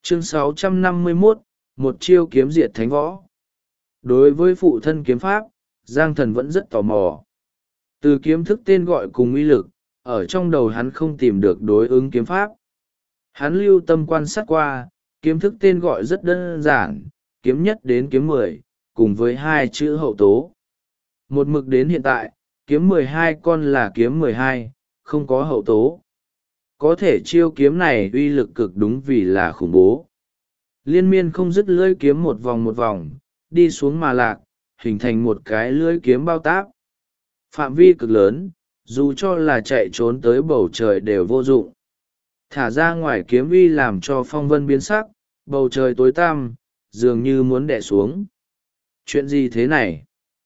Chương 651, một chiêu kiếm diệt thánh võ. Đối với phụ thân kiếm pháp, Giang Thần vẫn rất tò mò. Từ kiếm thức tên gọi cùng uy lực, ở trong đầu hắn không tìm được đối ứng kiếm pháp. Hắn lưu tâm quan sát qua, kiếm thức tên gọi rất đơn giản, kiếm nhất đến kiếm 10, cùng với hai chữ hậu tố. Một mực đến hiện tại, kiếm 12 con là kiếm 12, không có hậu tố. Có thể chiêu kiếm này uy lực cực đúng vì là khủng bố. Liên miên không dứt lưỡi kiếm một vòng, đi xuống mà lạc, hình thành một cái lưỡi kiếm bao táp. Phạm vi cực lớn, dù cho là chạy trốn tới bầu trời đều vô dụng. Thả ra ngoài kiếm uy làm cho phong vân biến sắc, bầu trời tối tăm, dường như muốn đè xuống. Chuyện gì thế này?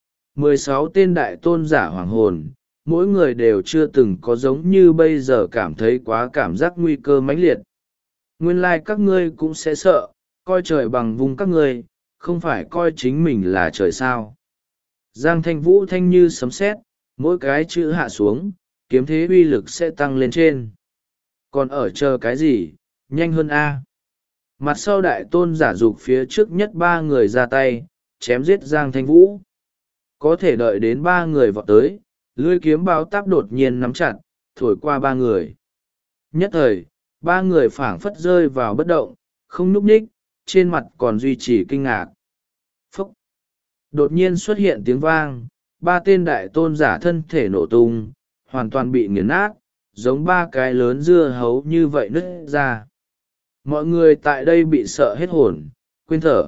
16 tên đại tôn giả hoàng hồn, mỗi người đều chưa từng có giống như bây giờ cảm thấy quá cảm giác nguy cơ mãnh liệt. Nguyên lai các ngươi cũng sẽ sợ, coi trời bằng vùng các ngươi, không phải coi chính mình là trời sao. Giang Thanh Vũ thanh như sấm sét, mỗi cái chữ hạ xuống, kiếm thế uy lực sẽ tăng lên trên. Còn ở chờ cái gì, nhanh hơn a. Mặt sau đại tôn giả dục phía trước nhất ba người ra tay, chém giết Giang Thanh Vũ. Có thể đợi đến ba người vọt tới, lưỡi kiếm bao táp đột nhiên nắm chặt, thổi qua ba người. Nhất thời, ba người phảng phất rơi vào bất động, không nhúc nhích, trên mặt còn duy trì kinh ngạc. Phúc! Đột nhiên xuất hiện tiếng vang, ba tên đại tôn giả thân thể nổ tung, hoàn toàn bị nghiền nát, giống ba cái lớn dưa hấu như vậy nứt ra. Mọi người tại đây bị sợ hết hồn, quên thở.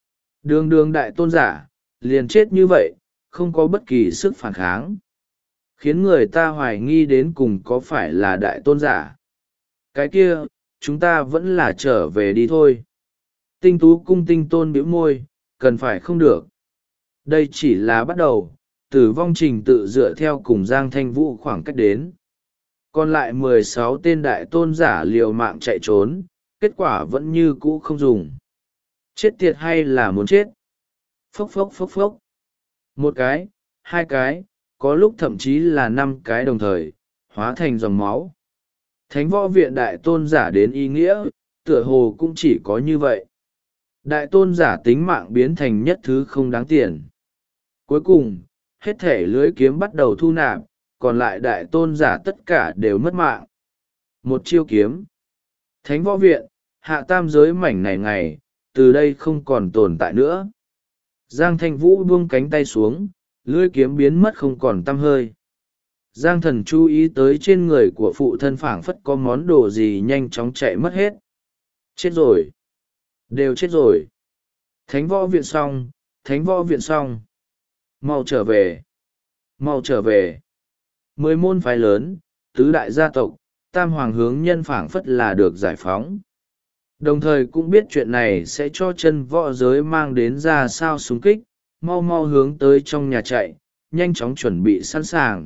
Đường đại tôn giả, liền chết như vậy, không có bất kỳ sức phản kháng. Khiến người ta hoài nghi đến cùng có phải là đại tôn giả. Cái kia, chúng ta vẫn là trở về đi thôi. Tinh Tú cung Tinh Tôn bĩu môi, cần phải không được. Đây chỉ là bắt đầu, tử vong trình tự dựa theo cùng Giang Thanh Vũ khoảng cách đến. Còn lại 16 tên đại tôn giả liều mạng chạy trốn, kết quả vẫn như cũ không dùng. Chết tiệt hay là muốn chết? Phốc phốc phốc phốc. Một cái, hai cái, có lúc thậm chí là 5 cái đồng thời, hóa thành dòng máu. Thánh võ viện đại tôn giả đến ý nghĩa, tựa hồ cũng chỉ có như vậy. Đại tôn giả tính mạng biến thành nhất thứ không đáng tiền. Cuối cùng, hết thể lưới kiếm bắt đầu thu nạp, còn lại đại tôn giả tất cả đều mất mạng. Một chiêu kiếm. Thánh võ viện, hạ tam giới mảnh này ngày, từ đây không còn tồn tại nữa. Giang Thanh Vũ buông cánh tay xuống, lưỡi kiếm biến mất không còn tăm hơi. Giang Thần chú ý tới trên người của phụ thân phảng phất có món đồ gì nhanh chóng chạy mất hết. Chết rồi. Đều chết rồi. Thánh võ viện xong, thánh võ viện xong. Mau trở về. Mau trở về. 10 môn phái lớn, tứ đại gia tộc, tam hoàng hướng nhân phảng phất là được giải phóng. Đồng thời cũng biết chuyện này sẽ cho chân võ giới mang đến ra sao xung kích, mau mau hướng tới trong nhà chạy, nhanh chóng chuẩn bị sẵn sàng.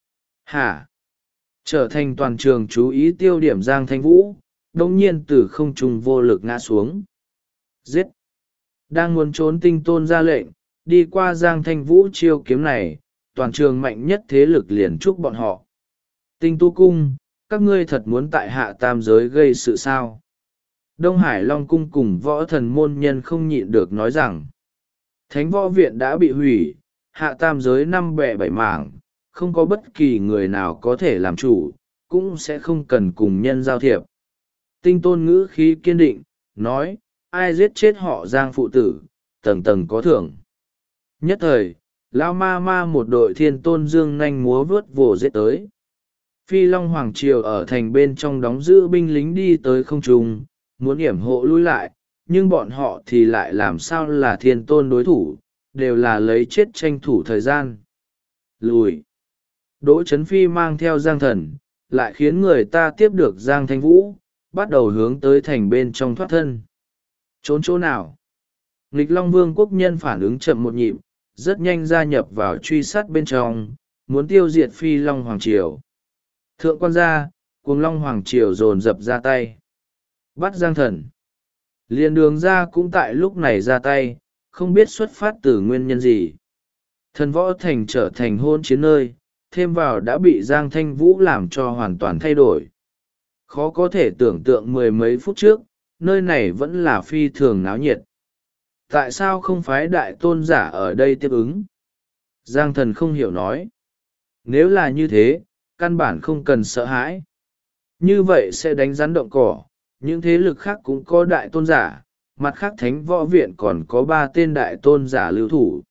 Hả? Trở thành toàn trường chú ý tiêu điểm Giang Thanh Vũ, đồng nhiên từ không trung vô lực ngã xuống. Giết! Đang muốn trốn Tinh Tôn ra lệnh, đi qua Giang Thanh Vũ chiêu kiếm này, toàn trường mạnh nhất thế lực liền chúc bọn họ. Tinh Tu Cung, các ngươi thật muốn tại hạ tam giới gây sự sao? Đông Hải Long Cung cùng võ thần môn nhân không nhịn được nói rằng, Thánh võ viện đã bị hủy, hạ tam giới 5 bè 7 mảng, không có bất kỳ người nào có thể làm chủ, cũng sẽ không cần cùng nhân giao thiệp. Tinh Tôn ngữ khí kiên định, nói, ai giết chết họ Giang phụ tử, tầng tầng có thưởng. Nhất thời, Lao ma một đội thiên tôn dương nanh múa vớt vồ giết tới. Phi Long Hoàng Triều ở thành bên trong đóng giữ binh lính đi tới không trung, muốn yểm hộ lui lại, nhưng bọn họ thì lại làm sao là thiên tôn đối thủ, đều là lấy chết tranh thủ thời gian. Lùi. Đỗ Chấn Phi mang theo Giang Thần, lại khiến người ta tiếp được Giang Thanh Vũ, bắt đầu hướng tới thành bên trong thoát thân. Trốn chỗ nào? Nghịch Long Vương quốc nhân phản ứng chậm một nhịp, rất nhanh gia nhập vào truy sát bên trong, muốn tiêu diệt Phi Long Hoàng Triều. Thượng quan gia, Cuồng Long Hoàng Triều dồn dập ra tay. Bắt Giang Thần. Liên Đường ra cũng tại lúc này ra tay, không biết xuất phát từ nguyên nhân gì. Thần võ thành trở thành hôn chiến nơi, thêm vào đã bị Giang Thanh Vũ làm cho hoàn toàn thay đổi. Khó có thể tưởng tượng 10 mấy phút trước, nơi này vẫn là phi thường náo nhiệt. Tại sao không phái đại tôn giả ở đây tiếp ứng? Giang Thần không hiểu nói. Nếu là như thế, căn bản không cần sợ hãi. Như vậy sẽ đánh rắn động cỏ, những thế lực khác cũng có đại tôn giả, mặt khác Thánh Võ Viện còn có 3 tên đại tôn giả lưu thủ.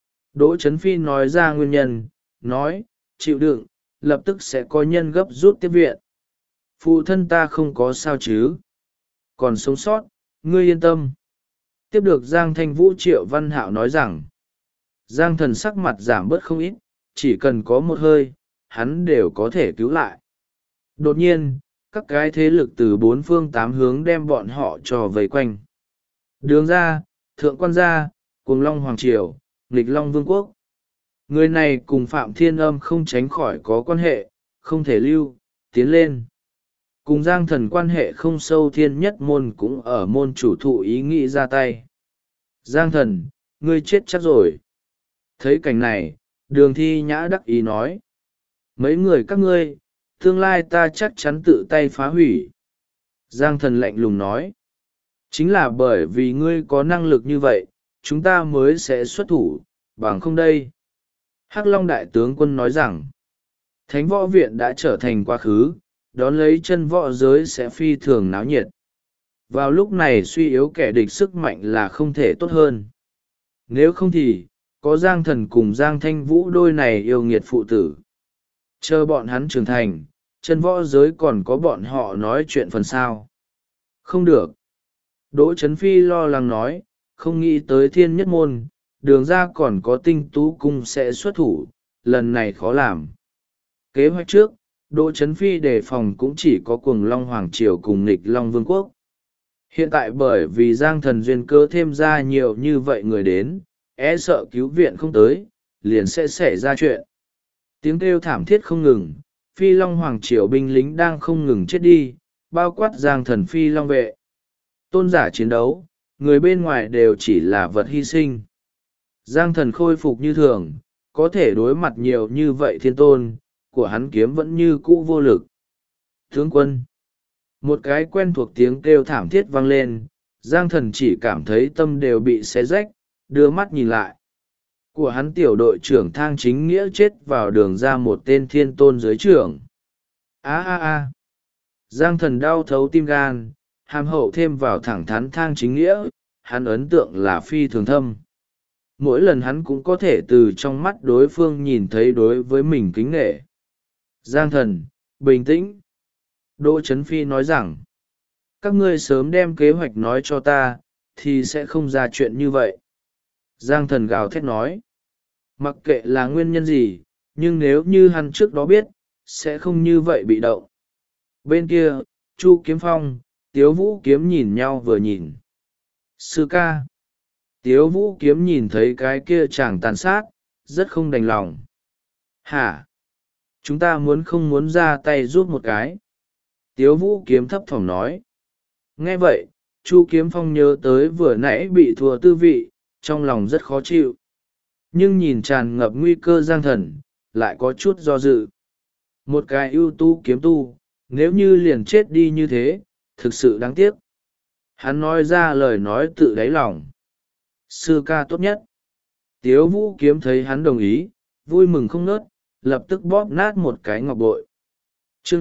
Đỗ Chấn Phi nói ra nguyên nhân, nói, chịu đựng, lập tức sẽ có nhân gấp rút tiếp viện. Phụ thân ta không có sao chứ? Còn sống sót, ngươi yên tâm. Tiếp được Giang Thanh Vũ Triệu Văn Hạo nói rằng, Giang Thần sắc mặt giảm bớt không ít, chỉ cần có một hơi, hắn đều có thể cứu lại. Đột nhiên, các cái thế lực từ 4 phương 8 hướng đem bọn họ cho vây quanh. Đường ra, Thượng Quan gia, Cuồng Long Hoàng Triều, Nghịch Long Vương quốc. Người này cùng Phạm Thiên Âm không tránh khỏi có quan hệ, không thể lưu, tiến lên. Cùng Giang Thần quan hệ không sâu Thiên Nhất Môn cũng ở môn chủ thụ ý nghĩ ra tay. Giang Thần, ngươi chết chắc rồi. Thấy cảnh này, Đường Thi Nhã đắc ý nói. Mấy người các ngươi, tương lai ta chắc chắn tự tay phá hủy. Giang Thần lạnh lùng nói. Chính là bởi vì ngươi có năng lực như vậy, chúng ta mới sẽ xuất thủ, bằng không đây. Hắc Long Đại tướng quân nói rằng, Thánh Võ Viện đã trở thành quá khứ, đón lấy chân võ giới sẽ phi thường náo nhiệt. Vào lúc này suy yếu kẻ địch sức mạnh là không thể tốt hơn. Nếu không thì, có Giang Thần cùng Giang Thanh Vũ đôi này yêu nghiệt phụ tử. Chờ bọn hắn trưởng thành, chân võ giới còn có bọn họ nói chuyện phần sau. Không được. Đỗ Chấn Phi lo lắng nói, không nghĩ tới Thiên Nhất Môn, Đường ra còn có Tinh Tú Cung sẽ xuất thủ, lần này khó làm. Kế hoạch trước, Đỗ Chấn Phi đề phòng cũng chỉ có Cuồng Long Hoàng Triều cùng Nghịch Long Vương quốc. Hiện tại bởi vì Giang Thần duyên cơ thêm ra nhiều như vậy người đến, e sợ cứu viện không tới, liền sẽ xảy ra chuyện. Tiếng kêu thảm thiết không ngừng, Phi Long Hoàng Triều binh lính đang không ngừng chết đi, bao quát Giang Thần Phi Long vệ. Tôn giả chiến đấu, người bên ngoài đều chỉ là vật hy sinh. Giang Thần khôi phục như thường, có thể đối mặt nhiều như vậy thiên tôn, của hắn kiếm vẫn như cũ vô lực. Tướng quân, một cái quen thuộc tiếng kêu thảm thiết vang lên, Giang Thần chỉ cảm thấy tâm đều bị xé rách, đưa mắt nhìn lại. Của hắn tiểu đội trưởng Thang Chính Nghĩa chết vào đường ra một tên thiên tôn dưới trưởng. Giang Thần đau thấu tim gan, hàm hậu thêm vào thẳng thắn Thang Chính Nghĩa, hắn ấn tượng là phi thường thâm. Mỗi lần hắn cũng có thể từ trong mắt đối phương nhìn thấy đối với mình kính nể. Giang Thần, bình tĩnh. Đỗ Chấn Phi nói rằng, các ngươi sớm đem kế hoạch nói cho ta, thì sẽ không ra chuyện như vậy. Giang Thần gào thét nói, mặc kệ là nguyên nhân gì, nhưng nếu như hắn trước đó biết, sẽ không như vậy bị động. Bên kia, Chu Kiếm Phong, Tiếu Vũ Kiếm nhìn nhau vừa nhìn. Sư ca. Tiếu Vũ Kiếm nhìn thấy cái kia chàng tàn sát, rất không đành lòng. Hả? Chúng ta không muốn ra tay giúp một cái. Tiếu Vũ Kiếm thấp thỏm nói. Nghe vậy, Chu Kiếm Phong nhớ tới vừa nãy bị thua tư vị, trong lòng rất khó chịu. Nhưng nhìn tràn ngập nguy cơ Giang Thần, lại có chút do dự. Một cái ưu tú kiếm tu, nếu như liền chết đi như thế, thực sự đáng tiếc. Hắn nói ra lời nói tự đáy lòng. Sư ca tốt nhất. Tiếu Vũ Kiếm thấy hắn đồng ý, vui mừng không ngớt, lập tức bóp nát một cái ngọc bội. Chương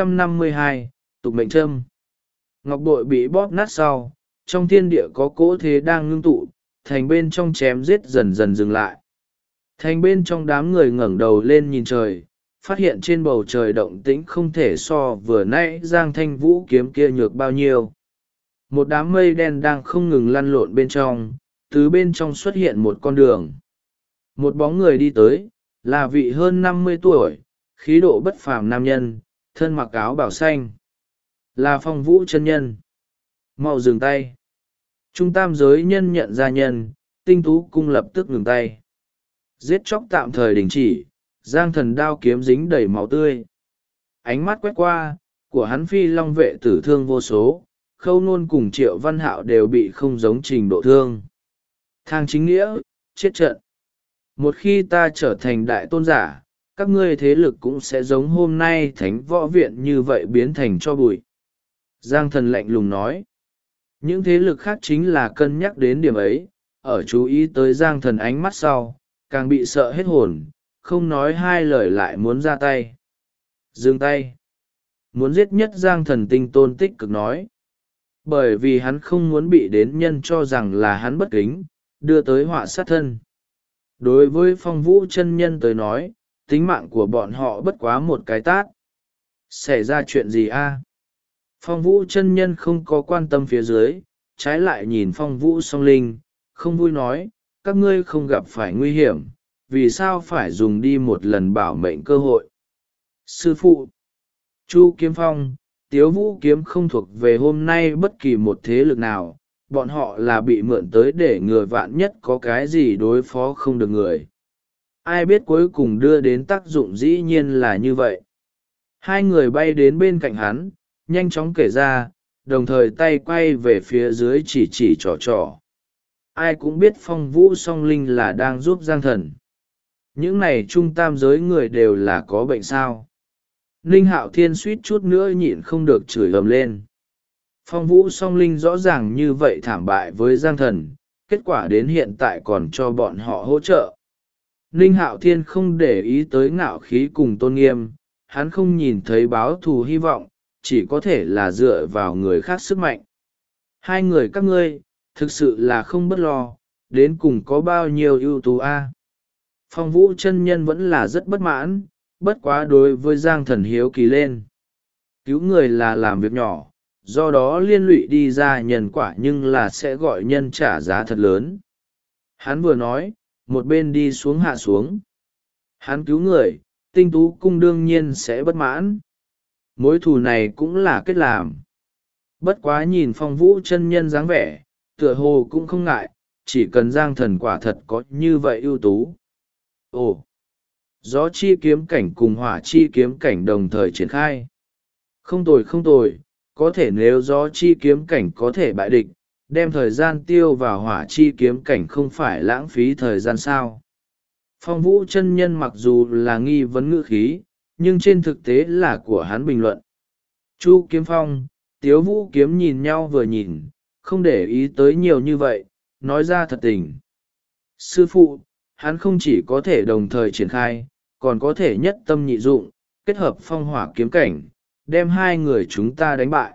652, Tục Mệnh Trâm. Ngọc bội bị bóp nát sau, trong thiên địa có cỗ thế đang ngưng tụ, thành bên trong chém giết dần dần dừng lại. Thành bên trong đám người ngẩng đầu lên nhìn trời, phát hiện trên bầu trời động tĩnh không thể so vừa nãy Giang Thanh Vũ kiếm kia nhược bao nhiêu. Một đám mây đen đang không ngừng lăn lộn bên trong, từ bên trong xuất hiện một con đường. Một bóng người đi tới, là vị hơn 50 tuổi, khí độ bất phàm nam nhân, thân mặc áo bảo xanh. Là Phong Vũ chân nhân. Mau dừng tay. Trung tam giới nhân nhận ra nhân, Tinh Tú Cung lập tức ngừng tay. Giết chóc tạm thời đình chỉ, Giang Thần đao kiếm dính đầy máu tươi. Ánh mắt quét qua, của hắn Phi Long vệ tử thương vô số, Khâu Nôn cùng Triệu Văn Hạo đều bị không giống trình độ thương. Thang Chính Nghĩa, chết trận. Một khi ta trở thành đại tôn giả, các ngươi thế lực cũng sẽ giống hôm nay Thánh Võ Viện như vậy biến thành cho bụi. Giang Thần lạnh lùng nói. Những thế lực khác chính là cân nhắc đến điểm ấy, ở chú ý tới Giang Thần ánh mắt sau, càng bị sợ hết hồn, không nói hai lời lại muốn ra tay. Dừng tay. Muốn giết nhất Giang Thần Tinh Tôn tích cực nói. Bởi vì hắn không muốn bị đến nhân cho rằng là hắn bất kính, đưa tới họa sát thân. Đối với Phong Vũ chân nhân tới nói, tính mạng của bọn họ bất quá một cái tát. Xảy ra chuyện gì a? Phong Vũ chân nhân không có quan tâm phía dưới, trái lại nhìn Phong Vũ song linh, không vui nói, các ngươi không gặp phải nguy hiểm, vì sao phải dùng đi một lần bảo mệnh cơ hội. Sư phụ, Chu Kiếm Phong, Tiếu Vũ Kiếm không thuộc về hôm nay bất kỳ một thế lực nào, bọn họ là bị mượn tới để ngừa vạn nhất có cái gì đối phó không được người. Ai biết cuối cùng đưa đến tác dụng dĩ nhiên là như vậy. Hai người bay đến bên cạnh hắn, nhanh chóng kể ra, đồng thời tay quay về phía dưới chỉ chỉ trò trò. Ai cũng biết Phong Vũ song linh là đang giúp Giang Thần. Những này trung tam giới người đều là có bệnh sao. Ninh Hạo Thiên suýt chút nữa nhịn không được chửi ầm lên. Phong Vũ song linh rõ ràng như vậy thảm bại với Giang Thần, kết quả đến hiện tại còn cho bọn họ hỗ trợ. Ninh Hạo Thiên không để ý tới ngạo khí cùng tôn nghiêm, hắn không nhìn thấy báo thù hy vọng, chỉ có thể là dựa vào người khác sức mạnh. Hai người các ngươi, thực sự là không bất lo, đến cùng có bao nhiêu ưu tú a? Phong Vũ chân nhân vẫn là rất bất mãn, bất quá đối với Giang Thần hiếu kỳ lên. Cứu người là làm việc nhỏ, do đó liên lụy đi ra nhân quả nhưng là sẽ gọi nhân trả giá thật lớn. Hắn vừa nói, một bên đi xuống hạ xuống. Hắn cứu người, Tinh Tú Cung đương nhiên sẽ bất mãn. Mối thù này cũng là kết làm. Bất quá nhìn Phong Vũ chân nhân dáng vẻ, tựa hồ cũng không ngại, chỉ cần Giang Thần quả thật có như vậy ưu tú. Ồ! Gió chi kiếm cảnh cùng hỏa chi kiếm cảnh đồng thời triển khai. Không tồi không tồi, có thể nếu gió chi kiếm cảnh có thể bại địch, đem thời gian tiêu vào hỏa chi kiếm cảnh không phải lãng phí thời gian sao. Phong Vũ chân nhân mặc dù là nghi vấn ngữ khí, nhưng trên thực tế là của hắn bình luận. Chu Kiếm Phong, Tiếu Vũ Kiếm nhìn nhau vừa nhìn, không để ý tới nhiều như vậy, nói ra thật tình. Sư phụ, hắn không chỉ có thể đồng thời triển khai, còn có thể nhất tâm nhị dụng, kết hợp phong hỏa kiếm cảnh, đem hai người chúng ta đánh bại.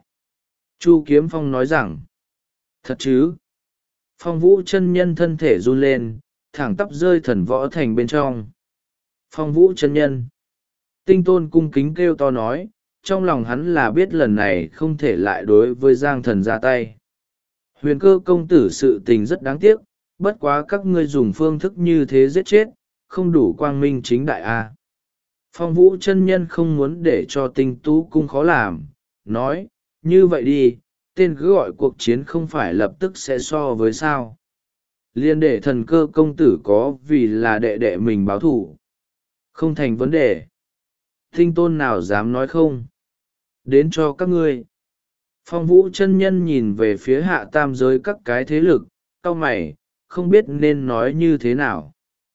Chu Kiếm Phong nói rằng, thật chứ? Phong Vũ chân nhân thân thể run lên, thẳng tắp rơi thần võ thành bên trong. Phong Vũ chân nhân. Tinh Tôn cung kính kêu to nói, trong lòng hắn là biết lần này không thể lại đối với Giang Thần ra tay. Huyền Cơ công tử sự tình rất đáng tiếc, bất quá các ngươi dùng phương thức như thế giết chết, không đủ quang minh chính đại a. Phong Vũ chân nhân không muốn để cho Tinh Tú cung khó làm, nói, như vậy đi, tên cứ gọi cuộc chiến không phải lập tức sẽ so với sao. Liên để Thần Cơ công tử có vì là đệ đệ mình báo thủ. Không thành vấn đề. Tinh Tôn nào dám nói không? Đến cho các ngươi. Phong Vũ chân nhân nhìn về phía hạ tam giới các cái thế lực, cau mày, không biết nên nói như thế nào.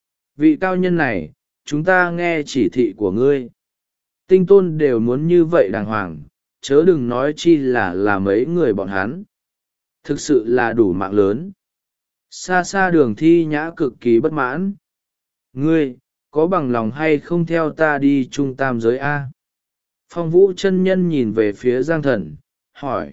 Vị cao nhân này, chúng ta nghe chỉ thị của ngươi. Tinh Tôn đều muốn như vậy đàng hoàng, chớ đừng nói chi là mấy người bọn hắn. Thực sự là đủ mạng lớn. Xa xa Đường Thi Nhã cực kỳ bất mãn. Ngươi, có bằng lòng hay không theo ta đi trung tam giới A? Phong Vũ chân nhân nhìn về phía Giang Thần, hỏi.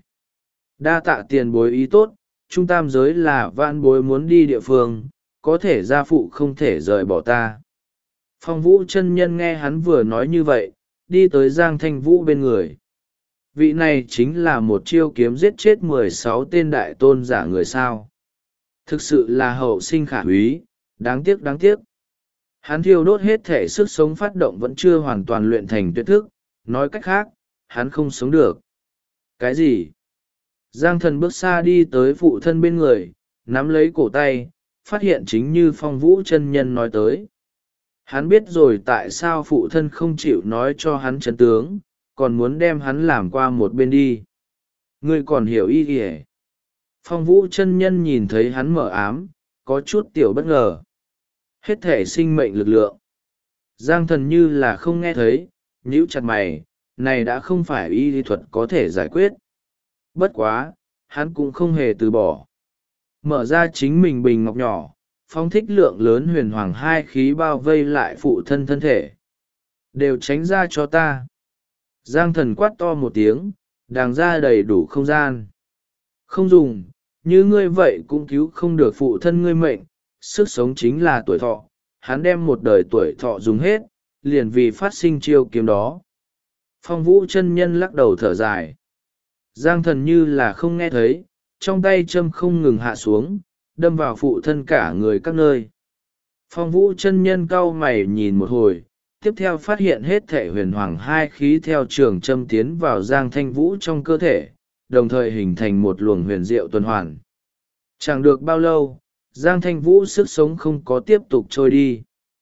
Đa tạ tiền bối ý tốt, trung tam giới là vạn bối muốn đi địa phương, có thể gia phụ không thể rời bỏ ta. Phong Vũ chân nhân nghe hắn vừa nói như vậy, đi tới Giang Thanh Vũ bên người. Vị này chính là một chiêu kiếm giết chết 16 tên đại tôn giả người sao. Thực sự là hậu sinh khả úy, đáng tiếc đáng tiếc. Hắn thiêu đốt hết thể sức sống phát động vẫn chưa hoàn toàn luyện thành tuyệt thức, nói cách khác, hắn không sống được. Cái gì? Giang Thần bước xa đi tới phụ thân bên người, nắm lấy cổ tay, phát hiện chính như Phong Vũ chân nhân nói tới. Hắn biết rồi tại sao phụ thân không chịu nói cho hắn chân tướng, còn muốn đem hắn làm qua một bên đi. Ngươi còn hiểu ý kìa. Phong Vũ chân nhân nhìn thấy hắn mở ám, có chút tiểu bất ngờ. Hết thể sinh mệnh lực lượng. Giang Thần như là không nghe thấy, nhíu chặt mày, này đã không phải y lý thuật có thể giải quyết. Bất quá, hắn cũng không hề từ bỏ. Mở ra chính mình bình ngọc nhỏ, phóng thích lượng lớn huyền hoàng hai khí bao vây lại phụ thân thân thể. Đều tránh ra cho ta. Giang thần quát to một tiếng, đàng ra đầy đủ không gian. Không dùng, như ngươi vậy cũng cứu không được phụ thân ngươi mệnh, sức sống chính là tuổi thọ, hắn đem một đời tuổi thọ dùng hết, liền vì phát sinh chiêu kiếm đó. Phong Vũ chân nhân lắc đầu thở dài. Giang thần như là không nghe thấy, trong tay châm không ngừng hạ xuống, đâm vào phụ thân cả người các nơi. Phong Vũ chân nhân cau mày nhìn một hồi, tiếp theo phát hiện hết thể huyền hoàng hai khí theo trường châm tiến vào Giang Thanh Vũ trong cơ thể, đồng thời hình thành một luồng huyền diệu tuần hoàn. Chẳng được bao lâu, Giang Thanh Vũ sức sống không có tiếp tục trôi đi.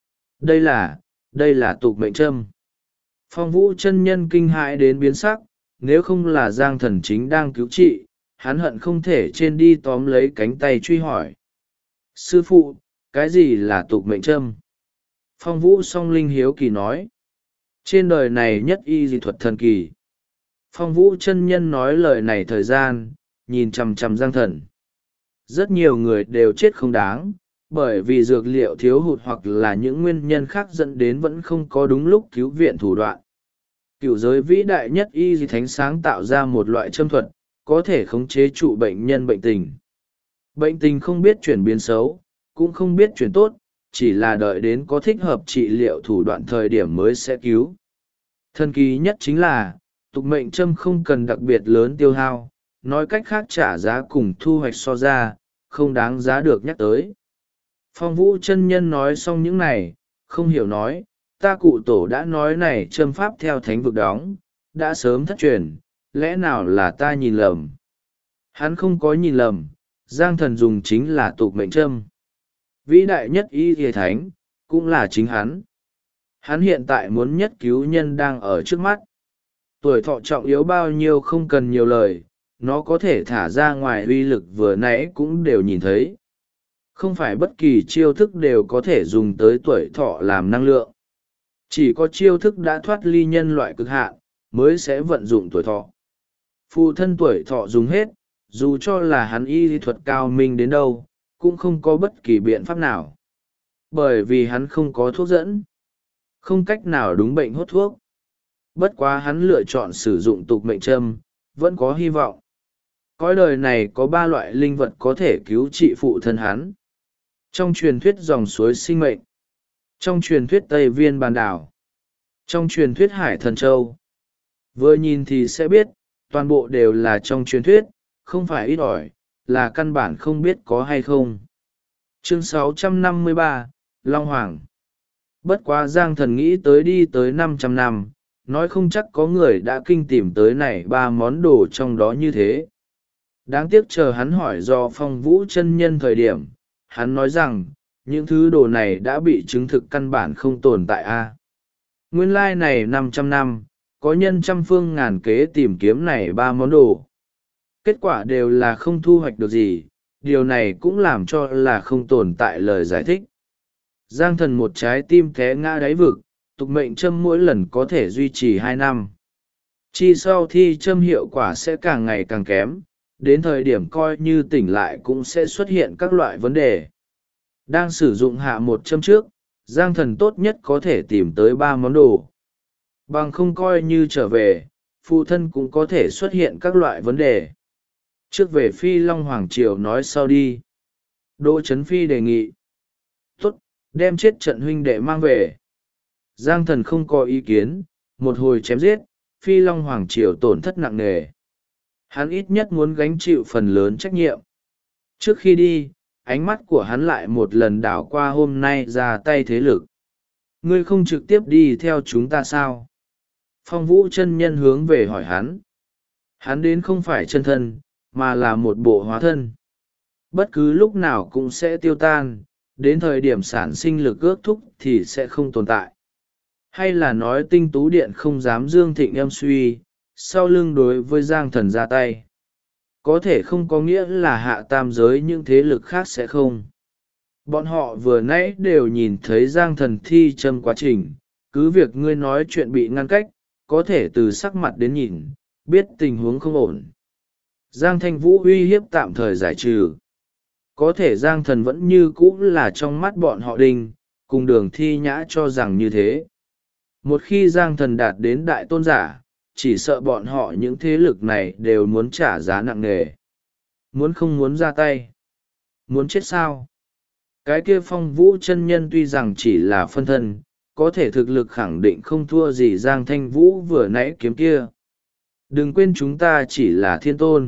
Đây là tục mệnh châm. Phong Vũ chân nhân kinh hãi đến biến sắc, nếu không là Giang thần chính đang cứu trị, hắn hận không thể trên đi tóm lấy cánh tay truy hỏi. Sư phụ, cái gì là tục mệnh châm? Phong Vũ song linh hiếu kỳ nói. Trên đời này nhất y dị thuật thần kỳ. Phong Vũ chân nhân nói lời này thời gian, nhìn chằm chằm Giang thần. Rất nhiều người đều chết không đáng, bởi vì dược liệu thiếu hụt hoặc là những nguyên nhân khác dẫn đến vẫn không có đúng lúc cứu viện thủ đoạn. Cửu giới vĩ đại nhất y dị thánh sáng tạo ra một loại châm thuật, có thể khống chế trụ bệnh nhân bệnh tình. Bệnh tình không biết chuyển biến xấu, cũng không biết chuyển tốt, chỉ là đợi đến có thích hợp trị liệu thủ đoạn thời điểm mới sẽ cứu. Thần kỳ nhất chính là, tục mệnh châm không cần đặc biệt lớn tiêu hao, nói cách khác trả giá cùng thu hoạch so ra, không đáng giá được nhắc tới. Phong Vũ chân nhân nói xong những này, không hiểu nói, ta cụ tổ đã nói này châm pháp theo thánh vực đóng, đã sớm thất truyền, lẽ nào là ta nhìn lầm? Hắn không có nhìn lầm, Giang thần dùng chính là tục mệnh châm. Vĩ đại nhất y thề thánh, cũng là chính hắn. Hắn hiện tại muốn nhất cứu nhân đang ở trước mắt. Tuổi thọ trọng yếu bao nhiêu không cần nhiều lời, nó có thể thả ra ngoài uy lực vừa nãy cũng đều nhìn thấy. Không phải bất kỳ chiêu thức đều có thể dùng tới tuổi thọ làm năng lượng. Chỉ có chiêu thức đã thoát ly nhân loại cực hạn, mới sẽ vận dụng tuổi thọ. Phụ thân tuổi thọ dùng hết, dù cho là hắn y lý thuật cao minh đến đâu, cũng không có bất kỳ biện pháp nào. Bởi vì hắn không có thuốc dẫn, không cách nào đúng bệnh hốt thuốc. Bất quá hắn lựa chọn sử dụng tục mệnh châm, vẫn có hy vọng. Cõi đời này có 3 loại linh vật có thể cứu trị phụ thân hắn. Trong truyền thuyết dòng suối sinh mệnh, trong truyền thuyết Tây Viên Bàn Đảo, trong truyền thuyết Hải Thần Châu. Vừa nhìn thì sẽ biết, toàn bộ đều là trong truyền thuyết, không phải ít ỏi, là căn bản không biết có hay không. Chương 653, Long Hoàng. Bất quá Giang thần nghĩ tới đi tới 500 năm, nói không chắc có người đã kinh tìm tới này 3 món đồ trong đó như thế. Đáng tiếc chờ hắn hỏi do Phong Vũ chân nhân thời điểm, hắn nói rằng, những thứ đồ này đã bị chứng thực căn bản không tồn tại a. Nguyên lai này 500 năm, có nhân trăm phương ngàn kế tìm kiếm này 3 món đồ. Kết quả đều là không thu hoạch được gì, điều này cũng làm cho là không tồn tại lời giải thích. Giang thần một trái tim té ngã đáy vực, tục mệnh châm mỗi lần có thể duy trì 2 năm. Chi sau thi châm hiệu quả sẽ càng ngày càng kém, đến thời điểm coi như tỉnh lại cũng sẽ xuất hiện các loại vấn đề. Đang sử dụng hạ một châm trước, Giang thần tốt nhất có thể tìm tới 3 món đồ. Bằng không coi như trở về, phụ thân cũng có thể xuất hiện các loại vấn đề. Trước về Phi Long Hoàng Triều nói sau đi. Đỗ Chấn Phi đề nghị. Tốt, đem chết trận huynh đệ mang về. Giang thần không có ý kiến, một hồi chém giết, Phi Long Hoàng Triều tổn thất nặng nề. Hắn ít nhất muốn gánh chịu phần lớn trách nhiệm. Trước khi đi, ánh mắt của hắn lại một lần đảo qua hôm nay ra tay thế lực. Ngươi không trực tiếp đi theo chúng ta sao? Phong Vũ chân nhân hướng về hỏi hắn. Hắn đến không phải chân thân, mà là một bộ hóa thân. Bất cứ lúc nào cũng sẽ tiêu tan, đến thời điểm sản sinh lực ước thúc thì sẽ không tồn tại. Hay là nói Tinh Tú Điện không dám dương thịnh em suy, sau lưng đối với Giang thần ra tay. Có thể không có nghĩa là hạ tam giới những thế lực khác sẽ không. Bọn họ vừa nãy đều nhìn thấy Giang thần thi châm quá trình, cứ việc ngươi nói chuyện bị ngăn cách, có thể từ sắc mặt đến nhìn, biết tình huống không ổn. Giang Thanh Vũ uy hiếp tạm thời giải trừ. Có thể Giang Thần vẫn như cũ là trong mắt bọn họ Đinh, cùng Đường Thi Nhã cho rằng như thế. Một khi Giang Thần đạt đến đại tôn giả, chỉ sợ bọn họ những thế lực này đều muốn trả giá nặng nề. Muốn không muốn ra tay? Muốn chết sao? Cái kia Phong Vũ chân nhân tuy rằng chỉ là phân thân, có thể thực lực khẳng định không thua gì Giang Thanh Vũ vừa nãy kiếm kia. Đừng quên chúng ta chỉ là thiên tôn.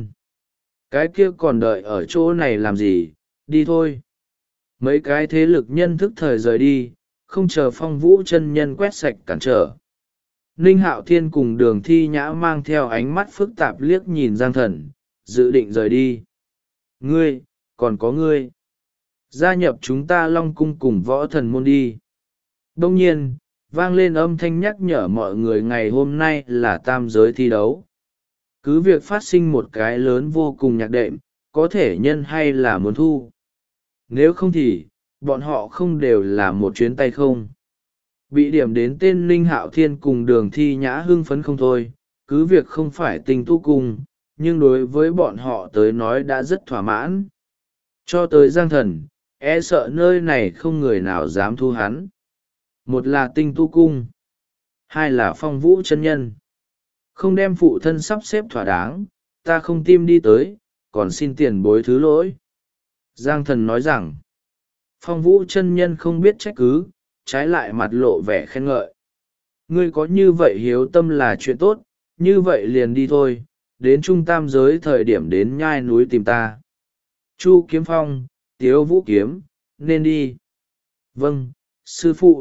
Cái kia còn đợi ở chỗ này làm gì, đi thôi. Mấy cái thế lực nhân thức thời rời đi, không chờ Phong Vũ chân nhân quét sạch cản trở. Ninh Hạo Thiên cùng Đường Thi Nhã mang theo ánh mắt phức tạp liếc nhìn Giang Thần, dự định rời đi. Ngươi, còn có ngươi. Gia nhập chúng ta Long Cung cùng Võ Thần Môn đi. Đông nhiên, vang lên âm thanh nhắc nhở mọi người ngày hôm nay là tam giới thi đấu. Cứ việc phát sinh một cái lớn vô cùng nhạc đệm, có thể nhân hay là muốn thu. Nếu không thì, bọn họ không đều là một chuyến tay không. Bị điểm đến tên Linh Hạo Thiên cùng Đường Thi Nhã hưng phấn không thôi, cứ việc không phải tình tu cùng, nhưng đối với bọn họ tới nói đã rất thỏa mãn. Cho tới Giang Thần, e sợ nơi này không người nào dám thu hắn. Một là tinh tu cung, hai là Phong Vũ chân nhân. Không đem phụ thân sắp xếp thỏa đáng, ta không tim đi tới, còn xin tiền bối thứ lỗi. Giang Thần nói rằng, Phong Vũ chân nhân không biết trách cứ, trái lại mặt lộ vẻ khen ngợi. Ngươi có như vậy hiếu tâm là chuyện tốt, như vậy liền đi thôi, đến trung tam giới thời điểm đến nhai núi tìm ta. Chu Kiếm Phong, Tiếu Vũ Kiếm, nên đi. Vâng, sư phụ.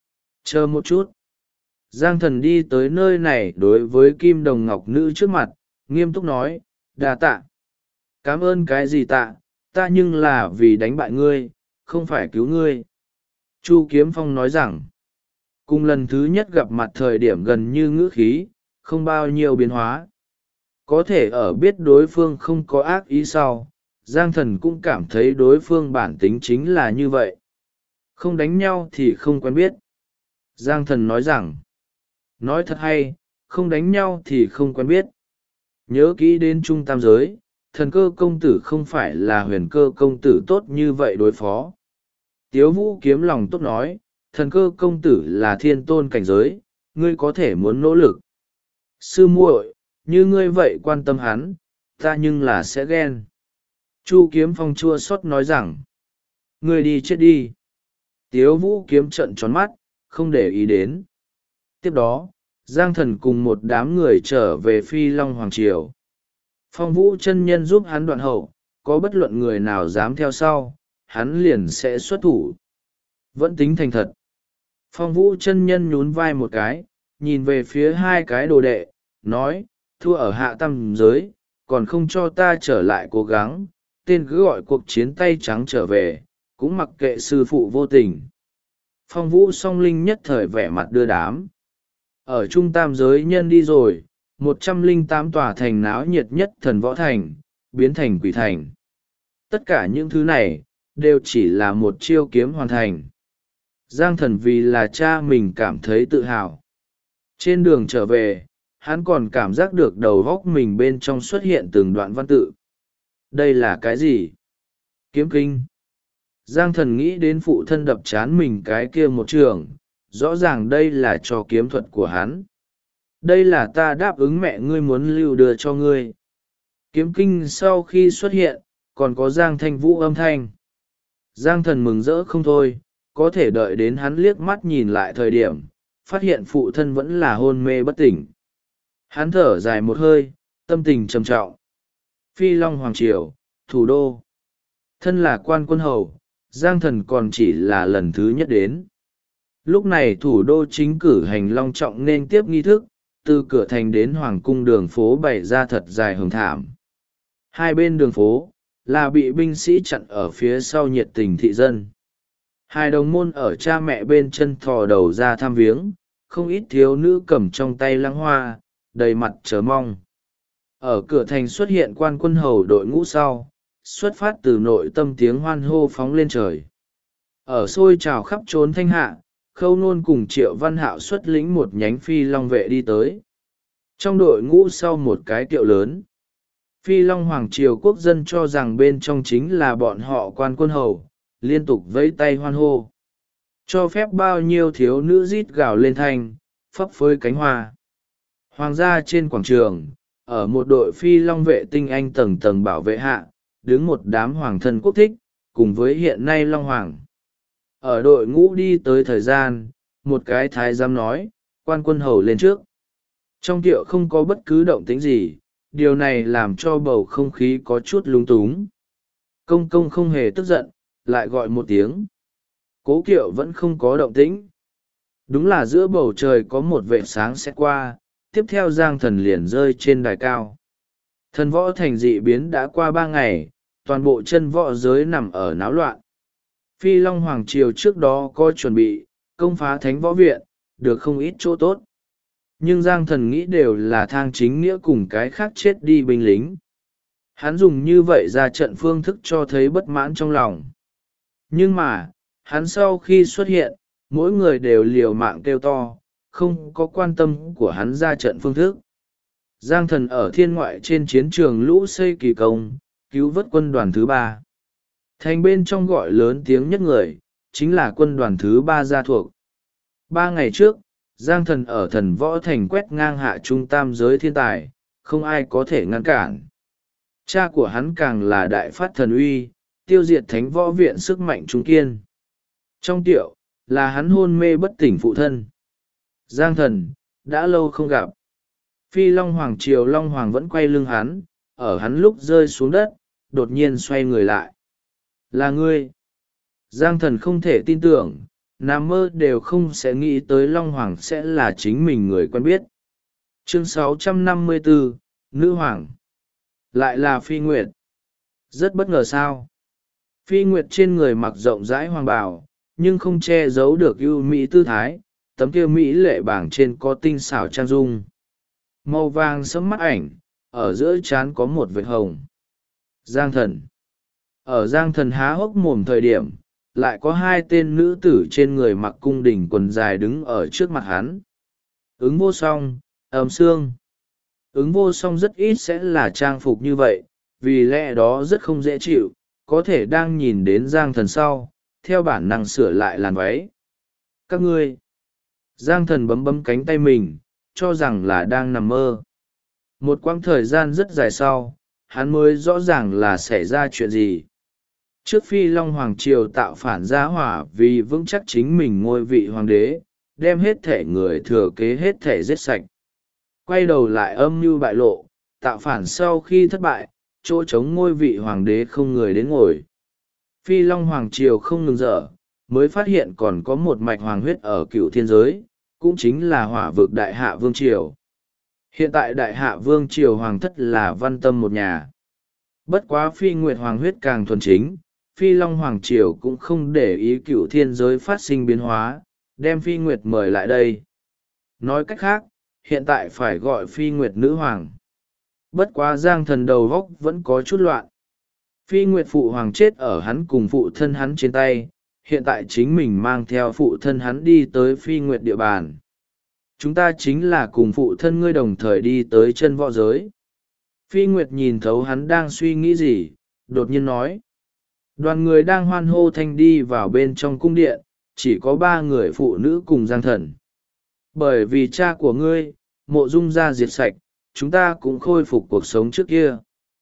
Chờ một chút. Giang Thần đi tới nơi này đối với Kim Đồng Ngọc Nữ trước mặt, nghiêm túc nói, đà tạ. Cảm ơn cái gì tạ, ta nhưng là vì đánh bại ngươi, không phải cứu ngươi. Chu Kiếm Phong nói rằng, cùng lần thứ nhất gặp mặt thời điểm gần như ngữ khí, không bao nhiêu biến hóa. Có thể ở biết đối phương không có ác ý sau, Giang Thần cũng cảm thấy đối phương bản tính chính là như vậy. Không đánh nhau thì không quen biết. Giang Thần nói rằng, nói thật hay, không đánh nhau thì không quen biết. Nhớ kỹ đến trung tam giới, thần cơ công tử không phải là huyền cơ công tử tốt như vậy đối phó. Tiếu Vũ Kiếm lòng tốt nói, thần cơ công tử là thiên tôn cảnh giới, ngươi có thể muốn nỗ lực. Sư muội, như ngươi vậy quan tâm hắn, ta nhưng là sẽ ghen. Chu Kiếm Phong chua xót nói rằng, ngươi đi chết đi. Tiếu Vũ Kiếm trợn tròn mắt, không để ý đến. Tiếp đó, Giang Thần cùng một đám người trở về Phi Long Hoàng Triều. Phong Vũ chân nhân giúp hắn đoạn hậu, có bất luận người nào dám theo sau, hắn liền sẽ xuất thủ. Vẫn tính thành thật. Phong Vũ chân nhân nhún vai một cái, nhìn về phía hai cái đồ đệ, nói, thua ở hạ tam giới, còn không cho ta trở lại cố gắng, tên cứ gọi cuộc chiến tay trắng trở về, cũng mặc kệ sư phụ vô tình. Phong Vũ song linh nhất thời vẻ mặt đưa đám. Ở trung tam giới nhân đi rồi, 108 tòa thành náo nhiệt nhất thần võ thành, biến thành quỷ thành. Tất cả những thứ này, đều chỉ là một chiêu kiếm hoàn thành. Giang Thần vì là cha mình cảm thấy tự hào. Trên đường trở về, hắn còn cảm giác được đầu góc mình bên trong xuất hiện từng đoạn văn tự. Đây là cái gì? Kiếm kinh. Giang Thần nghĩ đến phụ thân đập chán mình cái kia một trường, rõ ràng đây là cho kiếm thuật của hắn. Đây là ta đáp ứng mẹ ngươi muốn lưu đưa cho ngươi. Kiếm kinh sau khi xuất hiện, còn có Giang Thanh Vũ âm thanh. Giang Thần mừng rỡ không thôi, có thể đợi đến hắn liếc mắt nhìn lại thời điểm, phát hiện phụ thân vẫn là hôn mê bất tỉnh. Hắn thở dài một hơi, tâm tình trầm trọng. Phi Long Hoàng Triều, thủ đô. Thân là quan quân hầu, Giang Thần còn chỉ là lần thứ nhất đến. Lúc này thủ đô chính cử hành long trọng nên tiếp nghi thức, từ cửa thành đến hoàng cung đường phố bày ra thật dài hồng thảm. Hai bên đường phố, là bị binh sĩ chặn ở phía sau nhiệt tình thị dân. Hai đồng môn ở cha mẹ bên chân thò đầu ra thăm viếng, không ít thiếu nữ cầm trong tay lăng hoa, đầy mặt chờ mong. Ở cửa thành xuất hiện quan quân hầu đội ngũ sau, xuất phát từ nội tâm tiếng hoan hô phóng lên trời. Ở xôi trào khắp trốn thanh hạ, Khâu Nôn cùng Triệu Văn Hạo xuất lĩnh một nhánh phi long vệ đi tới. Trong đội ngũ sau một cái kiệu lớn, Phi Long Hoàng triều quốc dân cho rằng bên trong chính là bọn họ quan quân hầu, liên tục vẫy tay hoan hô. Cho phép bao nhiêu thiếu nữ rít gào lên thanh, phấp phới cánh hoa. Hoàng gia trên quảng trường, ở một đội Phi Long vệ tinh anh tầng tầng bảo vệ hạ, đứng một đám hoàng thân quốc thích, cùng với hiện nay Long Hoàng. Ở đội ngũ đi tới thời gian, một cái thái giám nói, quan quân hầu lên trước. Trong tiệu không có bất cứ động tĩnh gì, điều này làm cho bầu không khí có chút lúng túng. Công công không hề tức giận, lại gọi một tiếng. Cố kiệu vẫn không có động tĩnh. Đúng là giữa bầu trời có một vệt sáng sẽ qua, tiếp theo Giang Thần liền rơi trên đài cao. Thần võ thành dị biến đã qua 3 ngày, toàn bộ chân võ giới nằm ở náo loạn. Phi Long Hoàng triều trước đó có chuẩn bị, công phá thánh võ viện, được không ít chỗ tốt. Nhưng Giang Thần nghĩ đều là thang chính nghĩa cùng cái khác chết đi binh lính. Hắn dùng như vậy ra trận phương thức cho thấy bất mãn trong lòng. Nhưng mà, hắn sau khi xuất hiện, mỗi người đều liều mạng kêu to, không có quan tâm của hắn ra trận phương thức. Giang Thần ở thiên ngoại trên chiến trường lũ xây kỳ công, cứu vớt quân đoàn thứ 3. Thành bên trong gọi lớn tiếng nhất người, chính là quân đoàn thứ 3 gia thuộc. 3 ngày trước, Giang Thần ở thần võ thành quét ngang hạ trung tam giới thiên tài, không ai có thể ngăn cản. Cha của hắn càng là đại phát thần uy, tiêu diệt thánh võ viện sức mạnh trung kiên. Trong tiệu, là hắn hôn mê bất tỉnh phụ thân. Giang Thần, đã lâu không gặp. Phi Long Hoàng triều Long Hoàng vẫn quay lưng hắn, ở hắn lúc rơi xuống đất, đột nhiên xoay người lại. Là ngươi. Giang Thần không thể tin tưởng, nằm mơ đều không sẽ nghĩ tới Long Hoàng sẽ là chính mình người quen biết. Chương 654, Nữ Hoàng. Lại là Phi Nguyệt. Rất bất ngờ sao. Phi Nguyệt trên người mặc rộng rãi hoàng bào, nhưng không che giấu được ưu mỹ tư thái, tấm kia mỹ lệ bảng trên có tinh xảo trang dung. Màu vàng sẫm mắt ảnh, ở giữa trán có một vệt hồng. Giang Thần. Ở Giang Thần há hốc mồm thời điểm, lại có 2 tên nữ tử trên người mặc cung đình quần dài đứng ở trước mặt hắn. Ứng Vô Song, Ấm Sương. Ứng Vô Song rất ít sẽ là trang phục như vậy, vì lẽ đó rất không dễ chịu, có thể đang nhìn đến Giang Thần sau, theo bản năng sửa lại làn váy. Các ngươi. Giang Thần bấm bấm cánh tay mình, cho rằng là đang nằm mơ. Một quãng thời gian rất dài sau, hắn mới rõ ràng là xảy ra chuyện gì. Trước Phi Long Hoàng triều tạo phản gia hỏa vì vững chắc chính mình ngôi vị hoàng đế, đem hết thể người thừa kế hết thể giết sạch. Quay đầu lại âm mưu bại lộ, tạo phản sau khi thất bại, chỗ chống ngôi vị hoàng đế không người đến ngồi. Phi Long Hoàng triều không ngừng dở, mới phát hiện còn có một mạch hoàng huyết ở cựu thiên giới, cũng chính là hỏa vực Đại Hạ Vương triều. Hiện tại Đại Hạ Vương triều hoàng thất là Văn Tâm một nhà. Bất quá Phi Nguyệt hoàng huyết càng thuần chính, Phi Long Hoàng triều cũng không để ý cựu thiên giới phát sinh biến hóa, đem Phi Nguyệt mời lại đây. Nói cách khác, hiện tại phải gọi Phi Nguyệt nữ hoàng. Bất quá Giang Thần đầu góc vẫn có chút loạn. Phi Nguyệt phụ hoàng chết ở hắn cùng phụ thân hắn trên tay, hiện tại chính mình mang theo phụ thân hắn đi tới Phi Nguyệt địa bàn. Chúng ta chính là cùng phụ thân ngươi đồng thời đi tới chân võ giới. Phi Nguyệt nhìn thấu hắn đang suy nghĩ gì, đột nhiên nói. Đoàn người đang hoan hô thanh đi vào bên trong cung điện, chỉ có 3 người phụ nữ cùng Giang Thần. Bởi vì cha của ngươi, Mộ Dung gia diệt sạch, chúng ta cũng khôi phục cuộc sống trước kia.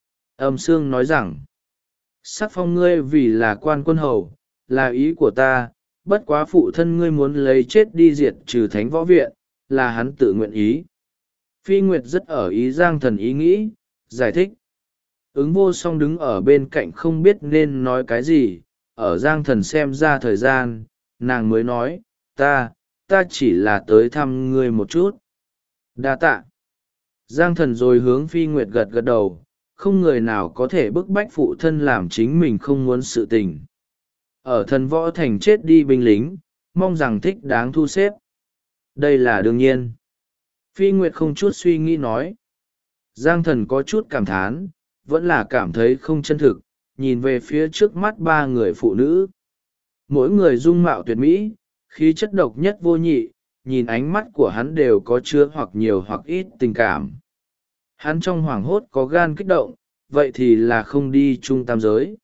Âm Sương nói rằng, sắc phong ngươi vì là quan quân hầu, là ý của ta, bất quá phụ thân ngươi muốn lấy chết đi diệt trừ thánh võ viện, là hắn tự nguyện ý. Phi Nguyệt rất ở ý Giang Thần ý nghĩ, giải thích. Ứng Vô Song đứng ở bên cạnh không biết nên nói cái gì, ở Giang Thần xem ra thời gian, nàng mới nói, ta chỉ là tới thăm ngươi một chút. Đa tạ. Giang Thần rồi hướng Phi Nguyệt gật gật đầu, không người nào có thể bức bách phụ thân làm chính mình không muốn sự tình. Ở thần võ thành chết đi binh lính, mong rằng thích đáng thu xếp. Đây là đương nhiên. Phi Nguyệt không chút suy nghĩ nói. Giang Thần có chút cảm thán, vẫn là cảm thấy không chân thực, nhìn về phía trước mắt 3 người phụ nữ. Mỗi người dung mạo tuyệt mỹ, khí chất độc nhất vô nhị, nhìn ánh mắt của hắn đều có chứa hoặc nhiều hoặc ít tình cảm. Hắn trong hoảng hốt có gan kích động, vậy thì là không đi trung tam giới.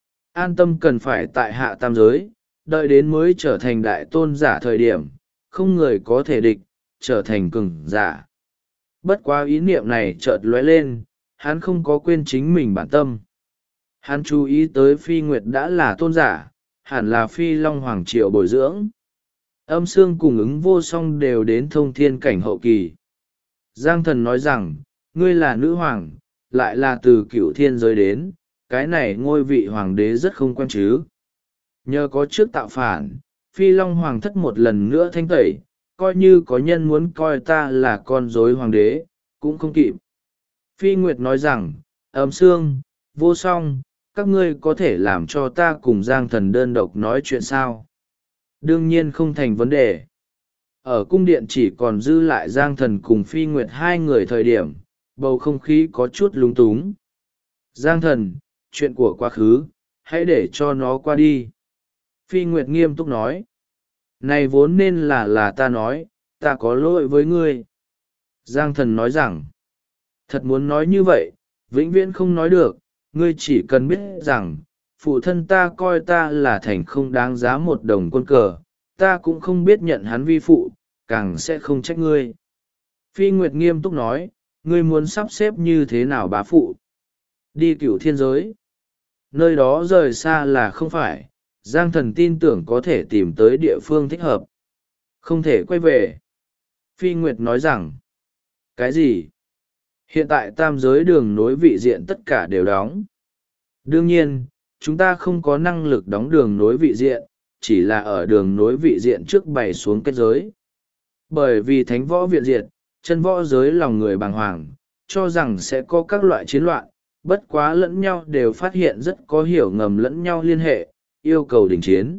An tâm cần phải tại hạ tam giới, đợi đến mới trở thành đại tôn giả thời điểm, không người có thể địch, trở thành cường giả. Bất quá ý niệm này chợt lóe lên, hắn không có quên chính mình bản tâm. Hắn chú ý tới Phi Nguyệt đã là tôn giả, hẳn là Phi Long Hoàng Triều bồi dưỡng. Âm Sương cùng Ứng Vô Song đều đến thông thiên cảnh hậu kỳ. Giang Thần nói rằng, ngươi là nữ hoàng, lại là từ cựu thiên giới đến, cái này ngôi vị hoàng đế rất không quen chứ. Nhờ có trước tạo phản, Phi Long Hoàng thất một lần nữa thanh tẩy, coi như có nhân muốn coi ta là con rối hoàng đế, cũng không kịp. Phi Nguyệt nói rằng, Âm Sương, Vô Song, các ngươi có thể làm cho ta cùng Giang Thần đơn độc nói chuyện sao? Đương nhiên không thành vấn đề. Ở cung điện chỉ còn dư lại Giang Thần cùng Phi Nguyệt hai người thời điểm, bầu không khí có chút lúng túng. Giang Thần, chuyện của quá khứ, hãy để cho nó qua đi. Phi Nguyệt nghiêm túc nói. Này vốn nên là ta nói, ta có lỗi với ngươi. Giang Thần nói rằng, thật muốn nói như vậy, vĩnh viễn không nói được, ngươi chỉ cần biết rằng, phụ thân ta coi ta là thành không đáng giá một đồng quân cờ, ta cũng không biết nhận hắn vi phụ, càng sẽ không trách ngươi. Phi Nguyệt nghiêm túc nói, ngươi muốn sắp xếp như thế nào bá phụ? Đi cửu thiên giới. Nơi đó rời xa là không phải, Giang Thần tin tưởng có thể tìm tới địa phương thích hợp. Không thể quay về. Phi Nguyệt nói rằng, cái gì? Hiện tại tam giới đường nối vị diện tất cả đều đóng. Đương nhiên, chúng ta không có năng lực đóng đường nối vị diện, chỉ là ở đường nối vị diện trước bày xuống kết giới. Bởi vì thánh võ viện diệt, chân võ giới lòng người bàng hoàng, cho rằng sẽ có các loại chiến loạn, bất quá lẫn nhau đều phát hiện rất có hiểu ngầm lẫn nhau liên hệ, yêu cầu đình chiến.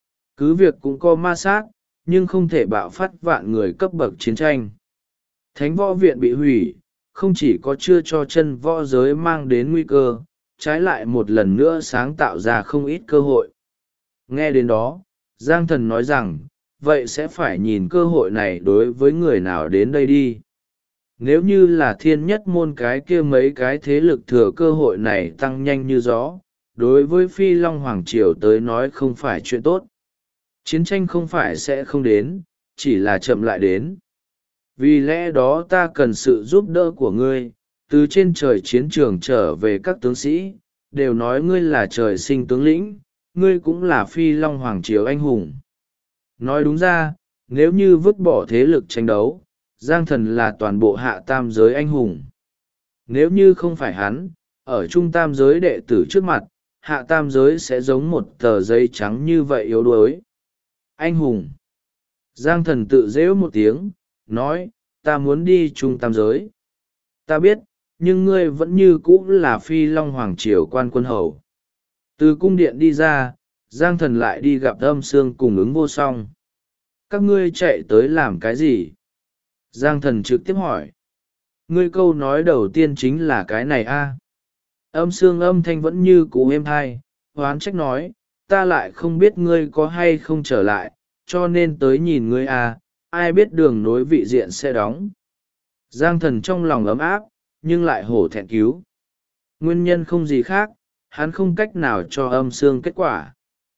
Cứ việc cũng có ma sát, nhưng không thể bạo phát vạn người cấp bậc chiến tranh. Thánh võ viện bị hủy, không chỉ có chưa cho chân võ giới mang đến nguy cơ, trái lại một lần nữa sáng tạo ra không ít cơ hội. Nghe đến đó, Giang Thần nói rằng, vậy sẽ phải nhìn cơ hội này đối với người nào đến đây đi. Nếu như là thiên nhất môn cái kia mấy cái thế lực thừa cơ hội này tăng nhanh như gió, đối với Phi Long Hoàng Triều tới nói không phải chuyện tốt. Chiến tranh không phải sẽ không đến, chỉ là chậm lại đến. Vì lẽ đó ta cần sự giúp đỡ của ngươi, từ trên trời chiến trường trở về các tướng sĩ, đều nói ngươi là trời sinh tướng lĩnh, ngươi cũng là Phi Long Hoàng Triều anh hùng. Nói đúng ra, nếu như vứt bỏ thế lực tranh đấu, Giang Thần là toàn bộ hạ tam giới anh hùng. Nếu như không phải hắn, ở trung tam giới đệ tử trước mặt, hạ tam giới sẽ giống một tờ giấy trắng như vậy yếu đuối. Anh hùng. Giang Thần tự rêu một tiếng, nói, ta muốn đi trung tam giới. Ta biết, nhưng ngươi vẫn như cũ là Phi Long Hoàng Triều quan quân hầu. Từ cung điện đi ra, Giang Thần lại đi gặp Âm Sương cùng Ứng Vô Song. Các ngươi chạy tới làm cái gì? Giang Thần trực tiếp hỏi. Ngươi câu nói đầu tiên chính là cái này a? Âm Sương âm thanh vẫn như cũ êm hai, hoán trách nói, ta lại không biết ngươi có hay không trở lại, cho nên tới nhìn ngươi a, ai biết đường nối vị diện sẽ đóng. Giang Thần trong lòng ấm áp, nhưng lại hổ thẹn cứu. Nguyên nhân không gì khác, hắn không cách nào cho Âm Sương kết quả.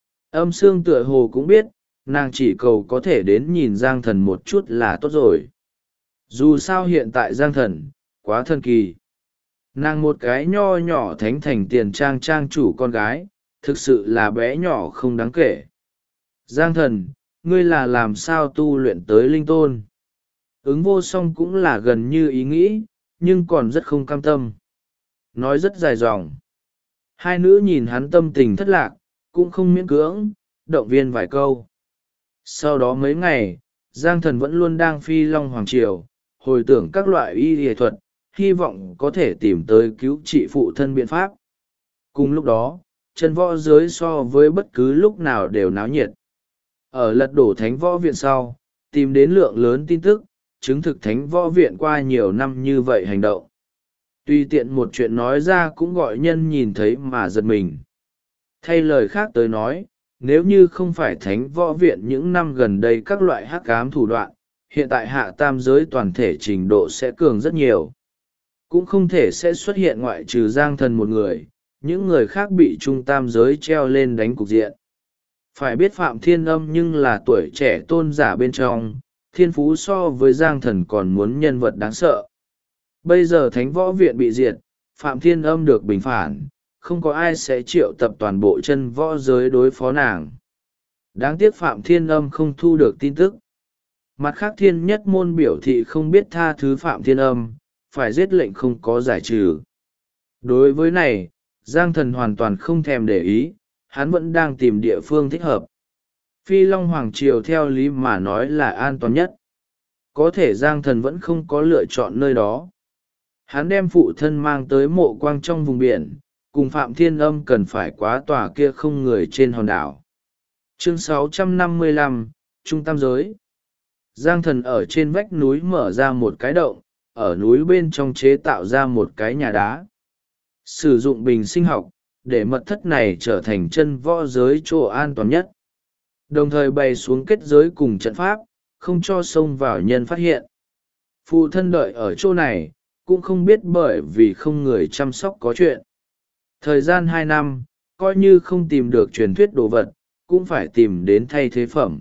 Âm Sương tựa hồ cũng biết, nàng chỉ cầu có thể đến nhìn Giang Thần một chút là tốt rồi. Dù sao hiện tại Giang Thần, quá thần kỳ. Nàng một cái nho nhỏ thánh thành tiền trang trang chủ con gái, thực sự là bé nhỏ không đáng kể. Giang Thần, ngươi là làm sao tu luyện tới linh tôn? Ứng Vô Song cũng là gần như ý nghĩ, nhưng còn rất không cam tâm. Nói rất dài dòng. Hai nữ nhìn hắn tâm tình thất lạc, cũng không miễn cưỡng, động viên vài câu. Sau đó mấy ngày, Giang Thần vẫn luôn đang Phi Long Hoàng Triều, hồi tưởng các loại y y thuật, hy vọng có thể tìm tới cứu trị phụ thân biện pháp. Cùng lúc đó, chân võ giới so với bất cứ lúc nào đều náo nhiệt. Ở lật đổ thánh võ viện sau, tìm đến lượng lớn tin tức, chứng thực thánh võ viện qua nhiều năm như vậy hành động. Tùy tiện một chuyện nói ra cũng gọi nhân nhìn thấy mà giật mình. Thay lời khác tới nói, nếu như không phải thánh võ viện những năm gần đây các loại hắc ám thủ đoạn, hiện tại hạ tam giới toàn thể trình độ sẽ cường rất nhiều. cũng không thể sẽ xuất hiện ngoại trừ Giang Thần một người, những người khác bị trung tam giới treo lên đánh cục diện. Phải biết Phạm Thiên Âm nhưng là tuổi trẻ tôn giả bên trong, thiên phú so với Giang Thần còn muốn nhân vật đáng sợ. Bây giờ Thánh Võ Viện bị diệt, Phạm Thiên Âm được bình phản, không có ai sẽ triệu tập toàn bộ chân võ giới đối phó nàng. Đáng tiếc Phạm Thiên Âm không thu được tin tức. Mặt khác Thiên Nhất Môn biểu thị không biết tha thứ Phạm Thiên Âm, phải giết lệnh không có giải trừ. Đối với này, Giang Thần hoàn toàn không thèm để ý, hắn vẫn đang tìm địa phương thích hợp. Phi Long Hoàng Triều theo lý mà nói là an toàn nhất. Có thể Giang Thần vẫn không có lựa chọn nơi đó. Hắn đem phụ thân mang tới mộ quang trong vùng biển, cùng Phạm Thiên Âm cần phải quá tòa kia không người trên hòn đảo. Chương 655, Trung Tam Giới. Giang Thần ở trên vách núi mở ra một cái động, ở núi bên trong chế tạo ra một cái nhà đá. Sử dụng bình sinh học, để mật thất này trở thành chân võ giới chỗ an toàn nhất. Đồng thời bày xuống kết giới cùng trận pháp, không cho xông vào nhân phát hiện. Phụ thân đợi ở chỗ này, cũng không biết bởi vì không người chăm sóc có chuyện. Thời gian 2 năm, coi như không tìm được truyền thuyết đồ vật, cũng phải tìm đến thay thế phẩm.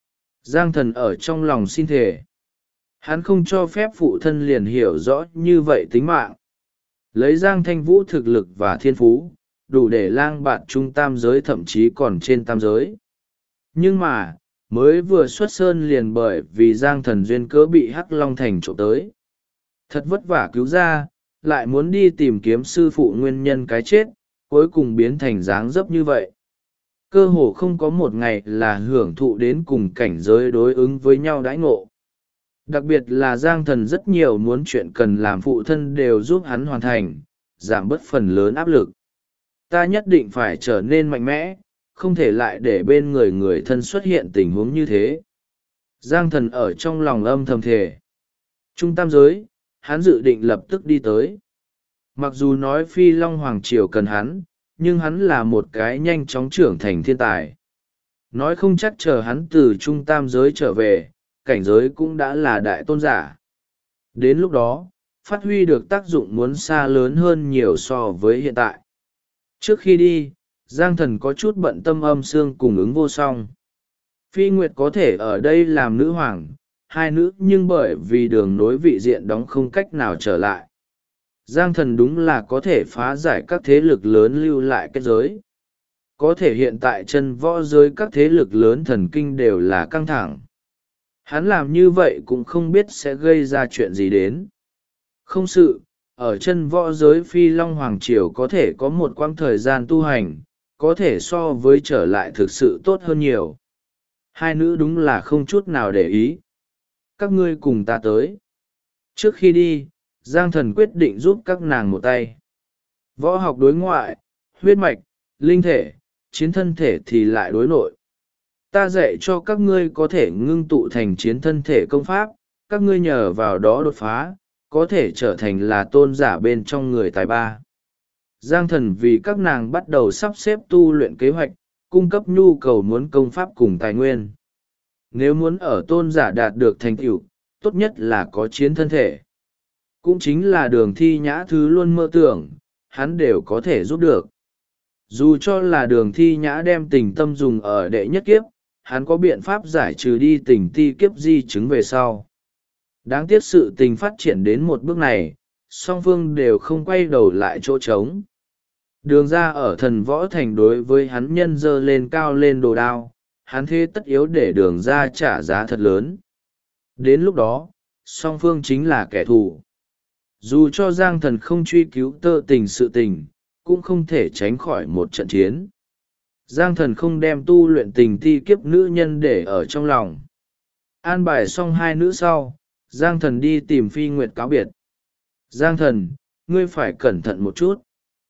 Giang Thần ở trong lòng xin thề. Hắn không cho phép phụ thân liền hiểu rõ như vậy tính mạng. Lấy Giang Thanh Vũ thực lực và thiên phú, đủ để lang bạt trung tam giới thậm chí còn trên tam giới. Nhưng mà, mới vừa xuất sơn liền bởi vì Giang Thần duyên cớ bị Hắc Long Thành trộm tới. Thật vất vả cứu ra, lại muốn đi tìm kiếm sư phụ nguyên nhân cái chết, cuối cùng biến thành dáng dấp như vậy. Cơ hồ không có một ngày là hưởng thụ đến cùng cảnh giới đối ứng với nhau đãi ngộ. Đặc biệt là Giang Thần rất nhiều muốn chuyện cần làm phụ thân đều giúp hắn hoàn thành, giảm bớt phần lớn áp lực. Ta nhất định phải trở nên mạnh mẽ, không thể lại để bên người người thân xuất hiện tình huống như thế. Giang Thần ở trong lòng âm thầm thề. Trung tam giới, hắn dự định lập tức đi tới. Mặc dù nói Phi Long Hoàng Triều cần hắn, nhưng hắn là một cái nhanh chóng trưởng thành thiên tài. Nói không chắc chờ hắn từ trung tam giới trở về, cảnh giới cũng đã là đại tôn giả. Đến lúc đó, phát huy được tác dụng muốn xa lớn hơn nhiều so với hiện tại. Trước khi đi, Giang Thần có chút bận tâm Âm Sương cùng Ứng Vô Song. Phi Nguyệt có thể ở đây làm nữ hoàng, hai nữ nhưng bởi vì đường nối vị diện đóng không cách nào trở lại. Giang Thần đúng là có thể phá giải các thế lực lớn lưu lại kết giới. Có thể hiện tại chân võ giới các thế lực lớn thần kinh đều là căng thẳng. Hắn làm như vậy cũng không biết sẽ gây ra chuyện gì đến. Không sự, ở chân võ giới Phi Long Hoàng Triều có thể có một quãng thời gian tu hành, có thể so với trở lại thực sự tốt hơn nhiều. Hai nữ đúng là không chút nào để ý. Các ngươi cùng ta tới. Trước khi đi, Giang Thần quyết định giúp các nàng một tay. Võ học đối ngoại, huyết mạch, linh thể, chiến thân thể thì lại đối nội. Ta dạy cho các ngươi có thể ngưng tụ thành chiến thân thể công pháp, các ngươi nhờ vào đó đột phá, có thể trở thành là tôn giả bên trong người tài ba. Giang Thần vì các nàng bắt đầu sắp xếp tu luyện kế hoạch, cung cấp nhu cầu muốn công pháp cùng tài nguyên. Nếu muốn ở tôn giả đạt được thành tựu, tốt nhất là có chiến thân thể. Cũng chính là Đường Thi Nhã thứ luôn mơ tưởng, hắn đều có thể giúp được. Dù cho là Đường Thi Nhã đem tình tâm dùng ở đệ nhất kiếp, hắn có biện pháp giải trừ đi tình ti kiếp di chứng về sau. Đáng tiếc sự tình phát triển đến một bước này, song phương đều không quay đầu lại chỗ trống. Đường ra ở Thần Võ Thành đối với hắn nhân dơ lên cao lên đồ đao, hắn thế tất yếu để đường ra trả giá thật lớn. Đến lúc đó, song phương chính là kẻ thù. Dù cho Giang Thần không truy cứu tơ tình sự tình, cũng không thể tránh khỏi một trận chiến. Giang Thần không đem tu luyện tình ti kiếp nữ nhân để ở trong lòng. An bài xong hai nữ sau, Giang Thần đi tìm Phi Nguyệt cáo biệt. Giang Thần, ngươi phải cẩn thận một chút.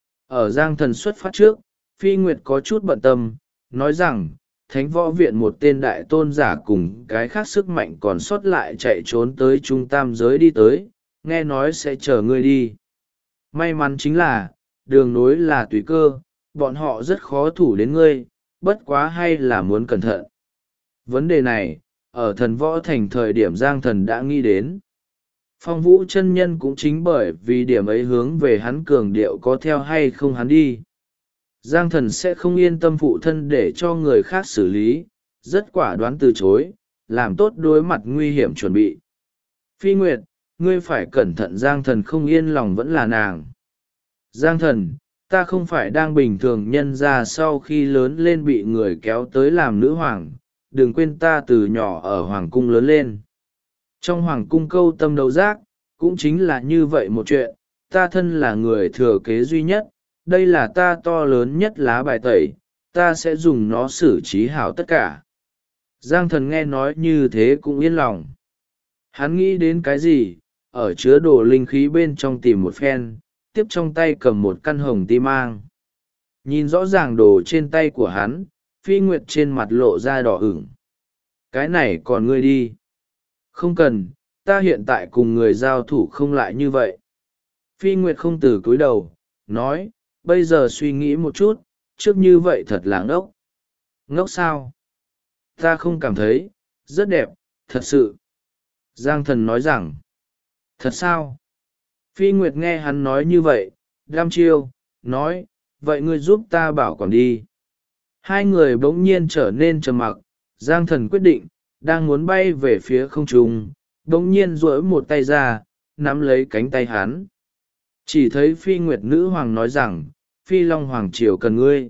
Ở Giang Thần xuất phát trước, Phi Nguyệt có chút bận tâm, nói rằng, Thánh Võ Viện một tên đại tôn giả cùng cái khác sức mạnh còn sót lại chạy trốn tới trung tam giới đi tới, nghe nói sẽ chờ ngươi đi. May mắn chính là, đường nối là tùy cơ, bọn họ rất khó thủ đến ngươi, bất quá hay là muốn cẩn thận. Vấn đề này, ở Thần Võ Thành thời điểm Giang Thần đã nghĩ đến. Phong Vũ chân nhân cũng chính bởi vì điểm ấy hướng về hắn cường điệu có theo hay không hắn đi. Giang Thần sẽ không yên tâm phụ thân để cho người khác xử lý, rất quả đoán từ chối, làm tốt đối mặt nguy hiểm chuẩn bị. Phi Nguyệt, ngươi phải cẩn thận. Giang Thần không yên lòng vẫn là nàng. Giang Thần, ta không phải đang bình thường nhân ra sau khi lớn lên bị người kéo tới làm nữ hoàng, đừng quên ta từ nhỏ ở hoàng cung lớn lên. Trong hoàng cung câu tâm đấu giác, cũng chính là như vậy một chuyện, ta thân là người thừa kế duy nhất, đây là ta to lớn nhất lá bài tẩy, ta sẽ dùng nó xử trí hảo tất cả. Giang Thần nghe nói như thế cũng yên lòng. Hắn nghĩ đến cái gì, ở chứa đồ linh khí bên trong tìm một phen, tiếp trong tay cầm một căn hồng ti mang. Nhìn rõ ràng đồ trên tay của hắn, Phi Nguyệt trên mặt lộ ra đỏ ửng. Cái này còn ngươi đi. Không cần, ta hiện tại cùng người giao thủ không lại như vậy. Phi Nguyệt không từ cúi đầu, nói, bây giờ suy nghĩ một chút, trước như vậy thật là ngốc. Ngốc sao? Ta không cảm thấy, rất đẹp, thật sự. Giang Thần nói rằng, thật sao? Phi Nguyệt nghe hắn nói như vậy, đăm chiêu, nói, vậy ngươi giúp ta bảo quản đi. Hai người bỗng nhiên trở nên trầm mặc, Giang Thần quyết định, đang muốn bay về phía không trung, bỗng nhiên duỗi một tay ra, nắm lấy cánh tay hắn. Chỉ thấy Phi Nguyệt nữ hoàng nói rằng, Phi Long Hoàng Triều cần ngươi.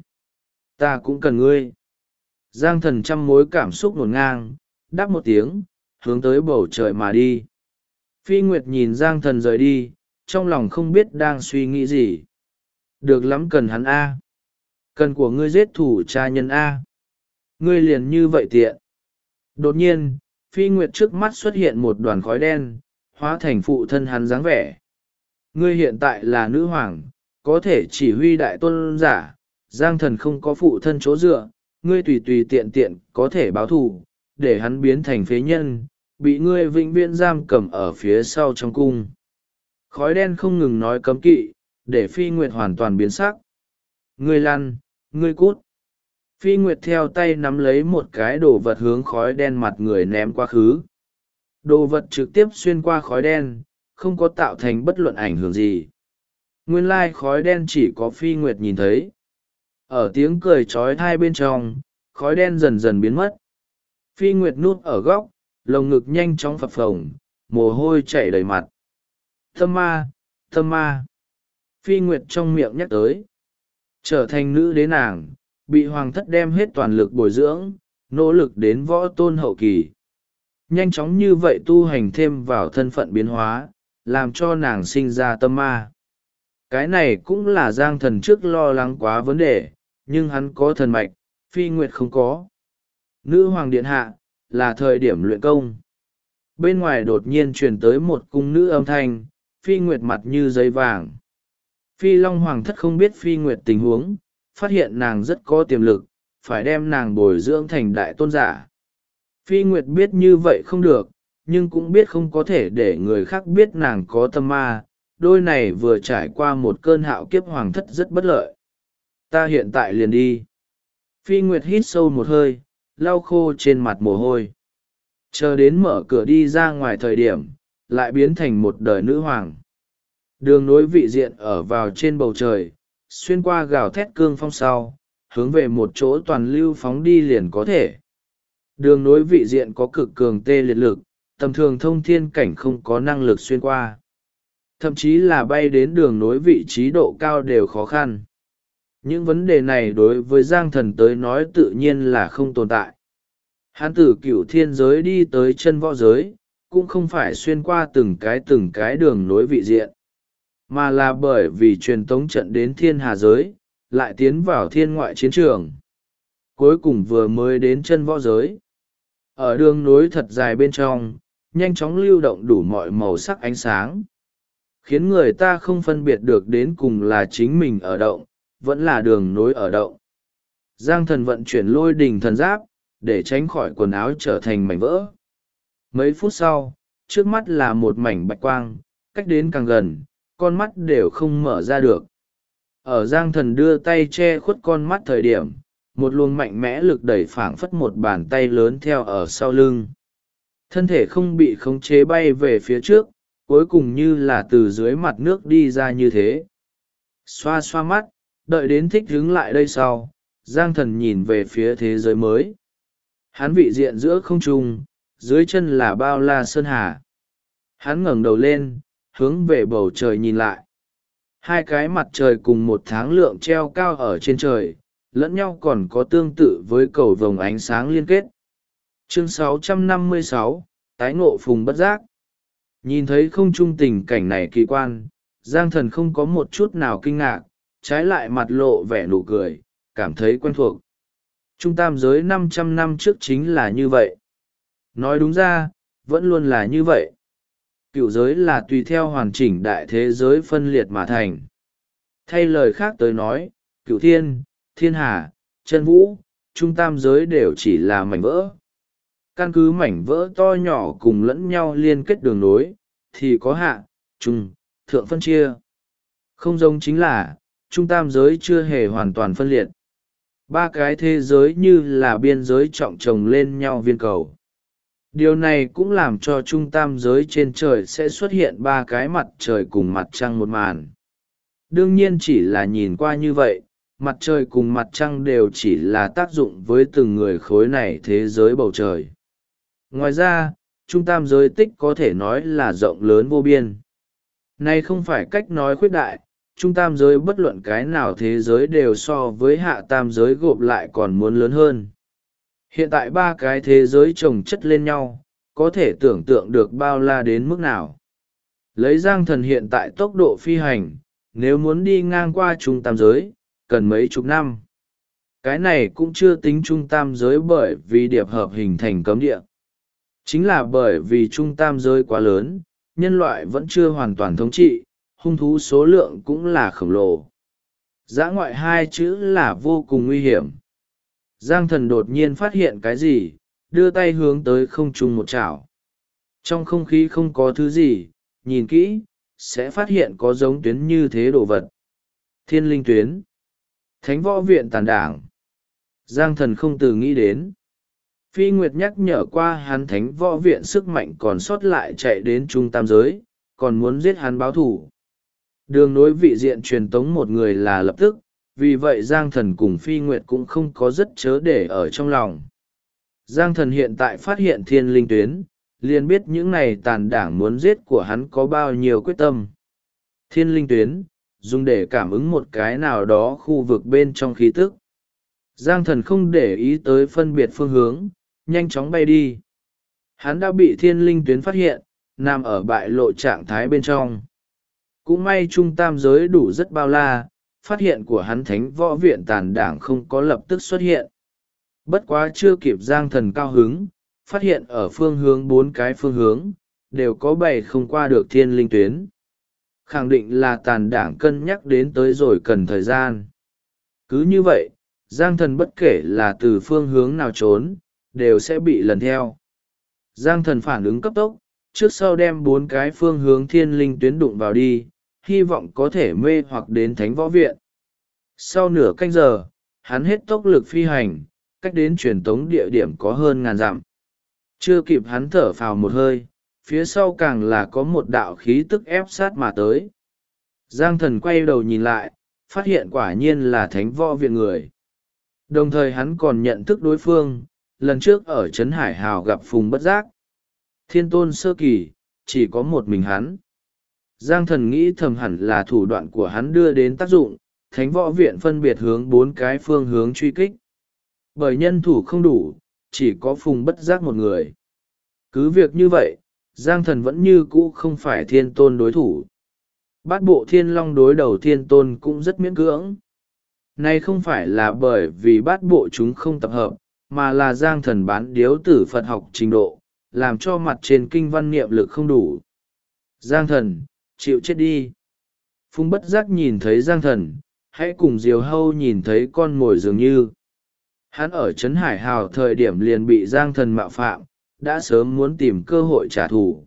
Ta cũng cần ngươi. Giang Thần trăm mối cảm xúc ngổn ngang, đáp một tiếng, hướng tới bầu trời mà đi. Phi Nguyệt nhìn Giang Thần rời đi, trong lòng không biết đang suy nghĩ gì. Được lắm, cần hắn A. Cần của ngươi giết thủ cha nhân A. Ngươi liền như vậy tiện. Đột nhiên, Phi Nguyệt trước mắt xuất hiện một đoàn khói đen, hóa thành phụ thân hắn dáng vẻ. Ngươi hiện tại là nữ hoàng, có thể chỉ huy đại tôn giả, Giang Thần không có phụ thân chỗ dựa, ngươi tùy tùy tiện tiện có thể báo thù, để hắn biến thành phế nhân, bị ngươi vĩnh viễn giam cầm ở phía sau trong cung. Khói đen không ngừng nói cấm kỵ, để Phi Nguyệt hoàn toàn biến sắc. Ngươi lăn, ngươi cút. Phi Nguyệt theo tay nắm lấy một cái đồ vật hướng khói đen mặt người ném quá khứ. Đồ vật trực tiếp xuyên qua khói đen, không có tạo thành bất luận ảnh hưởng gì. Nguyên lai khói đen chỉ có Phi Nguyệt nhìn thấy. Ở tiếng cười trói thai bên trong, khói đen dần dần biến mất. Phi Nguyệt núp ở góc, lồng ngực nhanh chóng phập phồng, mồ hôi chảy đầy mặt. Tâm ma, tâm ma. Phi Nguyệt trong miệng nhắc tới. Trở thành nữ đế nàng, bị hoàng thất đem hết toàn lực bồi dưỡng, nỗ lực đến võ tôn hậu kỳ. Nhanh chóng như vậy tu hành thêm vào thân phận biến hóa, làm cho nàng sinh ra tâm ma. Cái này cũng là Giang Thần trước lo lắng quá vấn đề, nhưng hắn có thần mạch, Phi Nguyệt không có. Nữ hoàng điện hạ, là thời điểm luyện công. Bên ngoài đột nhiên truyền tới một cung nữ âm thanh, Phi Nguyệt mặt như giấy vàng. Phi Long Hoàng thất không biết Phi Nguyệt tình huống, phát hiện nàng rất có tiềm lực, phải đem nàng bồi dưỡng thành đại tôn giả. Phi Nguyệt biết như vậy không được, nhưng cũng biết không có thể để người khác biết nàng có tâm ma, đôi này vừa trải qua một cơn hạo kiếp hoàng thất rất bất lợi. Ta hiện tại liền đi. Phi Nguyệt hít sâu một hơi, lau khô trên mặt mồ hôi. Chờ đến mở cửa đi ra ngoài thời điểm, lại biến thành một đời nữ hoàng. Đường nối vị diện ở vào trên bầu trời, xuyên qua gào thét cương phong sau, hướng về một chỗ toàn lưu phóng đi liền có thể. Đường nối vị diện có cực cường tê liệt lực, tầm thường thông thiên cảnh không có năng lực xuyên qua. Thậm chí là bay đến đường nối vị trí độ cao đều khó khăn. Những vấn đề này đối với Giang Thần tới nói tự nhiên là không tồn tại. Hắn từ cửu thiên giới đi tới chân võ giới, cũng không phải xuyên qua từng cái đường nối vị diện, mà là bởi vì truyền tống trận đến thiên hà giới, lại tiến vào thiên ngoại chiến trường. Cuối cùng vừa mới đến chân võ giới. Ở đường nối thật dài bên trong, nhanh chóng lưu động đủ mọi màu sắc ánh sáng, khiến người ta không phân biệt được đến cùng là chính mình ở động, vẫn là đường nối ở động. Giang Thần vận chuyển lôi đình thần giáp, để tránh khỏi quần áo trở thành mảnh vỡ. Mấy phút sau, trước mắt là một mảnh bạch quang, cách đến càng gần, con mắt đều không mở ra được. Ở Giang Thần đưa tay che khuất con mắt thời điểm, một luồng mạnh mẽ lực đẩy phảng phất một bàn tay lớn theo ở sau lưng. Thân thể không bị khống chế bay về phía trước, cuối cùng như là từ dưới mặt nước đi ra như thế. Xoa xoa mắt, đợi đến thích đứng lại đây sau, Giang Thần nhìn về phía thế giới mới. Hắn vị diện giữa không trung, dưới chân là bao la sơn hà. Hắn ngẩng đầu lên, hướng về bầu trời nhìn lại. Hai cái mặt trời cùng một tháng lượng treo cao ở trên trời, lẫn nhau còn có tương tự với cầu vồng ánh sáng liên kết. Chương 656, tái ngộ Phùng Bất Giác. Nhìn thấy không trung tình cảnh này kỳ quan, Giang Thần không có một chút nào kinh ngạc, trái lại mặt lộ vẻ nụ cười, cảm thấy quen thuộc. Trung tam giới 500 năm trước chính là như vậy. Nói đúng ra, vẫn luôn là như vậy. Cựu giới là tùy theo hoàn chỉnh đại thế giới phân liệt mà thành. Thay lời khác tới nói, cựu thiên, thiên hà, chân vũ, trung tam giới đều chỉ là mảnh vỡ. Căn cứ mảnh vỡ to nhỏ cùng lẫn nhau liên kết đường nối, thì có hạ, trung, thượng phân chia. Không giống chính là, trung tam giới chưa hề hoàn toàn phân liệt. Ba cái thế giới như là biên giới trọng chồng lên nhau viên cầu. Điều này cũng làm cho trung tam giới trên trời sẽ xuất hiện ba cái mặt trời cùng mặt trăng một màn. Đương nhiên chỉ là nhìn qua như vậy, mặt trời cùng mặt trăng đều chỉ là tác dụng với từng người khối này thế giới bầu trời. Ngoài ra, trung tam giới tích có thể nói là rộng lớn vô biên. Này không phải cách nói khuyết đại, trung tam giới bất luận cái nào thế giới đều so với hạ tam giới gộp lại còn muốn lớn hơn. Hiện tại ba cái thế giới chồng chất lên nhau, có thể tưởng tượng được bao la đến mức nào. Lấy Giang Thần hiện tại tốc độ phi hành, nếu muốn đi ngang qua trung tam giới, cần mấy chục năm. Cái này cũng chưa tính trung tam giới bởi vì điệp hợp hình thành cấm địa. Chính là bởi vì trung tam giới quá lớn, nhân loại vẫn chưa hoàn toàn thống trị, hung thú số lượng cũng là khổng lồ. Dã ngoại hai chữ là vô cùng nguy hiểm. Giang Thần đột nhiên phát hiện cái gì, đưa tay hướng tới không trung một chảo. Trong không khí không có thứ gì, nhìn kỹ, sẽ phát hiện có giống tuyến như thế đồ vật. Thiên linh tuyến. Thánh võ viện tàn đảng. Giang Thần không từ nghĩ đến. Phi Nguyệt nhắc nhở qua hắn thánh võ viện sức mạnh còn sót lại chạy đến trung tam giới, còn muốn giết hắn báo thù. Đường nối vị diện truyền tống một người là lập tức, vì vậy Giang Thần cùng Phi Nguyệt cũng không có rất chớ để ở trong lòng. Giang Thần hiện tại phát hiện thiên linh tuyến, liền biết những này tàn đảng muốn giết của hắn có bao nhiêu quyết tâm. Thiên linh tuyến, dùng để cảm ứng một cái nào đó khu vực bên trong khí tức. Giang Thần không để ý tới phân biệt phương hướng, nhanh chóng bay đi. Hắn đã bị thiên linh tuyến phát hiện, nằm ở bại lộ trạng thái bên trong. Cũng may trung tam giới đủ rất bao la, phát hiện của hắn thánh võ viện tàn đảng không có lập tức xuất hiện. Bất quá chưa kịp Giang Thần cao hứng, phát hiện ở phương hướng bốn cái phương hướng, đều có bày không qua được thiên linh tuyến. Khẳng định là tàn đảng cân nhắc đến tới rồi cần thời gian. Cứ như vậy, Giang Thần bất kể là từ phương hướng nào trốn, đều sẽ bị lần theo. Giang Thần phản ứng cấp tốc, trước sau đem bốn cái phương hướng thiên linh tuyến đụng vào đi, hy vọng có thể mê hoặc đến thánh võ viện. Sau nửa canh giờ, hắn hết tốc lực phi hành, cách đến truyền tống địa điểm có hơn 1000 dặm. Chưa kịp hắn thở phào một hơi, phía sau càng là có một đạo khí tức ép sát mà tới. Giang Thần quay đầu nhìn lại, phát hiện quả nhiên là thánh võ viện người. Đồng thời hắn còn nhận thức đối phương, lần trước ở Trấn Hải Hào gặp Phùng Bất Giác. Thiên tôn sơ kỳ, chỉ có một mình hắn. Giang Thần nghĩ thầm hẳn là thủ đoạn của hắn đưa đến tác dụng, thánh võ viện phân biệt hướng bốn cái phương hướng truy kích. Bởi nhân thủ không đủ, chỉ có Phùng Bất Giác một người. Cứ việc như vậy, Giang Thần vẫn như cũ không phải thiên tôn đối thủ. Bát bộ thiên long đối đầu thiên tôn cũng rất miễn cưỡng. Này không phải là bởi vì bát bộ chúng không tập hợp, mà là Giang Thần bán điếu tử Phật học trình độ, làm cho mặt trên kinh văn niệm lực không đủ. Giang Thần, chịu chết đi. Phùng Bất Giác nhìn thấy Giang Thần, hãy cùng Diều Hâu nhìn thấy con mồi dường như. Hắn ở Trấn Hải Hào thời điểm liền bị Giang Thần mạo phạm, đã sớm muốn tìm cơ hội trả thù.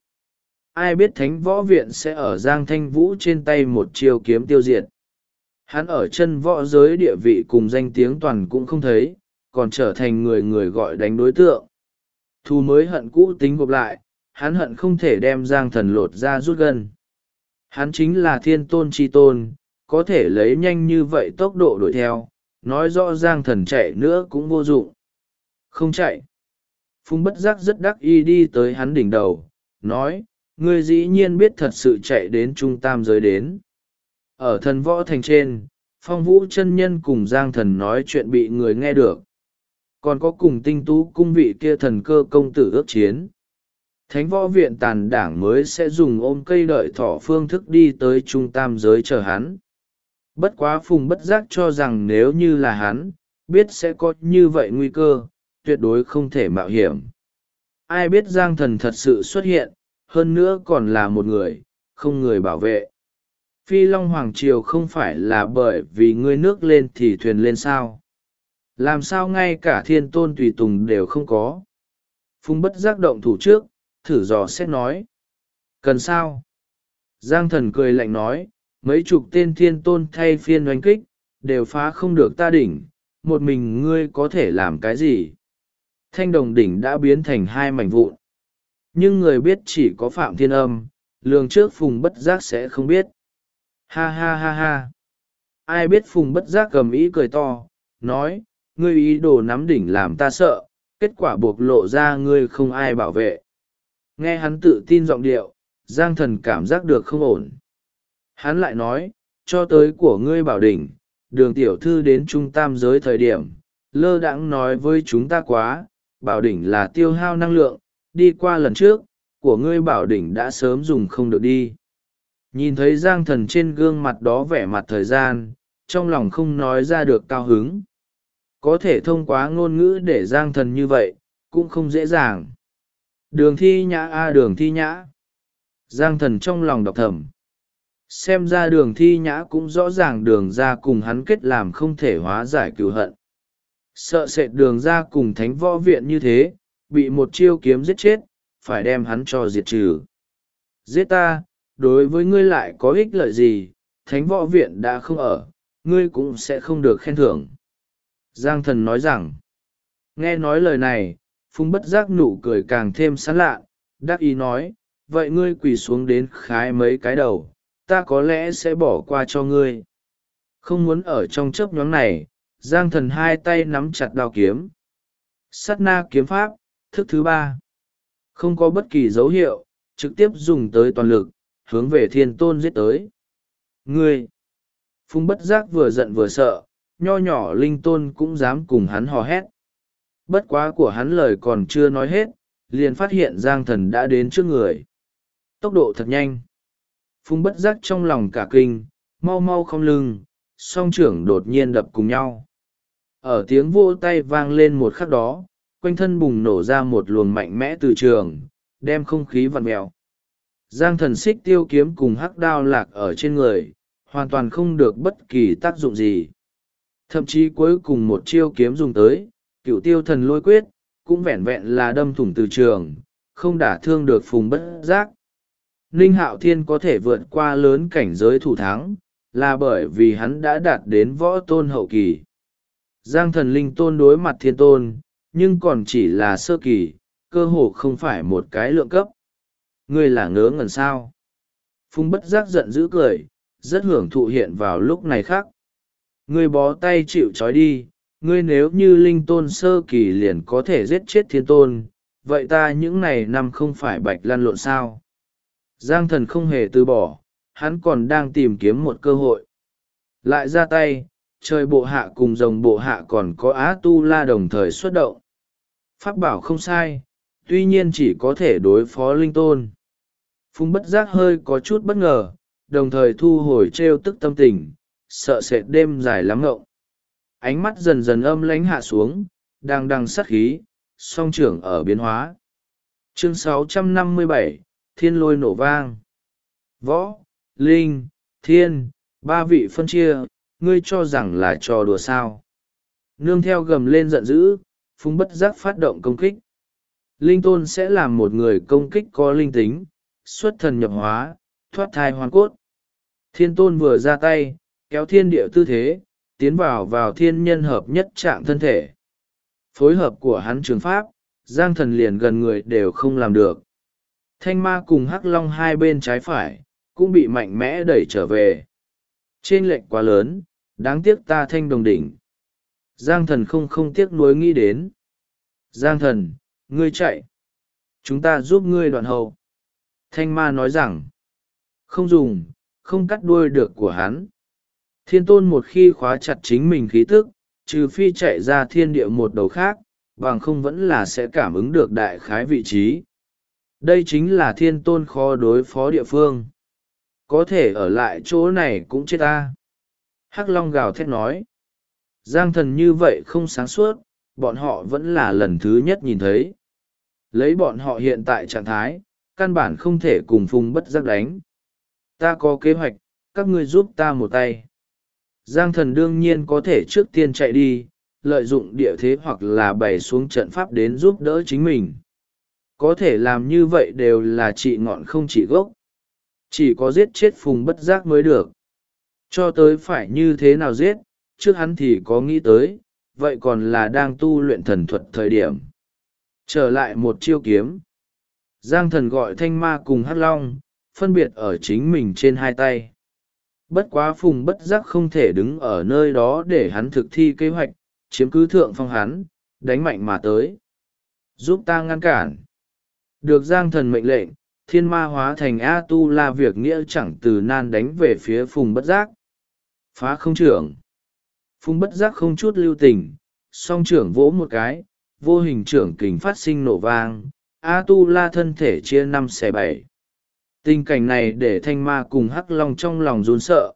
Ai biết thánh võ viện sẽ ở Giang Thanh Vũ trên tay một chiêu kiếm tiêu diệt. Hắn ở chân võ giới địa vị cùng danh tiếng toàn cũng không thấy, còn trở thành người người gọi đánh đối tượng. Thù mới hận cũ tính gộp lại, Hắn hận không thể đem Giang Thần lột ra rút gân. Hắn chính là thiên tôn chi tôn, có thể lấy nhanh như vậy tốc độ đuổi theo, nói rõ Giang Thần chạy nữa cũng vô dụng. Không chạy. Phùng Bất Giác rất đắc ý đi tới hắn đỉnh đầu, nói, ngươi dĩ nhiên biết thật sự chạy đến trung tam giới đến. Ở Thần Võ Thành trên, Phong Vũ chân nhân cùng Giang Thần nói chuyện bị người nghe được. Còn có cùng Tinh Tú cung vị kia thần cơ công tử ước chiến. Thánh Võ Viện tàn đảng mới sẽ dùng ôm cây đợi thỏ phương thức đi tới trung tam giới chờ hắn. Bất quá Phùng Bất Giác cho rằng nếu như là hắn, biết sẽ có như vậy nguy cơ, tuyệt đối không thể mạo hiểm. Ai biết Giang Thần thật sự xuất hiện, hơn nữa còn là một người, không người bảo vệ. Phi Long Hoàng Triều không phải là bởi vì ngươi nước lên thì thuyền lên sao? Làm sao ngay cả thiên tôn tùy tùng đều không có? Phùng Bất Giác động thủ trước, thử dò xét nói. Cần sao? Giang Thần cười lạnh nói, mấy chục tên thiên tôn thay phiên oanh kích, đều phá không được ta đỉnh, một mình ngươi có thể làm cái gì? Thanh đồng đỉnh đã biến thành hai mảnh vụn. Nhưng người biết chỉ có Phạm Thiên Âm, lường trước Phùng Bất Giác sẽ không biết. Ha ha ha ha. Ai biết Phùng Bất Giác cầm ý cười to, nói, ngươi ý đồ nắm đỉnh làm ta sợ, kết quả buộc lộ ra ngươi không ai bảo vệ. Nghe hắn tự tin giọng điệu, Giang Thần cảm giác được không ổn. Hắn lại nói, cho tới của ngươi bảo đỉnh, Đường tiểu thư đến trung tam giới thời điểm, lơ đãng nói với chúng ta quá, bảo đỉnh là tiêu hao năng lượng, đi qua lần trước, của ngươi bảo đỉnh đã sớm dùng không được đi. Nhìn thấy Giang Thần trên gương mặt đó vẻ mặt thời gian, trong lòng không nói ra được cao hứng. Có thể thông qua ngôn ngữ để Giang Thần như vậy, cũng không dễ dàng. Đường Thi Nhã a Đường Thi Nhã. Giang Thần trong lòng đọc thầm. Xem ra Đường Thi Nhã cũng rõ ràng Đường ra cùng hắn kết làm không thể hóa giải cừu hận. Sợ sệt Đường ra cùng Thánh Võ Viện như thế, bị một chiêu kiếm giết chết, phải đem hắn cho diệt trừ. Giết ta, đối với ngươi lại có ích lợi gì, Thánh Võ Viện đã không ở, ngươi cũng sẽ không được khen thưởng. Giang Thần nói rằng, nghe nói lời này, Phùng Bất Giác nụ cười càng thêm sán lạ, đắc ý nói, vậy ngươi quỳ xuống đến khái mấy cái đầu, ta có lẽ sẽ bỏ qua cho ngươi. Không muốn ở trong chớp nhoáng này, Giang Thần hai tay nắm chặt đao kiếm. Sát na kiếm pháp, thức thứ 3. Không có bất kỳ dấu hiệu, trực tiếp dùng tới toàn lực, hướng về thiên tôn giết tới. Ngươi! Phùng Bất Giác vừa giận vừa sợ, nho nhỏ linh tôn cũng dám cùng hắn hò hét. Bất quá của hắn lời còn chưa nói hết, liền phát hiện Giang Thần đã đến trước người. Tốc độ thật nhanh. Phùng Bất Giác trong lòng cả kinh, mau mau không lưng, song trưởng đột nhiên đập cùng nhau. Ở tiếng vỗ tay vang lên một khắc đó, quanh thân bùng nổ ra một luồng mạnh mẽ từ trường, đem không khí vặn mèo. Giang Thần xích tiêu kiếm cùng hắc đao lạc ở trên người, hoàn toàn không được bất kỳ tác dụng gì. Thậm chí cuối cùng một chiêu kiếm dùng tới, Cửu Tiêu Thần Lôi Quyết, cũng vẹn vẹn là đâm thủng từ trường, không đả thương được Phùng Bất Giác. Ninh Hạo Thiên có thể vượt qua lớn cảnh giới thủ thắng, là bởi vì hắn đã đạt đến võ tôn hậu kỳ. Giang Thần Linh Tôn đối mặt thiên tôn, nhưng còn chỉ là sơ kỳ, cơ hồ không phải một cái lượng cấp. Ngươi là ngớ ngẩn sao? Phùng Bất Giác giận dữ cười, rất hưởng thụ hiện vào lúc này khác. Ngươi bó tay chịu trói đi, ngươi nếu như linh tôn sơ kỳ liền có thể giết chết thiên tôn, vậy ta những này năm không phải bạch lăn lộn sao? Giang Thần không hề từ bỏ, hắn còn đang tìm kiếm một cơ hội. Lại ra tay, trời bộ hạ cùng rồng bộ hạ còn có Á Tu La đồng thời xuất động. Pháp bảo không sai, tuy nhiên chỉ có thể đối phó linh tôn. Phùng Bất Giác hơi có chút bất ngờ, đồng thời thu hồi trêu tức tâm tình, sợ sệt đêm dài lắm ngộng. Ánh mắt dần dần âm lãnh hạ xuống, đang đằng sát khí, song trưởng ở biến hóa. Chương 657, Thiên Lôi nổ vang. Võ, Linh, Thiên, ba vị phân chia, ngươi cho rằng là trò đùa sao? Nương theo gầm lên giận dữ, Phùng Bất Giác phát động công kích. Linh tôn sẽ làm một người công kích có linh tính, xuất thần nhập hóa, thoát thai hoàn cốt. Thiên tôn vừa ra tay, kéo thiên địa tư thế, tiến vào thiên nhân hợp nhất trạng thân thể. Phối hợp của hắn trường pháp, Giang Thần liền gần người đều không làm được. Thanh ma cùng hắc long hai bên trái phải cũng bị mạnh mẽ đẩy trở về. Chênh lệch quá lớn, đáng tiếc ta thanh đồng đỉnh. Giang thần không tiếc nuối nghĩ đến. Giang thần, ngươi chạy. Chúng ta giúp ngươi đoạn hậu. Thanh ma nói rằng, không dùng, không cắt đuôi được của hắn. Thiên tôn một khi khóa chặt chính mình khí tức, trừ phi chạy ra thiên địa một đầu khác, bằng không vẫn là sẽ cảm ứng được đại khái vị trí. Đây chính là thiên tôn khó đối phó địa phương. Có thể ở lại chỗ này cũng chết ta. Hắc long gào thét nói. Giang thần như vậy không sáng suốt, bọn họ vẫn là lần thứ nhất nhìn thấy. Lấy bọn họ hiện tại trạng thái, căn bản không thể cùng Phùng Bất Giác đánh. Ta có kế hoạch, các ngươi giúp ta một tay. Giang thần đương nhiên có thể trước tiên chạy đi, lợi dụng địa thế hoặc là bày xuống trận pháp đến giúp đỡ chính mình. Có thể làm như vậy đều là trị ngọn không trị gốc. Chỉ có giết chết Phùng Bất Giác mới được. Cho tới phải như thế nào giết, trước hắn thì có nghĩ tới, vậy còn là đang tu luyện thần thuật thời điểm. Trở lại một chiêu kiếm. Giang thần gọi thanh ma cùng hắc long, phân biệt ở chính mình trên hai tay. Bất quá Phùng Bất Giác không thể đứng ở nơi đó để hắn thực thi kế hoạch, chiếm cứ thượng phong hắn, đánh mạnh mà tới. Giúp ta ngăn cản. Được Giang thần mệnh lệnh, thiên ma hóa thành A-tu-la việc nghĩa chẳng từ nan đánh về phía Phùng Bất Giác. Phá không trưởng. Phùng Bất Giác không chút lưu tình, song trưởng vỗ một cái, vô hình trưởng kình phát sinh nổ vang, A-tu-la thân thể chia 5/7. Tình cảnh này để thanh ma cùng hắc long trong lòng run sợ.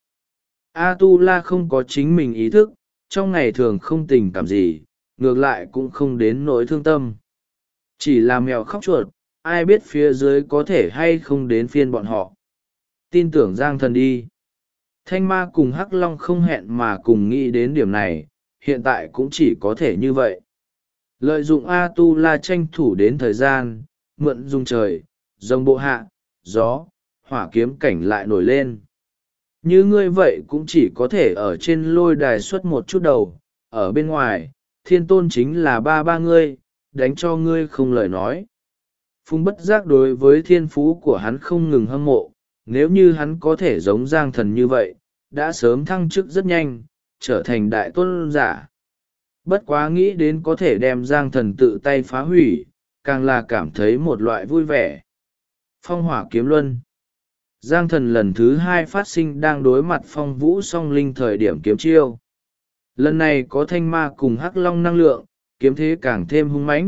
A-tu-la không có chính mình ý thức, trong ngày thường không tình cảm gì, ngược lại cũng không đến nỗi thương tâm. Chỉ là mèo khóc chuột, ai biết phía dưới có thể hay không đến phiên bọn họ. Tin tưởng Giang thần đi. Thanh ma cùng hắc long không hẹn mà cùng nghĩ đến điểm này, hiện tại cũng chỉ có thể như vậy. Lợi dụng A-tu-la tranh thủ đến thời gian, mượn dùng trời, dòng bộ hạ, gió, hỏa kiếm cảnh lại nổi lên. Như ngươi vậy cũng chỉ có thể ở trên lôi đài xuất một chút đầu, ở bên ngoài, thiên tôn chính là ba ngươi, đánh cho ngươi không lời nói. Phùng Bất Giác đối với thiên phú của hắn không ngừng hâm mộ, nếu như hắn có thể giống Giang thần như vậy, đã sớm thăng chức rất nhanh, trở thành đại tôn giả. Bất quá nghĩ đến có thể đem Giang thần tự tay phá hủy, càng là cảm thấy một loại vui vẻ. Phong hỏa kiếm luân. Giang thần lần thứ 2 phát sinh đang đối mặt phong vũ song linh thời điểm kiếm chiêu. Lần này có thanh ma cùng hắc long năng lượng, kiếm thế càng thêm hung mãnh.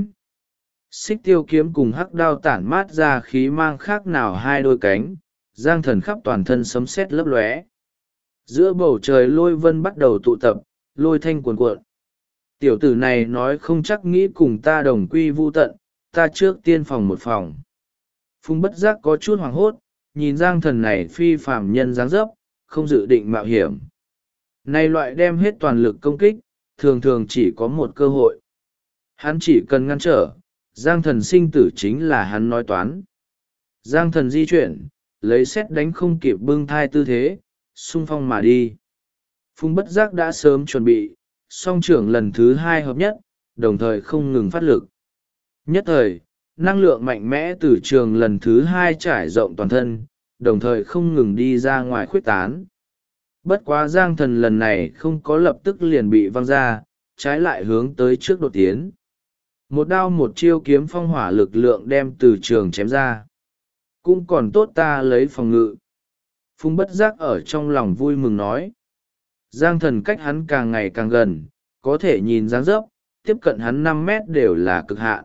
Xích tiêu kiếm cùng hắc đao tản mát ra khí mang khác nào hai đôi cánh, Giang thần khắp toàn thân sấm sét lấp lóe. Giữa bầu trời lôi vân bắt đầu tụ tập, lôi thanh cuồn cuộn. Tiểu tử này nói không chắc nghĩ cùng ta đồng quy vu tận, ta trước tiên phòng một phòng. Phùng Bất Giác có chút hoảng hốt, nhìn Giang thần này phi phàm nhân dáng dấp, không dự định mạo hiểm. Này loại đem hết toàn lực công kích, thường thường chỉ có một cơ hội. Hắn chỉ cần ngăn trở, Giang thần sinh tử chính là hắn nói toán. Giang thần di chuyển, lấy xét đánh không kịp bưng thai tư thế, xung phong mà đi. Phùng Bất Giác đã sớm chuẩn bị, song trưởng lần thứ 2 hợp nhất, đồng thời không ngừng phát lực. Nhất thời, năng lượng mạnh mẽ từ trường lần thứ 2 trải rộng toàn thân, đồng thời không ngừng đi ra ngoài khuếch tán. Bất quá Giang thần lần này không có lập tức liền bị văng ra, trái lại hướng tới trước đột tiến. Một đao một chiêu kiếm phong hỏa lực lượng đem từ trường chém ra. Cũng còn tốt ta lấy phòng ngự. Phùng Bất Giác ở trong lòng vui mừng nói. Giang thần cách hắn càng ngày càng gần, có thể nhìn dáng dấp, tiếp cận hắn 5 mét đều là cực hạn.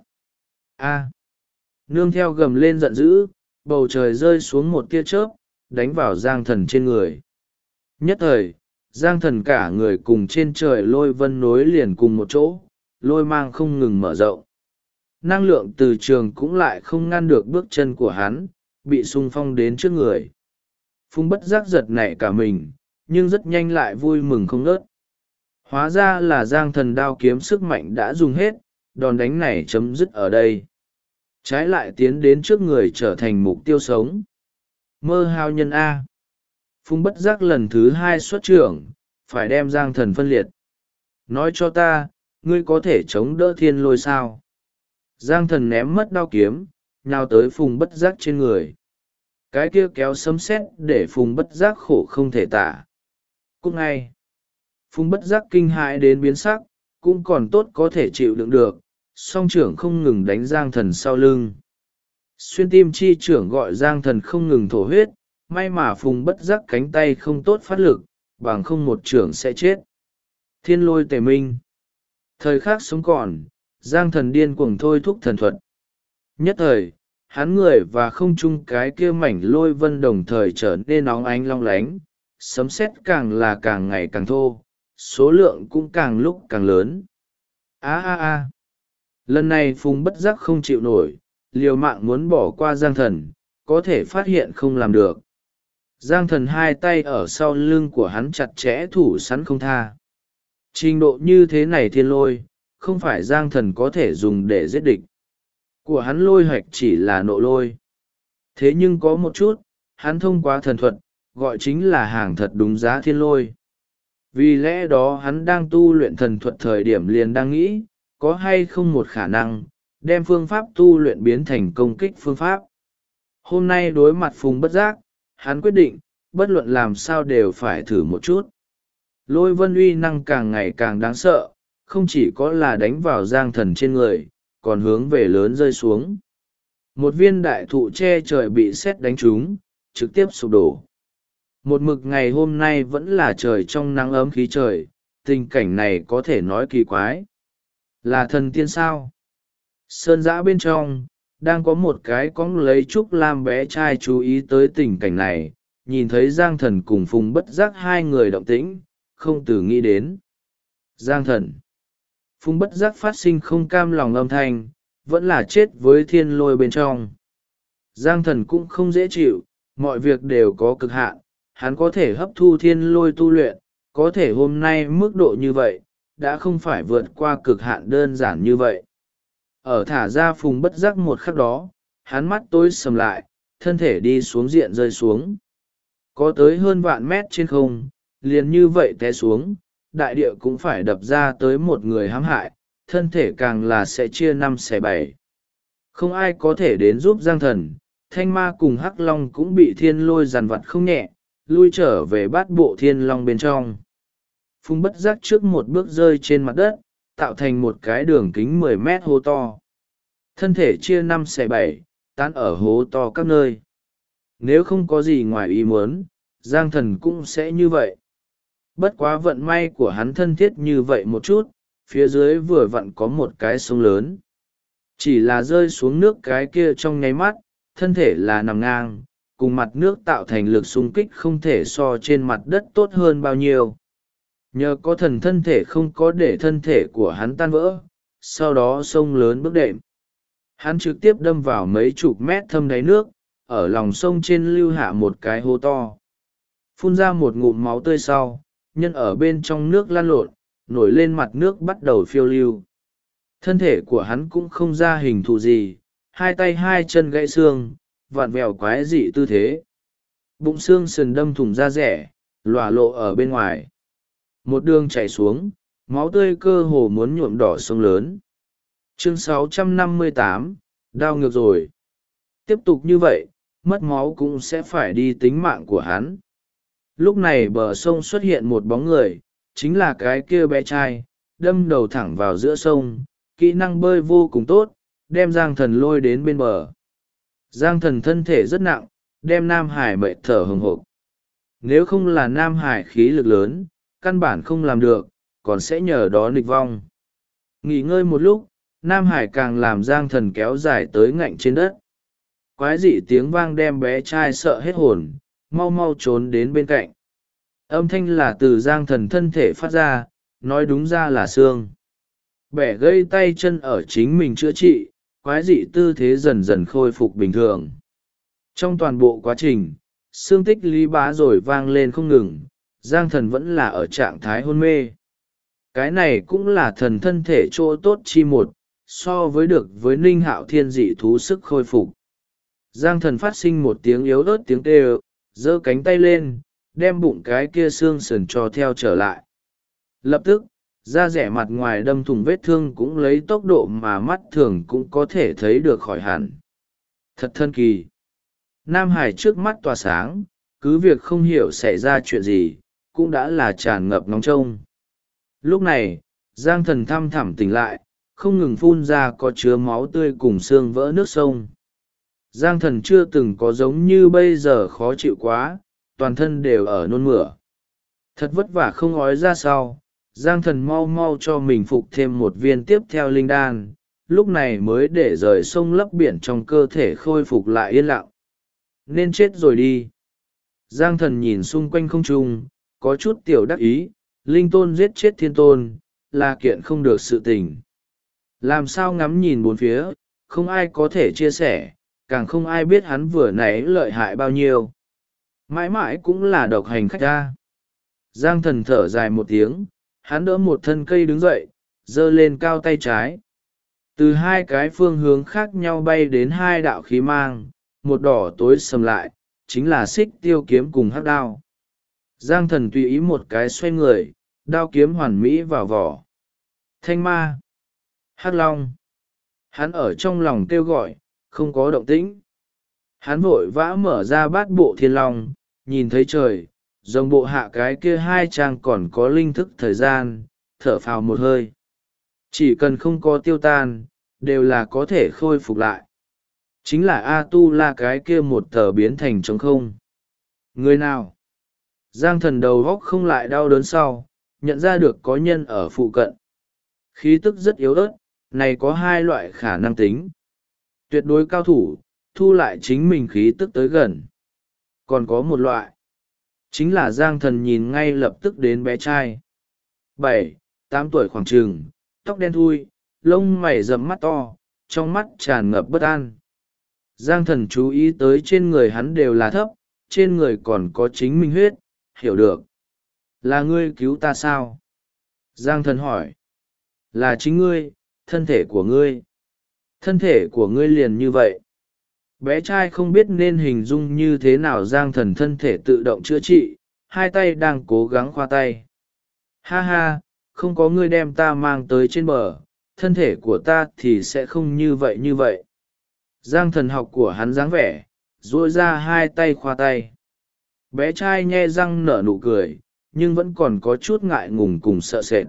A. Nương theo gầm lên giận dữ, bầu trời rơi xuống một tia chớp, đánh vào Giang thần trên người. Nhất thời, Giang thần cả người cùng trên trời lôi vân nối liền cùng một chỗ, lôi mang không ngừng mở rộng. Năng lượng từ trường cũng lại không ngăn được bước chân của hắn, bị xung phong đến trước người. Phùng Bất Giác giật nảy cả mình, nhưng rất nhanh lại vui mừng không ngớt. Hóa ra là Giang thần đao kiếm sức mạnh đã dùng hết, đòn đánh này chấm dứt ở đây. Trái lại tiến đến trước người trở thành mục tiêu sống. Mơ hao nhân A. Phùng Bất Giác lần thứ 2 xuất trưởng, phải đem Giang thần phân liệt. Nói cho ta, ngươi có thể chống đỡ thiên lôi sao? Giang thần ném mất đao kiếm, nhào tới Phùng Bất Giác trên người. Cái kia kéo sấm sét để Phùng Bất Giác khổ không thể tả. Cút ngay! Phùng Bất Giác kinh hãi đến biến sắc, cũng còn tốt có thể chịu đựng được, song trưởng không ngừng đánh Giang Thần sau lưng. Xuyên tim chi trưởng gọi Giang Thần không ngừng thổ huyết, may mà Phùng Bất Giác cánh tay không tốt phát lực, bằng không một trưởng sẽ chết. Thiên lôi tề minh. Thời khắc sống còn, Giang Thần điên cuồng thôi thúc thần thuật. Nhất thời, hắn người và không trung cái kia mảnh lôi vân đồng thời trở nên óng ánh long lánh, sấm sét càng là càng ngày càng thô, số lượng cũng càng lúc càng lớn. A. Lần này Phùng Bất Giác không chịu nổi, liều mạng muốn bỏ qua Giang Thần, có thể phát hiện không làm được. Giang Thần hai tay ở sau lưng của hắn chặt chẽ thủ sẵn không tha. Trình độ như thế này thiên lôi, không phải Giang Thần có thể dùng để giết địch. Của hắn lôi hoạch chỉ là nộ lôi. Thế nhưng có một chút, hắn thông qua thần thuật, gọi chính là hàng thật đúng giá thiên lôi. Vì lẽ đó hắn đang tu luyện thần thuật thời điểm liền đang nghĩ, có hay không một khả năng, đem phương pháp tu luyện biến thành công kích phương pháp. Hôm nay đối mặt Phùng Bất Giác, hắn quyết định, bất luận làm sao đều phải thử một chút. Lôi vân uy năng càng ngày càng đáng sợ, không chỉ có là đánh vào Giang Thần trên người, còn hướng về lớn rơi xuống. Một viên đại thụ che trời bị sét đánh trúng, trực tiếp sụp đổ. Một mực ngày hôm nay vẫn là trời trong nắng ấm khí trời, tình cảnh này có thể nói kỳ quái. Là thần tiên sao? Sơn giã bên trong, đang có một cái cóng lấy trúc lam bé trai chú ý tới tình cảnh này, nhìn thấy Giang Thần cùng Phùng Bất Giác hai người động tĩnh, không từ nghĩ đến. Giang Thần. Phùng Bất Giác phát sinh không cam lòng âm thanh, vẫn là chết với thiên lôi bên trong. Giang Thần cũng không dễ chịu, mọi việc đều có cực hạn, hắn có thể hấp thu thiên lôi tu luyện, có thể hôm nay mức độ như vậy, đã không phải vượt qua cực hạn đơn giản như vậy. Ở thả ra Phùng Bất Giác một khắc đó, hắn mắt tối sầm lại, thân thể đi xuống diện rơi xuống. Có tới hơn vạn mét trên không, liền như vậy té xuống, đại địa cũng phải đập ra tới một người hãm hại, thân thể càng là sẽ chia năm xẻ bảy. Không ai có thể đến giúp Giang Thần, Thanh Ma cùng Hắc Long cũng bị thiên lôi giàn vặt không nhẹ, lui trở về bát bộ thiên long bên trong. Phùng Bất Giác trước một bước rơi trên mặt đất, tạo thành một cái đường kính 10 mét hố to. Thân thể chia năm xẻ bảy, tán ở hố to các nơi. Nếu không có gì ngoài ý muốn, Giang Thần cũng sẽ như vậy. Bất quá vận may của hắn thân thiết như vậy một chút, phía dưới vừa vặn có một cái sông lớn. Chỉ là rơi xuống nước cái kia trong nháy mắt, thân thể là nằm ngang, cùng mặt nước tạo thành lực xung kích không thể so trên mặt đất tốt hơn bao nhiêu. Nhờ có thần thân thể không có để thân thể của hắn tan vỡ, sau đó sông lớn bước đệm. Hắn trực tiếp đâm vào mấy chục mét thâm đáy nước, ở lòng sông trên lưu hạ một cái hố to. Phun ra một ngụm máu tươi sau, nhân ở bên trong nước lăn lộn, nổi lên mặt nước bắt đầu phiêu lưu. Thân thể của hắn cũng không ra hình thù gì, hai tay hai chân gãy xương, vặn vẹo quái dị tư thế. Bụng xương sườn đâm thủng da rẻ, lòa lộ ở bên ngoài. Một đường chảy xuống, máu tươi cơ hồ muốn nhuộm đỏ sông lớn. Chương 658, đau ngược rồi. Tiếp tục như vậy, mất máu cũng sẽ phải đi tính mạng của hắn. Lúc này bờ sông xuất hiện một bóng người, chính là cái kia bé trai, đâm đầu thẳng vào giữa sông, kỹ năng bơi vô cùng tốt, đem Giang Thần lôi đến bên bờ. Giang Thần thân thể rất nặng, đem Nam Hải mệt thở hừng hộp. Nếu không là Nam Hải khí lực lớn, căn bản không làm được, còn sẽ nhờ đó nghịch vong. Nghỉ ngơi một lúc, Nam Hải càng làm Giang Thần kéo dài tới ngạnh trên đất. Quái dị tiếng vang đem bé trai sợ hết hồn, mau mau trốn đến bên cạnh. Âm thanh là từ Giang Thần thân thể phát ra, nói đúng ra là xương. Bẻ gây tay chân ở chính mình chữa trị, quái dị tư thế dần dần khôi phục bình thường. Trong toàn bộ quá trình, xương tích lý bá rồi vang lên không ngừng, Giang Thần vẫn là ở trạng thái hôn mê. Cái này cũng là thần thân thể chỗ tốt chi một, so với được với Ninh Hạo Thiên dị thú sức khôi phục. Giang Thần phát sinh một tiếng yếu ớt tiếng kêu, giơ cánh tay lên, đem bụng cái kia xương sườn cho theo trở lại. Lập tức, da rẻ mặt ngoài đâm thủng vết thương cũng lấy tốc độ mà mắt thường cũng có thể thấy được khỏi hẳn. Thật thân kỳ. Nam Hải trước mắt tỏa sáng, cứ việc không hiểu xảy ra chuyện gì, cũng đã là tràn ngập nóng trông. Lúc này, Giang Thần thăm thẳm tỉnh lại, không ngừng phun ra có chứa máu tươi cùng xương vỡ nước sông. Giang Thần chưa từng có giống như bây giờ khó chịu quá, toàn thân đều ở nôn mửa. Thật vất vả không ói ra sau, Giang Thần mau mau cho mình phục thêm một viên tiếp theo linh đan, lúc này mới để rời sông lấp biển trong cơ thể khôi phục lại yên lặng. Nên chết rồi đi. Giang Thần nhìn xung quanh không trung, có chút tiểu đắc ý, linh tôn giết chết thiên tôn, là kiện không được sự tình. Làm sao ngắm nhìn bốn phía, không ai có thể chia sẻ, càng không ai biết hắn vừa nãy lợi hại bao nhiêu. Mãi mãi cũng là độc hành khách ra. Giang Thần thở dài một tiếng, hắn đỡ một thân cây đứng dậy, giơ lên cao tay trái. Từ hai cái phương hướng khác nhau bay đến hai đạo khí mang, một đỏ tối sầm lại, chính là xích tiêu kiếm cùng hắc đao. Giang Thần tùy ý một cái xoay người, đao kiếm hoàn mỹ vào vỏ. Thanh ma, hắc long. Hắn ở trong lòng kêu gọi, không có động tĩnh. Hắn vội vã mở ra bát bộ thiên long, nhìn thấy trời, dòng bộ hạ cái kia hai trang còn có linh thức thời gian, thở phào một hơi. Chỉ cần không có tiêu tan, đều là có thể khôi phục lại. Chính là A-tu-la cái kia một tờ biến thành trống không. Người nào? Giang Thần đầu góc không lại đau đớn sau, nhận ra được có nhân ở phụ cận. Khí tức rất yếu ớt, này có hai loại khả năng tính. Tuyệt đối cao thủ, thu lại chính mình khí tức tới gần. Còn có một loại. Chính là Giang Thần nhìn ngay lập tức đến bé trai. 7, 8 tuổi khoảng chừng, tóc đen thui, lông mày rậm mắt to, trong mắt tràn ngập bất an. Giang Thần chú ý tới trên người hắn đều là thấp, trên người còn có chính mình huyết, hiểu được. Là ngươi cứu ta sao? Giang Thần hỏi. Là chính ngươi, thân thể của ngươi. Thân thể của ngươi liền như vậy. Bé trai không biết nên hình dung như thế nào. Giang Thần thân thể tự động chữa trị, hai tay đang cố gắng khoa tay. Ha ha, không có ngươi đem ta mang tới trên bờ, thân thể của ta thì sẽ không như vậy. Giang Thần học của hắn dáng vẻ, duỗi ra hai tay khoa tay. Bé trai nhe răng nở nụ cười, nhưng vẫn còn có chút ngại ngùng cùng sợ sệt.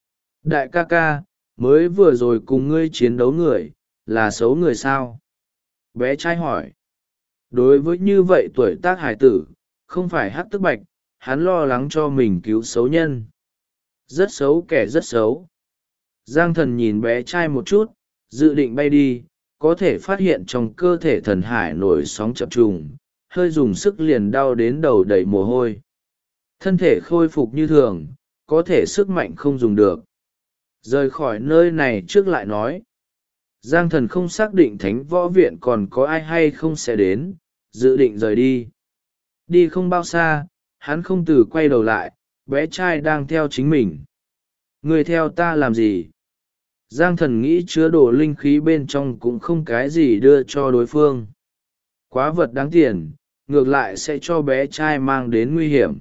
Đại ca ca, mới vừa rồi cùng ngươi chiến đấu người, là xấu người sao? Bé trai hỏi. Đối với như vậy tuổi tác hải tử, không phải hắc tức bạch, hắn lo lắng cho mình cứu xấu nhân. Rất xấu, kẻ rất xấu. Giang Thần nhìn bé trai một chút, dự định bay đi, có thể phát hiện trong cơ thể thần hải nổi sóng chập trùng, hơi dùng sức liền đau đến đầu đầy mồ hôi. Thân thể khôi phục như thường, có thể sức mạnh không dùng được. Rời khỏi nơi này trước lại nói. Giang Thần không xác định Thánh Võ Viện còn có ai hay không sẽ đến, dự định rời đi. Đi không bao xa, hắn không từ quay đầu lại, bé trai đang theo chính mình. Người theo ta làm gì? Giang Thần nghĩ chứa đồ linh khí bên trong cũng không cái gì đưa cho đối phương. Quá vật đáng tiền, ngược lại sẽ cho bé trai mang đến nguy hiểm.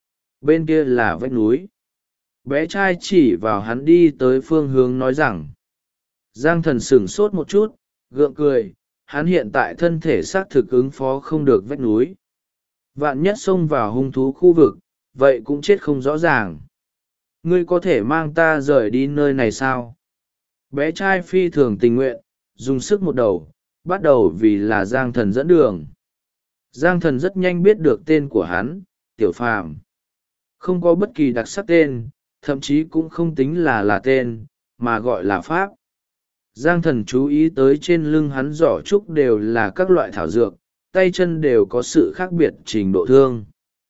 Bên kia là vách núi. Bé trai chỉ vào hắn đi tới phương hướng nói rằng. Giang Thần sửng sốt một chút, gượng cười, hắn hiện tại thân thể xác thực ứng phó không được vách núi. Vạn nhất xông vào hung thú khu vực, vậy cũng chết không rõ ràng. Ngươi có thể mang ta rời đi nơi này sao? Bé trai phi thường tình nguyện, dùng sức một đầu, bắt đầu vì là Giang Thần dẫn đường. Giang Thần rất nhanh biết được tên của hắn, Tiểu Phàm. Không có bất kỳ đặc sắc tên, thậm chí cũng không tính là tên, mà gọi là Pháp. Giang Thần chú ý tới trên lưng hắn giỏ trúc đều là các loại thảo dược, tay chân đều có sự khác biệt trình độ thương.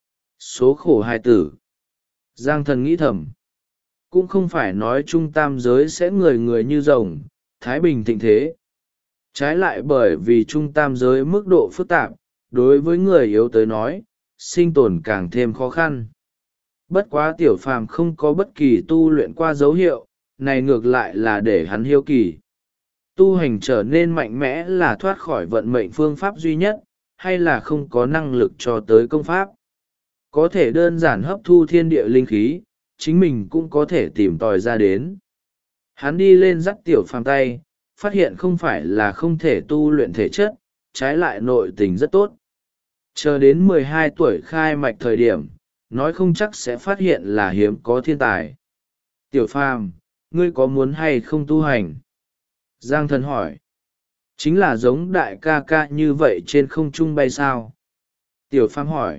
Số khổ hai tử. Giang Thần nghĩ thầm. Cũng không phải nói trung tam giới sẽ người người như rồng, thái bình thịnh thế. Trái lại bởi vì trung tam giới mức độ phức tạp, đối với người yếu tới nói, sinh tồn càng thêm khó khăn. Bất quá Tiểu Phàm không có bất kỳ tu luyện qua dấu hiệu, này ngược lại là để hắn hiếu kỳ. Tu hành trở nên mạnh mẽ là thoát khỏi vận mệnh phương pháp duy nhất, hay là không có năng lực cho tới công pháp. Có thể đơn giản hấp thu thiên địa linh khí, chính mình cũng có thể tìm tòi ra đến. Hắn đi lên dắt Tiểu Phàm tay, phát hiện không phải là không thể tu luyện thể chất, trái lại nội tình rất tốt. Chờ đến 12 tuổi khai mạch thời điểm, nói không chắc sẽ phát hiện là hiếm có thiên tài. Tiểu Phàm, ngươi có muốn hay không tu hành? Giang Thần hỏi. Chính là giống đại ca ca như vậy trên không trung bay sao? Tiểu Phàm hỏi.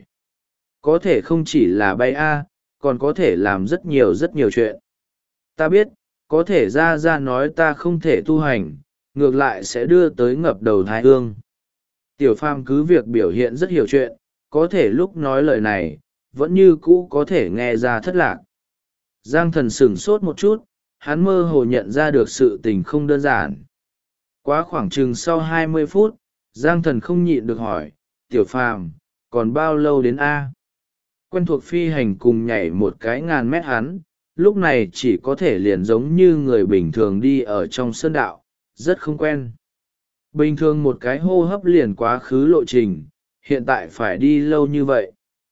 Có thể không chỉ là bay còn có thể làm rất nhiều chuyện. Ta biết, có thể ra nói ta không thể tu hành, ngược lại sẽ đưa tới ngập đầu thái ương. Tiểu Phàm cứ việc biểu hiện rất hiểu chuyện, có thể lúc nói lời này, vẫn như cũ có thể nghe ra thất lạc. Giang Thần sửng sốt một chút, hắn mơ hồ nhận ra được sự tình không đơn giản. Quá khoảng chừng sau 20 phút, Giang Thần không nhịn được hỏi, Tiểu Phàm, còn bao lâu đến A? Quen thuộc phi hành cùng nhảy một cái 1000 mét hắn, lúc này chỉ có thể liền giống như người bình thường đi ở trong sơn đạo, rất không quen. Bình thường một cái hô hấp liền quá khứ lộ trình, hiện tại phải đi lâu như vậy.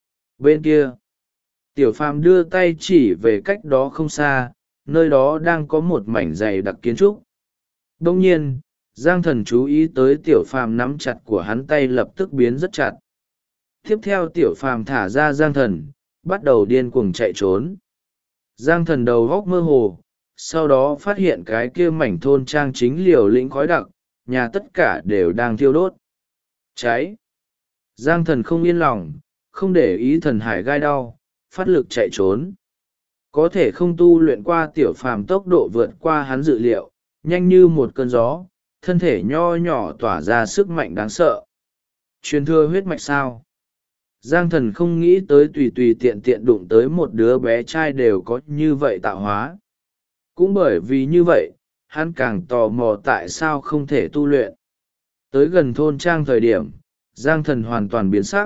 Bên kia, Tiểu Phàm đưa tay chỉ về cách đó không xa, nơi đó đang có một mảnh dày đặc kiến trúc. Đông nhiên, Giang Thần chú ý tới Tiểu Phàm nắm chặt của hắn tay lập tức biến rất chặt. Tiếp theo Tiểu Phàm thả ra Giang Thần, bắt đầu điên cuồng chạy trốn. Giang Thần đầu góc mơ hồ, sau đó phát hiện cái kia mảnh thôn trang chính liều lĩnh khói đặc, nhà tất cả đều đang thiêu đốt. Cháy! Giang Thần không yên lòng, không để ý thần hải gai đau, phát lực chạy trốn. Có thể không tu luyện qua Tiểu Phàm tốc độ vượt qua hắn dự liệu, nhanh như một cơn gió, thân thể nho nhỏ tỏa ra sức mạnh đáng sợ. Truyền thừa huyết mạch sao? Giang Thần không nghĩ tới tùy tùy tiện tiện đụng tới một đứa bé trai đều có như vậy tạo hóa. Cũng bởi vì như vậy, hắn càng tò mò tại sao không thể tu luyện. Tới gần thôn trang thời điểm, Giang Thần hoàn toàn biến sắc.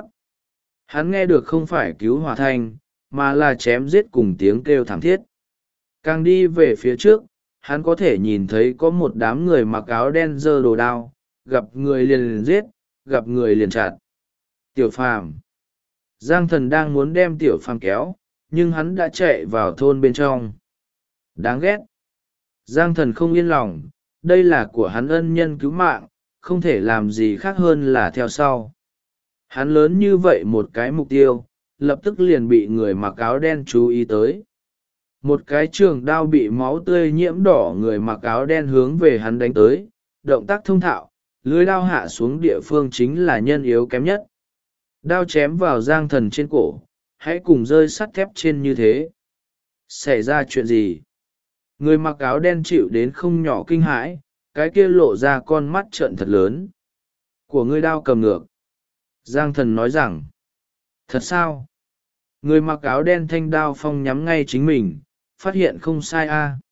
Hắn nghe được không phải cứu hỏa thanh, mà là chém giết cùng tiếng kêu thảm thiết. Càng đi về phía trước, hắn có thể nhìn thấy có một đám người mặc áo đen giơ đồ đao, gặp người liền giết, gặp người liền chặt. Tiểu Phàm. Giang Thần đang muốn đem Tiểu Phàm kéo, nhưng hắn đã chạy vào thôn bên trong. Đáng ghét. Giang Thần không yên lòng, đây là của hắn ân nhân cứu mạng, không thể làm gì khác hơn là theo sau. Hắn lớn như vậy một cái mục tiêu, lập tức liền bị người mặc áo đen chú ý tới. Một cái trường đao bị máu tươi nhiễm đỏ, người mặc áo đen hướng về hắn đánh tới, động tác thông thạo, lưới đao hạ xuống địa phương chính là nhân yếu kém nhất. Đao chém vào Giang Thần trên cổ, hãy cùng rơi sắt thép trên như thế. Xảy ra chuyện gì? Người mặc áo đen chịu đến không nhỏ kinh hãi, cái kia lộ ra con mắt trợn thật lớn. Của ngươi đao cầm ngược. Giang Thần nói rằng. Thật sao? Người mặc áo đen thanh đao phong nhắm ngay chính mình, phát hiện không sai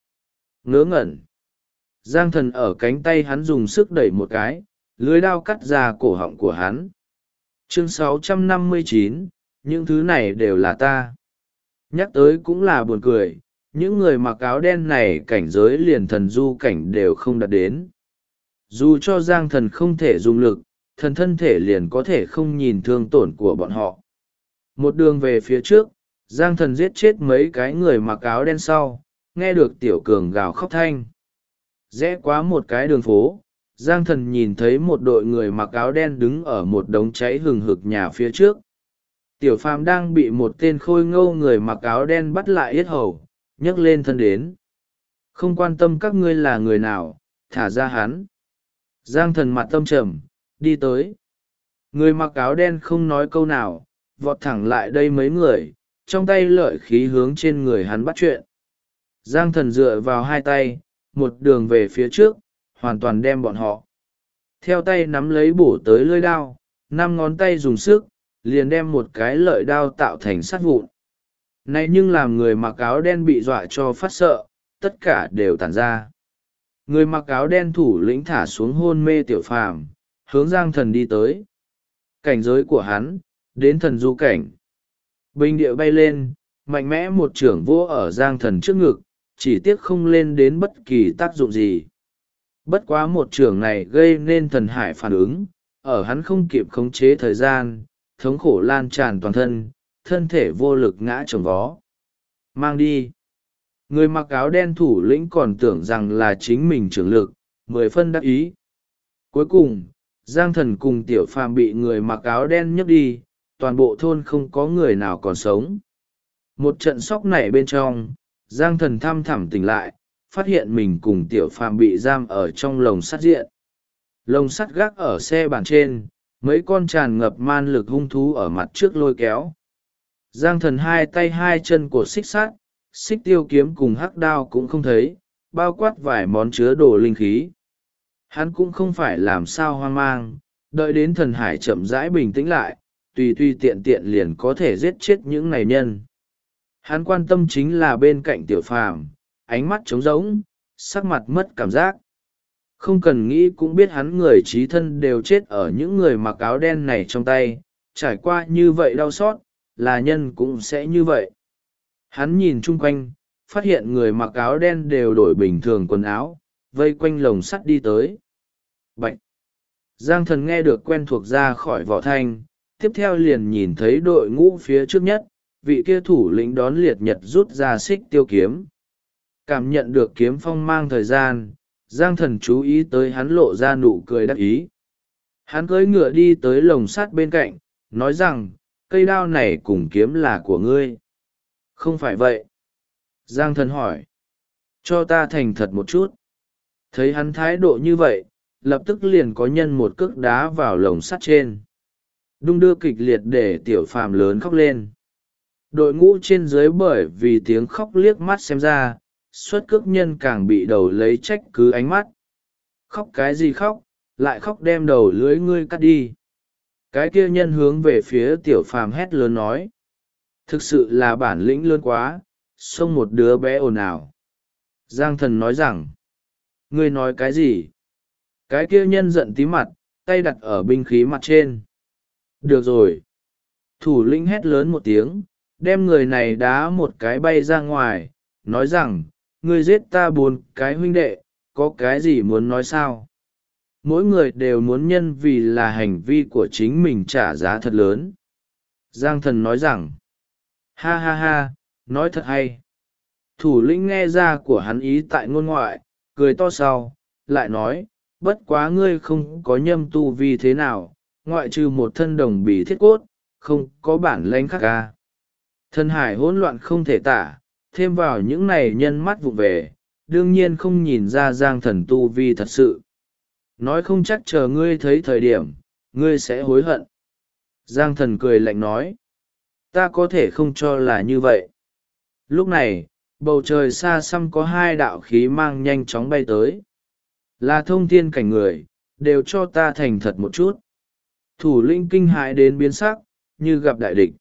Ngớ ngẩn. Giang Thần ở cánh tay hắn dùng sức đẩy một cái, lưới đao cắt ra cổ họng của hắn. Chương 659, những thứ này đều là ta. Nhắc tới cũng là buồn cười, những người mặc áo đen này cảnh giới liền thần du cảnh đều không đạt đến. Dù cho Giang Thần không thể dùng lực, thần thân thể liền có thể không nhìn thương tổn của bọn họ. Một đường về phía trước, Giang Thần giết chết mấy cái người mặc áo đen sau, nghe được Tiểu Cường gào khóc thanh. Rẽ qua một cái đường phố, Giang Thần nhìn thấy một đội người mặc áo đen đứng ở một đống cháy hừng hực nhà phía trước. Tiểu Phàm đang bị một tên khôi ngô người mặc áo đen bắt lại yết hầu, nhấc lên thân đến. Không quan tâm các ngươi là người nào, thả ra hắn. Giang Thần mặt tâm trầm, đi tới. Người mặc áo đen không nói câu nào, vọt thẳng lại đây mấy người, trong tay lợi khí hướng trên người hắn bắt chuyện. Giang Thần dựa vào hai tay, một đường về phía trước, hoàn toàn đem bọn họ. Theo tay nắm lấy bổ tới lưỡi đao, 5 ngón tay dùng sức, liền đem một cái lợi đao tạo thành sắt vụn. Này nhưng làm người mặc áo đen bị dọa cho phát sợ, tất cả đều tản ra. Người mặc áo đen thủ lĩnh thả xuống hôn mê Tiểu Phàm, hướng Giang Thần đi tới. Cảnh giới của hắn, đến thần du cảnh. Bình địa bay lên, mạnh mẽ một chưởng vỗ ở Giang Thần trước ngực, chỉ tiếc không lên đến bất kỳ tác dụng gì. Bất quá một chưởng này gây nên thần hải phản ứng, ở hắn không kịp khống chế thời gian, thống khổ lan tràn toàn thân, thân thể vô lực ngã chồng vó. Mang đi. Người mặc áo đen thủ lĩnh còn tưởng rằng là chính mình trưởng lực, 10 phân đắc ý. Cuối cùng, Giang Thần cùng Tiểu Phàm bị người mặc áo đen nhấc đi, toàn bộ thôn không có người nào còn sống. Một trận sóc nảy bên trong, Giang Thần thăm thẳm tỉnh lại, phát hiện mình cùng Tiểu Phàm bị giam ở trong lồng sắt diện. Lồng sắt gác ở xe bàn trên, mấy con tràn ngập man lực hung thú ở mặt trước lôi kéo. Giang Thần hai tay hai chân cột xích sắt, xích tiêu kiếm cùng hắc đao cũng không thấy, bao quát vài món chứa đồ linh khí. Hắn cũng không phải làm sao hoang mang, đợi đến thần hải chậm rãi bình tĩnh lại, tùy tùy tiện tiện liền có thể giết chết những này nhân. Hắn quan tâm chính là bên cạnh Tiểu Phàm, ánh mắt trống rỗng, sắc mặt mất cảm giác. Không cần nghĩ cũng biết hắn người trí thân đều chết ở những người mặc áo đen này trong tay, trải qua như vậy đau xót, là nhân cũng sẽ như vậy. Hắn nhìn chung quanh, phát hiện người mặc áo đen đều đổi bình thường quần áo, vây quanh lồng sắt đi tới. Bạch! Giang Thần nghe được quen thuộc ra khỏi vỏ thanh, tiếp theo liền nhìn thấy đội ngũ phía trước nhất, vị kia thủ lĩnh đón liệt nhật rút ra xích tiêu kiếm. Cảm nhận được kiếm phong mang thời gian, Giang Thần chú ý tới hắn lộ ra nụ cười đắc ý. Hắn cưỡi ngựa đi tới lồng sắt bên cạnh, nói rằng, cây đao này cùng kiếm là của ngươi. Không phải vậy. Giang Thần hỏi. Cho ta thành thật một chút. Thấy hắn thái độ như vậy, lập tức liền có nhân một cước đá vào lồng sắt trên. Đung đưa kịch liệt để Tiểu Phàm lớn khóc lên. Đội ngũ trên dưới bởi vì tiếng khóc liếc mắt xem ra, xuất cước nhân càng bị đầu lấy trách cứ ánh mắt. Khóc cái gì khóc, lại khóc đem đầu lưỡi ngươi cắt đi. Cái kia nhân hướng về phía Tiểu Phàm hét lớn nói. Thực sự là bản lĩnh lớn quá, xông một đứa bé ồn ào. Giang Thần nói rằng, ngươi nói cái gì? Cái kia nhân giận tí mặt, tay đặt ở binh khí mặt trên. Được rồi. Thủ lĩnh hét lớn một tiếng, đem người này đá một cái bay ra ngoài, nói rằng, ngươi giết ta 4 cái huynh đệ, có cái gì muốn nói sao? Mỗi người đều muốn nhân vì là hành vi của chính mình trả giá thật lớn. Giang Thần nói rằng, ha ha ha, nói thật hay. Thủ lĩnh nghe ra của hắn ý tại ngôn ngoại, cười to sau, lại nói, bất quá ngươi không có nhâm tu vi thế nào, ngoại trừ một thân đồng bì thiết cốt, không có bản lĩnh khác ca. Thân hải hỗn loạn không thể tả, thêm vào những này nhân mắt vụ về, đương nhiên không nhìn ra Giang Thần tu vi thật sự. Nói không chắc chờ ngươi thấy thời điểm, ngươi sẽ hối hận. Giang Thần cười lạnh nói, ta có thể không cho là như vậy. Lúc này, bầu trời xa xăm có 2 đạo khí mang nhanh chóng bay tới. Là thông thiên cảnh người, đều cho ta thành thật một chút. Thủ lĩnh kinh hãi đến biến sắc, như gặp đại địch.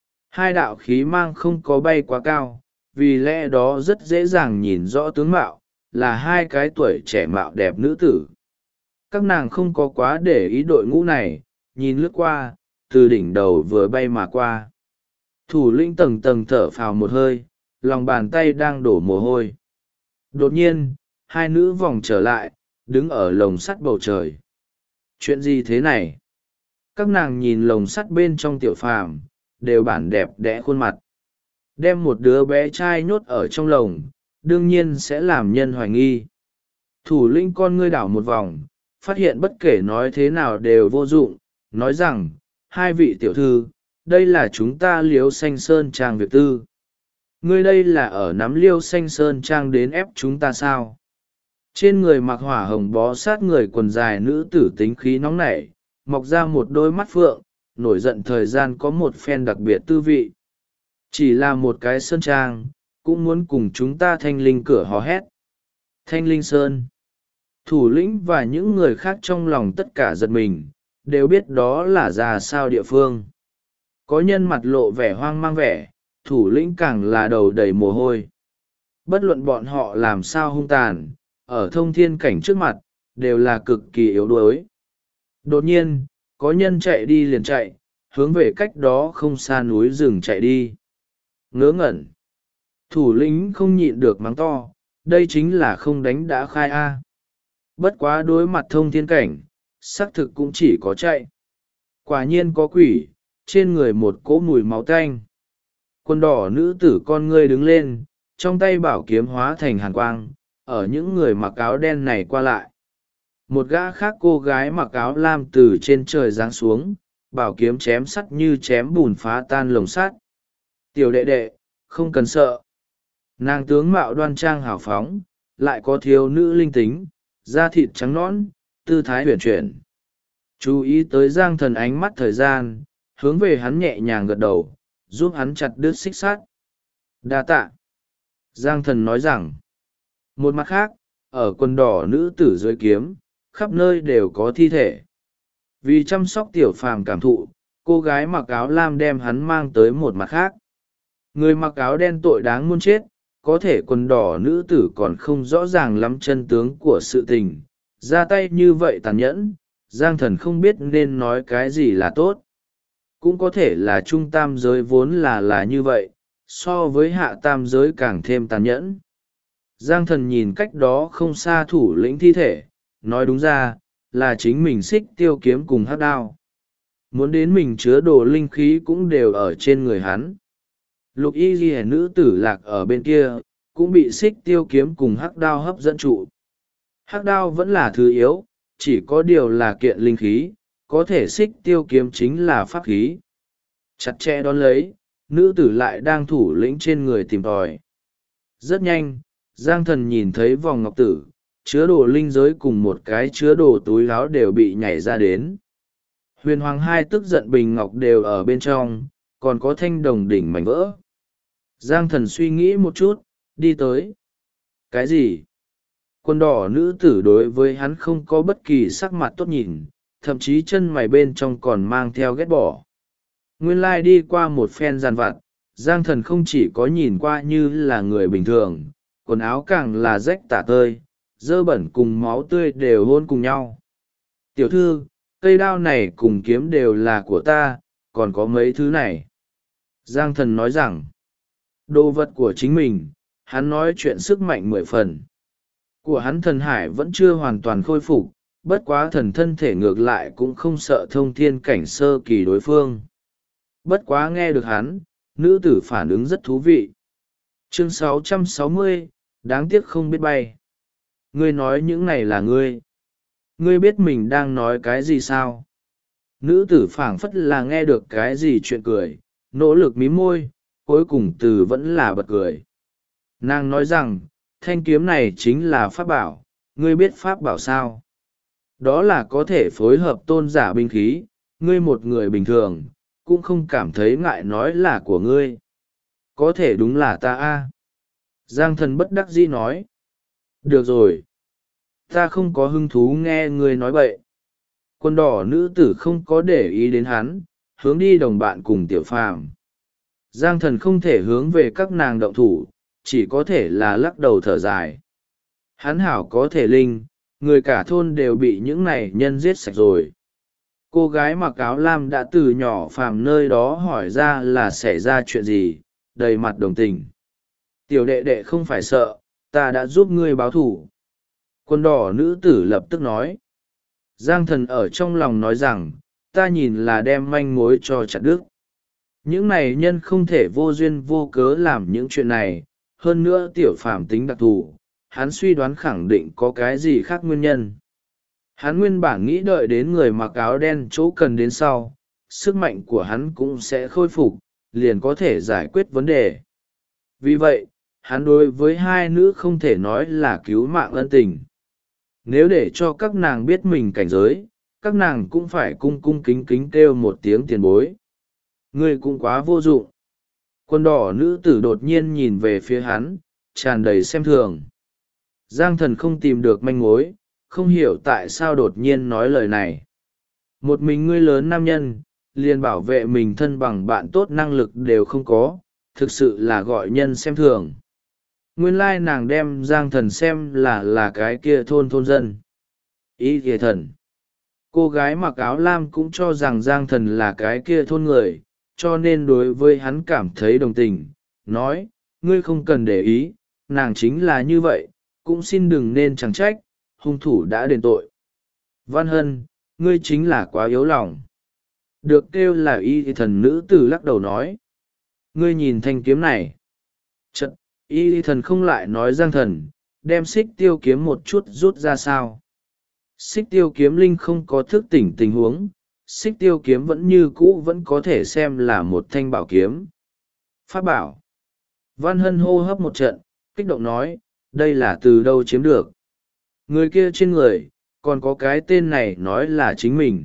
2 đạo khí mang không có bay quá cao, vì lẽ đó rất dễ dàng nhìn rõ tướng mạo, là 2 cái tuổi trẻ mạo đẹp nữ tử. Các nàng không có quá để ý đội ngũ này, nhìn lướt qua, từ đỉnh đầu vừa bay mà qua. Thủ lĩnh tầng tầng thở phào một hơi, lòng bàn tay đang đổ mồ hôi. Đột nhiên, 2 nữ vòng trở lại, đứng ở lồng sắt bầu trời. Chuyện gì thế này? Các nàng nhìn lồng sắt bên trong Tiểu Phàm, đều bản đẹp đẽ khuôn mặt. Đem một đứa bé trai nhốt ở trong lồng, đương nhiên sẽ làm nhân hoài nghi. Thủ lĩnh con ngươi đảo một vòng, phát hiện bất kể nói thế nào đều vô dụng, nói rằng, 2 vị tiểu thư, đây là chúng ta Liêu Xanh Sơn Trang việc tư. Ngươi đây là ở nắm Liêu Xanh Sơn Trang đến ép chúng ta sao? Trên người mặc hỏa hồng bó sát người quần dài nữ tử tính khí nóng nảy, mọc ra một đôi mắt phượng, nổi giận thời gian có một phen đặc biệt tư vị. Chỉ là một cái sơn trang, cũng muốn cùng chúng ta Thanh Linh cửa hò hét. Thanh Linh Sơn. Thủ lĩnh và những người khác trong lòng tất cả giật mình, đều biết đó là ra sao địa phương. Có nhân mặt lộ vẻ hoang mang vẻ, thủ lĩnh càng là đầu đầy mồ hôi. Bất luận bọn họ làm sao hung tàn, ở thông thiên cảnh trước mặt, đều là cực kỳ yếu đuối. Đột nhiên, có nhân chạy đi liền chạy, hướng về cách đó không xa núi rừng chạy đi. Ngớ ngẩn. Thủ lĩnh không nhịn được mắng to, đây chính là không đánh đã khai a. Bất quá đối mặt thông thiên cảnh, xác thực cũng chỉ có chạy. Quả nhiên có quỷ, trên người một cỗ mùi máu tanh. Quần đỏ nữ tử con ngươi đứng lên, trong tay bảo kiếm hóa thành hàn quang, ở những người mặc áo đen này qua lại. một gã khác cô gái mặc áo lam từ trên trời giáng xuống, bảo kiếm chém sắt như chém bùn phá tan lồng sắt. Tiểu đệ đệ, không cần sợ. Nàng tướng mạo đoan trang hào phóng, lại có thiếu nữ linh tính, da thịt trắng nõn, tư thái huyền chuyển. Chú ý tới Giang Thần ánh mắt thời gian, hướng về hắn nhẹ nhàng gật đầu, giúp hắn chặt đứt xích sắt. Đa tạ. Giang Thần nói rằng. Một mặt khác, ở quần đỏ nữ tử dưới kiếm, khắp nơi đều có thi thể. Vì chăm sóc tiểu phàm cảm thụ, cô gái mặc áo lam đem hắn mang tới một mặt khác. Người mặc áo đen tội đáng muôn chết, có thể quần đỏ nữ tử còn không rõ ràng lắm chân tướng của sự tình. Ra tay như vậy tàn nhẫn, Giang Thần không biết nên nói cái gì là tốt. Cũng có thể là trung tam giới vốn là như vậy, so với hạ tam giới càng thêm tàn nhẫn. Giang Thần nhìn cách đó không xa thủ lĩnh thi thể, nói đúng ra, là chính mình xích tiêu kiếm cùng hắc đao. Muốn đến mình chứa đồ linh khí cũng đều ở trên người hắn. Lục y ghi nữ tử lạc ở bên kia, cũng bị xích tiêu kiếm cùng hắc đao hấp dẫn trụ. Hắc đao vẫn là thứ yếu, chỉ có điều là kiện linh khí, có thể xích tiêu kiếm chính là pháp khí. Chặt chẽ đón lấy, nữ tử lại đang thủ lĩnh trên người tìm tòi. Rất nhanh, Giang Thần nhìn thấy vòng ngọc tử, chứa đồ linh giới cùng một cái chứa đồ túi áo đều bị nhảy ra đến. Huyền Hoàng hai tức giận bình ngọc đều ở bên trong, còn có thanh đồng đỉnh mảnh vỡ. Giang Thần suy nghĩ một chút, đi tới. Cái gì? Quần đỏ nữ tử đối với hắn không có bất kỳ sắc mặt tốt nhìn, thậm chí chân mày bên trong còn mang theo ghét bỏ. Nguyên lai đi qua một phen giàn vặt, Giang Thần không chỉ có nhìn qua như là người bình thường, quần áo càng là rách tả tơi, dơ bẩn cùng máu tươi đều hôn cùng nhau. Tiểu thư, cây đao này cùng kiếm đều là của ta, còn có mấy thứ này. Giang Thần nói rằng, đồ vật của chính mình, hắn nói chuyện sức mạnh 10 phần. Của hắn thần hải vẫn chưa hoàn toàn khôi phục, bất quá thần thân thể ngược lại cũng không sợ thông thiên cảnh sơ kỳ đối phương. Bất quá nghe được hắn, nữ tử phản ứng rất thú vị. Chương 660, đáng tiếc không biết bay. Ngươi nói những này là ngươi. Ngươi biết mình đang nói cái gì sao? Nữ tử phảng phất là nghe được cái gì chuyện cười, nỗ lực mím môi, cuối cùng từ vẫn là bật cười. Nàng nói rằng, thanh kiếm này chính là pháp bảo, ngươi biết pháp bảo sao? Đó là có thể phối hợp tôn giả binh khí, ngươi một người bình thường, cũng không cảm thấy ngại nói là của ngươi. Có thể đúng là ta a. Giang Thần bất đắc dĩ nói. Được rồi. Ta không có hứng thú nghe ngươi nói bậy. Quần đỏ nữ tử không có để ý đến hắn, hướng đi đồng bạn cùng tiểu phàm. Giang Thần không thể hướng về các nàng động thủ, chỉ có thể là lắc đầu thở dài. Hắn hảo có thể linh, người cả thôn đều bị những này nhân giết sạch rồi. Cô gái mặc áo lam đã từ nhỏ phàm nơi đó hỏi ra là xảy ra chuyện gì, đầy mặt đồng tình. Tiểu đệ đệ không phải sợ, ta đã giúp ngươi báo thủ. Quần đỏ nữ tử lập tức nói. Giang Thần ở trong lòng nói rằng, ta nhìn là đem manh mối cho chặt đứt. Những này nhân không thể vô duyên vô cớ làm những chuyện này, hơn nữa tiểu phàm tính đặc thù, hắn suy đoán khẳng định có cái gì khác nguyên nhân. Hắn nguyên bản nghĩ đợi đến người mặc áo đen chỗ cần đến sau, sức mạnh của hắn cũng sẽ khôi phục, liền có thể giải quyết vấn đề. Vì vậy, hắn đối với hai nữ không thể nói là cứu mạng ân tình. Nếu để cho các nàng biết mình cảnh giới, các nàng cũng phải cung cung kính kính kêu một tiếng tiền bối. Ngươi cũng quá vô dụng. Quần đỏ nữ tử đột nhiên nhìn về phía hắn, tràn đầy xem thường. Giang Thần không tìm được manh mối, không hiểu tại sao đột nhiên nói lời này. Một mình ngươi lớn nam nhân, liền bảo vệ mình thân bằng bạn tốt năng lực đều không có, thực sự là gọi nhân xem thường. Nguyên lai nàng đem Giang Thần xem là cái kia thôn dân. Ý kìa thần. Cô gái mặc áo lam cũng cho rằng Giang Thần là cái kia thôn người, cho nên đối với hắn cảm thấy đồng tình, nói, ngươi không cần để ý, nàng chính là như vậy, cũng xin đừng nên chẳng trách, hung thủ đã đền tội. Văn Hân, ngươi chính là quá yếu lòng. Được kêu là y thần nữ tử lắc đầu nói. Ngươi nhìn thanh kiếm này. Chật, y thần không lại nói Giang Thần, đem xích tiêu kiếm một chút rút ra sao. Xích tiêu kiếm linh không có thức tỉnh tình huống, xích tiêu kiếm vẫn như cũ vẫn có thể xem là một thanh bảo kiếm. Pháp bảo. Văn Hân hô hấp một trận, kích động nói, đây là từ đâu chiếm được. Người kia trên người, còn có cái tên này nói là chính mình.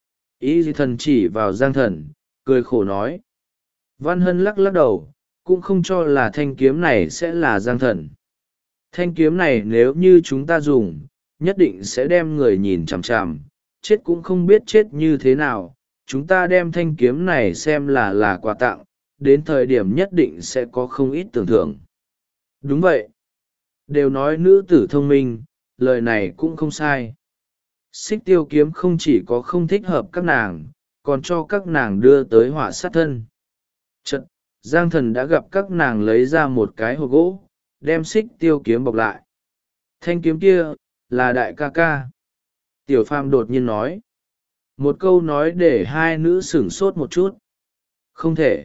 Y thần chỉ vào Giang Thần, cười khổ nói. Văn Hân lắc lắc đầu, cũng không cho là thanh kiếm này sẽ là Giang Thần. Thanh kiếm này nếu như chúng ta dùng, nhất định sẽ đem người nhìn chằm chằm, chết cũng không biết chết như thế nào. Chúng ta đem thanh kiếm này xem là quà tặng, đến thời điểm nhất định sẽ có không ít tưởng thưởng. Đúng vậy. Đều nói nữ tử thông minh, lời này cũng không sai. Xích tiêu kiếm không chỉ có không thích hợp các nàng, còn cho các nàng đưa tới họa sát thân. Chật, Giang Thần đã gặp các nàng lấy ra một cái hộp gỗ, đem xích tiêu kiếm bọc lại. Thanh kiếm kia, là đại ca ca. Tiểu Phàm đột nhiên nói. Một câu nói để hai nữ sửng sốt một chút. Không thể.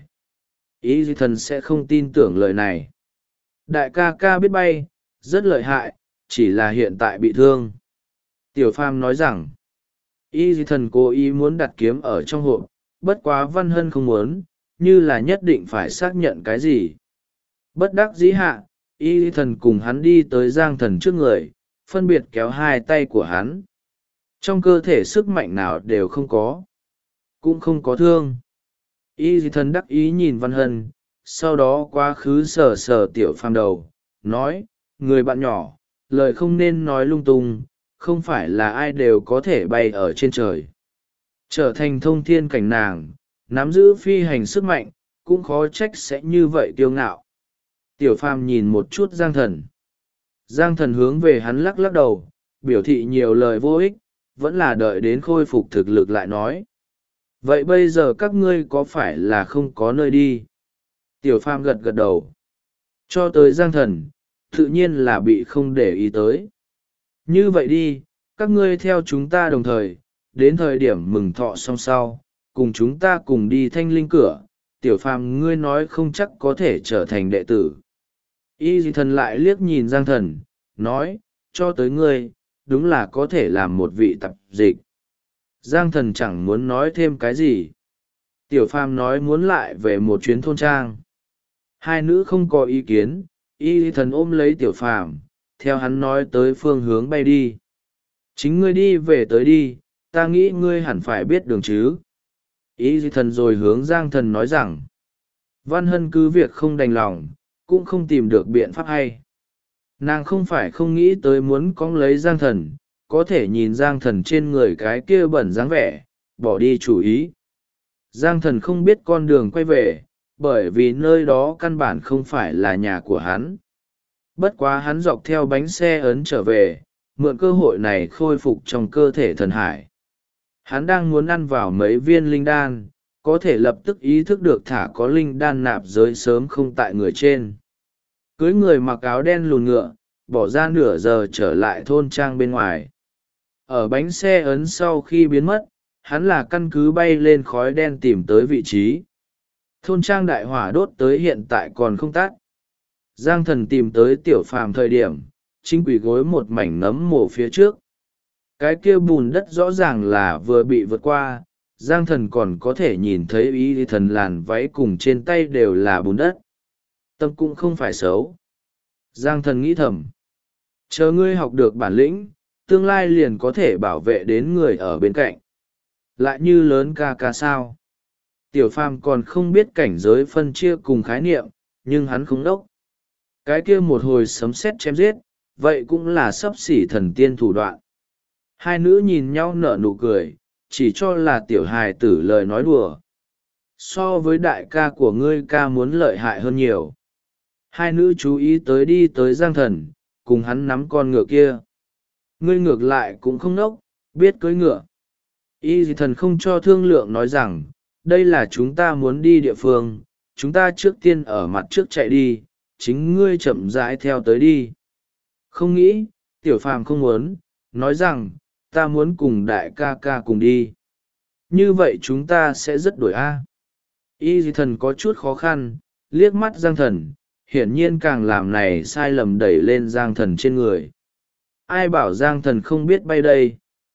Y thần sẽ không tin tưởng lời này. Đại ca ca biết bay, rất lợi hại, chỉ là hiện tại bị thương. Tiểu Phàm nói rằng, Y thần cố ý muốn đặt kiếm ở trong hộp, bất quá Văn Hân không muốn, như là nhất định phải xác nhận cái gì. Bất đắc dĩ hạ, Y thần cùng hắn đi tới Giang Thần trước người, phân biệt kéo hai tay của hắn. Trong cơ thể sức mạnh nào đều không có, cũng không có thương. Y thần đắc ý nhìn Văn Hân, sau đó quá khứ sờ sờ Tiểu Phàm đầu, nói, người bạn nhỏ, lời không nên nói lung tung, không phải là ai đều có thể bay ở trên trời. Trở thành thông thiên cảnh nàng, nắm giữ phi hành sức mạnh, cũng khó trách sẽ như vậy kiêu ngạo. Tiểu Phàm nhìn một chút Giang Thần. Giang Thần hướng về hắn lắc lắc đầu, biểu thị nhiều lời vô ích, vẫn là đợi đến khôi phục thực lực lại nói. Vậy bây giờ các ngươi có phải là không có nơi đi? Tiểu Phàm gật gật đầu. Cho tới Giang Thần, tự nhiên là bị không để ý tới. Như vậy đi, các ngươi theo chúng ta đồng thời, đến thời điểm mừng thọ xong sau, cùng chúng ta cùng đi Thanh Linh cửa. Tiểu Phàm ngươi nói không chắc có thể trở thành đệ tử. Y thần lại liếc nhìn Giang Thần, nói, cho tới ngươi, đúng là có thể làm một vị tập dịch. Giang Thần chẳng muốn nói thêm cái gì. Tiểu Phàm nói muốn lại về một chuyến thôn trang. Hai nữ không có ý kiến, Y thần ôm lấy Tiểu Phàm, theo hắn nói tới phương hướng bay đi. Chính ngươi đi về tới đi, ta nghĩ ngươi hẳn phải biết đường chứ. Y thần rồi hướng Giang Thần nói rằng, Văn Hân cứ việc không đành lòng, cũng không tìm được biện pháp hay. Nàng không phải không nghĩ tới muốn cóng lấy Giang Thần, có thể nhìn Giang Thần trên người cái kia bẩn dáng vẻ, bỏ đi chủ ý. Giang Thần không biết con đường quay về, bởi vì nơi đó căn bản không phải là nhà của hắn. Bất quá hắn dọc theo bánh xe ấn trở về, mượn cơ hội này khôi phục trong cơ thể thần hải. Hắn đang muốn ăn vào mấy viên linh đan, có thể lập tức ý thức được thả có linh đan nạp giới sớm không tại người trên. Cưới người mặc áo đen lùn ngựa, bỏ ra nửa giờ trở lại thôn trang bên ngoài. Ở bánh xe ấn sau khi biến mất, hắn là căn cứ bay lên khói đen tìm tới vị trí. Thôn trang đại hỏa đốt tới hiện tại còn không tắt. Giang Thần tìm tới Tiểu Phàm thời điểm, chính quỷ gối một mảnh nấm mồ phía trước. Cái kia bùn đất rõ ràng là vừa bị vượt qua, Giang Thần còn có thể nhìn thấy Y thần làn váy cùng trên tay đều là bùn đất. Tâm cũng không phải xấu. Giang Thần nghĩ thầm. Chờ ngươi học được bản lĩnh, tương lai liền có thể bảo vệ đến người ở bên cạnh. Lại như lớn ca ca sao. Tiểu Phàm còn không biết cảnh giới phân chia cùng khái niệm, nhưng hắn không đốc. Cái kia một hồi sấm sét chém giết, vậy cũng là xấp xỉ thần tiên thủ đoạn. Hai nữ nhìn nhau nở nụ cười, chỉ cho là tiểu hài tử lời nói đùa. So với đại ca của ngươi ca muốn lợi hại hơn nhiều. Hai nữ chú ý tới đi tới Giang Thần, cùng hắn nắm con ngựa kia. Ngươi ngược lại cũng không nốc, biết cưỡi ngựa. Y thần không cho thương lượng nói rằng, đây là chúng ta muốn đi địa phương, chúng ta trước tiên ở mặt trước chạy đi, chính ngươi chậm rãi theo tới đi. Không nghĩ, Tiểu Phàm không muốn, nói rằng, ta muốn cùng đại ca ca cùng đi. Như vậy chúng ta sẽ rất đổi a. Y thần có chút khó khăn, liếc mắt Giang Thần, hiển nhiên càng làm này sai lầm đẩy lên Giang Thần trên người. Ai bảo Giang Thần không biết bay đây?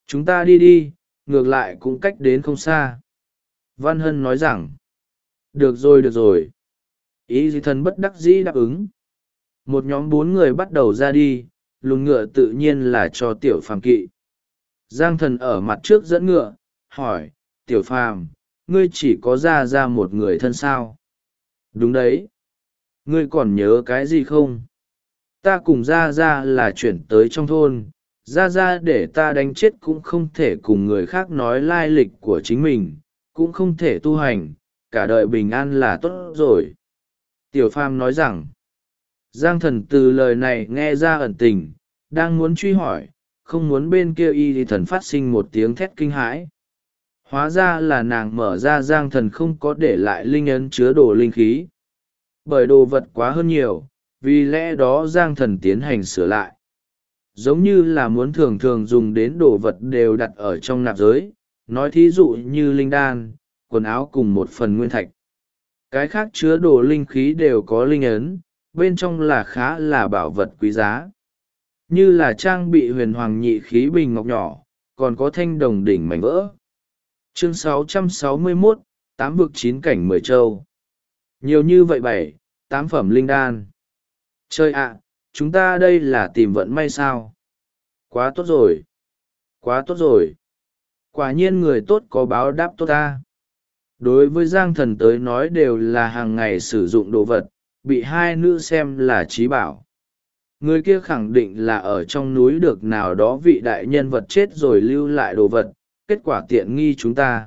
Chúng ta đi đi, ngược lại cũng cách đến không xa. Văn Hân nói rằng, được rồi được rồi. Y Di Thần bất đắc dĩ đáp ứng. Một nhóm 4 người bắt đầu ra đi, lùn ngựa tự nhiên là cho Tiểu Phàm kỵ. Giang Thần ở mặt trước dẫn ngựa, hỏi, Tiểu Phàm, ngươi chỉ có ra một người thân sao? Đúng đấy. Ngươi còn nhớ cái gì không? Ta cùng ra là chuyển tới trong thôn, ra để ta đánh chết cũng không thể cùng người khác nói lai lịch của chính mình, cũng không thể tu hành, cả đời bình an là tốt rồi. Tiểu Phàm nói rằng, Giang Thần từ lời này nghe ra ẩn tình, đang muốn truy hỏi, không muốn bên kia Y thì thần phát sinh một tiếng thét kinh hãi. Hóa ra là nàng mở ra Giang Thần không có để lại linh ấn chứa đồ linh khí. Bởi đồ vật quá hơn nhiều, vì lẽ đó Giang Thần tiến hành sửa lại. Giống như là muốn thường thường dùng đến đồ vật đều đặt ở trong nạp giới, nói thí dụ như linh đan, quần áo cùng một phần nguyên thạch. Cái khác chứa đồ linh khí đều có linh ấn, bên trong là khá là bảo vật quý giá. Như là trang bị huyền hoàng nhị khí bình ngọc nhỏ, còn có thanh đồng đỉnh mảnh vỡ. Chương 661, 8 vực 9 cảnh 10 châu. Nhiều như vậy 7, 8 phẩm linh đan. Trời ạ, chúng ta đây là tìm vận may sao? Quá tốt rồi. Quá tốt rồi. Quả nhiên người tốt có báo đáp tốt ta. Đối với Giang Thần tới nói đều là hàng ngày sử dụng đồ vật, bị hai nữ xem là trí bảo. Người kia khẳng định là ở trong núi được nào đó vị đại nhân vật chết rồi lưu lại đồ vật, kết quả tiện nghi chúng ta.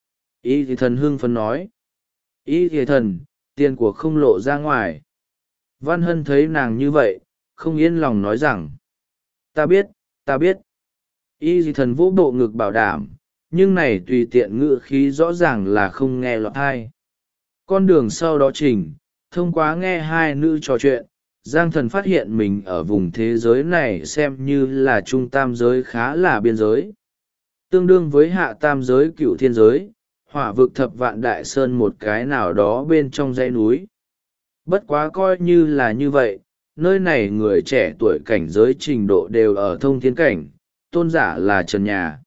Y thì thần hưng phấn nói. Y thì thần, tiền của không lộ ra ngoài. Văn Hân thấy nàng như vậy, không yên lòng nói rằng. Ta biết, ta biết. Y thì thần vũ bộ ngực bảo đảm, nhưng này tùy tiện ngữ khí rõ ràng là không nghe lọt hai. Con đường sau đó trình, thông qua nghe hai nữ trò chuyện, Giang Thần phát hiện mình ở vùng thế giới này xem như là trung tam giới khá là biên giới. Tương đương với hạ tam giới cựu thiên giới, hỏa vực thập vạn đại sơn một cái nào đó bên trong dãy núi. Bất quá coi như là như vậy, nơi này người trẻ tuổi cảnh giới trình độ đều ở thông thiên cảnh, tôn giả là trần nhà.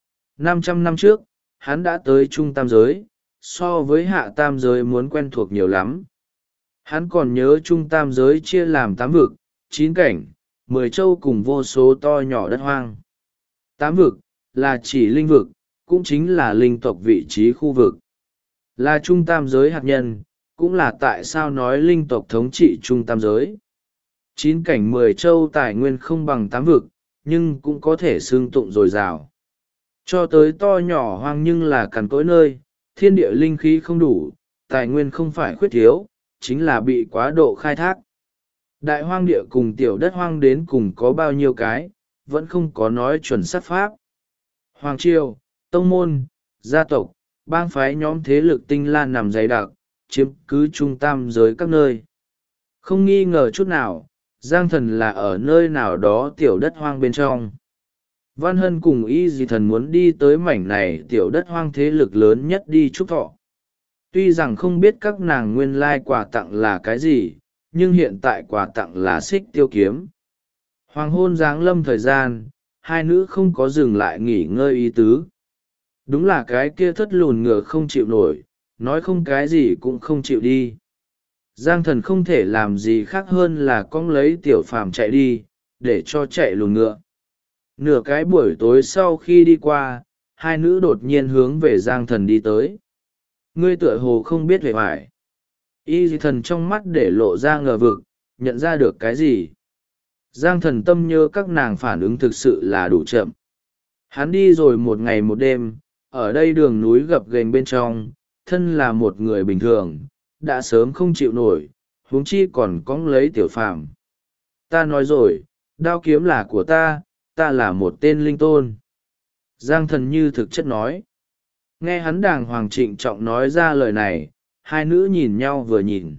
500 năm trước, hắn đã tới trung tam giới, so với hạ tam giới muốn quen thuộc nhiều lắm. Hắn còn nhớ trung tam giới chia làm 8 vực, 9 cảnh, 10 châu cùng vô số to nhỏ đất hoang. 8 vực, là chỉ linh vực, cũng chính là linh tộc vị trí khu vực. Là trung tam giới hạt nhân, cũng là tại sao nói linh tộc thống trị trung tam giới. 9 cảnh 10 châu tài nguyên không bằng 8 vực, nhưng cũng có thể xương tụng dồi dào. Cho tới to nhỏ hoang nhưng là cằn cỗi nơi, thiên địa linh khí không đủ, tài nguyên không phải khuyết thiếu, chính là bị quá độ khai thác. Đại hoang địa cùng tiểu đất hoang đến cùng có bao nhiêu cái, vẫn không có nói chuẩn xác pháp. Hoàng triều, tông môn, gia tộc, bang phái nhóm thế lực tinh lan nằm dày đặc, chiếm cứ trung tam giới các nơi. Không nghi ngờ chút nào, Giang Thần là ở nơi nào đó tiểu đất hoang bên trong. Văn Hân cùng Y Dị Thần muốn đi tới mảnh này tiểu đất hoang thế lực lớn nhất đi chúc thọ. Tuy rằng không biết các nàng nguyên lai quà tặng là cái gì, nhưng hiện tại quà tặng là xích tiêu kiếm. Hoàng hôn giáng lâm thời gian, hai nữ không có dừng lại nghỉ ngơi ý tứ. Đúng là cái kia thất lùn ngựa không chịu nổi, nói không cái gì cũng không chịu đi. Giang Thần không thể làm gì khác hơn là cong lấy Tiểu Phàm chạy đi, để cho chạy lùn ngựa. Nửa cái buổi tối sau khi đi qua, hai nữ đột nhiên hướng về Giang Thần đi tới. Ngươi tựa hồ không biết về phải. Y Dị Thần trong mắt để lộ ra ngờ vực, nhận ra được cái gì. Giang Thần tâm nhớ các nàng phản ứng thực sự là đủ chậm. Hắn đi rồi một ngày một đêm, ở đây đường núi gập ghềnh bên trong, thân là một người bình thường, đã sớm không chịu nổi, huống chi còn cóng lấy Tiểu Phàm. Ta nói rồi, đao kiếm là của ta, ta là một tên linh tôn. Giang Thần như thực chất nói. Nghe hắn đàng hoàng trịnh trọng nói ra lời này, hai nữ nhìn nhau vừa nhìn.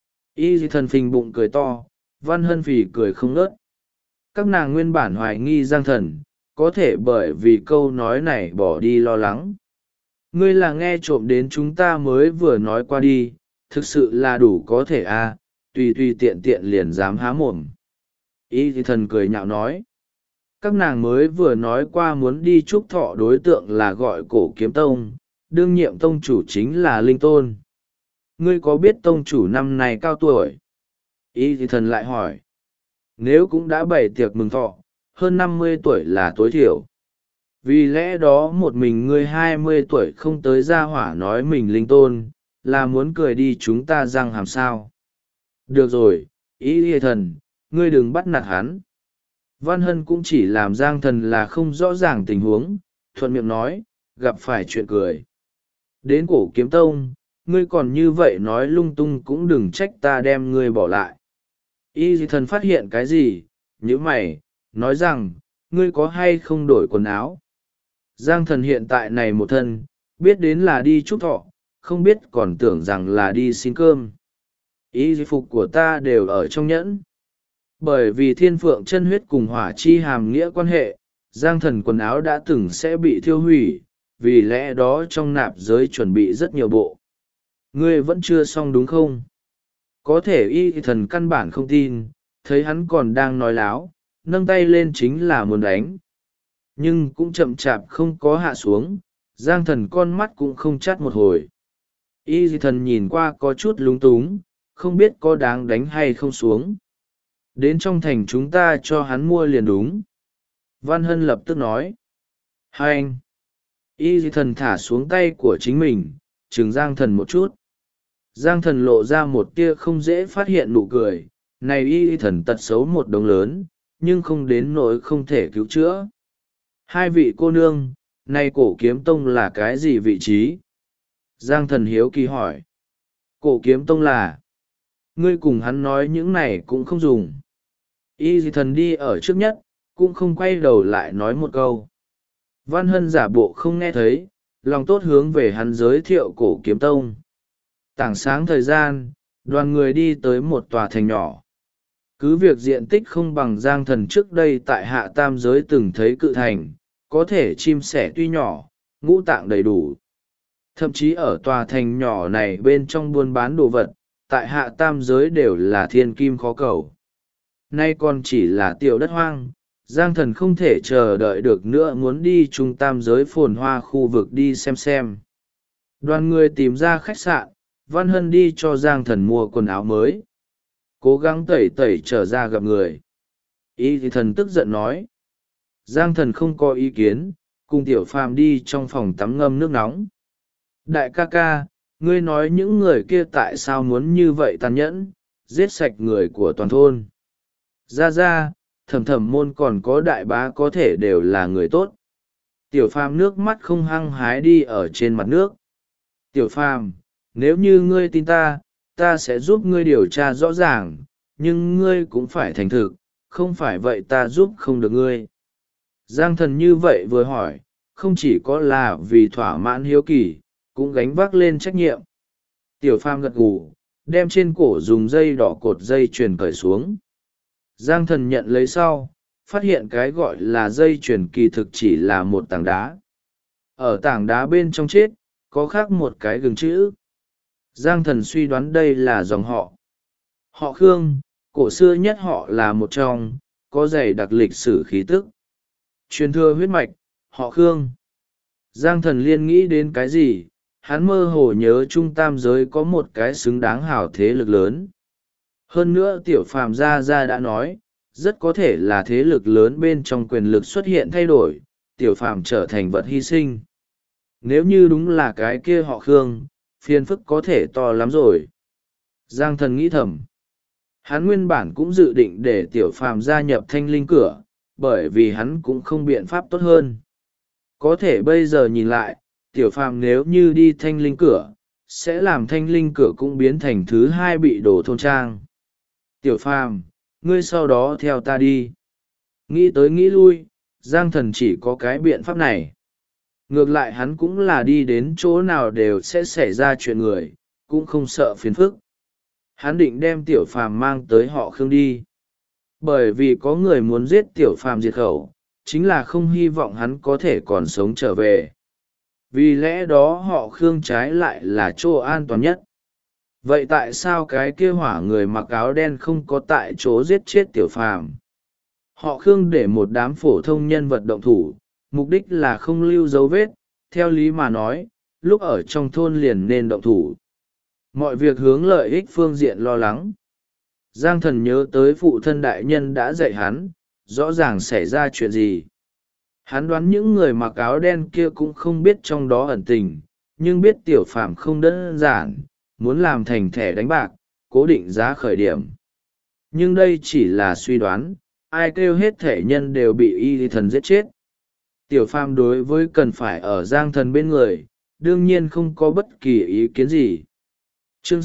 Y Dị Thần phình bụng cười to, Văn Hân phì cười không ngớt. Các nàng nguyên bản hoài nghi Giang Thần, có thể bởi vì câu nói này bỏ đi lo lắng. Ngươi là nghe trộm đến chúng ta mới vừa nói qua đi, thực sự là đủ có thể à, tùy tùy tiện tiện liền dám há mồm. Y Dị Thần cười nhạo nói. Các nàng mới vừa nói qua muốn đi chúc thọ đối tượng là gọi Cổ Kiếm Tông, đương nhiệm tông chủ chính là Linh Tôn. Ngươi có biết tông chủ năm nay cao tuổi? Y thì thần lại hỏi. Nếu cũng đã bày tiệc mừng thọ, hơn 50 tuổi là tối thiểu. Vì lẽ đó một mình ngươi 20 tuổi không tới gia hỏa nói mình Linh Tôn, là muốn cười đi chúng ta răng hàm sao. Được rồi, Y thì thần, ngươi đừng bắt nạt hắn. Văn Hân cũng chỉ làm Giang Thần là không rõ ràng tình huống, thuận miệng nói, gặp phải chuyện cười. Đến Cổ Kiếm Tông, ngươi còn như vậy nói lung tung cũng đừng trách ta đem ngươi bỏ lại. Y Di Thần phát hiện cái gì, nhíu mày, nói rằng, ngươi có hay không đổi quần áo. Giang Thần hiện tại này một thân, biết đến là đi chúc thọ, không biết còn tưởng rằng là đi xin cơm. Y di phục của ta đều ở trong nhẫn. Bởi vì thiên phượng chân huyết cùng hỏa chi hàm nghĩa quan hệ, Giang Thần quần áo đã từng sẽ bị thiêu hủy, vì lẽ đó trong nạp giới chuẩn bị rất nhiều bộ. Ngươi vẫn chưa xong đúng không? Có thể Y Thần căn bản không tin, thấy hắn còn đang nói láo, nâng tay lên chính là muốn đánh. Nhưng cũng chậm chạp không có hạ xuống, Giang Thần con mắt cũng không chắt một hồi. Y Thần nhìn qua có chút lúng túng, không biết có đáng đánh hay không xuống. Đến trong thành chúng ta cho hắn mua liền đúng. Văn Hân lập tức nói. Hai anh. Y Thần thả xuống tay của chính mình, trừng Giang Thần một chút. Giang Thần lộ ra một tia không dễ phát hiện nụ cười. Này Y Thần tật xấu một đống lớn, nhưng không đến nỗi không thể cứu chữa. Hai vị cô nương, này Cổ Kiếm Tông là cái gì vị trí? Giang Thần hiếu kỳ hỏi. Cổ Kiếm Tông là... Ngươi cùng hắn nói những này cũng không dùng. Y Thần đi ở trước nhất, cũng không quay đầu lại nói một câu. Văn Hân giả bộ không nghe thấy, lòng tốt hướng về hắn giới thiệu Cổ Kiếm Tông. Tảng sáng thời gian, đoàn người đi tới một tòa thành nhỏ. Cứ việc diện tích không bằng Giang Thần trước đây tại Hạ Tam Giới từng thấy cự thành, có thể chim sẻ tuy nhỏ, ngũ tạng đầy đủ. Thậm chí ở tòa thành nhỏ này bên trong buôn bán đồ vật, tại Hạ Tam Giới đều là thiên kim khó cầu. Nay còn chỉ là tiểu đất hoang, Giang Thần không thể chờ đợi được nữa muốn đi trung tam giới phồn hoa khu vực đi xem. Đoàn người tìm ra khách sạn, Văn Hân đi cho Giang Thần mua quần áo mới. Cố gắng tẩy tẩy trở ra gặp người. Y Thần tức giận nói. Giang Thần không có ý kiến, cùng Tiểu Phàm đi trong phòng tắm ngâm nước nóng. Đại ca ca, ngươi nói những người kia tại sao muốn như vậy tàn nhẫn, giết sạch người của toàn thôn. Ra, thẩm môn còn có đại bá có thể đều là người tốt. Tiểu Phàm nước mắt không hăng hái đi ở trên mặt nước. Tiểu Phàm, nếu như ngươi tin ta, ta sẽ giúp ngươi điều tra rõ ràng, nhưng ngươi cũng phải thành thực, không phải vậy ta giúp không được ngươi. Giang Thần như vậy vừa hỏi, không chỉ có là vì thỏa mãn hiếu kỳ, cũng gánh vác lên trách nhiệm. Tiểu Phàm gật gù, đem trên cổ dùng dây đỏ cột dây chuyền cởi xuống. Giang Thần nhận lấy sau, phát hiện cái gọi là dây chuyền kỳ thực chỉ là một tảng đá. Ở tảng đá bên trong chết, có khắc một cái gừng chữ. Giang Thần suy đoán đây là dòng họ. Họ Khương, cổ xưa nhất họ là một trong, có dày đặc lịch sử khí tức. Truyền thừa huyết mạch, họ Khương. Giang Thần liên nghĩ đến cái gì, hắn mơ hồ nhớ trung tam giới có một cái xứng đáng hào thế lực lớn. Hơn nữa Tiểu Phàm gia đã nói, rất có thể là thế lực lớn bên trong quyền lực xuất hiện thay đổi, Tiểu Phàm trở thành vật hy sinh. Nếu như đúng là cái kia họ Khương, phiền phức có thể to lắm rồi. Giang Thần nghĩ thầm. Hắn nguyên bản cũng dự định để Tiểu Phàm gia nhập Thanh Linh Cửa, bởi vì hắn cũng không biện pháp tốt hơn. Có thể bây giờ nhìn lại, Tiểu Phàm nếu như đi Thanh Linh Cửa, sẽ làm Thanh Linh Cửa cũng biến thành thứ hai bị đổ thôn trang. Tiểu Phàm, ngươi sau đó theo ta đi. Nghĩ tới nghĩ lui, Giang Thần chỉ có cái biện pháp này. Ngược lại hắn cũng là đi đến chỗ nào đều sẽ xảy ra chuyện người, cũng không sợ phiền phức. Hắn định đem Tiểu Phàm mang tới họ Khương đi. Bởi vì có người muốn giết Tiểu Phàm diệt khẩu, chính là không hy vọng hắn có thể còn sống trở về. Vì lẽ đó họ Khương trái lại là chỗ an toàn nhất. Vậy tại sao cái kia hỏa người mặc áo đen không có tại chỗ giết chết Tiểu Phàm? Họ Khương để một đám phổ thông nhân vật động thủ, mục đích là không lưu dấu vết, theo lý mà nói, lúc ở trong thôn liền nên động thủ. Mọi việc hướng lợi ích phương diện lo lắng. Giang Thần nhớ tới phụ thân đại nhân đã dạy hắn, rõ ràng xảy ra chuyện gì. Hắn đoán những người mặc áo đen kia cũng không biết trong đó ẩn tình, nhưng biết Tiểu Phàm không đơn giản, muốn làm thành thẻ đánh bạc, cố định giá khởi điểm. Nhưng đây chỉ là suy đoán, ai kêu hết thể nhân đều bị y thần giết chết. Tiểu Phàm đối với cần phải ở Giang Thần bên người, đương nhiên không có bất kỳ ý kiến gì. Chương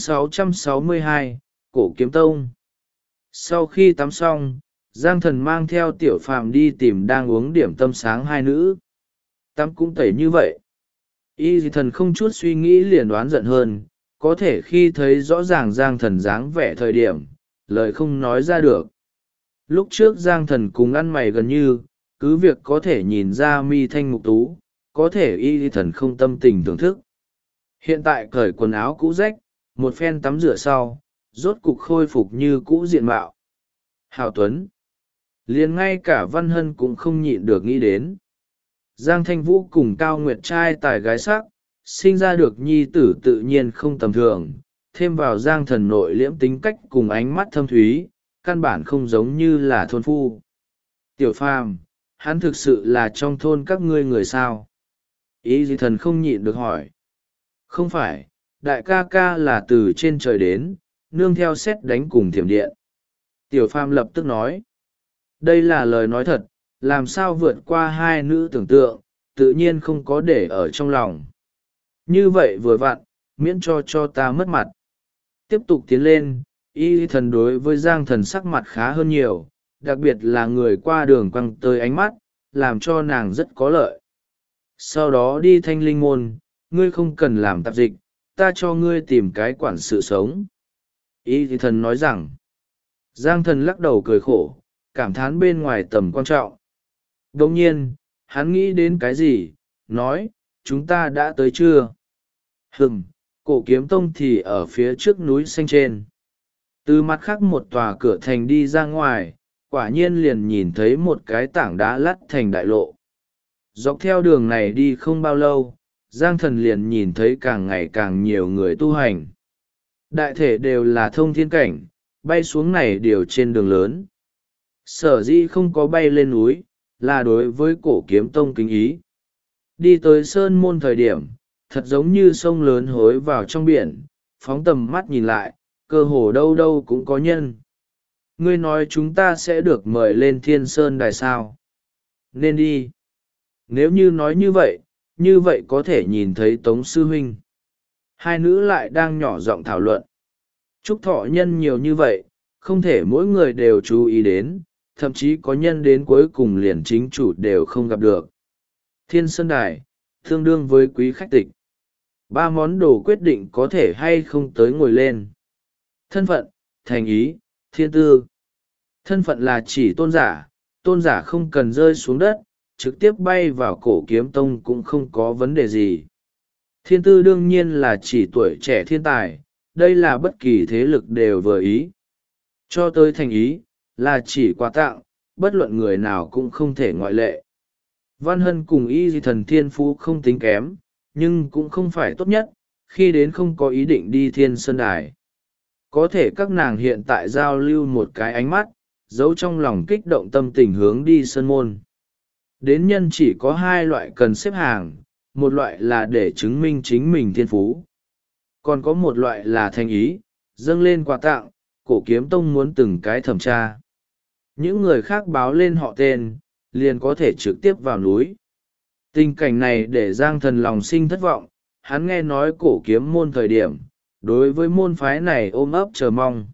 662, Cổ Kiếm Tông. Sau khi tắm xong, Giang Thần mang theo Tiểu Phàm đi tìm đang uống điểm tâm sáng hai nữ. Tắm cũng tẩy như vậy. Y thần không chút suy nghĩ liền đoán giận hơn, có thể khi thấy rõ ràng Giang Thần dáng vẻ thời điểm, lời không nói ra được. Lúc trước Giang Thần cùng ăn mày gần như, cứ việc có thể nhìn ra mi thanh mục tú, có thể y thần không tâm tình thưởng thức. Hiện tại cởi quần áo cũ rách, một phen tắm rửa sau, rốt cục khôi phục như cũ diện mạo. Hào Tuấn. Liền ngay cả Văn Hân cũng không nhịn được nghĩ đến. Giang Thanh Vũ cùng Cao Nguyệt trai tài gái sắc, sinh ra được nhi tử tự nhiên không tầm thường, thêm vào Giang Thần nội liễm tính cách cùng ánh mắt thâm thúy, căn bản không giống như là thôn phu. Tiểu Phàm, hắn thực sự là trong thôn các ngươi người sao? Ý gì thần không nhịn được hỏi. Không phải, đại ca ca là từ trên trời đến, nương theo sét đánh cùng thiểm điện. Tiểu Phàm lập tức nói. Đây là lời nói thật, làm sao vượt qua hai nữ tưởng tượng, tự nhiên không có để ở trong lòng. Như vậy vừa vặn, miễn cho ta mất mặt. Tiếp tục tiến lên, y thần đối với Giang Thần sắc mặt khá hơn nhiều, đặc biệt là người qua đường quăng tới ánh mắt, làm cho nàng rất có lợi. Sau đó đi Thanh Linh môn, ngươi không cần làm tạp dịch, ta cho ngươi tìm cái quản sự sống. Y thần nói rằng, Giang Thần lắc đầu cười khổ, cảm thán bên ngoài tầm quan trọng. Đồng nhiên, hắn nghĩ đến cái gì, nói, chúng ta đã tới chưa? Cổ Kiếm Tông thì ở phía trước núi xanh trên. Từ mặt khác một tòa cửa thành đi ra ngoài, quả nhiên liền nhìn thấy một cái tảng đá lắt thành đại lộ. Dọc theo đường này đi không bao lâu, Giang Thần liền nhìn thấy càng ngày càng nhiều người tu hành. Đại thể đều là thông thiên cảnh, bay xuống này đều trên đường lớn. Sở dĩ không có bay lên núi, là đối với Cổ Kiếm Tông kính ý. Đi tới sơn môn thời điểm, thật giống như sông lớn hối vào trong biển, phóng tầm mắt nhìn lại, cơ hồ đâu đâu cũng có nhân. Ngươi nói chúng ta sẽ được mời lên Thiên Sơn Đài sao? Nên đi. Nếu như nói như vậy có thể nhìn thấy Tống Sư Huynh. Hai nữ lại đang nhỏ giọng thảo luận. Chúc thọ nhân nhiều như vậy, không thể mỗi người đều chú ý đến, thậm chí có nhân đến cuối cùng liền chính chủ đều không gặp được. Thiên Sơn Đài, tương đương với quý khách tịch. 3 món đồ quyết định có thể hay không tới ngồi lên. Thân phận, thành ý, thiên tư. Thân phận là chỉ tôn giả không cần rơi xuống đất, trực tiếp bay vào Cổ Kiếm Tông cũng không có vấn đề gì. Thiên tư đương nhiên là chỉ tuổi trẻ thiên tài, đây là bất kỳ thế lực đều vừa ý. Cho tới thành ý, là chỉ quà tặng, bất luận người nào cũng không thể ngoại lệ. Văn Hân cùng y thần thiên phú không tính kém, nhưng cũng không phải tốt nhất, khi đến không có ý định đi Thiên Sơn Đài. Có thể các nàng hiện tại giao lưu một cái ánh mắt, giấu trong lòng kích động tâm tình hướng đi sơn môn. Đến nhân chỉ có 2 loại cần xếp hàng, một loại là để chứng minh chính mình thiên phú. Còn có một loại là thành ý, dâng lên quà tặng, Cổ Kiếm Tông muốn từng cái thẩm tra. Những người khác báo lên họ tên, liền có thể trực tiếp vào núi. Tình cảnh này để Giang Thần lòng sinh thất vọng, hắn nghe nói Cổ Kiếm môn thời điểm, đối với môn phái này ôm ấp chờ mong.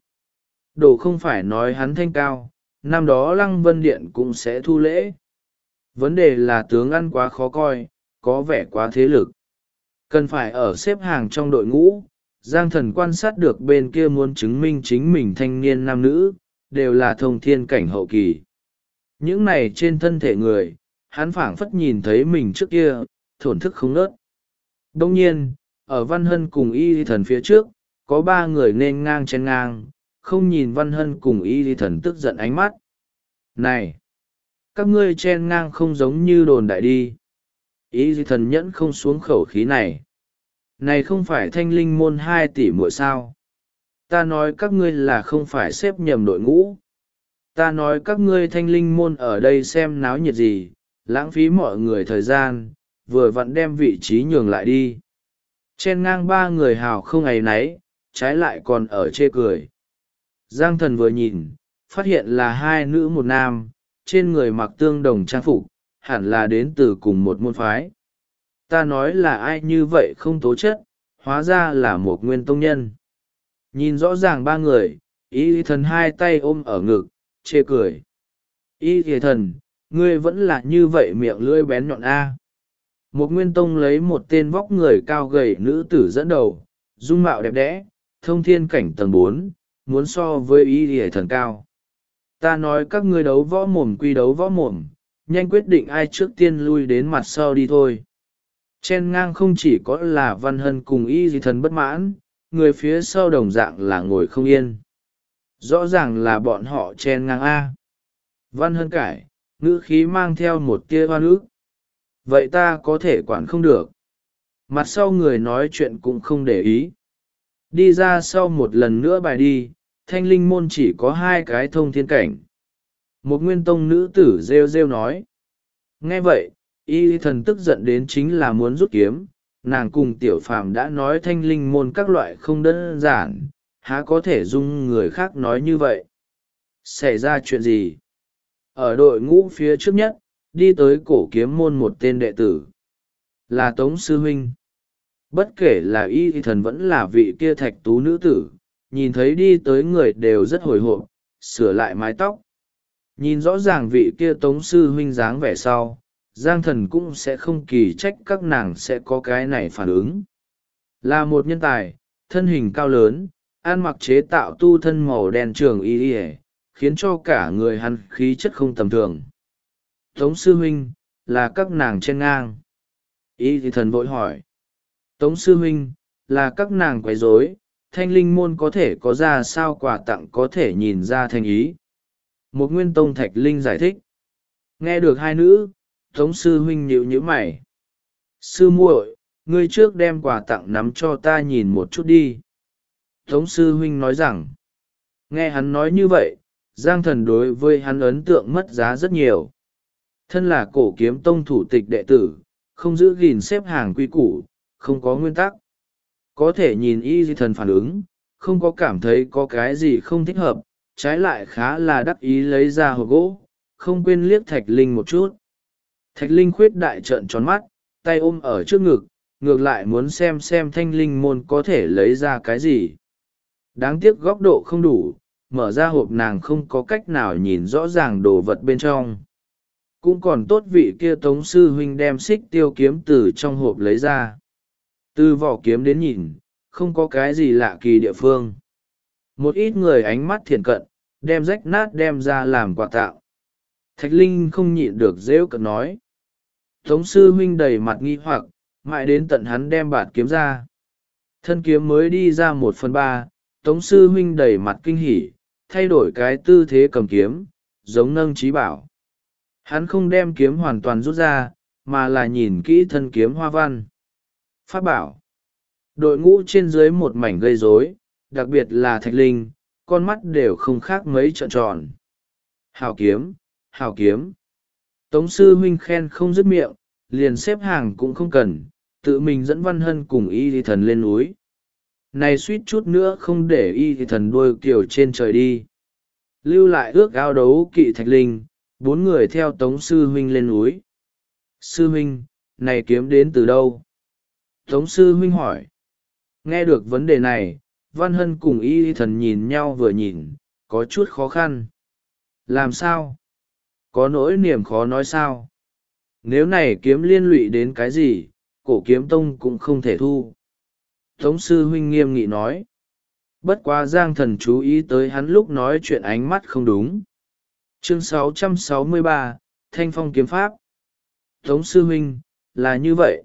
Đồ không phải nói hắn thanh cao, năm đó Lăng Vân Điện cũng sẽ thu lễ. Vấn đề là tướng ăn quá khó coi, có vẻ quá thế lực. Cần phải ở xếp hàng trong đội ngũ, Giang Thần quan sát được bên kia muốn chứng minh chính mình thanh niên nam nữ, đều là thông thiên cảnh hậu kỳ. Những này trên thân thể người, hắn phảng phất nhìn thấy mình trước kia, thổn thức không nớt. Đông nhiên, ở Văn Hân cùng y thần phía trước, có 3 người nên ngang chen ngang, không nhìn Văn Hân cùng y thần tức giận ánh mắt. Này! các ngươi chen ngang không giống như đồn đại đi. Y thần nhẫn không xuống khẩu khí này. Này không phải thanh linh môn 2 tỷ muội sao? Ta nói các ngươi là không phải xếp nhầm đội ngũ. Ta nói các ngươi thanh linh môn ở đây xem náo nhiệt gì, lãng phí mọi người thời gian, vừa vặn đem vị trí nhường lại đi. Chen ngang 3 người hào không áy náy, trái lại còn ở chê cười. Giang thần vừa nhìn, phát hiện là 2 nữ 1 nam, trên người mặc tương đồng trang phục, hẳn là đến từ cùng một môn phái. Ta nói là ai như vậy không tố chất, hóa ra là một nguyên tông nhân. Nhìn rõ ràng 3 người, y thần 2 tay ôm ở ngực, chê cười. Y thần, ngươi vẫn là như vậy miệng lưỡi bén nhọn a. Một nguyên tông lấy một tên vóc người cao gầy nữ tử dẫn đầu, dung mạo đẹp đẽ, thông thiên cảnh tầng 4, muốn so với y thần cao. Ta nói các ngươi đấu võ mồm quy đấu võ mồm, nhanh quyết định ai trước tiên lui đến mặt sau đi thôi. Chen ngang không chỉ có là Văn Hân cùng y thần bất mãn, người phía sau đồng dạng là ngồi không yên. Rõ ràng là bọn họ chen ngang A. Văn Hân cải, ngữ khí mang theo một tia oan ức. Vậy ta có thể quản không được. Mặt sau người nói chuyện cũng không để ý. Đi ra sau một lần nữa bài đi, thanh linh môn chỉ có 2 cái thông thiên cảnh. Một nguyên tông nữ tử rêu rêu nói. Nghe vậy, y thần tức giận đến chính là muốn rút kiếm. Nàng cùng tiểu phàm đã nói thanh linh môn các loại không đơn giản, há có thể dung người khác nói như vậy. Xảy ra chuyện gì? Ở đội ngũ phía trước nhất, đi tới cổ kiếm môn một tên đệ tử. Là Tống Sư Huynh. Bất kể là y thần vẫn là vị kia thạch tú nữ tử, nhìn thấy đi tới người đều rất hồi hộp, sửa lại mái tóc. Nhìn rõ ràng vị kia Tống Sư Huynh dáng vẻ sau, Giang thần cũng sẽ không kỳ trách các nàng sẽ có cái này phản ứng. Là một nhân tài, thân hình cao lớn, ăn mặc chế tạo tu thân màu đen trường y y, khiến cho cả người hắn khí chất không tầm thường. Tống Sư Huynh, là các nàng chen ngang. Y thần vội hỏi. Tống Sư Huynh, là các nàng quấy rối, thanh linh môn có thể có ra sao quà tặng có thể nhìn ra thành ý. Một nguyên tông Thạch Linh giải thích. Nghe được 2 nữ, Tống Sư Huynh nhíu nhíu mày. Sư muội, ngươi trước đem quà tặng nắm cho ta nhìn một chút đi. Tống Sư Huynh nói rằng. Nghe hắn nói như vậy, Giang thần đối với hắn ấn tượng mất giá rất nhiều. Thân là cổ kiếm tông thủ tịch đệ tử, không giữ gìn xếp hàng quy củ, không có nguyên tắc. Có thể nhìn y thần phản ứng, không có cảm thấy có cái gì không thích hợp, trái lại khá là đắc ý lấy ra hộp gỗ, không quên liếc Thạch Linh một chút. Thạch Linh khuyết đại trợn tròn mắt, tay ôm ở trước ngực, ngược lại muốn xem thanh linh môn có thể lấy ra cái gì. Đáng tiếc góc độ không đủ, mở ra hộp nàng không có cách nào nhìn rõ ràng đồ vật bên trong. Cũng còn tốt vị kia Tống Sư Huynh đem xích tiêu kiếm từ trong hộp lấy ra. Từ vỏ kiếm đến nhìn, không có cái gì lạ kỳ địa phương. Một ít người ánh mắt thiện cận, đem rách nát đem ra làm quà tặng. Thạch Linh không nhịn được rêu cợt nói. Tống Sư Huynh đầy mặt nghi hoặc, mãi đến tận hắn đem bạt kiếm ra. Thân kiếm mới đi ra 1/3, Tống Sư Huynh đầy mặt kinh hỉ, thay đổi cái tư thế cầm kiếm, giống nâng trí bảo. Hắn không đem kiếm hoàn toàn rút ra, mà là nhìn kỹ thân kiếm hoa văn. Pháp bảo. Đội ngũ trên dưới một mảnh gây rối, đặc biệt là Thạch Linh, con mắt đều không khác mấy trợn tròn. Hảo kiếm, hảo kiếm. Tống Sư Huynh khen không dứt miệng, liền xếp hàng cũng không cần, tự mình dẫn Văn Hân cùng y thần lên núi. Này suýt chút nữa không để y thần đuôi kiểu trên trời đi. Lưu lại ước ao đấu kỵ Thạch Linh, 4 người theo Tống Sư Huynh lên núi. Sư Huynh, này kiếm đến từ đâu? Tống Sư Huynh hỏi. Nghe được vấn đề này, Văn Hân cùng y thần nhìn nhau vừa nhìn, có chút khó khăn. Làm sao? Có nỗi niềm khó nói sao? Nếu này kiếm liên lụy đến cái gì, cổ kiếm tông cũng không thể thu. Tống Sư Huynh nghiêm nghị nói. Bất quá Giang thần chú ý tới hắn lúc nói chuyện ánh mắt không đúng. Chương 663, Thanh Phong kiếm pháp. Tống Sư Huynh, là như vậy.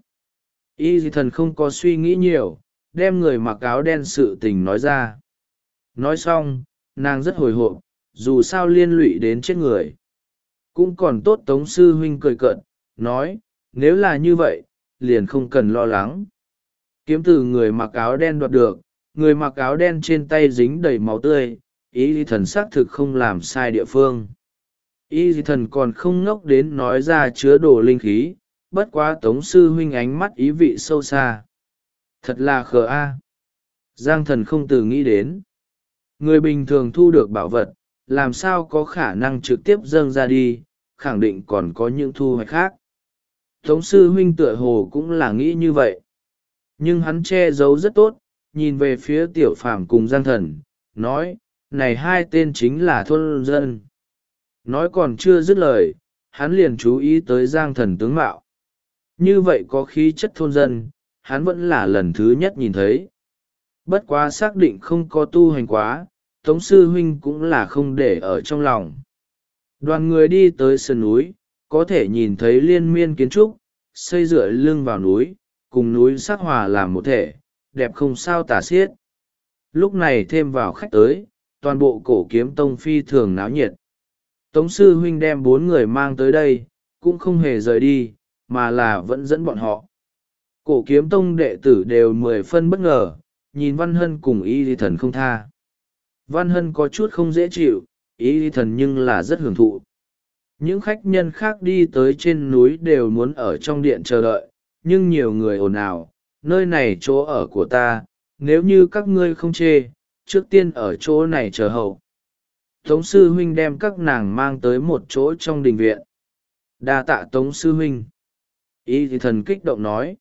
Y thần không có suy nghĩ nhiều, đem người mặc áo đen sự tình nói ra. Nói xong, nàng rất hồi hộp, dù sao liên lụy đến chết người. Cũng còn tốt Tống sư huynh cười cợt, nói, nếu là như vậy, liền không cần lo lắng. Kiếm từ người mặc áo đen đoạt được, người mặc áo đen trên tay dính đầy máu tươi, y thần xác thực không làm sai địa phương. Y thần còn không ngốc đến nói ra chứa đồ linh khí, bất quá Tống sư huynh ánh mắt ý vị sâu xa. Thật là khờ a. Giang thần không từ nghĩ đến. Người bình thường thu được bảo vật, làm sao có khả năng trực tiếp dâng ra đi, khẳng định còn có những thu hoạch khác. Tống sư huynh tựa hồ cũng là nghĩ như vậy. Nhưng hắn che giấu rất tốt, nhìn về phía tiểu phàm cùng Giang thần, nói, này hai tên chính là thôn dân. Nói còn chưa dứt lời, hắn liền chú ý tới Giang thần tướng mạo. Như vậy có khí chất thôn dân, hắn vẫn là lần thứ nhất nhìn thấy. Bất quá xác định không có tu hành quá, Tống sư huynh cũng là không để ở trong lòng. Đoàn người đi tới sườn núi, có thể nhìn thấy liên miên kiến trúc, xây dựa lưng vào núi, cùng núi sắc hòa làm một thể, đẹp không sao tả xiết. Lúc này thêm vào khách tới, toàn bộ cổ kiếm tông phi thường náo nhiệt. Tống sư huynh đem 4 người mang tới đây, cũng không hề rời đi, mà là vẫn dẫn bọn họ. Cổ kiếm tông đệ tử đều 10 phân bất ngờ, nhìn Văn Hân cùng Y Ly Thần không tha. Văn Hân có chút không dễ chịu, Y Ly Thần nhưng là rất hưởng thụ. Những khách nhân khác đi tới trên núi đều muốn ở trong điện chờ đợi, nhưng nhiều người ồn ào, nơi này chỗ ở của ta, nếu như các ngươi không chê, trước tiên ở chỗ này chờ hậu. Tống sư huynh đem các nàng mang tới một chỗ trong đình viện. Đa tạ Tống sư huynh. Y thì thần kích động nói.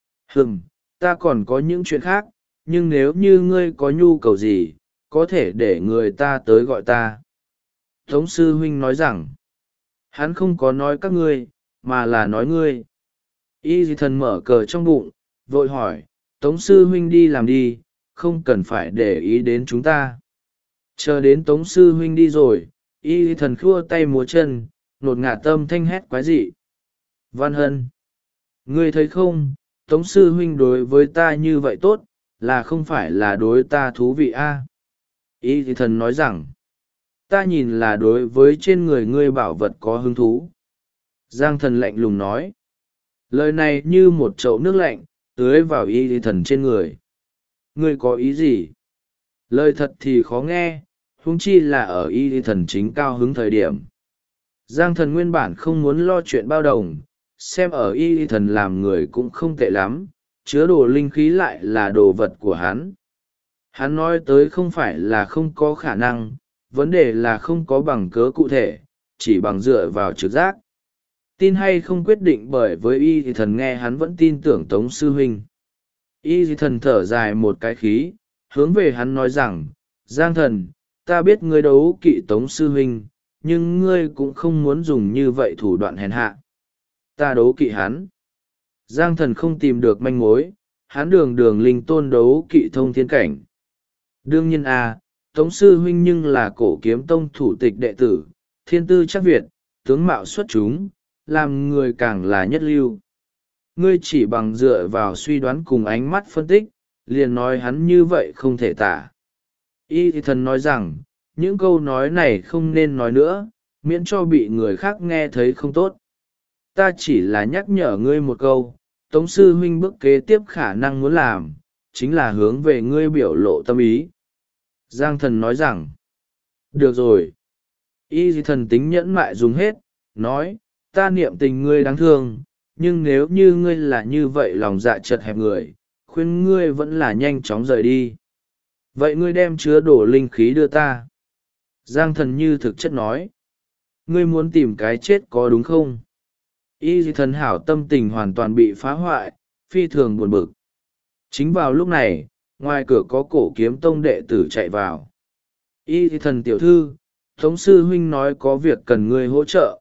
Ta còn có những chuyện khác, nhưng nếu như ngươi có nhu cầu gì, có thể để người ta tới gọi ta. Tống sư huynh nói rằng, hắn không có nói các ngươi, mà là nói ngươi. Y thì thần mở cờ trong bụng, vội hỏi, Tống sư huynh đi làm đi, không cần phải để ý đến chúng ta. Chờ đến Tống sư huynh đi rồi, Y thần khua tay múa chân, nột ngạt tâm thanh hét quái dị. Văn Hân, ngươi thấy không, Tống sư huynh đối với ta như vậy tốt, là không phải là đối ta thú vị a? Y thần nói rằng, ta nhìn là đối với trên người ngươi bảo vật có hứng thú. Giang thần lạnh lùng nói. Lời này như một chậu nước lạnh, tưới vào Y thần trên người. Ngươi có ý gì? Lời thật thì khó nghe, huống chi là ở Y thần chính cao hứng thời điểm. Giang thần nguyên bản không muốn lo chuyện bao đồng, xem ở Y thần làm người cũng không tệ lắm, chứa đồ linh khí lại là đồ vật của hắn. Hắn nói tới không phải là không có khả năng, vấn đề là không có bằng cớ cụ thể, chỉ bằng dựa vào trực giác. Tin hay không quyết định bởi với Y thần nghe hắn vẫn tin tưởng Tống sư huynh. Y thần thở dài một cái khí, hướng về hắn nói rằng, Giang thần, ta biết ngươi đấu kỵ Tống sư huynh, nhưng ngươi cũng không muốn dùng như vậy thủ đoạn hèn hạ. Ta đấu kỵ hắn. Giang thần không tìm được manh mối, hắn đường đường linh tôn đấu kỵ thông thiên cảnh. Đương nhiên Tống sư huynh nhưng là cổ kiếm tông thủ tịch đệ tử, thiên tư chắc việt, tướng mạo xuất chúng, làm người càng là nhất lưu. Ngươi chỉ bằng dựa vào suy đoán cùng ánh mắt phân tích, liền nói hắn như vậy không thể tả. Y thần nói rằng, những câu nói này không nên nói nữa, miễn cho bị người khác nghe thấy không tốt. Ta chỉ là nhắc nhở ngươi một câu, Tống sư huynh bước kế tiếp khả năng muốn làm, chính là hướng về ngươi biểu lộ tâm ý. Giang thần nói rằng, được rồi. Y thần tính nhẫn mại dùng hết, nói, ta niệm tình ngươi đáng thương, nhưng nếu như ngươi là như vậy lòng dạ chật hẹp người, khuyên ngươi vẫn là nhanh chóng rời đi. Vậy ngươi đem chứa đổ linh khí đưa ta. Giang thần như thực chất nói, ngươi muốn tìm cái chết có đúng không? Y thần hảo tâm tình hoàn toàn bị phá hoại, phi thường buồn bực. Chính vào lúc này, ngoài cửa có cổ kiếm tông đệ tử chạy vào. Y thần tiểu thư, Tống sư huynh nói có việc cần ngươi hỗ trợ.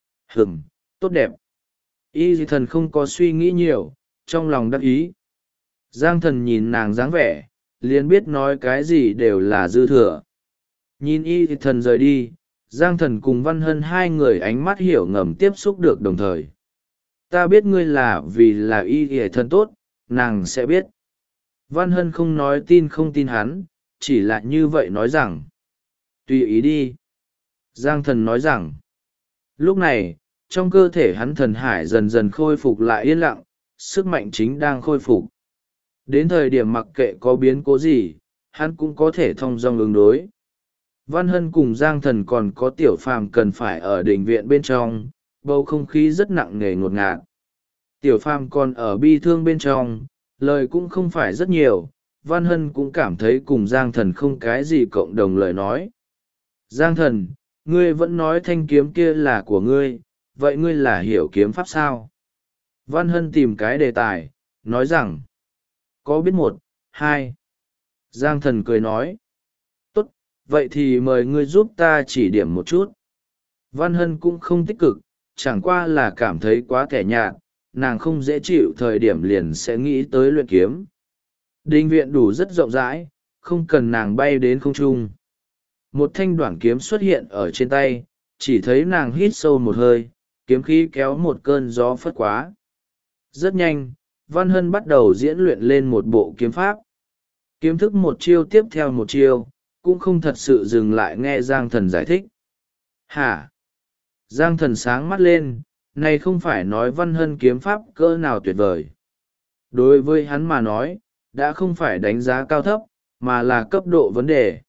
Tốt đẹp. Y thần không có suy nghĩ nhiều, trong lòng đắc ý. Giang thần nhìn nàng dáng vẻ, liền biết nói cái gì đều là dư thừa. Nhìn Y thần rời đi, Giang thần cùng Văn Hân hai người ánh mắt hiểu ngầm tiếp xúc được đồng thời. Ta biết ngươi là vì là Y thần tốt, nàng sẽ biết. Văn Hân không nói tin không tin hắn, chỉ là như vậy nói rằng. Tùy ý đi. Giang thần nói rằng. Lúc này, trong cơ thể hắn thần hải dần dần khôi phục lại yên lặng, sức mạnh chính đang khôi phục. Đến thời điểm mặc kệ có biến cố gì, hắn cũng có thể thong dong ứng đối. Văn Hân cùng Giang Thần còn có Tiểu Phàm cần phải ở đình viện bên trong, bầu không khí rất nặng nề ngột ngạt. Tiểu Phàm còn ở bi thương bên trong, lời cũng không phải rất nhiều, Văn Hân cũng cảm thấy cùng Giang Thần không cái gì cộng đồng lời nói. Giang Thần, ngươi vẫn nói thanh kiếm kia là của ngươi, vậy ngươi là hiểu kiếm pháp sao? Văn Hân tìm cái đề tài, nói rằng, có biết một, hai. Giang Thần cười nói, tốt, vậy thì mời ngươi giúp ta chỉ điểm một chút. Văn Hân cũng không tích cực, chẳng qua là cảm thấy quá kẻ nhạt, nàng không dễ chịu thời điểm liền sẽ nghĩ tới luyện kiếm. Đình viện đủ rất rộng rãi, không cần nàng bay đến không trung. Một thanh đoản kiếm xuất hiện ở trên tay, chỉ thấy nàng hít sâu một hơi, kiếm khí kéo một cơn gió phất quá. Rất nhanh, Văn Hân bắt đầu diễn luyện lên một bộ kiếm pháp. Kiếm thức một chiêu tiếp theo một chiêu, cũng không thật sự dừng lại nghe Giang Thần giải thích. Hả? Giang Thần sáng mắt lên, này không phải nói Văn Hân kiếm pháp cỡ nào tuyệt vời. Đối với hắn mà nói, đã không phải đánh giá cao thấp, mà là cấp độ vấn đề.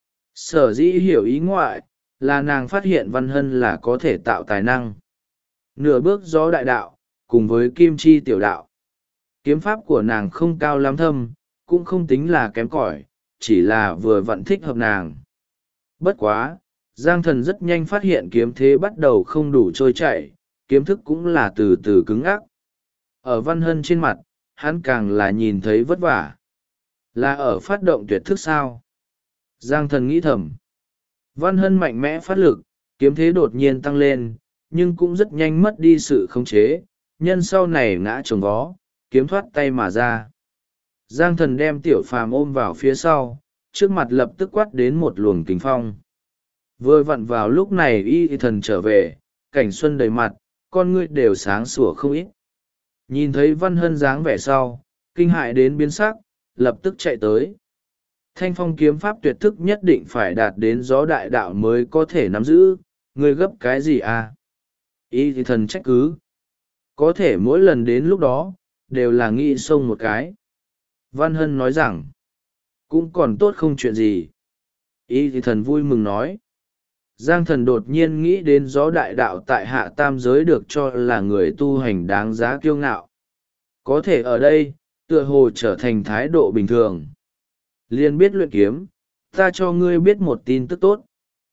Sở dĩ hiểu ý ngoại, là nàng phát hiện Văn Hân là có thể tạo tài năng. Nửa bước gió đại đạo, cùng với kim chi tiểu đạo. Kiếm pháp của nàng không cao lắm thâm, cũng không tính là kém cỏi, chỉ là vừa vặn thích hợp nàng. Bất quá, Giang Thần rất nhanh phát hiện kiếm thế bắt đầu không đủ trôi chảy, kiếm thức cũng là từ từ cứng ắc. Ở Văn Hân trên mặt, hắn càng là nhìn thấy vất vả. Là ở phát động tuyệt thức sao? Giang Thần nghĩ thầm. Văn Hân mạnh mẽ phát lực, kiếm thế đột nhiên tăng lên, nhưng cũng rất nhanh mất đi sự khống chế, nhân sau này ngã trồng vó, kiếm thoát tay mà ra. Giang Thần đem Tiểu Phàm ôm vào phía sau, trước mặt lập tức quát đến một luồng kình phong. Vừa vặn vào lúc này y thần trở về, cảnh xuân đầy mặt, con ngươi đều sáng sủa không ít. Nhìn thấy Văn Hân dáng vẻ sau, kinh hại đến biến sắc, lập tức chạy tới. Thanh phong kiếm pháp tuyệt thức nhất định phải đạt đến gió đại đạo mới có thể nắm giữ, ngươi gấp cái gì à? Y thần trách cứ. Có thể mỗi lần đến lúc đó, đều là nghĩ xông một cái. Văn Hân nói rằng, cũng còn tốt không chuyện gì. Y thần vui mừng nói. Giang Thần đột nhiên nghĩ đến gió đại đạo tại hạ tam giới được cho là người tu hành đáng giá kiêu ngạo. Có thể ở đây, tựa hồ trở thành thái độ bình thường. Liên biết luyện kiếm, ta cho ngươi biết một tin tức tốt.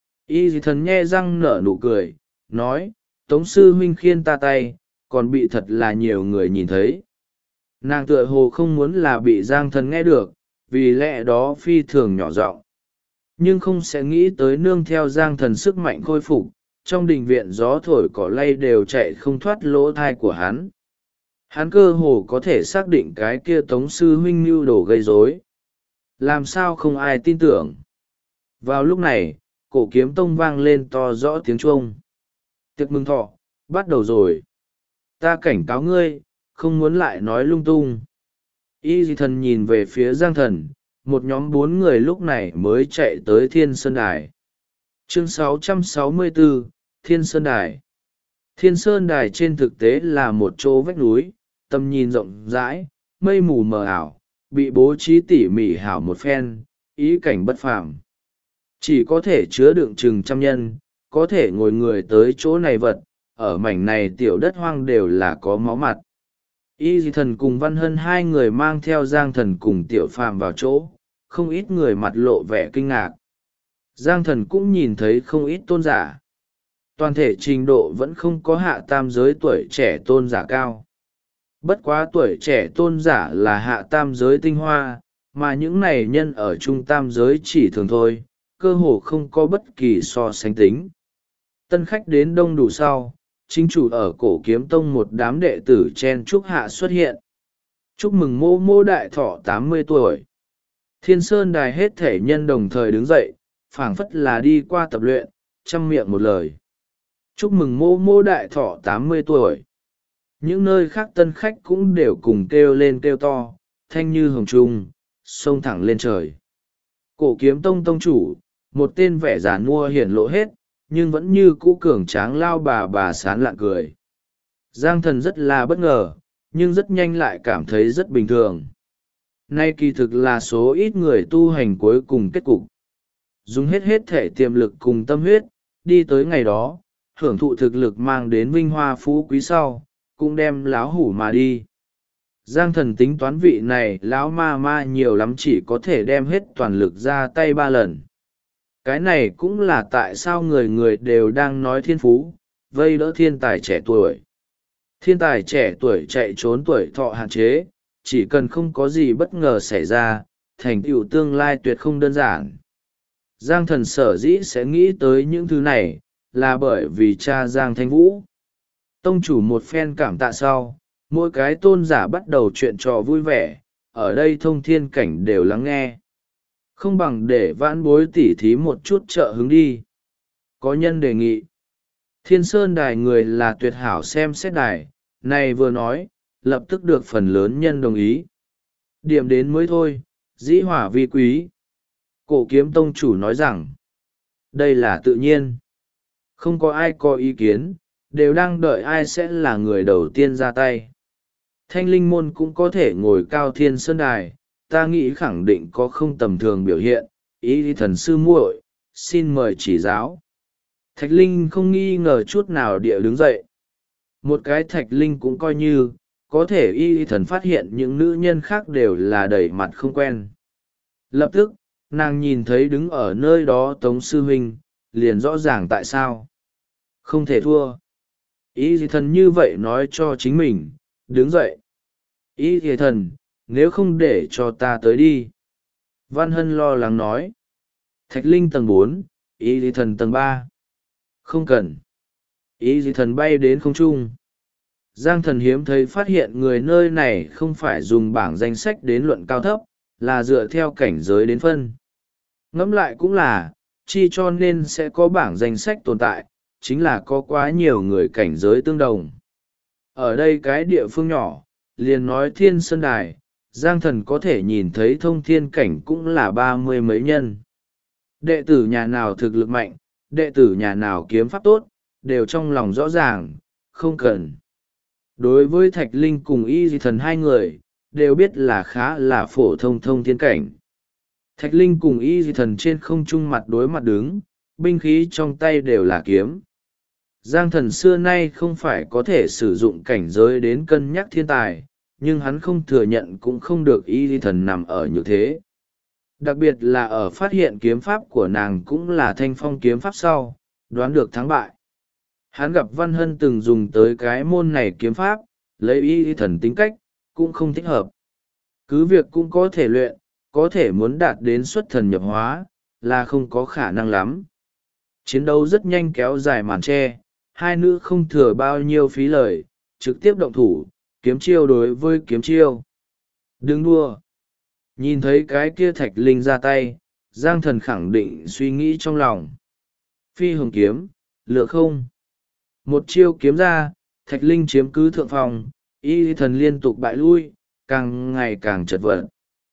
Y thần nhe răng nở nụ cười, nói, Tống sư huynh khiên ta tay, còn bị thật là nhiều người nhìn thấy. Nàng tựa hồ không muốn là bị Giang Thần nghe được, vì lẽ đó phi thường nhỏ giọng, nhưng không sẽ nghĩ tới nương theo Giang Thần sức mạnh khôi phục, trong đình viện gió thổi cỏ lay đều chạy không thoát lỗ thai của hắn. Hắn cơ hồ có thể xác định cái kia Tống sư huynh mưu đồ gây rối. Làm sao không ai tin tưởng? Vào lúc này, cổ kiếm tông vang lên to rõ tiếng chuông. Tiệc mừng thọ bắt đầu rồi. Ta cảnh cáo ngươi, không muốn lại nói lung tung. Y thần nhìn về phía Giang Thần, một nhóm 4 người lúc này mới chạy tới Thiên Sơn Đài. Chương 664, Thiên Sơn Đài. Thiên Sơn Đài trên thực tế là một chỗ vách núi, tầm nhìn rộng rãi, mây mù mờ ảo, bị bố trí tỉ mỉ hảo một phen, ý cảnh bất phàm. Chỉ có thể chứa đựng chừng trăm nhân, có thể ngồi người tới chỗ này vật, ở mảnh này tiểu đất hoang đều là có máu mặt. Y thần cùng Văn Hân hai người mang theo Giang Thần cùng Tiểu Phàm vào chỗ, không ít người mặt lộ vẻ kinh ngạc. Giang Thần cũng nhìn thấy không ít tôn giả. Toàn thể trình độ vẫn không có hạ tam giới tuổi trẻ tôn giả cao. Bất quá tuổi trẻ tôn giả là hạ tam giới tinh hoa, mà những này nhân ở trung tam giới chỉ thường thôi, cơ hồ không có bất kỳ so sánh tính. Tân khách đến đông đủ sau, chính chủ ở cổ kiếm tông một đám đệ tử chen chúc hạ xuất hiện. Chúc mừng mô mô đại thọ 80 tuổi. Thiên Sơn Đài hết thể nhân đồng thời đứng dậy, phảng phất là đi qua tập luyện, chăm miệng một lời. Chúc mừng mô mô đại thọ 80 tuổi. Những nơi khác tân khách cũng đều cùng kêu lên kêu to, thanh như hồng trung, xông thẳng lên trời. Cổ kiếm tông tông chủ, một tên vẻ giả nua hiển lộ hết, nhưng vẫn như cũ cường tráng lao bà sán lạng cười. Giang Thần rất là bất ngờ, nhưng rất nhanh lại cảm thấy rất bình thường. Nay kỳ thực là số ít người tu hành cuối cùng kết cục. Dùng hết thể tiềm lực cùng tâm huyết, đi tới ngày đó, hưởng thụ thực lực mang đến vinh hoa phú quý sau, cũng đem láo hủ mà đi. Giang Thần tính toán vị này lão ma nhiều lắm chỉ có thể đem hết toàn lực ra tay 3 lần. Cái này cũng là tại sao người người đều đang nói thiên phú, vây đỡ thiên tài trẻ tuổi. Thiên tài trẻ tuổi chạy trốn tuổi thọ hạn chế, chỉ cần không có gì bất ngờ xảy ra, thành tựu tương lai tuyệt không đơn giản. Giang Thần sở dĩ sẽ nghĩ tới những thứ này, là bởi vì cha Giang Thanh Vũ. Tông chủ một phen cảm tạ sau, mỗi cái tôn giả bắt đầu chuyện trò vui vẻ, ở đây Thông Thiên Cảnh đều lắng nghe. Không bằng để vãn bối tỉ thí một chút trợ hứng đi. Có nhân đề nghị. Thiên Sơn Đài người là tuyệt hảo xem xét đài, này vừa nói, lập tức được phần lớn nhân đồng ý. Điểm đến mới thôi, dĩ hỏa vi quý. Cổ Kiếm tông chủ nói rằng, đây là tự nhiên. Không có ai có ý kiến, đều đang đợi ai sẽ là người đầu tiên ra tay. Thanh linh môn cũng có thể ngồi cao Thiên Sơn Đài, ta nghĩ khẳng định có không tầm thường biểu hiện, ý thần sư muội, xin mời chỉ giáo. Thạch Linh không nghi ngờ chút nào địa đứng dậy. Một cái Thạch Linh cũng coi như, có thể y thần phát hiện những nữ nhân khác đều là đầy mặt không quen. Lập tức, nàng nhìn thấy đứng ở nơi đó Tống sư huynh, liền rõ ràng tại sao. Không thể thua. Y thần như vậy nói cho chính mình, đứng dậy. Y thần, nếu không để cho ta tới đi. Văn Hân lo lắng nói. Thạch Linh tầng 4, Y thần tầng 3. Không cần. Y thần bay đến không trung. Giang Thần hiếm thấy phát hiện người nơi này không phải dùng bảng danh sách đến luận cao thấp, là dựa theo cảnh giới đến phân. Ngẫm lại cũng là, chi cho nên sẽ có bảng danh sách tồn tại, chính là có quá nhiều người cảnh giới tương đồng. Ở đây cái địa phương nhỏ, liền nói Thiên Sơn Đài, Giang Thần có thể nhìn thấy Thông Thiên Cảnh cũng là 30 mấy nhân. Đệ tử nhà nào thực lực mạnh, đệ tử nhà nào kiếm pháp tốt, đều trong lòng rõ ràng, không cần. Đối với Thạch Linh cùng Y Di Thần hai người, đều biết là khá là phổ thông Thông Thiên Cảnh. Thạch Linh cùng Y Di Thần trên không trung mặt đối mặt đứng, binh khí trong tay đều là kiếm. Giang Thần xưa nay không phải có thể sử dụng cảnh giới đến cân nhắc thiên tài, nhưng hắn không thừa nhận cũng không được Y Di Thần nằm ở như thế. Đặc biệt là ở phát hiện kiếm pháp của nàng cũng là thanh phong kiếm pháp sau, đoán được thắng bại. Hắn gặp Văn Hân từng dùng tới cái môn này kiếm pháp, lấy Y thần tính cách, cũng không thích hợp. Cứ việc cũng có thể luyện, có thể muốn đạt đến xuất thần nhập hóa, là không có khả năng lắm. Chiến đấu rất nhanh kéo dài màn che, hai nữ không thừa bao nhiêu phí lời, trực tiếp động thủ, kiếm chiêu đối với kiếm chiêu. Đừng đua. Nhìn thấy cái kia Thạch Linh ra tay, Giang Thần khẳng định suy nghĩ trong lòng. Phi hồng kiếm, lựa không. Một chiêu kiếm ra, Thạch Linh chiếm cứ thượng phòng, Y thần liên tục bại lui, càng ngày càng chật vật.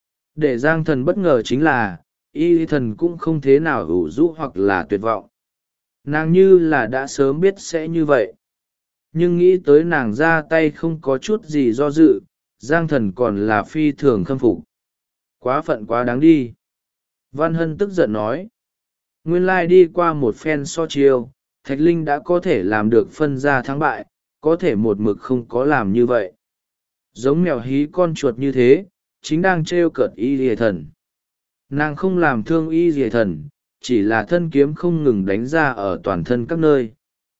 Để Giang Thần bất ngờ chính là, Y thần cũng không thế nào ủ rũ hoặc là tuyệt vọng. Nàng như là đã sớm biết sẽ như vậy. Nhưng nghĩ tới nàng ra tay không có chút gì do dự, Giang Thần còn là phi thường khâm phục. Quá phận quá đáng đi. Văn Hân tức giận nói. Nguyên lai đi qua một phen so chiêu, Thạch Linh đã có thể làm được phân ra thắng bại, có thể một mực không có làm như vậy. Giống mèo hí con chuột như thế, chính đang trêu cợt Y Lìa Thần. Nàng không làm thương Y Lìa Thần, chỉ là thân kiếm không ngừng đánh ra ở toàn thân các nơi.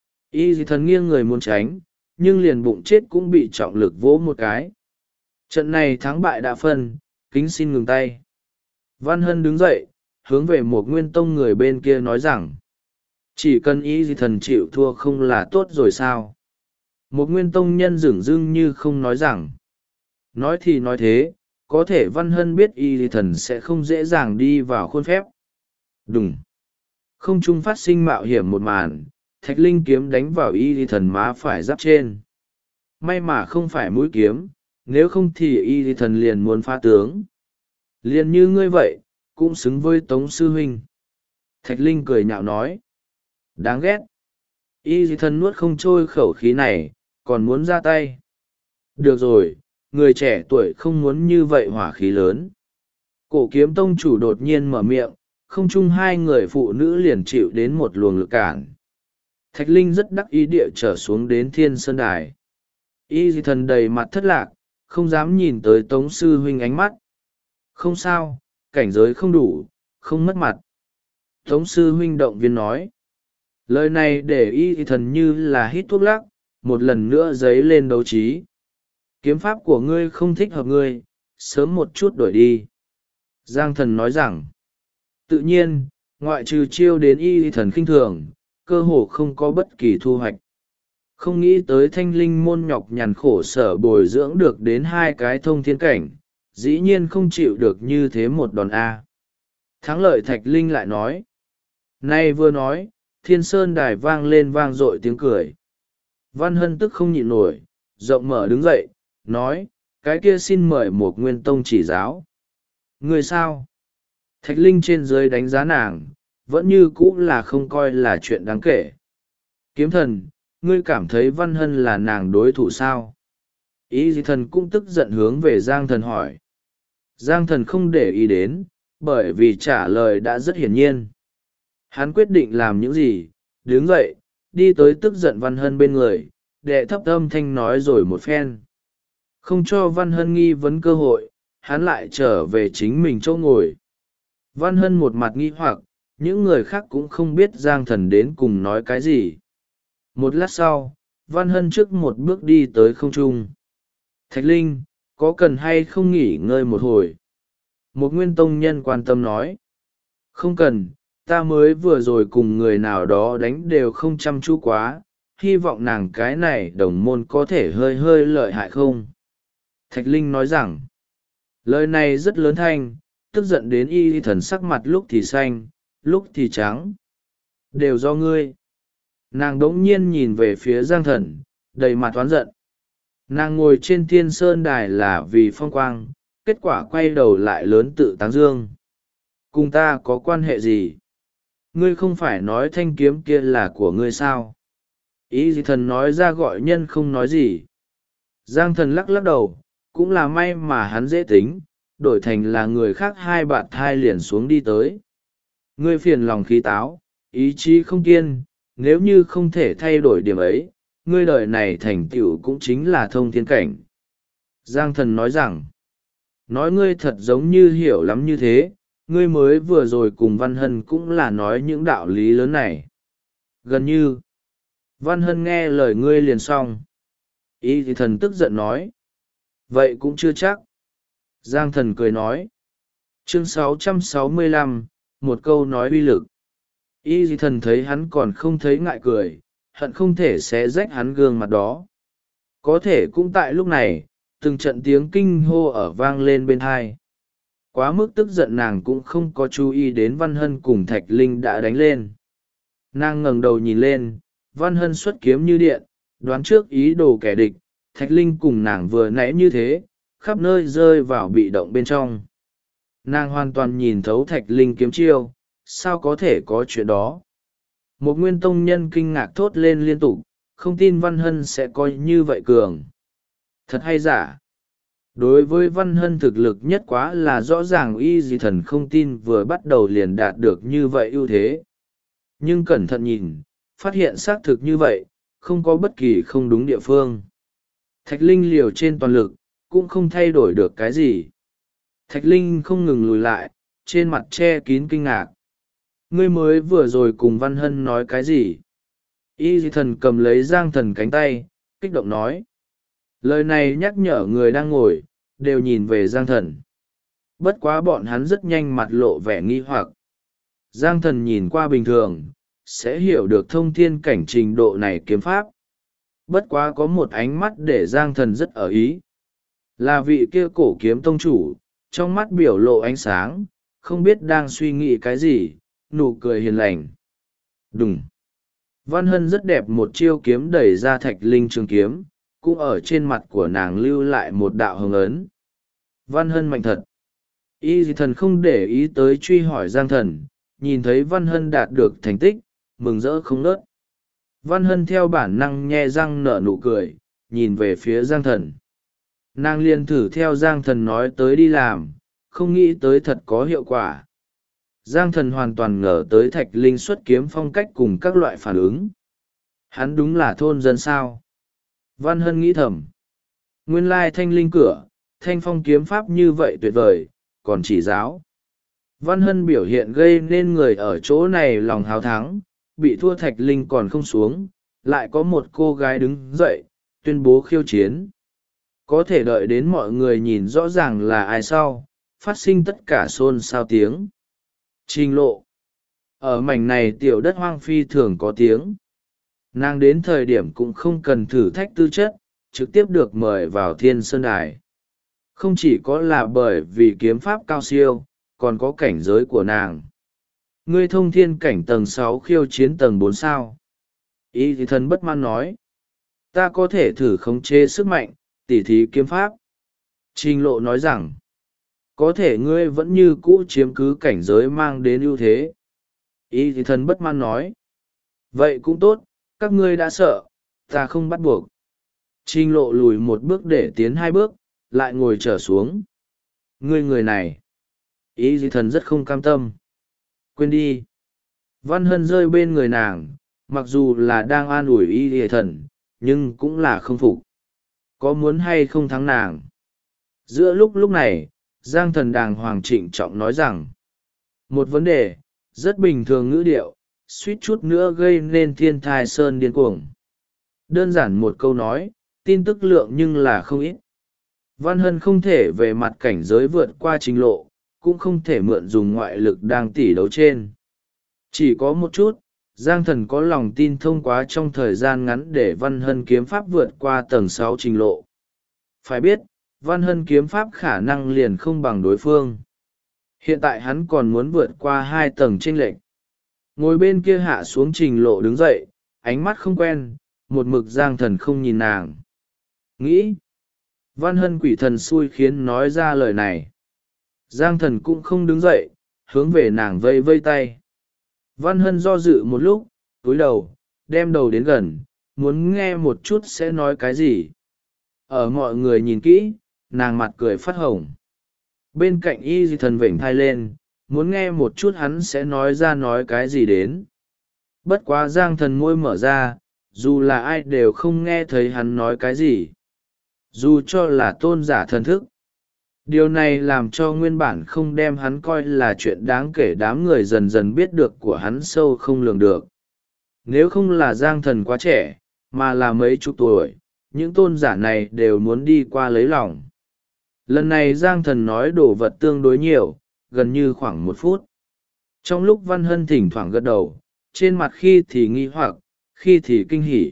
Y Lìa Thần nghiêng người muốn tránh, nhưng liền bụng chết cũng bị trọng lực vỗ một cái. Trận này thắng bại đã phân, kính xin ngừng tay. Văn Hân đứng dậy, hướng về một Nguyên Tông người bên kia nói rằng, chỉ cần Y Di Thần chịu thua không là tốt rồi sao? Một Nguyên Tông nhân dửng dưng như không nói rằng, nói thì nói thế, có thể Văn Hân biết Y Di Thần sẽ không dễ dàng đi vào khuôn phép. Đùng. Không trung phát sinh mạo hiểm một màn, Thạch Linh kiếm đánh vào Y Di Thần má phải giáp trên. May mà không phải mũi kiếm, nếu không thì Y Di Thần liền muốn phá tướng. Liền như ngươi vậy, cũng xứng với Tống sư huynh. Thạch Linh cười nhạo nói. Đáng ghét. Y dì thần nuốt không trôi khẩu khí này, còn muốn ra tay. Được rồi, người trẻ tuổi không muốn như vậy hỏa khí lớn. Cổ kiếm tông chủ đột nhiên mở miệng, không chung hai người phụ nữ liền chịu đến một luồng lực cản. Thạch Linh rất đắc ý địa trở xuống đến Thiên Sơn Đài. Y dì thần đầy mặt thất lạc, không dám nhìn tới Tống sư huynh ánh mắt. Không sao, cảnh giới không đủ, không mất mặt. Tống sư huynh động viên nói. Lời này để y dì thần như là hít thuốc lắc, một lần nữa dấy lên đấu trí. Kiếm pháp của ngươi không thích hợp ngươi, sớm một chút đổi đi. Giang thần nói rằng, tự nhiên, ngoại trừ chiêu đến y thần khinh thường, cơ hồ không có bất kỳ thu hoạch. Không nghĩ tới thanh linh môn nhọc nhằn khổ sở bồi dưỡng được đến hai cái thông thiên cảnh, dĩ nhiên không chịu được như thế một đòn A. Thắng lợi Thạch Linh lại nói. Nay vừa nói, Thiên Sơn Đài vang lên vang dội tiếng cười. Văn Hân tức không nhịn nổi, rộng mở đứng dậy, nói, cái kia xin mời một nguyên tông chỉ giáo. Người sao? Thạch Linh trên dưới đánh giá nàng, vẫn như cũ là không coi là chuyện đáng kể. Kiếm thần, ngươi cảm thấy Văn Hân là nàng đối thủ sao? Ý gì thần cũng tức giận hướng về Giang thần hỏi. Giang thần không để ý đến, bởi vì trả lời đã rất hiển nhiên. Hắn quyết định làm những gì, đứng dậy, đi tới tức giận Văn Hân bên người, đệ thấp âm thanh nói rồi một phen. Không cho Văn Hân nghi vấn cơ hội, hắn lại trở về chính mình chỗ ngồi. Văn Hân một mặt nghi hoặc, những người khác cũng không biết Giang thần đến cùng nói cái gì. Một lát sau, Văn Hân trước một bước đi tới không trung. Thạch Linh, có cần hay không nghỉ ngơi một hồi? Một nguyên tông nhân quan tâm nói. Không cần, ta mới vừa rồi cùng người nào đó đánh đều không chăm chú quá, hy vọng nàng cái này đồng môn có thể hơi hơi lợi hại không? Thạch Linh nói rằng, lời này rất lớn thanh, tức giận đến y thần sắc mặt lúc thì xanh, lúc thì trắng. Đều do ngươi. Nàng đống nhiên nhìn về phía Giang thần, đầy mặt oán giận. Nàng ngồi trên Thiên Sơn Đài là vì phong quang, kết quả quay đầu lại lớn tự táng dương. Cùng ta có quan hệ gì? Ngươi không phải nói thanh kiếm kia là của ngươi sao? Ý gì thần nói ra gọi nhân không nói gì. Giang thần lắc lắc đầu, cũng là may mà hắn dễ tính, đổi thành là người khác hai bạt thai liền xuống đi tới. Ngươi phiền lòng khí táo, ý chí không kiên, nếu như không thể thay đổi điểm ấy, ngươi đời này thành tựu cũng chính là thông thiên cảnh. Giang thần nói rằng, nói ngươi thật giống như hiểu lắm như thế, ngươi mới vừa rồi cùng Văn Hân cũng là nói những đạo lý lớn này. Gần như, Văn Hân nghe lời ngươi liền xong. Ý thì thần tức giận nói, vậy cũng chưa chắc. Giang thần cười nói, chương 665, một câu nói uy lực. Y dì thần thấy hắn còn không thấy ngại cười, hận không thể xé rách hắn gương mặt đó. Có thể cũng tại lúc này, từng trận tiếng kinh hô ở vang lên bên hai. Quá mức tức giận nàng cũng không có chú ý đến Văn Hân cùng Thạch Linh đã đánh lên. Nàng ngẩng đầu nhìn lên, Văn Hân xuất kiếm như điện, đoán trước ý đồ kẻ địch, Thạch Linh cùng nàng vừa nãy như thế, khắp nơi rơi vào bị động bên trong. Nàng hoàn toàn nhìn thấu Thạch Linh kiếm chiêu, sao có thể có chuyện đó? Một nguyên tông nhân kinh ngạc thốt lên liên tục, không tin Văn Hân sẽ coi như vậy cường. Thật hay giả? Đối với Văn Hân thực lực nhất quá là rõ ràng y dì thần không tin vừa bắt đầu liền đạt được như vậy ưu thế. Nhưng cẩn thận nhìn, phát hiện xác thực như vậy, không có bất kỳ không đúng địa phương. Thạch Linh liều trên toàn lực, cũng không thay đổi được cái gì. Thạch Linh không ngừng lùi lại, trên mặt che kín kinh ngạc. Ngươi mới vừa rồi cùng Văn Hân nói cái gì? Y dì thần cầm lấy Giang thần cánh tay, kích động nói. Lời này nhắc nhở người đang ngồi, đều nhìn về Giang thần. Bất quá bọn hắn rất nhanh mặt lộ vẻ nghi hoặc. Giang thần nhìn qua bình thường, sẽ hiểu được thông thiên cảnh trình độ này kiếm pháp. Bất quá có một ánh mắt để Giang thần rất ở ý. Là vị kia cổ kiếm tông chủ, trong mắt biểu lộ ánh sáng, không biết đang suy nghĩ cái gì, nụ cười hiền lành. Đùng! Văn Hân rất đẹp một chiêu kiếm đẩy ra Thạch Linh trường kiếm, cũng ở trên mặt của nàng lưu lại một đạo hồng ấn. Văn Hân mạnh thật. Y dì thần không để ý tới truy hỏi Giang thần, nhìn thấy Văn Hân đạt được thành tích, mừng rỡ không nớt. Văn Hân theo bản năng nhe răng nở nụ cười, nhìn về phía Giang Thần. Nàng liền thử theo Giang Thần nói tới đi làm, không nghĩ tới thật có hiệu quả. Giang Thần hoàn toàn ngờ tới Thạch Linh xuất kiếm phong cách cùng các loại phản ứng. Hắn đúng là thôn dân sao? Văn Hân nghĩ thầm. Nguyên lai Thanh Linh cửa, thanh phong kiếm pháp như vậy tuyệt vời, còn chỉ giáo. Văn Hân biểu hiện gây nên người ở chỗ này lòng háo thắng, bị thua Thạch Linh còn không xuống, lại có một cô gái đứng dậy, tuyên bố khiêu chiến. Có thể đợi đến mọi người nhìn rõ ràng là ai sau, phát sinh tất cả xôn xao tiếng. Trình Lộ. Ở mảnh này tiểu đất hoang phi thường có tiếng. Nàng đến thời điểm cũng không cần thử thách tư chất, trực tiếp được mời vào Thiên Sơn Đài. Không chỉ có là bởi vì kiếm pháp cao siêu, còn có cảnh giới của nàng. Ngươi thông thiên cảnh tầng 6 khiêu chiến tầng 4 sao? Y thì thần bất mãn nói. Ta có thể thử khống chế sức mạnh, tỉ thí kiếm pháp. Trình Lộ nói rằng, có thể ngươi vẫn như cũ chiếm cứ cảnh giới mang đến ưu thế. Y thì thần bất mãn nói. Vậy cũng tốt, các ngươi đã sợ, ta không bắt buộc. Trình Lộ lùi một bước để tiến 2 bước, lại ngồi trở xuống. Ngươi người này. Y thì thần rất không cam tâm. Quên đi. Văn Hân rơi bên người nàng, mặc dù là đang an ủi Y thì thần, nhưng cũng là không phục. Có muốn hay không thắng nàng? Giữa lúc này, Giang Thần đàng hoàng trịnh trọng nói rằng, một vấn đề, rất bình thường ngữ điệu, suýt chút nữa gây nên thiên thai sơn điên cuồng. Đơn giản một câu nói, tin tức lượng nhưng là không ít. Văn Hân không thể về mặt cảnh giới vượt qua Trình Lộ, cũng không thể mượn dùng ngoại lực đang tỉ đấu trên. Chỉ có một chút, Giang Thần có lòng tin thông qua trong thời gian ngắn để Văn Hân kiếm pháp vượt qua tầng 6 Trình Lộ. Phải biết, Văn Hân kiếm pháp khả năng liền không bằng đối phương. Hiện tại hắn còn muốn vượt qua 2 tầng chênh lệch. Ngồi bên kia hạ xuống Trình Lộ đứng dậy, ánh mắt không quen, một mực Giang Thần không nhìn nàng. Nghĩ. Văn Hân quỷ thần xui khiến nói ra lời này. Giang Thần cũng không đứng dậy, hướng về nàng vây vây tay. Văn Hân do dự một lúc, cúi đầu, đem đầu đến gần, muốn nghe một chút sẽ nói cái gì. Ở mọi người nhìn kỹ, nàng mặt cười phát hồng. Bên cạnh Y Di Thần vểnh thai lên, muốn nghe một chút hắn sẽ nói cái gì đến. Bất quá Giang Thần môi mở ra, dù là ai đều không nghe thấy hắn nói cái gì. Dù cho là tôn giả thần thức. Điều này làm cho nguyên bản không đem hắn coi là chuyện đáng kể đám người dần dần biết được của hắn sâu không lường được. Nếu không là Giang Thần quá trẻ, mà là mấy chục tuổi, những tôn giả này đều muốn đi qua lấy lòng. Lần này Giang Thần nói đồ vật tương đối nhiều, gần như khoảng 1 phút. Trong lúc Văn Hân thỉnh thoảng gật đầu, trên mặt khi thì nghi hoặc, khi thì kinh hỉ.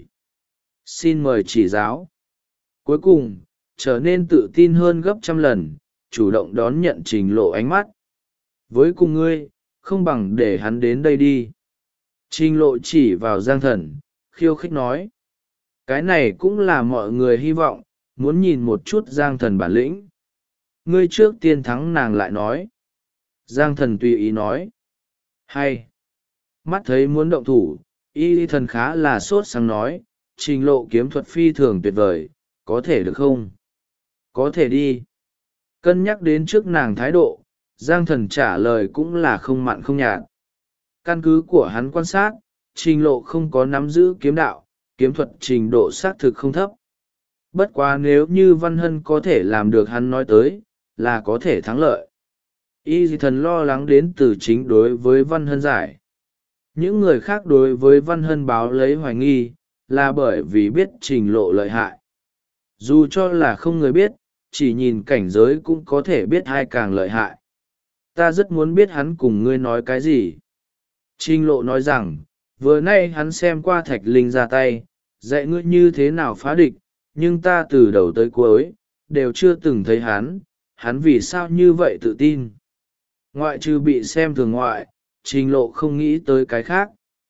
Xin mời chỉ giáo. Cuối cùng, trở nên tự tin hơn gấp trăm lần, chủ động đón nhận Trình Lộ ánh mắt. Với cùng ngươi, không bằng để hắn đến đây đi. Trình Lộ chỉ vào Giang Thần, khiêu khích nói. Cái này cũng là mọi người hy vọng, muốn nhìn một chút Giang Thần bản lĩnh. Ngươi trước tiên thắng nàng lại nói. Giang Thần tùy ý nói. Hay. Mắt thấy muốn động thủ, Y Thần khá là sốt sáng nói, Trình Lộ kiếm thuật phi thường tuyệt vời, có thể được không? Có thể đi. Cân nhắc đến trước nàng thái độ, Giang Thần trả lời cũng là không mặn không nhạt. Căn cứ của hắn quan sát, Trình Lộ không có nắm giữ kiếm đạo, kiếm thuật trình độ xác thực không thấp. Bất quá nếu như Văn Hân có thể làm được hắn nói tới, là có thể thắng lợi. Y Di Thần lo lắng đến từ chính đối với Văn Hân giải. Những người khác đối với Văn Hân báo lấy hoài nghi, là bởi vì biết Trình Lộ lợi hại. Dù cho là không người biết, chỉ nhìn cảnh giới cũng có thể biết ai càng lợi hại. Ta rất muốn biết hắn cùng ngươi nói cái gì. Trình Lộ nói rằng, vừa nay hắn xem qua Thạch Linh ra tay, dạy ngươi như thế nào phá địch, nhưng ta từ đầu tới cuối, đều chưa từng thấy hắn vì sao như vậy tự tin. Ngoại trừ bị xem thường ngoại, Trình Lộ không nghĩ tới cái khác.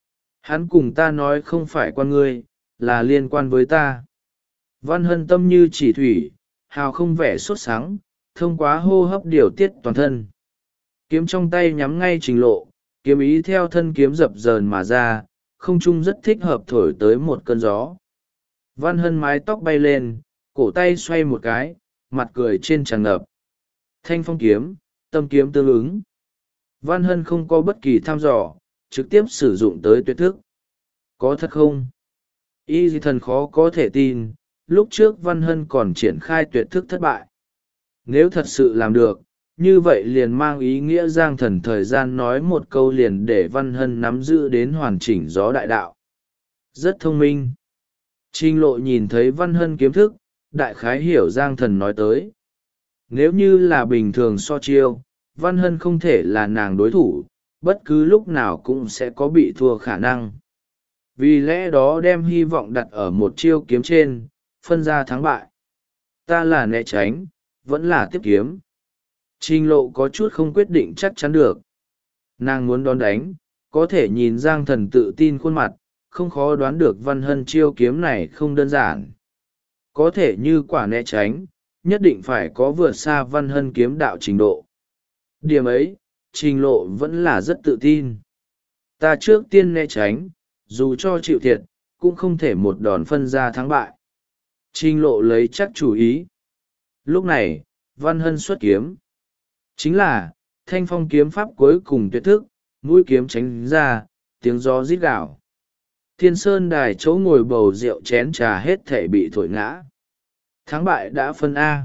Hắn cùng ta nói không phải quan ngươi, là liên quan với ta. Văn Hân tâm như chỉ thủy, hào không vẻ sốt sắng, thông qua hô hấp điều tiết toàn thân. Kiếm trong tay nhắm ngay Trình Lộ, kiếm ý theo thân kiếm dập dờn mà ra, không trung rất thích hợp thổi tới một cơn gió. Văn Hân mái tóc bay lên, cổ tay xoay một cái, mặt cười trên tràn ngập. Thanh phong kiếm, tâm kiếm tương ứng. Văn Hân không có bất kỳ thăm dò, trực tiếp sử dụng tới tuyệt thức. Có thật không? Y Di Thần khó có thể tin, lúc trước Văn Hân còn triển khai tuyệt thức thất bại. Nếu thật sự làm được, như vậy liền mang ý nghĩa Giang Thần thời gian nói một câu liền để Văn Hân nắm giữ đến hoàn chỉnh gió đại đạo. Rất thông minh. Trình Lộ nhìn thấy Văn Hân kiếm thức, đại khái hiểu Giang Thần nói tới. Nếu như là bình thường so chiêu, Văn Hân không thể là nàng đối thủ, bất cứ lúc nào cũng sẽ có bị thua khả năng. Vì lẽ đó đem hy vọng đặt ở một chiêu kiếm trên, phân ra thắng bại. Ta là né tránh, vẫn là tiếp kiếm. Trình Lộ có chút không quyết định chắc chắn được. Nàng muốn đón đánh, có thể nhìn Giang Thần tự tin khuôn mặt, không khó đoán được Văn Hân chiêu kiếm này không đơn giản. Có thể như quả né tránh, nhất định phải có vượt xa Văn Hân kiếm đạo trình độ. Điểm ấy, Trình Lộ vẫn là rất tự tin. Ta trước tiên né tránh, dù cho chịu thiệt, cũng không thể một đòn phân ra thắng bại. Trình Lộ lấy chắc chủ ý. Lúc này, Văn Hân xuất kiếm. Chính là, thanh phong kiếm pháp cuối cùng tuyệt thức, mũi kiếm tránh ra, tiếng gió rít gào. Thiên Sơn Đài chỗ ngồi bầu rượu chén trà hết thể bị thổi ngã. Thắng bại đã phân A.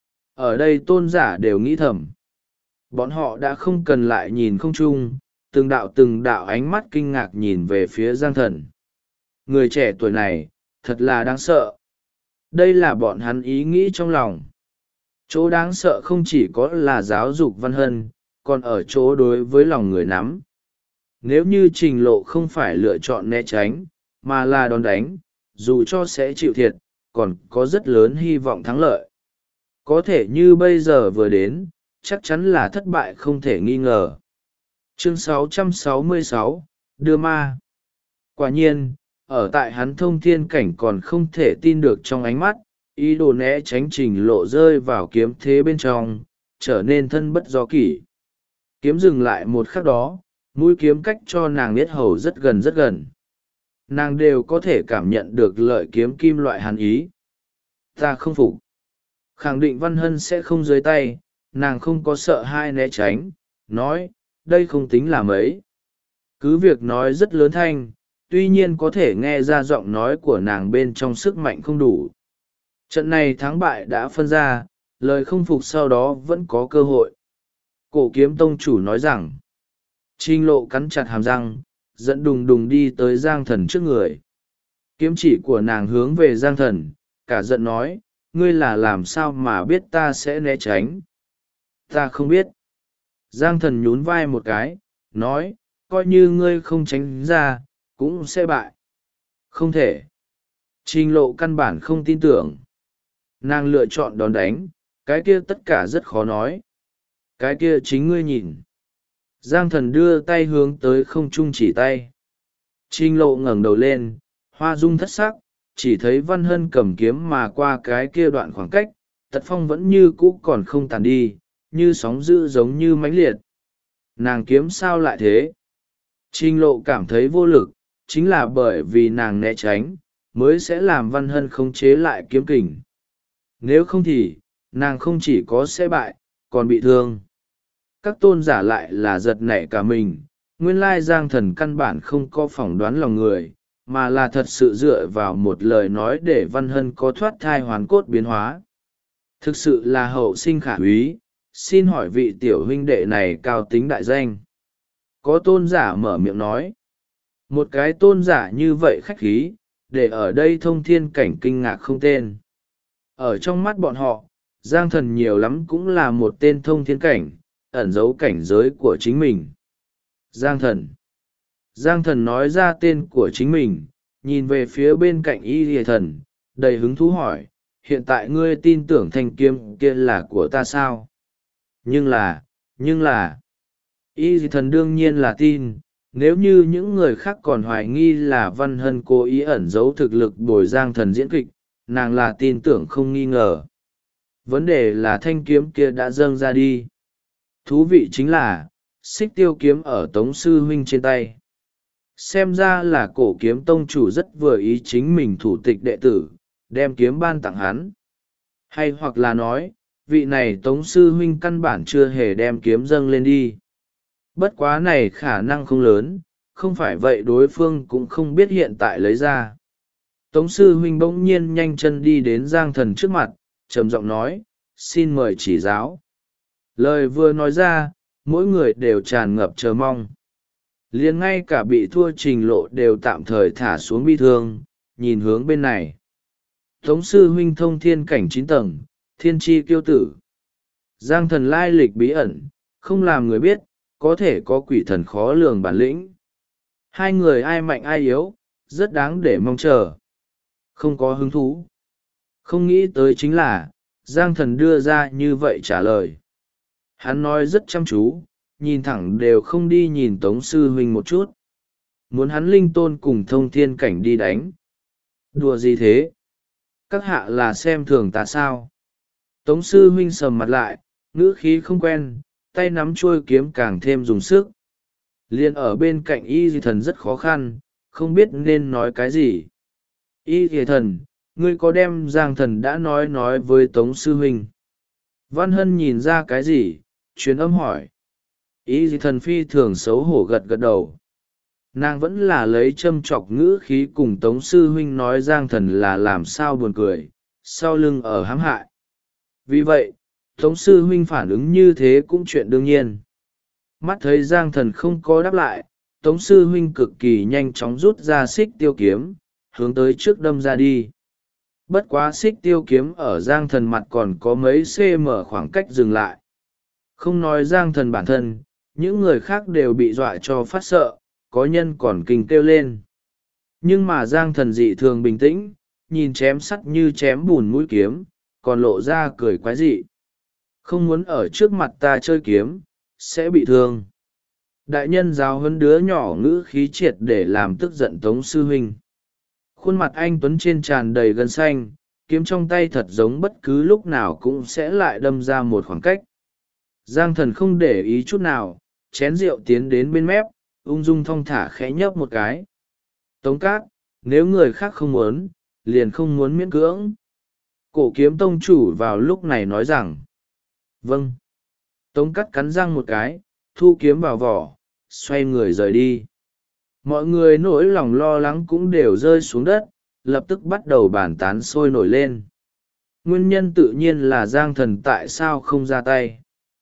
Ở đây tôn giả đều nghĩ thầm. Bọn họ đã không cần lại nhìn không chung, từng đạo ánh mắt kinh ngạc nhìn về phía Giang Thần. Người trẻ tuổi này, thật là đáng sợ. Đây là bọn hắn ý nghĩ trong lòng. Chỗ đáng sợ không chỉ có là giáo dục Văn Hân, còn ở chỗ đối với lòng người nắm. Nếu như Trình Lộ không phải lựa chọn né tránh, mà là đòn đánh, dù cho sẽ chịu thiệt, còn có rất lớn hy vọng thắng lợi. Có thể như bây giờ vừa đến, chắc chắn là thất bại không thể nghi ngờ. Chương 666, Đưa Ma. Quả nhiên, ở tại hắn thông thiên cảnh còn không thể tin được trong ánh mắt, ý đồ né tránh Trình Lộ rơi vào kiếm thế bên trong, trở nên thân bất do kỷ. Kiếm dừng lại một khắc đó, mũi kiếm cách cho nàng biết hầu rất gần rất gần. Nàng đều có thể cảm nhận được lợi kiếm kim loại hàn ý. Ta không phục. Khẳng định Văn Hân sẽ không dưới tay, nàng không có sợ hai né tránh, nói, đây không tính là mấy. Cứ việc nói rất lớn thanh, tuy nhiên có thể nghe ra giọng nói của nàng bên trong sức mạnh không đủ. Trận này thắng bại đã phân ra, lời không phục sau đó vẫn có cơ hội. Cổ kiếm tông chủ nói rằng, Trình Lộ cắn chặt hàm răng, dẫn đùng đùng đi tới Giang Thần trước người. Kiếm chỉ của nàng hướng về Giang Thần, cả giận nói, ngươi là làm sao mà biết ta sẽ né tránh? Ta không biết. Giang Thần nhún vai một cái, nói, coi như ngươi không tránh ra, cũng sẽ bại. Không thể. Trình Lộ căn bản không tin tưởng. Nàng lựa chọn đòn đánh, cái kia tất cả rất khó nói. Cái kia chính ngươi nhìn. Giang Thần đưa tay hướng tới không trung chỉ tay. Trình Lộ ngẩng đầu lên, hoa dung thất sắc, chỉ thấy Văn Hân cầm kiếm mà qua cái kia đoạn khoảng cách, tật phong vẫn như cũ còn không tàn đi, như sóng dữ giống như mãnh liệt. Nàng kiếm sao lại thế? Trình Lộ cảm thấy vô lực, chính là bởi vì nàng né tránh, mới sẽ làm Văn Hân khống chế lại kiếm kình. Nếu không thì, nàng không chỉ có sẽ bại, còn bị thương. Các tôn giả lại là giật nảy cả mình, nguyên lai Giang Thần căn bản không có phỏng đoán lòng người, mà là thật sự dựa vào một lời nói để Văn Hân có thoát thai hoàn cốt biến hóa. Thực sự là hậu sinh khả úy, xin hỏi vị tiểu huynh đệ này cao tính đại danh. Có tôn giả mở miệng nói. Một cái tôn giả như vậy khách khí, để ở đây thông thiên cảnh kinh ngạc không tên. Ở trong mắt bọn họ, Giang Thần nhiều lắm cũng là một tên thông thiên cảnh, ẩn giấu cảnh giới của chính mình. Giang Thần. Giang Thần nói ra tên của chính mình, nhìn về phía bên cạnh Y Lìa Thần, đầy hứng thú hỏi, hiện tại ngươi tin tưởng thanh kiếm kia là của ta sao? Nhưng là, Y Lìa Thần đương nhiên là tin, nếu như những người khác còn hoài nghi là Văn Hân cố ý ẩn giấu thực lực bồi Giang Thần diễn kịch, nàng là tin tưởng không nghi ngờ. Vấn đề là thanh kiếm kia đã dâng ra đi. Thú vị chính là, xích tiêu kiếm ở Tống Sư Huynh trên tay. Xem ra là Cổ Kiếm tông chủ rất vừa ý chính mình thủ tịch đệ tử, đem kiếm ban tặng hắn. Hay hoặc là nói, vị này Tống sư huynh căn bản chưa hề đem kiếm dâng lên đi. Bất quá này khả năng không lớn, không phải vậy đối phương cũng không biết hiện tại lấy ra. Tống sư huynh bỗng nhiên nhanh chân đi đến Giang Thần trước mặt, trầm giọng nói, xin mời chỉ giáo. Lời vừa nói ra, mỗi người đều tràn ngập chờ mong. Liền ngay cả bị thua Trình Lộ đều tạm thời thả xuống bi thương, nhìn hướng bên này. Tống sư huynh thông thiên cảnh 9 tầng, thiên tri kiêu tử. Giang Thần lai lịch bí ẩn, không làm người biết, có thể có quỷ thần khó lường bản lĩnh. Hai người ai mạnh ai yếu, rất đáng để mong chờ. Không có hứng thú. Không nghĩ tới chính là, Giang Thần đưa ra như vậy trả lời. Hắn nói rất chăm chú, nhìn thẳng đều không đi nhìn Tống sư huynh một chút. Muốn hắn linh tôn cùng thông thiên cảnh đi đánh. Đùa gì thế? Các hạ là xem thường ta sao? Tống sư huynh sầm mặt lại, ngữ khí không quen, tay nắm chuôi kiếm càng thêm dùng sức. Liên ở bên cạnh Y Di Thần rất khó khăn, không biết nên nói cái gì. Y Di Thần, ngươi có đem Giang Thần đã nói với Tống sư huynh? Văn Hân nhìn ra cái gì, truyền âm hỏi. Y Di Thần phi thường xấu hổ gật gật đầu. Nàng vẫn là lấy châm chọc ngữ khí cùng Tống sư huynh nói Giang Thần là làm sao buồn cười, sau lưng ở hãm hại. Vì vậy, Tống sư huynh phản ứng như thế cũng chuyện đương nhiên. Mắt thấy Giang Thần không có đáp lại, Tống sư huynh cực kỳ nhanh chóng rút ra xích tiêu kiếm, hướng tới trước đâm ra đi. Bất quá xích tiêu kiếm ở Giang Thần mặt còn có mấy cm khoảng cách dừng lại. Không nói Giang Thần bản thân, những người khác đều bị dọa cho phát sợ, có nhân còn kinh kêu lên. Nhưng mà Giang Thần dị thường bình tĩnh, nhìn chém sắt như chém bùn mũi kiếm, còn lộ ra cười quái dị. Không muốn ở trước mặt ta chơi kiếm, sẽ bị thương. Đại nhân giáo huấn đứa nhỏ ngữ khí triệt để làm tức giận Tống sư huynh. Khuôn mặt anh tuấn trên tràn đầy gân xanh, kiếm trong tay thật giống bất cứ lúc nào cũng sẽ lại đâm ra một khoảng cách. Giang Thần không để ý chút nào, chén rượu tiến đến bên mép, ung dung thong thả khẽ nhấp một cái. Tống Cát, nếu người khác không muốn, liền không muốn miễn cưỡng. Cổ Kiếm tông chủ vào lúc này nói rằng, vâng. Tống Cát cắn răng một cái, thu kiếm vào vỏ, xoay người rời đi. Mọi người nỗi lòng lo lắng cũng đều rơi xuống đất, lập tức bắt đầu bàn tán sôi nổi lên. Nguyên nhân tự nhiên là Giang Thần tại sao không ra tay.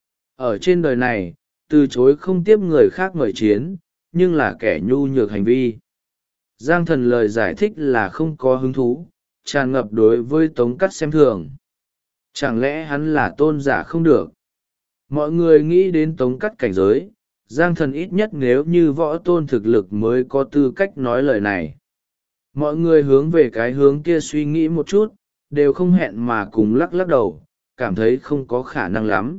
Ở trên đời này, từ chối không tiếp người khác mời chiến, nhưng là kẻ nhu nhược hành vi. Giang Thần lời giải thích là không có hứng thú, tràn ngập đối với Tống Cát xem thường. Chẳng lẽ hắn là tôn giả không được? Mọi người nghĩ đến Tống Cát cảnh giới, Giang Thần ít nhất nếu như võ tôn thực lực mới có tư cách nói lời này. Mọi người hướng về cái hướng kia suy nghĩ một chút, đều không hẹn mà cùng lắc lắc đầu, cảm thấy không có khả năng lắm.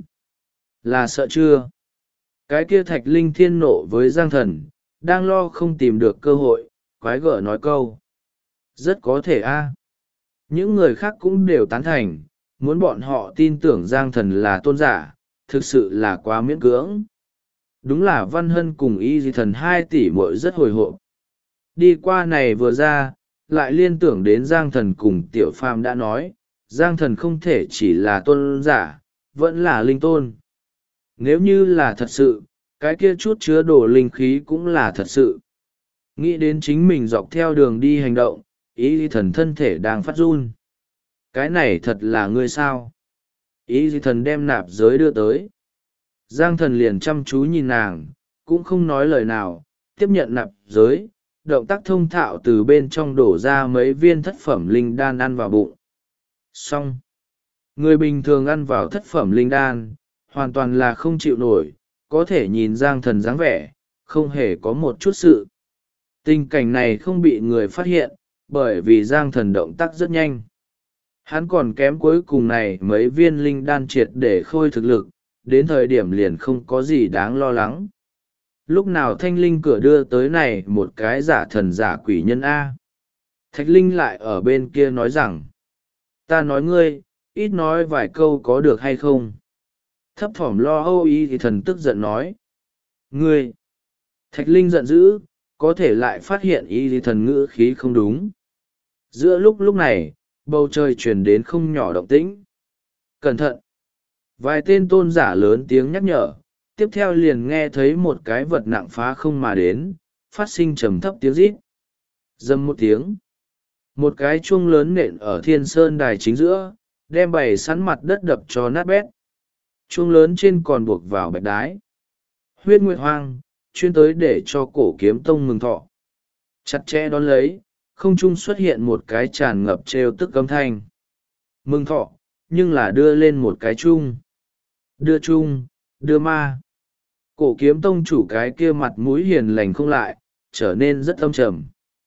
Là sợ chưa? Cái kia Thạch Linh Thiên nộ với Giang Thần, đang lo không tìm được cơ hội, quái gở nói câu. Rất có thể a. Những người khác cũng đều tán thành, muốn bọn họ tin tưởng Giang Thần là tôn giả, thực sự là quá miễn cưỡng. Đúng là Văn Hân cùng Y Di Thần 2 tỷ muội rất hồi hộp. Đi qua này vừa ra, lại liên tưởng đến Giang Thần cùng Tiểu Phàm đã nói, Giang Thần không thể chỉ là tôn giả, vẫn là linh tôn. Nếu như là thật sự, cái kia chút chứa đổ linh khí cũng là thật sự. Nghĩ đến chính mình dọc theo đường đi hành động, Y Di Thần thân thể đang phát run. Cái này thật là ngươi sao? Y Di Thần đem nạp giới đưa tới. Giang Thần liền chăm chú nhìn nàng, cũng không nói lời nào, tiếp nhận nạp giới, động tác thông thạo từ bên trong đổ ra mấy viên thất phẩm linh đan ăn vào bụng. Xong. Người bình thường ăn vào thất phẩm linh đan, hoàn toàn là không chịu nổi, có thể nhìn Giang Thần dáng vẻ, không hề có một chút sự. Tình cảnh này không bị người phát hiện, bởi vì Giang Thần động tác rất nhanh. Hắn còn kém cuối cùng này mấy viên linh đan triệt để khôi thực lực, đến thời điểm liền không có gì đáng lo lắng. Lúc nào Thanh Linh cửa đưa tới này một cái giả thần giả quỷ nhân A. Thạch Linh lại ở bên kia nói rằng, ta nói ngươi, ít nói vài câu có được hay không? Thấp thỏm lo âu Y thì thần tức giận nói, ngươi. Thạch Linh giận dữ, có thể lại phát hiện y thần ngữ khí không đúng. Giữa lúc này bầu trời truyền đến không nhỏ động tĩnh. Cẩn thận! Vài tên tôn giả lớn tiếng nhắc nhở, tiếp theo liền nghe thấy một cái vật nặng phá không mà đến, phát sinh trầm thấp tiếng rít. Dầm một tiếng, một cái chuông lớn nện ở thiên sơn đài chính giữa, đem bày sẵn mặt đất đập cho nát bét. Chuông lớn trên còn buộc vào bạch đái. Huyết Nguyệt Hoang, chuyên tới để cho Cổ Kiếm Tông mừng thọ. Chặt chẽ đón lấy, không trung xuất hiện một cái tràn ngập trêu tức âm thanh. Mừng thọ, nhưng là đưa lên một cái chung. Đưa chung, đưa ma. Cổ Kiếm Tông chủ cái kia mặt mũi hiền lành không lại, trở nên rất âm trầm.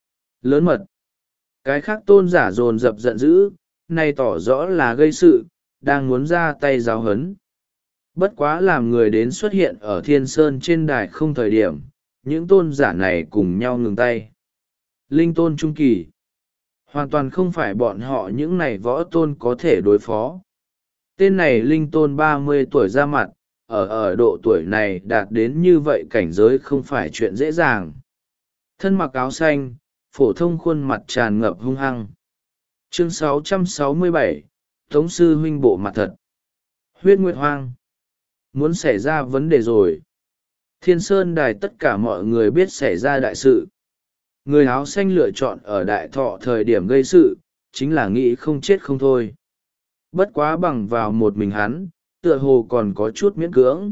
Lớn mật. Cái khác tôn giả dồn dập giận dữ, này tỏ rõ là gây sự, đang muốn ra tay giáo hấn. Bất quá làm người đến xuất hiện ở thiên sơn trên đài không thời điểm, những tôn giả này cùng nhau ngừng tay. Linh tôn trung kỳ. Hoàn toàn không phải bọn họ những này võ tôn có thể đối phó. Tên này linh tôn 30 tuổi ra mặt, ở độ tuổi này đạt đến như vậy cảnh giới không phải chuyện dễ dàng. Thân mặc áo xanh, phổ thông khuôn mặt tràn ngập hung hăng. Chương 667, Tống sư huynh bộ mặt thật. Huyết Nguyệt Hoang. Muốn xảy ra vấn đề rồi. Thiên Sơn Đài tất cả mọi người biết xảy ra đại sự. Người áo xanh lựa chọn ở đại thọ thời điểm gây sự, chính là nghĩ không chết không thôi. Bất quá bằng vào một mình hắn, tựa hồ còn có chút miễn cưỡng.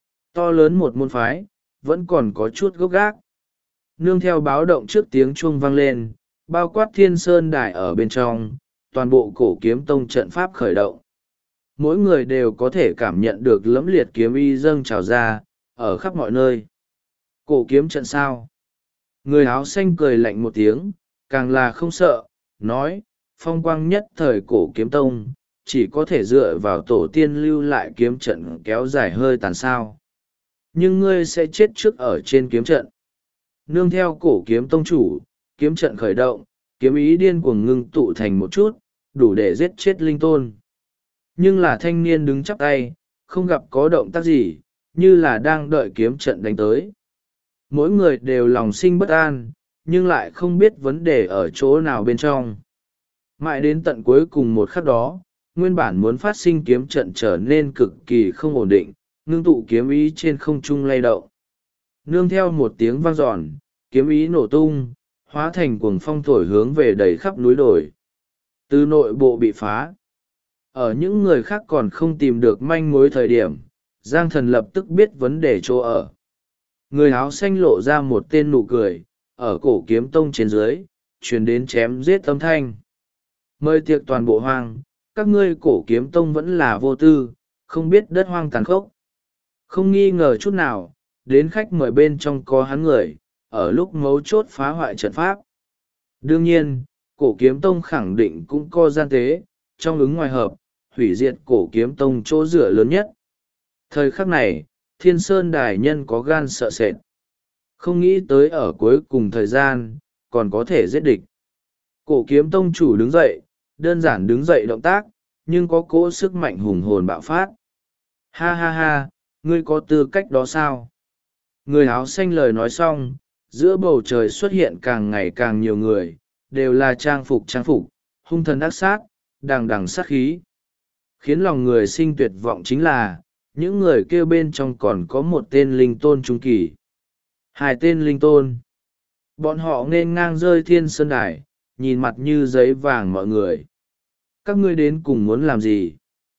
To lớn một môn phái, vẫn còn có chút gốc gác. Nương theo báo động trước tiếng chuông vang lên, bao quát Thiên Sơn Đài ở bên trong, toàn bộ Cổ Kiếm Tông trận pháp khởi động. Mỗi người đều có thể cảm nhận được lẫm liệt kiếm y dâng trào ra, ở khắp mọi nơi. Cổ kiếm trận sao? Người áo xanh cười lạnh một tiếng, càng là không sợ, nói, phong quang nhất thời Cổ Kiếm Tông, chỉ có thể dựa vào tổ tiên lưu lại kiếm trận kéo dài hơi tàn sao. Nhưng ngươi sẽ chết trước ở trên kiếm trận. Nương theo Cổ Kiếm Tông chủ, kiếm trận khởi động, kiếm ý điên cuồng ngưng tụ thành một chút, đủ để giết chết linh tôn. Nhưng là thanh niên đứng chắp tay, không gặp có động tác gì, như là đang đợi kiếm trận đánh tới. Mỗi người đều lòng sinh bất an, nhưng lại không biết vấn đề ở chỗ nào bên trong. Mãi đến tận cuối cùng một khắc đó, nguyên bản muốn phát sinh kiếm trận trở nên cực kỳ không ổn định, ngưng tụ kiếm ý trên không trung lay động. Nương theo một tiếng vang dọn, kiếm ý nổ tung, hóa thành cuồng phong thổi hướng về đầy khắp núi đồi. Từ nội bộ bị phá. Ở những người khác còn không tìm được manh mối thời điểm, Giang Thần lập tức biết vấn đề chỗ ở. Người áo xanh lộ ra một tên nụ cười, ở Cổ Kiếm Tông trên dưới, truyền đến chém giết âm thanh. Mời tiệc toàn bộ hoang, các ngươi Cổ Kiếm Tông vẫn là vô tư, không biết đất hoang tàn khốc. Không nghi ngờ chút nào, đến khách mời bên trong có hắn người, ở lúc mấu chốt phá hoại trận pháp. Đương nhiên, Cổ Kiếm Tông khẳng định cũng có gian tế, trong ứng ngoài hợp, hủy diệt Cổ Kiếm Tông chỗ dựa lớn nhất. Thời khắc này, Thiên Sơn Đài nhân có gan sợ sệt. Không nghĩ tới ở cuối cùng thời gian, còn có thể giết địch. Cổ Kiếm Tông chủ đứng dậy, đơn giản đứng dậy động tác, nhưng có cỗ sức mạnh hùng hồn bạo phát. Ha ha ha, ngươi có tư cách đó sao? Người áo xanh lời nói xong, giữa bầu trời xuất hiện càng ngày càng nhiều người, đều là trang phục, hung thần ác sát, đằng đằng sát khí. Khiến lòng người sinh tuyệt vọng chính là, những người kêu bên trong còn có một tên linh tôn trung kỳ. Hai tên linh tôn. Bọn họ nên ngang rơi Thiên Sơn Đài, nhìn mặt như giấy vàng mọi người. Các ngươi đến cùng muốn làm gì?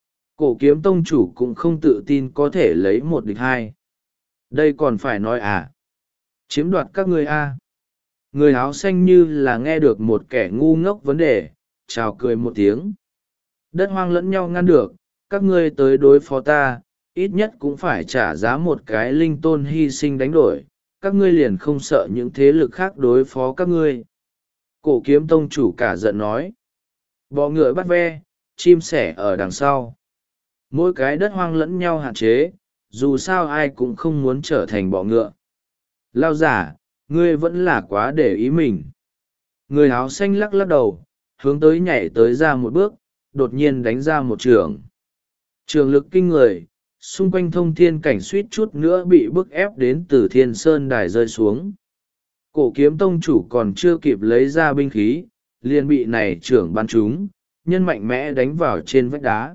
Cổ Kiếm Tông chủ cũng không tự tin có thể lấy một địch hai. Đây còn phải nói à? Chiếm đoạt các ngươi à? Người áo xanh như là nghe được một kẻ ngu ngốc vấn đề, chào cười một tiếng. Đất hoang lẫn nhau ngăn được, các ngươi tới đối phó ta, ít nhất cũng phải trả giá một cái linh tôn hy sinh đánh đổi, các ngươi liền không sợ những thế lực khác đối phó các ngươi. Cổ Kiếm Tông chủ cả giận nói. Bọ ngựa bắt ve, chim sẻ ở đằng sau. Mỗi cái đất hoang lẫn nhau hạn chế, dù sao ai cũng không muốn trở thành bọ ngựa. Lao giả, ngươi vẫn là quá để ý mình. Người áo xanh lắc lắc đầu, hướng tới nhảy tới ra một bước, đột nhiên đánh ra một trường. Trường lực kinh người, xung quanh thông thiên cảnh suýt chút nữa bị bức ép đến từ Thiên Sơn Đài rơi xuống. Cổ kiếm tông chủ còn chưa kịp lấy ra binh khí, liền bị này trưởng bắn trúng, nhân mạnh mẽ đánh vào trên vách đá.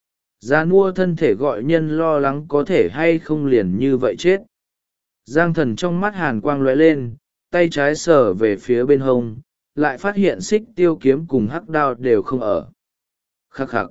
Già nua thân thể gọi nhân lo lắng có thể hay không liền như vậy chết. Giang thần trong mắt hàn quang lóe lên, tay trái sờ về phía bên hông, lại phát hiện xích tiêu kiếm cùng hắc đao đều không ở. Khắc khắc.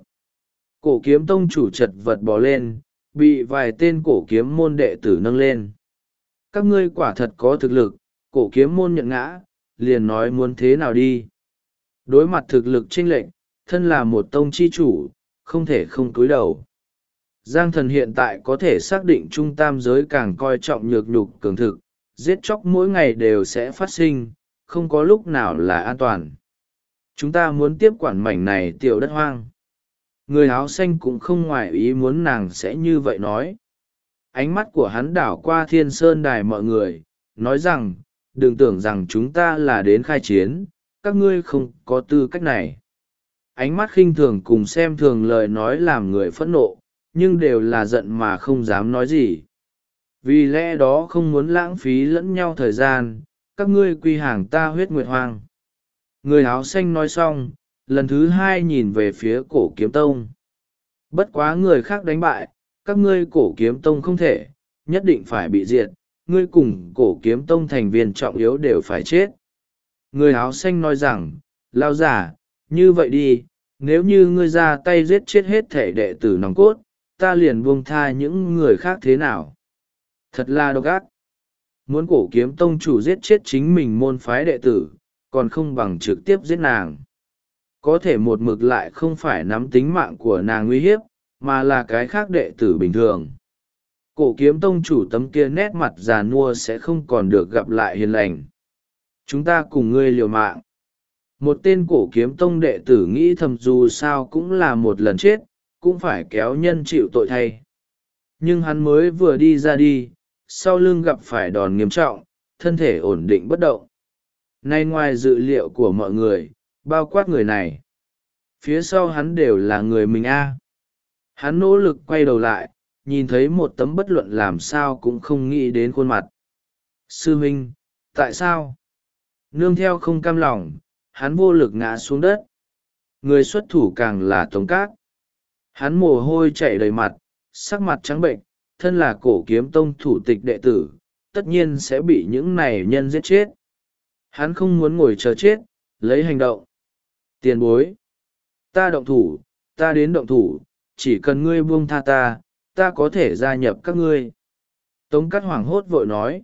Cổ kiếm tông chủ chật vật bò lên, bị vài tên cổ kiếm môn đệ tử nâng lên. Các ngươi quả thật có thực lực, cổ kiếm môn nhận ngã, liền nói muốn thế nào đi. Đối mặt thực lực chênh lệch, thân là một tông chi chủ, không thể không cúi đầu. Giang thần hiện tại có thể xác định trung tam giới càng coi trọng nhược nhục cường thực, giết chóc mỗi ngày đều sẽ phát sinh, không có lúc nào là an toàn. Chúng ta muốn tiếp quản mảnh này tiểu đất hoang. Người áo xanh cũng không ngoại ý muốn nàng sẽ như vậy nói. Ánh mắt của hắn đảo qua Thiên Sơn đài mọi người, nói rằng, đừng tưởng rằng chúng ta là đến khai chiến, các ngươi không có tư cách này. Ánh mắt khinh thường cùng xem thường lời nói làm người phẫn nộ, nhưng đều là giận mà không dám nói gì. Vì lẽ đó không muốn lãng phí lẫn nhau thời gian, các ngươi quy hàng ta huyết nguyệt hoang. Người áo xanh nói xong, lần thứ hai nhìn về phía cổ kiếm tông. Bất quá người khác đánh bại, các ngươi cổ kiếm tông không thể, nhất định phải bị diệt, ngươi cùng cổ kiếm tông thành viên trọng yếu đều phải chết. Người áo xanh nói rằng, lao giả, như vậy đi, nếu như ngươi ra tay giết chết hết thể đệ tử nòng cốt, ta liền buông tha những người khác thế nào? Thật là độc ác. Muốn cổ kiếm tông chủ giết chết chính mình môn phái đệ tử, còn không bằng trực tiếp giết nàng. Có thể một mực lại không phải nắm tính mạng của nàng uy hiếp, mà là cái khác đệ tử bình thường. Cổ kiếm tông chủ tấm kia nét mặt già nua sẽ không còn được gặp lại hiền lành. Chúng ta cùng ngươi liều mạng. Một tên cổ kiếm tông đệ tử nghĩ thầm dù sao cũng là một lần chết, cũng phải kéo nhân chịu tội thay. Nhưng hắn mới vừa đi ra đi, sau lưng gặp phải đòn nghiêm trọng, thân thể ổn định bất động. Nay ngoài dự liệu của mọi người, bao quát người này. Phía sau hắn đều là người mình a. Hắn nỗ lực quay đầu lại, nhìn thấy một tấm bất luận làm sao cũng không nghĩ đến khuôn mặt. Sư huynh, tại sao? Nương theo không cam lòng, hắn vô lực ngã xuống đất. Người xuất thủ càng là Tống Cát. Hắn mồ hôi chảy đầy mặt, sắc mặt trắng bệnh, thân là cổ kiếm tông thủ tịch đệ tử, tất nhiên sẽ bị những này nhân giết chết. Hắn không muốn ngồi chờ chết, lấy hành động. Tiền bối. Ta động thủ, ta đến động thủ, chỉ cần ngươi buông tha ta, ta có thể gia nhập các ngươi. Tống Cát hoảng hốt vội nói.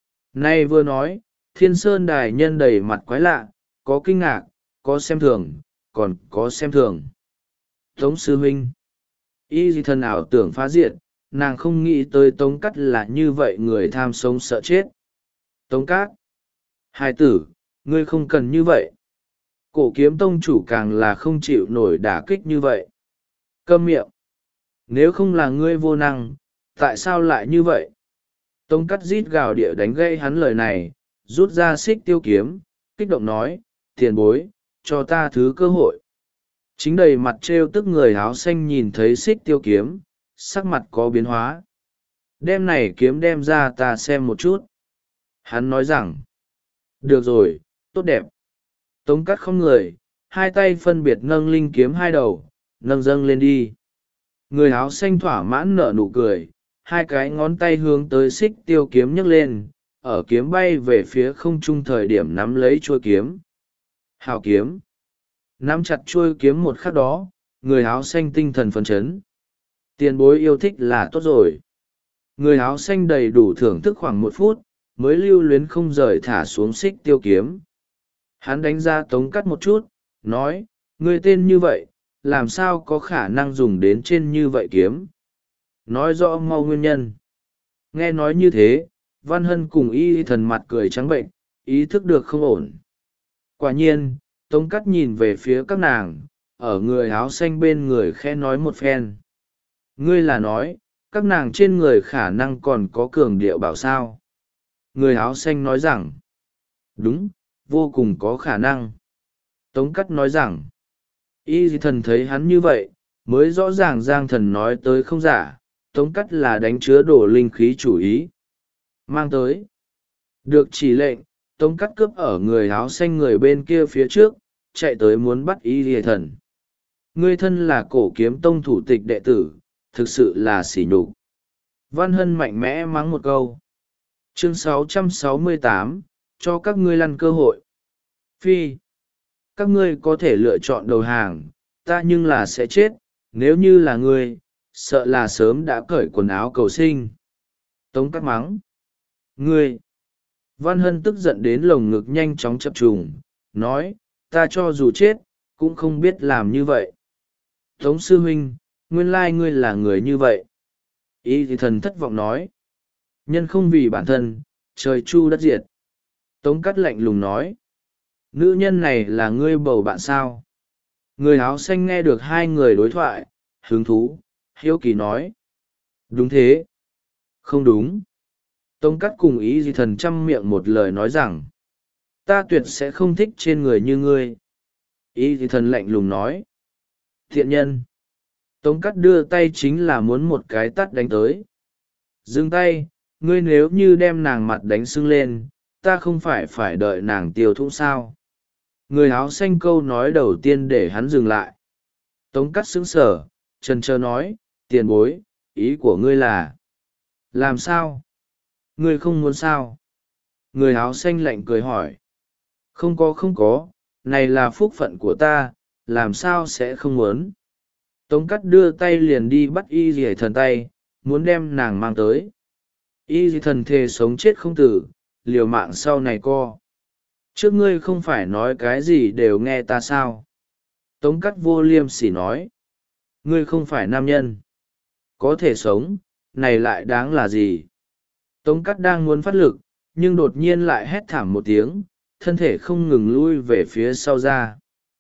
Nay vừa nói, Thiên Sơn đài nhân đầy mặt quái lạ, có kinh ngạc, có xem thường, còn có xem thường. Tống sư huynh. Y gì thần ảo tưởng phá diệt, nàng không nghĩ tới Tống Cát là như vậy người tham sống sợ chết. Tống Cát. Hai tử, ngươi không cần như vậy. Cổ kiếm tông chủ càng là không chịu nổi đả kích như vậy. Câm miệng. Nếu không là ngươi vô năng, tại sao lại như vậy? Tống Cát rít gào địa đánh gây hắn lời này, rút ra xích tiêu kiếm, kích động nói, tiền bối, cho ta thứ cơ hội. Chính đầy mặt trêu tức người áo xanh nhìn thấy xích tiêu kiếm, sắc mặt có biến hóa. Đem này kiếm đem ra ta xem một chút. Hắn nói rằng, được rồi, tốt đẹp. Tống Cát không người, hai tay phân biệt nâng linh kiếm hai đầu, nâng dâng lên đi. Người áo xanh thỏa mãn nở nụ cười, hai cái ngón tay hướng tới xích tiêu kiếm nhấc lên, ở kiếm bay về phía không trung thời điểm nắm lấy chuôi kiếm. Hào kiếm. Nắm chặt chuôi kiếm một khắc đó, người áo xanh tinh thần phấn chấn. Tiền bối yêu thích là tốt rồi. Người áo xanh đầy đủ thưởng thức khoảng 1 phút, mới lưu luyến không rời thả xuống xích tiêu kiếm. Hắn đánh ra Tống Cát một chút, nói, ngươi tên như vậy, làm sao có khả năng dùng đến trên như vậy kiếm? Nói rõ mau nguyên nhân. Nghe nói như thế, Văn Hân cùng y thần mặt cười trắng bệnh, ý thức được không ổn. Quả nhiên, Tống Cát nhìn về phía các nàng, ở người áo xanh bên người khẽ nói một phen. Ngươi là nói, các nàng trên người khả năng còn có cường điệu bảo sao. Người áo xanh nói rằng, đúng, vô cùng có khả năng. Tống Cát nói rằng, y thần thấy hắn như vậy, mới rõ ràng Giang thần nói tới không giả, Tống Cát là đánh chứa đổ linh khí chủ ý. Mang tới. Được chỉ lệnh, Tống cắt cướp ở người áo xanh người bên kia phía trước, chạy tới muốn bắt y lìa thần. Ngươi thân là cổ kiếm tông thủ tịch đệ tử, thực sự là sỉ nhục. Văn Hân mạnh mẽ mắng một câu. Chương 668, cho các ngươi lăn cơ hội. Phi, các ngươi có thể lựa chọn đầu hàng, ta nhưng là sẽ chết, nếu như là ngươi, sợ là sớm đã cởi quần áo cầu sinh. Tống cắt mắng. Ngươi. Văn Hân tức giận đến lồng ngực nhanh chóng chập trùng, nói, ta cho dù chết, cũng không biết làm như vậy. Tống sư huynh, nguyên lai ngươi là người như vậy. Y thì thần thất vọng nói. Nhân không vì bản thân, trời chu đất diệt. Tống cắt lạnh lùng nói. Nữ nhân này là ngươi bầu bạn sao? Người áo xanh nghe được hai người đối thoại, hứng thú, hiếu kỳ nói. Đúng thế. Không đúng. Tống cắt cùng ý gì thần chăm miệng một lời nói rằng. Ta tuyệt sẽ không thích trên người như ngươi. Ý gì thần lạnh lùng nói. Thiện nhân. Tống cắt đưa tay chính là muốn một cái tắt đánh tới. Dừng tay, ngươi nếu như đem nàng mặt đánh sưng lên, ta không phải đợi nàng tiêu thụ sao? Người áo xanh câu nói đầu tiên để hắn dừng lại. Tống cắt sững sờ, trần trơ nói, tiền bối, ý của ngươi là... Làm sao? Ngươi không muốn sao? Người áo xanh lạnh cười hỏi. Không có, này là phúc phận của ta, làm sao sẽ không muốn? Tống cắt đưa tay liền đi bắt y dì thần tay, muốn đem nàng mang tới. Y dì thần thề sống chết không tử, liều mạng sau này co. Trước ngươi không phải nói cái gì đều nghe ta sao? Tống cắt vô liêm sỉ nói. Ngươi không phải nam nhân. Có thể sống, này lại đáng là gì? Tống cắt đang muốn phát lực, nhưng đột nhiên lại hét thảm một tiếng, thân thể không ngừng lui về phía sau ra.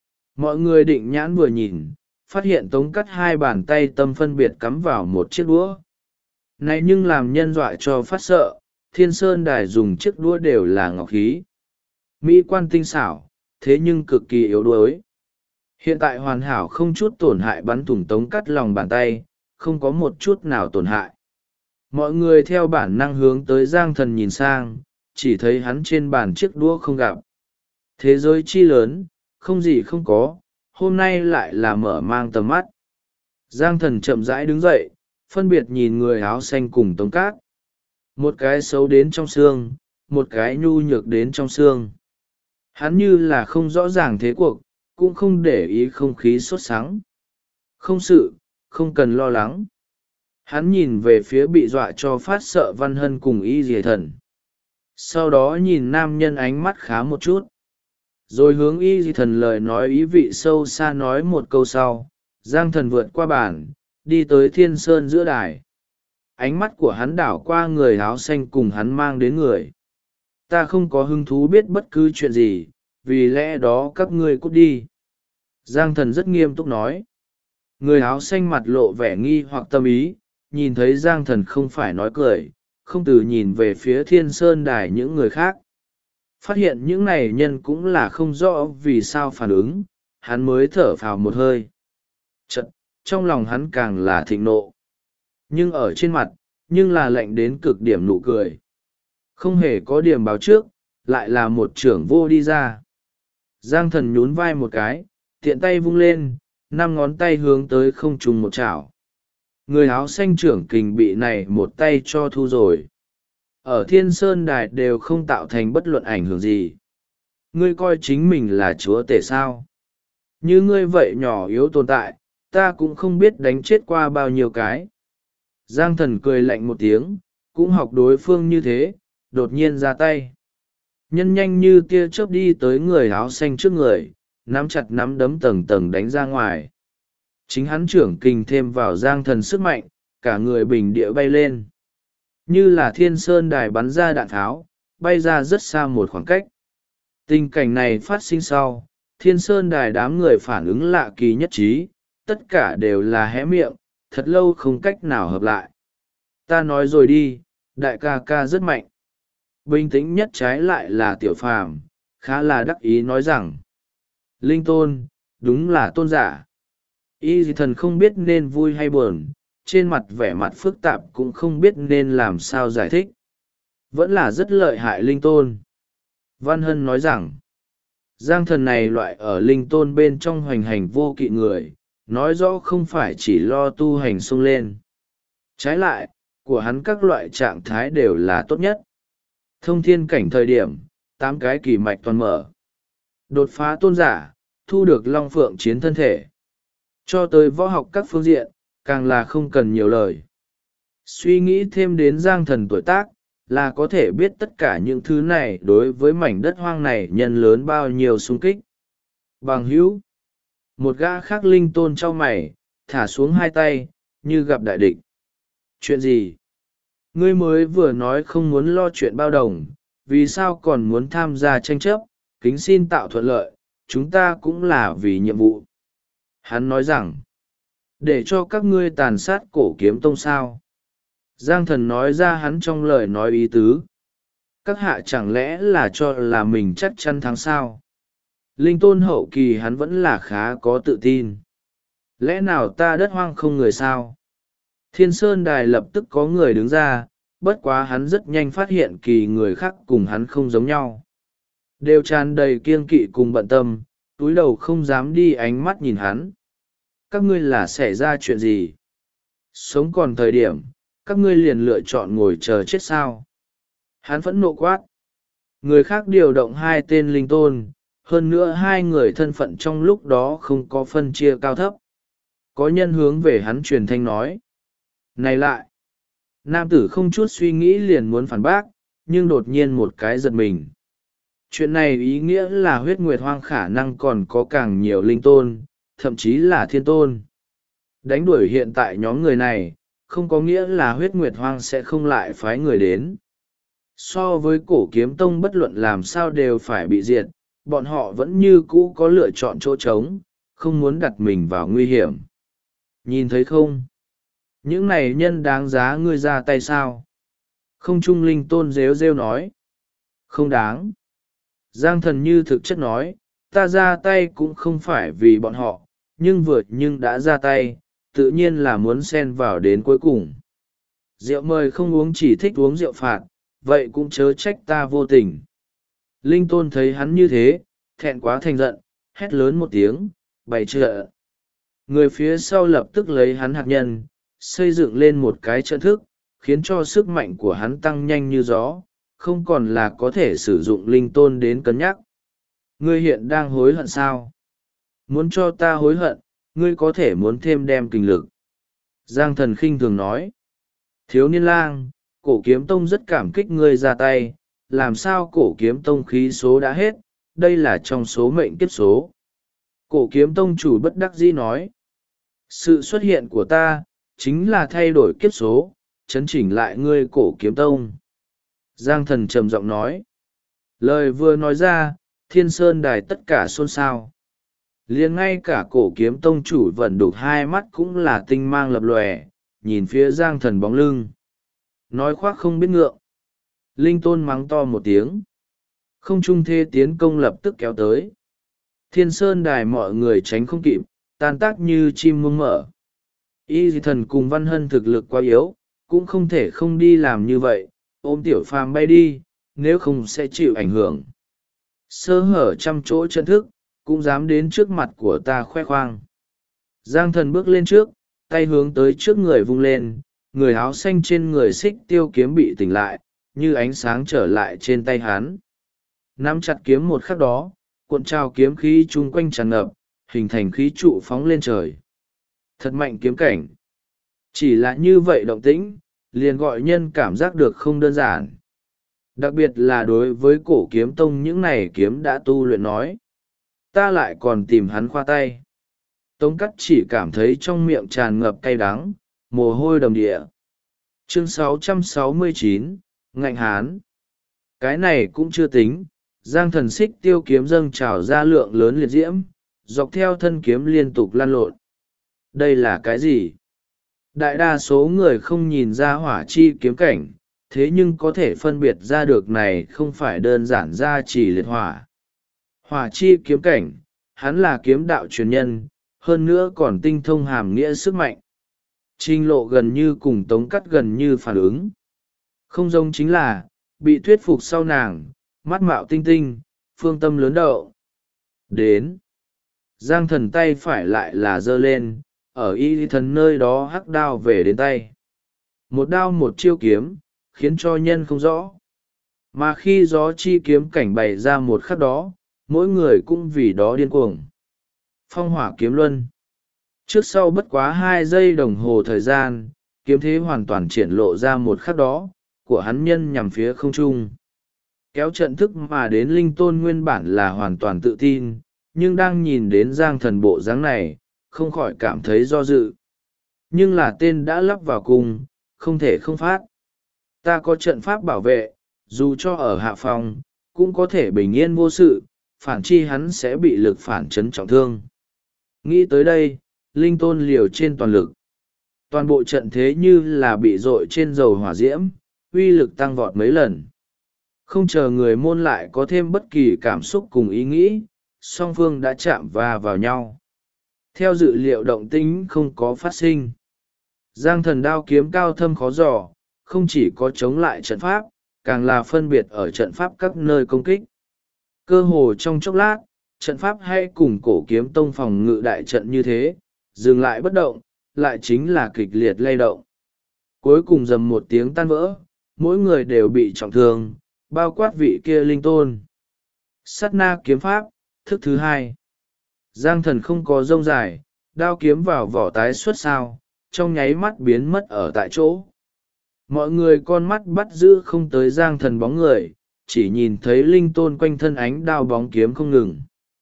Mọi người định nhãn vừa nhìn, phát hiện tống cắt hai bàn tay tâm phân biệt cắm vào một chiếc đũa. Này nhưng làm nhân dọa cho phát sợ, Thiên Sơn Đài dùng chiếc đũa đều là ngọc khí. Mỹ quan tinh xảo, thế nhưng cực kỳ yếu đuối. Hiện tại hoàn hảo không chút tổn hại bắn thủng tống cắt lòng bàn tay, không có một chút nào tổn hại. Mọi người theo bản năng hướng tới Giang Thần nhìn sang, chỉ thấy hắn trên bàn chiếc đũa không gặp. Thế giới chi lớn, không gì không có, hôm nay lại là mở mang tầm mắt. Giang Thần chậm rãi đứng dậy, phân biệt nhìn người áo xanh cùng tống cát. Một cái xấu đến trong xương, một cái nhu nhược đến trong xương. Hắn như là không rõ ràng thế cuộc, cũng không để ý không khí sốt sắng. Không sự, không cần lo lắng. Hắn nhìn về phía bị dọa cho phát sợ Văn Hân cùng y dì thần. Sau đó nhìn nam nhân ánh mắt khá một chút. Rồi hướng y dì thần lời nói ý vị sâu xa nói một câu sau. Giang Thần vượt qua bàn, đi tới Thiên Sơn giữa đài. Ánh mắt của hắn đảo qua người áo xanh cùng hắn mang đến người. Ta không có hứng thú biết bất cứ chuyện gì, vì lẽ đó các ngươi cút đi. Giang Thần rất nghiêm túc nói. Người áo xanh mặt lộ vẻ nghi hoặc tâm ý, nhìn thấy Giang Thần không phải nói cười, không từ nhìn về phía Thiên Sơn Đài những người khác. Phát hiện những này nhân cũng là không rõ vì sao phản ứng, hắn mới thở phào một hơi. Chật, trong lòng hắn càng là thịnh nộ. Nhưng ở trên mặt, nhưng là lạnh đến cực điểm nụ cười. Không hề có điểm báo trước, lại là một trưởng vô đi ra. Giang Thần nhún vai một cái, tiện tay vung lên, 5 ngón tay hướng tới không trùng một chảo. Người áo xanh trưởng kình bị này một tay cho thu rồi. Ở Thiên Sơn Đài đều không tạo thành bất luận ảnh hưởng gì. Ngươi coi chính mình là chúa tể sao? Như ngươi vậy nhỏ yếu tồn tại, ta cũng không biết đánh chết qua bao nhiêu cái. Giang Thần cười lạnh một tiếng, cũng học đối phương như thế, đột nhiên ra tay. Nhân nhanh như tia chớp đi tới người áo xanh trước người, nắm chặt nắm đấm tầng tầng đánh ra ngoài. Chính hắn trưởng kình thêm vào Giang Thần sức mạnh, cả người bình địa bay lên. Như là Thiên Sơn Đài bắn ra đạn tháo, bay ra rất xa một khoảng cách. Tình cảnh này phát sinh sau, Thiên Sơn Đài đám người phản ứng lạ kỳ nhất trí, tất cả đều là hé miệng, thật lâu không cách nào hợp lại. Ta nói rồi đi, đại ca ca rất mạnh. Bình tĩnh nhất trái lại là Tiểu Phàm, khá là đắc ý nói rằng. Linh tôn, đúng là tôn giả. Y dì thần không biết nên vui hay buồn, trên mặt vẻ mặt phức tạp cũng không biết nên làm sao giải thích. Vẫn là rất lợi hại linh tôn. Văn Hân nói rằng, Giang Thần này loại ở linh tôn bên trong hoành hành vô kỵ người, nói rõ không phải chỉ lo tu hành xông lên. Trái lại, của hắn các loại trạng thái đều là tốt nhất. Thông thiên cảnh thời điểm, 8 cái kỳ mạch toàn mở. Đột phá tôn giả, thu được long phượng chiến thân thể. Cho tới võ học các phương diện, càng là không cần nhiều lời. Suy nghĩ thêm đến Giang Thần tuổi tác, là có thể biết tất cả những thứ này đối với mảnh đất hoang này nhân lớn bao nhiêu sung kích. Bằng hữu, một gã khác linh tôn trao mày, thả xuống hai tay, như gặp đại địch. Chuyện gì? Ngươi mới vừa nói không muốn lo chuyện bao đồng, vì sao còn muốn tham gia tranh chấp, kính xin tạo thuận lợi, chúng ta cũng là vì nhiệm vụ. Hắn nói rằng, để cho các ngươi tàn sát cổ kiếm tông sao. Giang Thần nói ra hắn trong lời nói ý tứ. Các hạ chẳng lẽ là cho là mình chắc chắn thắng sao? Linh tôn hậu kỳ hắn vẫn là khá có tự tin. Lẽ nào ta đất hoang không người sao? Thiên Sơn Đài lập tức có người đứng ra, bất quá hắn rất nhanh phát hiện kỳ người khác cùng hắn không giống nhau. Đều tràn đầy kiêng kỵ cùng bận tâm, túi đầu không dám đi ánh mắt nhìn hắn. Các ngươi là xảy ra chuyện gì? Sống còn thời điểm, các ngươi liền lựa chọn ngồi chờ chết sao? Hắn phẫn nộ quát. Người khác điều động 2 tên linh tôn, hơn nữa 2 người thân phận trong lúc đó không có phân chia cao thấp. Có nhân hướng về hắn truyền thanh nói. Này lại! Nam tử không chút suy nghĩ liền muốn phản bác, nhưng đột nhiên một cái giật mình. Chuyện này ý nghĩa là huyết nguyệt hoang khả năng còn có càng nhiều linh tôn, thậm chí là thiên tôn. Đánh đuổi hiện tại nhóm người này, không có nghĩa là huyết nguyệt hoang sẽ không lại phái người đến. So với cổ kiếm tông bất luận làm sao đều phải bị diệt, bọn họ vẫn như cũ có lựa chọn chỗ trống, không muốn đặt mình vào nguy hiểm. Nhìn thấy không? Những này nhân đáng giá ngươi ra tay sao? Không trung linh tôn rêu rêu nói. Không đáng. Giang Thần như thực chất nói, ta ra tay cũng không phải vì bọn họ, nhưng đã ra tay, tự nhiên là muốn xen vào đến cuối cùng. Rượu mời không uống chỉ thích uống rượu phạt, vậy cũng chớ trách ta vô tình. Linh tôn thấy hắn như thế, thẹn quá thành giận, hét lớn một tiếng, bày trợ. Người phía sau lập tức lấy hắn hạt nhân, xây dựng lên một cái trận thức, khiến cho sức mạnh của hắn tăng nhanh như gió, không còn là có thể sử dụng linh tôn đến cân nhắc. Ngươi hiện đang hối hận sao? Muốn cho ta hối hận, ngươi có thể muốn thêm đem kinh lực. Giang Thần khinh thường nói. Thiếu niên lang, cổ kiếm tông rất cảm kích ngươi ra tay, làm sao cổ kiếm tông khí số đã hết, đây là trong số mệnh kiếp số. Cổ kiếm tông chủ bất đắc dĩ nói. Sự xuất hiện của ta, chính là thay đổi kiếp số, chấn chỉnh lại ngươi cổ kiếm tông. Giang Thần trầm giọng nói. Lời vừa nói ra, Thiên Sơn Đài tất cả xôn xao. Liền ngay cả cổ kiếm tông chủ vẫn đục 2 mắt cũng là tinh mang lập lòe, nhìn phía Giang Thần bóng lưng. Nói khoác không biết ngượng. Linh tôn mắng to một tiếng. Không trung thê tiến công lập tức kéo tới. Thiên Sơn Đài mọi người tránh không kịp, tan tác như chim muông mở. Y Thần cùng Văn Hân thực lực quá yếu, cũng không thể không đi làm như vậy, ôm tiểu phàm bay đi, nếu không sẽ chịu ảnh hưởng. Sơ hở trăm chỗ chân thức, cũng dám đến trước mặt của ta khoe khoang. Giang Thần bước lên trước, tay hướng tới trước người vung lên, người áo xanh trên người xích tiêu kiếm bị tỉnh lại, như ánh sáng trở lại trên tay hắn. Nắm chặt kiếm một khắc đó, cuộn trào kiếm khí chung quanh tràn ngập, hình thành khí trụ phóng lên trời. Thật mạnh kiếm cảnh. Chỉ là như vậy động tĩnh, liền gọi nhân cảm giác được không đơn giản. Đặc biệt là đối với cổ kiếm tông những này kiếm đã tu luyện nói. Ta lại còn tìm hắn khoa tay. Tống Cắt chỉ cảm thấy trong miệng tràn ngập cay đắng, mồ hôi đầm địa. Chương 669, Ngạnh Hán. Cái này cũng chưa tính, Giang Thần xích tiêu kiếm dâng trào ra lượng lớn liệt diễm, dọc theo thân kiếm liên tục lan lộn. Đây là cái gì? Đại đa số người không nhìn ra hỏa chi kiếm cảnh, thế nhưng có thể phân biệt ra được này không phải đơn giản ra chỉ liệt hỏa. Hỏa chi kiếm cảnh, hắn là kiếm đạo truyền nhân, hơn nữa còn tinh thông hàm nghĩa sức mạnh. Trình lộ gần như cùng Tống Cắt gần như phản ứng. Không giống chính là, bị thuyết phục sau nàng, mắt mạo tinh tinh, phương tâm lớn đậu. Đến. Giang thần tay phải lại là giơ lên, ở y thần nơi đó hắc đao về đến tay. Một đao một chiêu kiếm, khiến cho nhân không rõ. Mà khi gió chi kiếm cảnh bày ra một khắc đó, mỗi người cũng vì đó điên cuồng. Phong hỏa kiếm luân. Trước sau bất quá 2 giây đồng hồ thời gian, kiếm thế hoàn toàn triển lộ ra một khắc đó, của hắn nhân nhằm phía không trung. Kéo trận thức mà đến linh tôn nguyên bản là hoàn toàn tự tin, nhưng đang nhìn đến giang thần bộ dáng này, không khỏi cảm thấy do dự. Nhưng là tên đã lắp vào cung, không thể không phát. Ta có trận pháp bảo vệ, dù cho ở hạ phòng, cũng có thể bình yên vô sự, phản chi hắn sẽ bị lực phản chấn trọng thương. Nghĩ tới đây, linh tôn liều trên toàn lực. Toàn bộ trận thế như là bị dội trên dầu hỏa diễm, uy lực tăng vọt mấy lần. Không chờ người môn lại có thêm bất kỳ cảm xúc cùng ý nghĩ, song phương đã chạm vào nhau. Theo dự liệu động tĩnh không có phát sinh. Giang thần đao kiếm cao thâm khó dò, không chỉ có chống lại trận pháp, càng là phân biệt ở trận pháp các nơi công kích. Cơ hồ trong chốc lát, trận pháp hay cùng cổ kiếm tông phòng ngự đại trận như thế, dừng lại bất động, lại chính là kịch liệt lay động. Cuối cùng dầm một tiếng tan vỡ, mỗi người đều bị trọng thương, bao quát vị kia linh tôn. Sát na kiếm pháp, thức thứ 2. Giang thần không có rông dài, đao kiếm vào vỏ tái xuất sao, trong nháy mắt biến mất ở tại chỗ. Mọi người con mắt bắt giữ không tới giang thần bóng người, chỉ nhìn thấy linh tôn quanh thân ánh đao bóng kiếm không ngừng.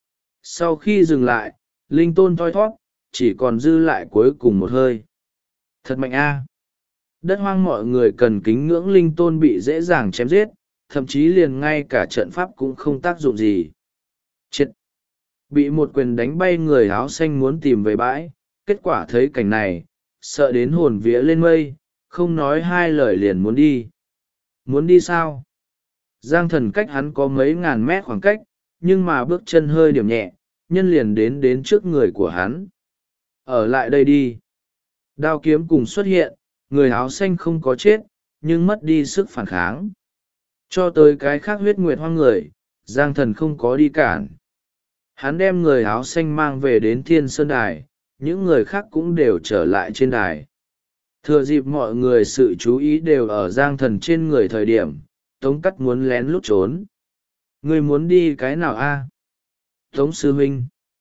Sau khi dừng lại, linh tôn thoi thót, chỉ còn dư lại cuối cùng một hơi. Thật mạnh a! Đất hoang mọi người cần kính ngưỡng linh tôn bị dễ dàng chém giết, thậm chí liền ngay cả trận pháp cũng không tác dụng gì. Chết! Bị một quyền đánh bay người áo xanh muốn tìm về bãi, kết quả thấy cảnh này, sợ đến hồn vía lên mây, không nói 2 lời liền muốn đi. Muốn đi sao? Giang thần cách hắn có mấy ngàn mét khoảng cách, nhưng mà bước chân hơi điểm nhẹ, nhân liền đến trước người của hắn. Ở lại đây đi. Đao kiếm cùng xuất hiện, người áo xanh không có chết, nhưng mất đi sức phản kháng. Cho tới cái khác huyết nguyệt hoang người, Giang thần không có đi cản. Hắn đem người áo xanh mang về đến Thiên Sơn Đài, những người khác cũng đều trở lại trên đài. Thừa dịp mọi người sự chú ý đều ở Giang thần trên người thời điểm, Tống Cắt muốn lén lút trốn. Người muốn đi cái nào a? Tống sư huynh.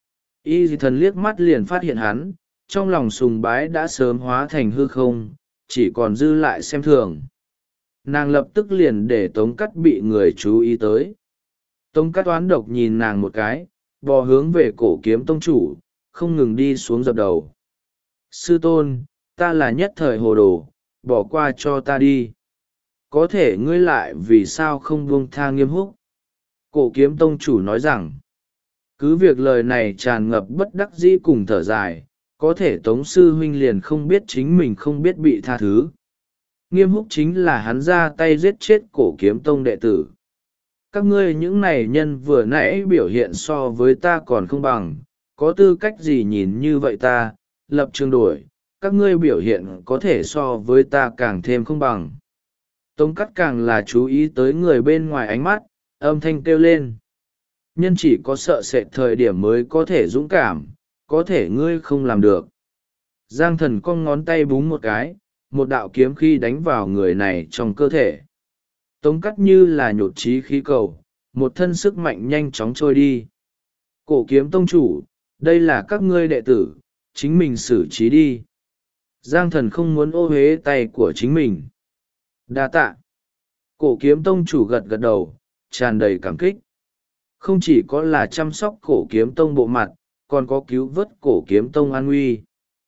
Y thần liếc mắt liền phát hiện hắn, trong lòng sùng bái đã sớm hóa thành hư không, chỉ còn dư lại xem thường. Nàng lập tức liền để Tống Cắt bị người chú ý tới. Tống Cắt oán độc nhìn nàng một cái, bò hướng về cổ kiếm tông chủ, không ngừng đi xuống dập đầu. Sư tôn, ta là nhất thời hồ đồ, bỏ qua cho ta đi. Có thể ngươi lại vì sao không buông tha Nghiêm Húc? Cổ kiếm tông chủ nói rằng, cứ việc lời này tràn ngập bất đắc dĩ cùng thở dài, có thể Tống sư huynh liền không biết chính mình không biết bị tha thứ. Nghiêm Húc chính là hắn ra tay giết chết cổ kiếm tông đệ tử. Các ngươi những này nhân vừa nãy biểu hiện so với ta còn không bằng, có tư cách gì nhìn như vậy ta, lập trường đổi, các ngươi biểu hiện có thể so với ta càng thêm không bằng. Tống Cắt càng là chú ý tới người bên ngoài ánh mắt, âm thanh kêu lên. Nhân chỉ có sợ sệt thời điểm mới có thể dũng cảm, có thể ngươi không làm được. Giang thần cong ngón tay búng một cái, một đạo kiếm khí đánh vào người này trong cơ thể. Tống Cắt như là nhột chí khí cầu, một thân sức mạnh nhanh chóng trôi đi. Cổ kiếm tông chủ, đây là các ngươi đệ tử, chính mình xử trí đi. Giang thần không muốn ô uế tay của chính mình. Đa tạ. Cổ kiếm tông chủ gật gật đầu, tràn đầy cảm kích. Không chỉ có là chăm sóc cổ kiếm tông bộ mặt, còn có cứu vớt cổ kiếm tông an nguy.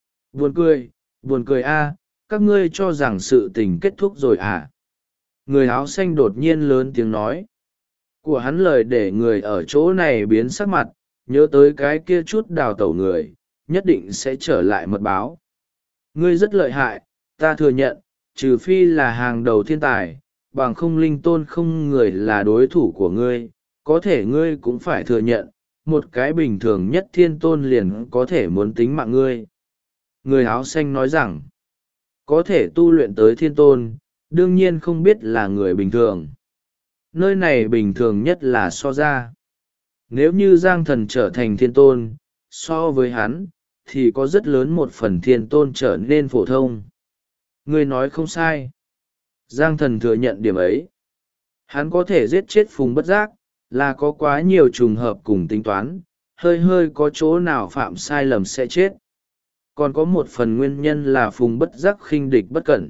Buồn cười a, các ngươi cho rằng sự tình kết thúc rồi à? Người áo xanh đột nhiên lớn tiếng nói. Của hắn lời để người ở chỗ này biến sắc mặt, nhớ tới cái kia chút đào tẩu người, nhất định sẽ trở lại mật báo. Ngươi rất lợi hại, ta thừa nhận, trừ phi là hàng đầu thiên tài, bằng không linh tôn không người là đối thủ của ngươi, có thể ngươi cũng phải thừa nhận, một cái bình thường nhất thiên tôn liền có thể muốn tính mạng ngươi. Người áo xanh nói rằng, có thể tu luyện tới thiên tôn, đương nhiên không biết là người bình thường. nơi này bình thường nhất là so ra. Nếu như Giang Thần trở thành thiên tôn, so với hắn, thì có rất lớn một phần thiên tôn trở nên phổ thông. Ngươi nói không sai. Giang Thần thừa nhận điểm ấy. Hắn có thể giết chết Phùng Bất Giác, là có quá nhiều trùng hợp cùng tính toán, hơi hơi có chỗ nào phạm sai lầm sẽ chết. Còn có một phần nguyên nhân là Phùng Bất Giác khinh địch bất cẩn.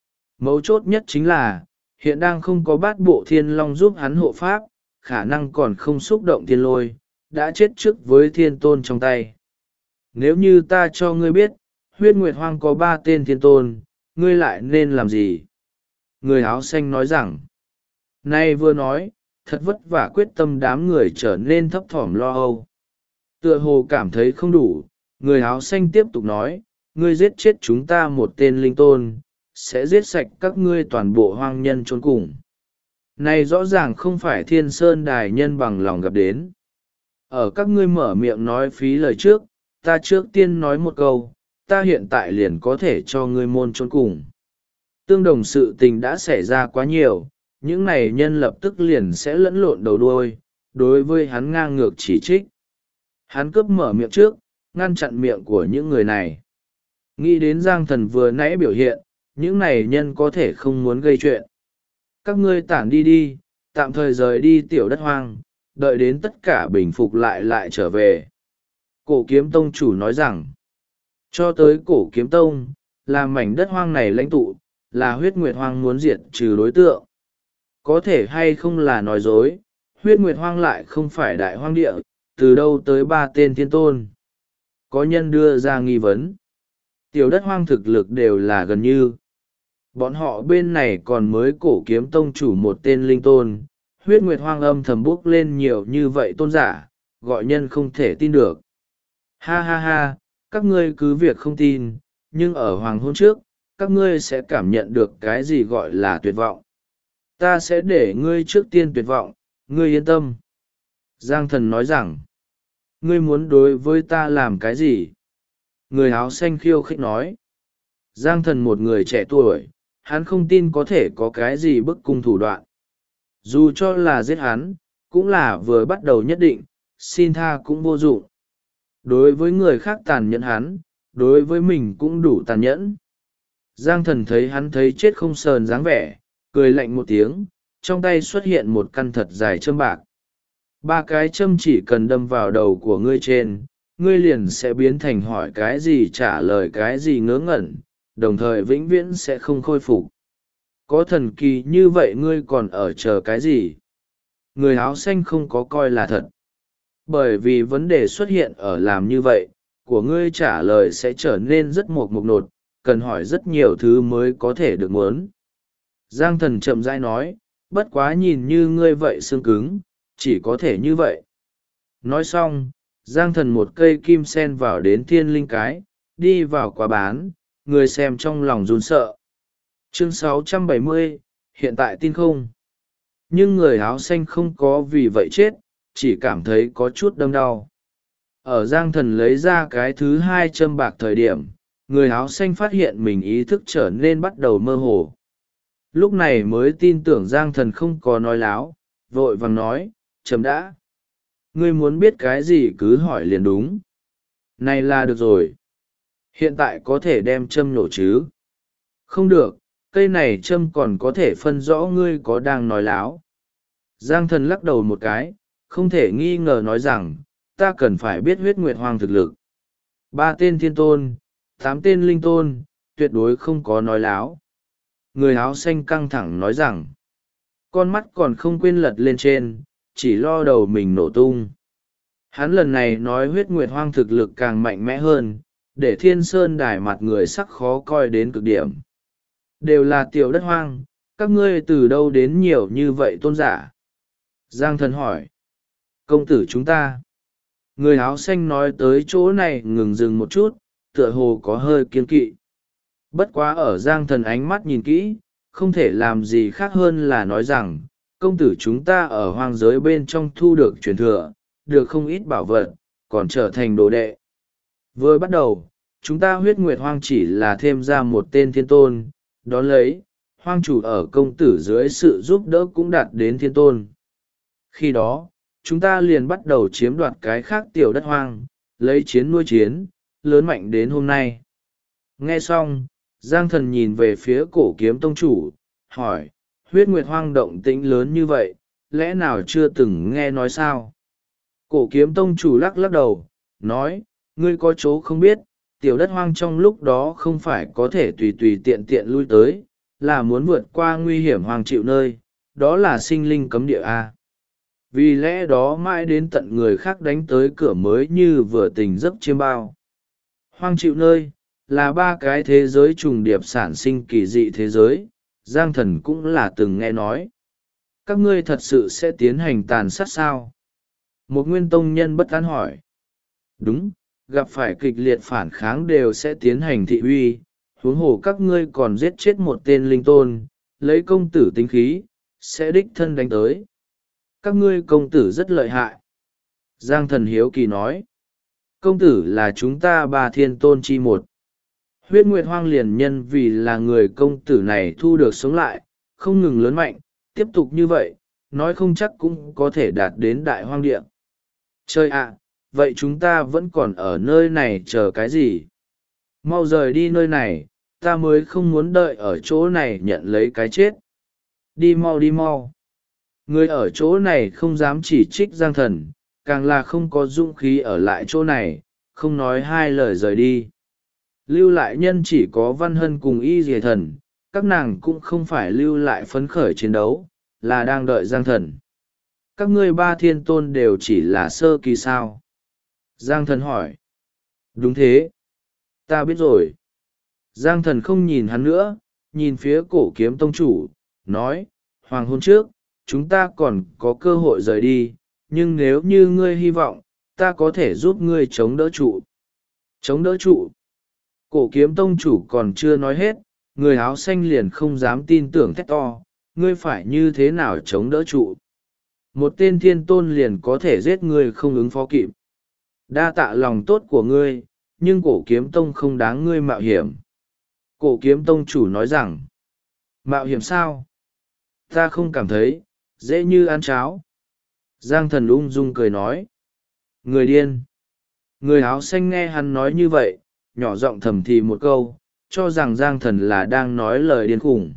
Mấu chốt nhất chính là, hiện đang không có bát bộ thiên long giúp hắn hộ pháp, khả năng còn không xúc động thiên lôi, đã chết trước với thiên tôn trong tay. Nếu như ta cho ngươi biết, huyết nguyệt hoang có 3 tên thiên tôn, ngươi lại nên làm gì? Người áo xanh nói rằng, nay vừa nói, thật vất vả quyết tâm đám người trở nên thấp thỏm lo âu. Tựa hồ cảm thấy không đủ, người áo xanh tiếp tục nói, ngươi giết chết chúng ta một tên linh tôn, sẽ giết sạch các ngươi toàn bộ hoang nhân trốn cùng. Này rõ ràng không phải Thiên Sơn Đài nhân bằng lòng gặp đến. Ở các ngươi mở miệng nói phí lời trước, ta trước tiên nói một câu, ta hiện tại liền có thể cho ngươi môn trốn cùng. Tương đồng sự tình đã xảy ra quá nhiều, những này nhân lập tức liền sẽ lẫn lộn đầu đuôi, đối với hắn ngang ngược chỉ trích. Hắn cướp mở miệng trước, ngăn chặn miệng của những người này. Nghĩ đến Giang Thần vừa nãy biểu hiện, những này nhân có thể không muốn gây chuyện. Các ngươi tản đi đi, tạm thời rời đi tiểu đất hoang, đợi đến tất cả bình phục lại trở về. Cổ kiếm tông chủ nói rằng, cho tới cổ kiếm tông, là mảnh đất hoang này lãnh tụ, là huyết nguyệt hoang muốn diệt trừ đối tượng. Có thể hay không là nói dối, huyết nguyệt hoang lại không phải đại hoang địa, từ đâu tới 3 tên thiên tôn. Có nhân đưa ra nghi vấn. Tiểu đất hoang thực lực đều là gần như. Bọn họ bên này còn mới cổ kiếm tông chủ một tên linh tôn, huyết nguyệt hoang âm thầm bốc lên nhiều như vậy tôn giả, gọi nhân không thể tin được. Ha ha ha, các ngươi cứ việc không tin, nhưng ở hoàng hôn trước, các ngươi sẽ cảm nhận được cái gì gọi là tuyệt vọng. Ta sẽ để ngươi trước tiên tuyệt vọng, ngươi yên tâm. Giang Thần nói rằng, ngươi muốn đối với ta làm cái gì? Người áo xanh khiêu khích nói. Giang Thần một người trẻ tuổi, hắn không tin có thể có cái gì bức cung thủ đoạn. Dù cho là giết hắn, cũng là vừa bắt đầu nhất định, xin tha cũng vô dụng. Đối với người khác tàn nhẫn hắn, đối với mình cũng đủ tàn nhẫn. Giang Thần thấy hắn thấy chết không sờn dáng vẻ, cười lạnh một tiếng, trong tay xuất hiện một căn thật dài châm bạc. 3 cái châm chỉ cần đâm vào đầu của ngươi trên, ngươi liền sẽ biến thành hỏi cái gì trả lời cái gì ngớ ngẩn, đồng thời vĩnh viễn sẽ không khôi phục. Có thần kỳ như vậy ngươi còn ở chờ cái gì? Người áo xanh không có coi là thật. Bởi vì vấn đề xuất hiện ở làm như vậy, của ngươi trả lời sẽ trở nên rất mộc nột, cần hỏi rất nhiều thứ mới có thể được muốn. Giang Thần chậm rãi nói, bất quá nhìn như ngươi vậy xương cứng, chỉ có thể như vậy. Nói xong, Giang Thần một cây kim sen vào đến thiên linh cái, đi vào quả bán, người xem trong lòng run sợ. Chương 670, hiện tại tin không? Nhưng người áo xanh không có vì vậy chết, chỉ cảm thấy có chút đâm đau. Ở Giang Thần lấy ra cái thứ 2 châm bạc thời điểm, người áo xanh phát hiện mình ý thức trở nên bắt đầu mơ hồ. Lúc này mới tin tưởng Giang Thần không có nói láo, vội vàng nói, chấm đã. Ngươi muốn biết cái gì cứ hỏi liền đúng. Này là được rồi. Hiện tại có thể đem châm nổ chứ? Không được, cây này châm còn có thể phân rõ ngươi có đang nói láo. Giang Thần lắc đầu một cái, không thể nghi ngờ nói rằng, ta cần phải biết huyết nguyệt hoang thực lực. 3 tên thiên tôn, 8 tên linh tôn, tuyệt đối không có nói láo. Người áo xanh căng thẳng nói rằng, con mắt còn không quên lật lên trên, chỉ lo đầu mình nổ tung. Hắn lần này nói huyết nguyệt hoang thực lực càng mạnh mẽ hơn, để Thiên Sơn Đài mặt người sắc khó coi đến cực điểm. Đều là tiểu đất hoang, các ngươi từ đâu đến nhiều như vậy tôn giả? Giang Thần hỏi. Công tử chúng ta. Người áo xanh nói tới chỗ này ngừng dừng một chút, tựa hồ có hơi kiên kỵ. Bất quá ở Giang Thần ánh mắt nhìn kỹ, không thể làm gì khác hơn là nói rằng, công tử chúng ta ở hoang giới bên trong thu được truyền thừa, được không ít bảo vật, còn trở thành đồ đệ. Vừa bắt đầu, chúng ta huyết nguyệt hoang chỉ là thêm ra một tên thiên tôn, đón lấy, hoang chủ ở công tử dưới sự giúp đỡ cũng đạt đến thiên tôn. Khi đó, chúng ta liền bắt đầu chiếm đoạt cái khác tiểu đất hoang, lấy chiến nuôi chiến, lớn mạnh đến hôm nay. Nghe xong, Giang Thần nhìn về phía Cổ Kiếm tông chủ, hỏi, huyết nguyệt hoang động tĩnh lớn như vậy, lẽ nào chưa từng nghe nói sao? Cổ Kiếm tông chủ lắc lắc đầu, nói, ngươi có chỗ không biết, tiểu đất hoang trong lúc đó không phải có thể tùy tùy tiện tiện lui tới, là muốn vượt qua nguy hiểm hoang chịu nơi, đó là sinh linh cấm địa A. Vì lẽ đó mãi đến tận người khác đánh tới cửa mới như vừa tỉnh giấc chiêm bao. Hoang chịu nơi, là ba cái thế giới trùng điệp sản sinh kỳ dị thế giới, Giang Thần cũng là từng nghe nói. Các ngươi thật sự sẽ tiến hành tàn sát sao? Một nguyên tông nhân bất an hỏi. Đúng, gặp phải kịch liệt phản kháng đều sẽ tiến hành thị uy, huống hồ các ngươi còn giết chết một tên linh tôn, lấy công tử tính khí, sẽ đích thân đánh tới. Các ngươi công tử rất lợi hại. Giang Thần hiếu kỳ nói. Công tử là chúng ta ba thiên tôn chi một. Huyết Nguyệt Hoang liền nhân vì là người công tử này thu được sống lại, không ngừng lớn mạnh, tiếp tục như vậy, nói không chắc cũng có thể đạt đến đại hoang địa. Trời ạ, vậy chúng ta vẫn còn ở nơi này chờ cái gì? Mau rời đi nơi này, ta mới không muốn đợi ở chỗ này nhận lấy cái chết. Đi mau đi mau. Người ở chỗ này không dám chỉ trích Giang Thần, càng là không có dũng khí ở lại chỗ này, không nói hai lời rời đi. Lưu lại nhân chỉ có Văn Hân cùng Y Dìa Thần, các nàng cũng không phải lưu lại phấn khởi chiến đấu, là đang đợi Giang Thần. Các ngươi ba thiên tôn đều chỉ là sơ kỳ sao? Giang Thần hỏi. Đúng thế. Ta biết rồi. Giang Thần không nhìn hắn nữa, nhìn phía Cổ Kiếm tông chủ, nói, hoàng hôn trước, chúng ta còn có cơ hội rời đi, nhưng nếu như ngươi hy vọng, ta có thể giúp ngươi chống đỡ trụ. Chống đỡ trụ. Cổ Kiếm tông chủ còn chưa nói hết, người áo xanh liền không dám tin tưởng thét to, ngươi phải như thế nào chống đỡ trụ. Một tên thiên tôn liền có thể giết ngươi không ứng phó kịp. Đa tạ lòng tốt của ngươi, nhưng Cổ Kiếm tông không đáng ngươi mạo hiểm. Cổ Kiếm tông chủ nói rằng, mạo hiểm sao? Ta không cảm thấy, dễ như ăn cháo. Giang Thần ung dung cười nói, người điên. Người áo xanh nghe hắn nói như vậy, nhỏ giọng thầm thì một câu, cho rằng Giang Thần là đang nói lời điên khủng.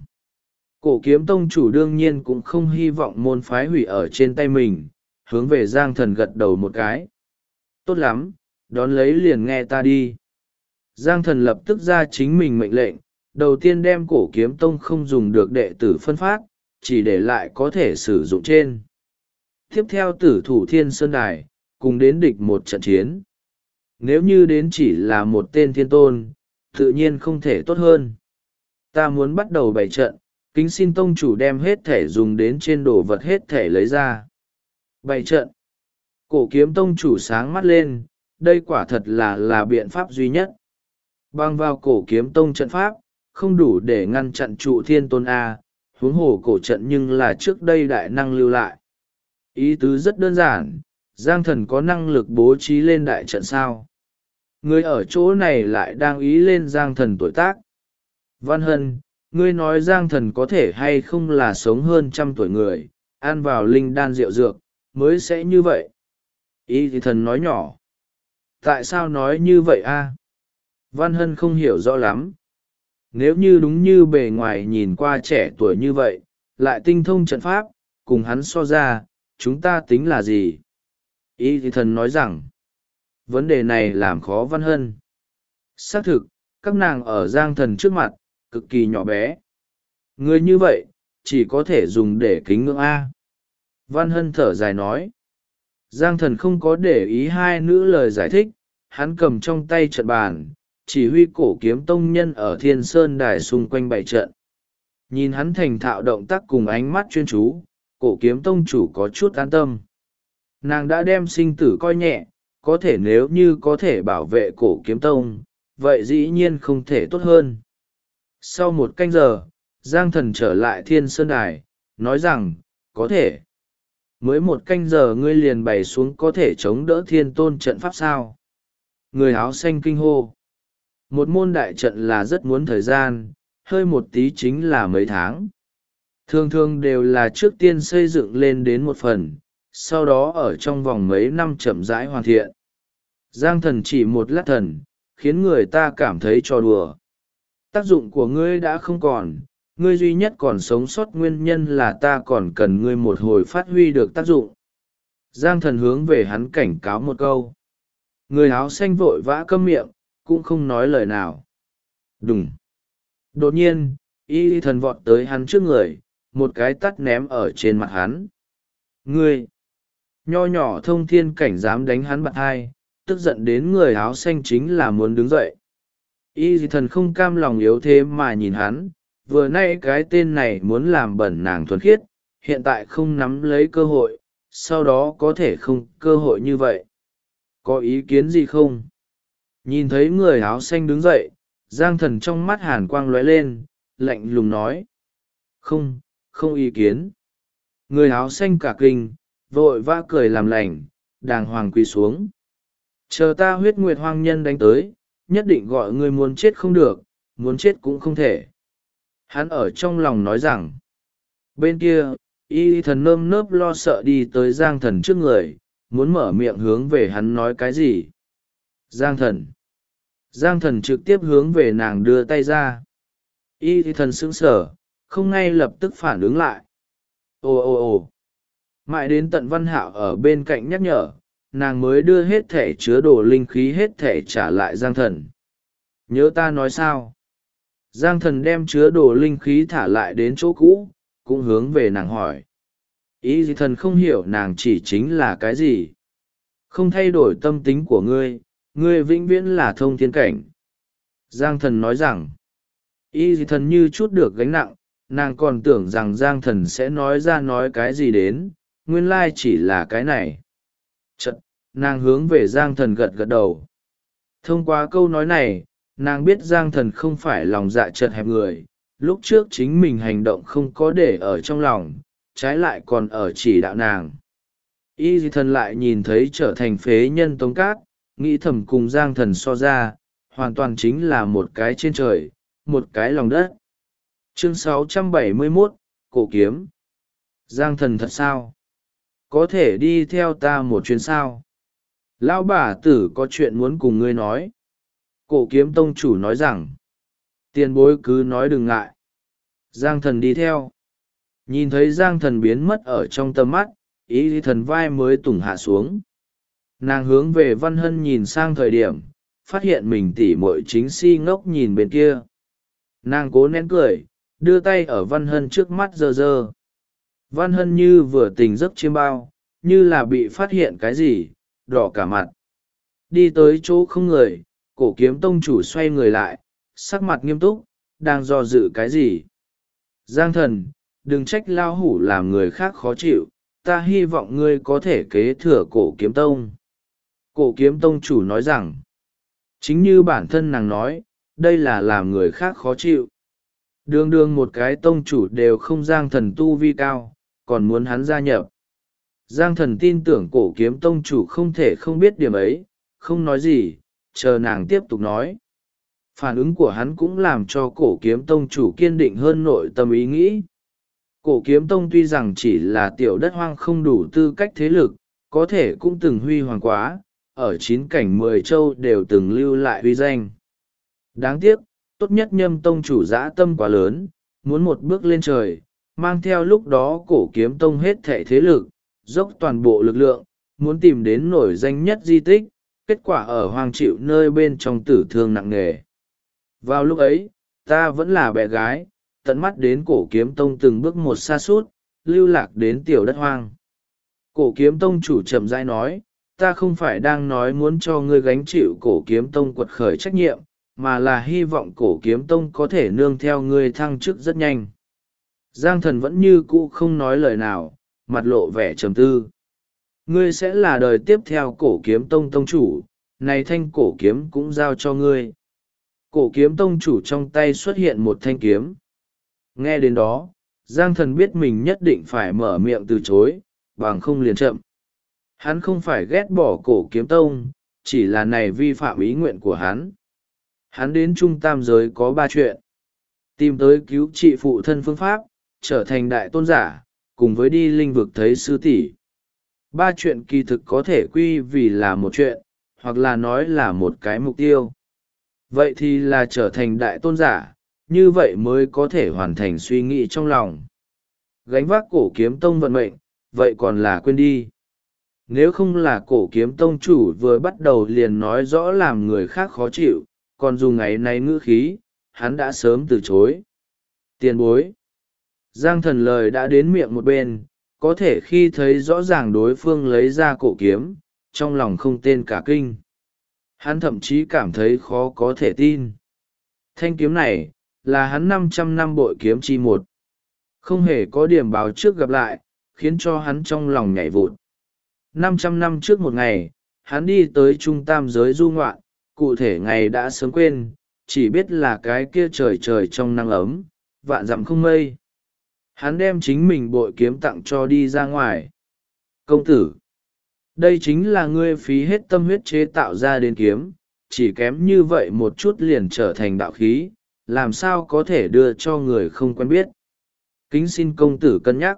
Cổ Kiếm tông chủ đương nhiên cũng không hy vọng môn phái hủy ở trên tay mình, hướng về Giang Thần gật đầu một cái. Tốt lắm, đón lấy liền nghe ta đi. Giang Thần lập tức ra chính mình mệnh lệnh, đầu tiên đem Cổ Kiếm tông không dùng được đệ tử phân phát, chỉ để lại có thể sử dụng trên. Tiếp theo tử thủ Thiên Sơn Đài, cùng đến địch một trận chiến. Nếu như đến chỉ là một tên thiên tôn, tự nhiên không thể tốt hơn. Ta muốn bắt đầu bày trận, kính xin tông chủ đem hết thể dùng đến trên đồ vật hết thể lấy ra. Bày trận. Cổ Kiếm tông chủ sáng mắt lên, đây quả thật là biện pháp duy nhất. Bằng vào Cổ Kiếm tông trận pháp, không đủ để ngăn chặn trụ thiên tôn A, huống hồ cổ trận nhưng là trước đây đại năng lưu lại. Ý tứ rất đơn giản, Giang Thần có năng lực bố trí lên đại trận sao? Người ở chỗ này lại đang ý lên Giang Thần tuổi tác. Văn Hân, ngươi nói Giang Thần có thể hay không là sống hơn 100 tuổi người, ăn vào linh đan rượu dược, mới sẽ như vậy. Ý thì thần nói nhỏ. Tại sao nói như vậy a? Văn Hân không hiểu rõ lắm. Nếu như đúng như bề ngoài nhìn qua trẻ tuổi như vậy, lại tinh thông trận pháp, cùng hắn so ra, chúng ta tính là gì? Ý thì thần nói rằng, vấn đề này làm khó Văn Hân. Xác thực, các nàng ở Giang Thần trước mặt, cực kỳ nhỏ bé. Người như vậy, chỉ có thể dùng để kính ngưỡng A. Văn Hân thở dài nói. Giang Thần không có để ý hai nữ lời giải thích, hắn cầm trong tay trận bàn, chỉ huy Cổ Kiếm tông nhân ở Thiên Sơn Đài xung quanh bày trận. Nhìn hắn thành thạo động tác cùng ánh mắt chuyên chú, Cổ Kiếm tông chủ có chút an tâm. Nàng đã đem sinh tử coi nhẹ, có thể nếu như có thể bảo vệ Cổ Kiếm tông, vậy dĩ nhiên không thể tốt hơn. Sau một canh giờ, Giang Thần trở lại Thiên Sơn Đài, nói rằng, có thể. Mới một canh giờ ngươi liền bày xuống có thể chống đỡ thiên tôn trận pháp sao? Người áo xanh kinh hô. Một môn đại trận là rất muốn thời gian, hơi một tí chính là mấy tháng. Thường thường đều là trước tiên xây dựng lên đến một phần, sau đó ở trong vòng mấy năm chậm rãi hoàn thiện. Giang Thần chỉ một lát thần, khiến người ta cảm thấy trò đùa. Tác dụng của ngươi đã không còn, ngươi duy nhất còn sống sót nguyên nhân là ta còn cần ngươi một hồi phát huy được tác dụng. Giang Thần hướng về hắn cảnh cáo một câu. Người áo xanh vội vã câm miệng, cũng không nói lời nào. Đùng. Đột nhiên, y thần vọt tới hắn trước người, một cái tắt ném ở trên mặt hắn. Ngươi! Nho nhỏ thông thiên cảnh dám đánh hắn bạt hai, tức giận đến người áo xanh chính là muốn đứng dậy. Y thần không cam lòng yếu thế mà nhìn hắn, vừa nay cái tên này muốn làm bẩn nàng thuần khiết, hiện tại không nắm lấy cơ hội, sau đó có thể không cơ hội như vậy. Có ý kiến gì không? Nhìn thấy người áo xanh đứng dậy, Giang Thần trong mắt hàn quang lóe lên, lạnh lùng nói. Không, không ý kiến. Người áo xanh cả kinh, vội vã cười làm lành, đàng hoàng quỳ xuống. Chờ ta huyết nguyệt hoang nhân đánh tới, nhất định gọi ngươi muốn chết không được, muốn chết cũng không thể. Hắn ở trong lòng nói rằng. Bên kia, y thần nơm nớp lo sợ đi tới Giang Thần trước người, muốn mở miệng hướng về hắn nói cái gì. Giang Thần trực tiếp hướng về nàng đưa tay ra. Y thần sững sờ, không ngay lập tức phản ứng lại. Ồ. Mãi đến tận Văn Hạo ở bên cạnh nhắc nhở, nàng mới đưa hết thẻ chứa đồ linh khí hết thẻ trả lại Giang Thần. Nhớ ta nói sao? Giang Thần đem chứa đồ linh khí thả lại đến chỗ cũ, cũng hướng về nàng hỏi. Y thần không hiểu nàng chỉ chính là cái gì. Không thay đổi tâm tính của ngươi, ngươi vĩnh viễn là thông thiên cảnh. Giang Thần nói rằng. Y thần như chút được gánh nặng, nàng còn tưởng rằng Giang Thần sẽ nói ra nói cái gì đến, nguyên lai chỉ là cái này. Chật, nàng hướng về Giang Thần gật gật đầu. Thông qua câu nói này, nàng biết Giang Thần không phải lòng dạ chật hẹp người, lúc trước chính mình hành động không có để ở trong lòng, trái lại còn ở chỉ đạo nàng. Y thần lại nhìn thấy trở thành phế nhân Tống Cát, nghĩ thầm cùng Giang Thần so ra, hoàn toàn chính là một cái trên trời, một cái lòng đất. Chương 671, Cổ Kiếm. Giang Thần thật sao? Có thể đi theo ta một chuyến sao? Lão bà tử có chuyện muốn cùng ngươi nói. Cổ Kiếm tông chủ nói rằng. Tiền bối cứ nói đừng ngại. Giang Thần đi theo. Nhìn thấy Giang Thần biến mất ở trong tầm mắt, ý thần vai mới tủng hạ xuống. Nàng hướng về Văn Hân nhìn sang thời điểm, phát hiện mình tỉ muội chính si ngốc nhìn bên kia. Nàng cố nén cười, đưa tay ở Văn Hân trước mắt giơ giơ. Văn Hân như vừa tỉnh giấc chiêm bao, như là bị phát hiện cái gì, đỏ cả mặt. Đi tới chỗ không người, Cổ Kiếm tông chủ xoay người lại, sắc mặt nghiêm túc, đang do dự cái gì. Giang Thần, đừng trách lao hủ làm người khác khó chịu, ta hy vọng ngươi có thể kế thừa Cổ Kiếm tông. Cổ Kiếm tông chủ nói rằng, chính như bản thân nàng nói, đây là làm người khác khó chịu. Đường đường một cái tông chủ đều không Giang Thần tu vi cao, còn muốn hắn gia nhập. Giang Thần tin tưởng Cổ Kiếm tông chủ không thể không biết điểm ấy, không nói gì, chờ nàng tiếp tục nói. Phản ứng của hắn cũng làm cho Cổ Kiếm tông chủ kiên định hơn nội tâm ý nghĩ. Cổ Kiếm tông tuy rằng chỉ là tiểu đất hoang không đủ tư cách thế lực, có thể cũng từng huy hoàng quá, ở 9 cảnh 10 châu đều từng lưu lại uy danh. Đáng tiếc, tốt nhất Nhâm tông chủ dã tâm quá lớn, muốn một bước lên trời, mang theo lúc đó Cổ Kiếm tông hết thảy thế lực, dốc toàn bộ lực lượng, muốn tìm đến nổi danh nhất di tích, kết quả ở hoang chịu nơi bên trong tử thương nặng nề. Vào lúc ấy, ta vẫn là bé gái, tận mắt đến Cổ Kiếm tông từng bước một xa suốt, lưu lạc đến tiểu đất hoang. Cổ Kiếm tông chủ chậm rãi nói, ta không phải đang nói muốn cho ngươi gánh chịu Cổ Kiếm tông quật khởi trách nhiệm, mà là hy vọng Cổ Kiếm tông có thể nương theo ngươi thăng chức rất nhanh. Giang Thần vẫn như cũ không nói lời nào, mặt lộ vẻ trầm tư. Ngươi sẽ là đời tiếp theo Cổ Kiếm tông tông chủ, này thanh cổ kiếm cũng giao cho ngươi. Cổ kiếm tông chủ trong tay xuất hiện một thanh kiếm. Nghe đến đó, Giang Thần biết mình nhất định phải mở miệng từ chối, bằng không liền chậm. Hắn không phải ghét bỏ Cổ kiếm tông, chỉ là này vi phạm ý nguyện của hắn. Hắn đến trung tam giới có 3 chuyện. tìm tới cứu trị phụ thân phương pháp, trở thành đại tôn giả, cùng với đi linh vực thấy sư tỷ. Ba chuyện kỳ thực có thể quy vì là một chuyện, hoặc là nói là một cái mục tiêu. Vậy thì là trở thành đại tôn giả, như vậy mới có thể hoàn thành suy nghĩ trong lòng. Gánh vác cổ kiếm tông vận mệnh, vậy còn là quên đi. Nếu không là cổ kiếm tông chủ vừa bắt đầu liền nói rõ làm người khác khó chịu, còn dùng ngày nay ngữ khí, hắn đã sớm từ chối. Tiền bối. Giang Thần lời đã đến miệng một bên, có thể khi thấy rõ ràng đối phương lấy ra cổ kiếm, trong lòng không tên cả kinh. Hắn thậm chí cảm thấy khó có thể tin. Thanh kiếm này, là hắn 500 năm bội kiếm chi một. Không hề có điểm báo trước gặp lại, khiến cho hắn trong lòng nhảy vụt. 500 năm trước một ngày, hắn đi tới trung tam giới du ngoạn, cụ thể ngày đã sớm quên, chỉ biết là cái kia trời trời trong nắng ấm, vạn dặm không mây. Hắn đem chính mình bội kiếm tặng cho đi ra ngoài. Công tử, đây chính là ngươi phí hết tâm huyết chế tạo ra đến kiếm, chỉ kém như vậy một chút liền trở thành đạo khí, làm sao có thể đưa cho người không quen biết. Kính xin công tử cân nhắc.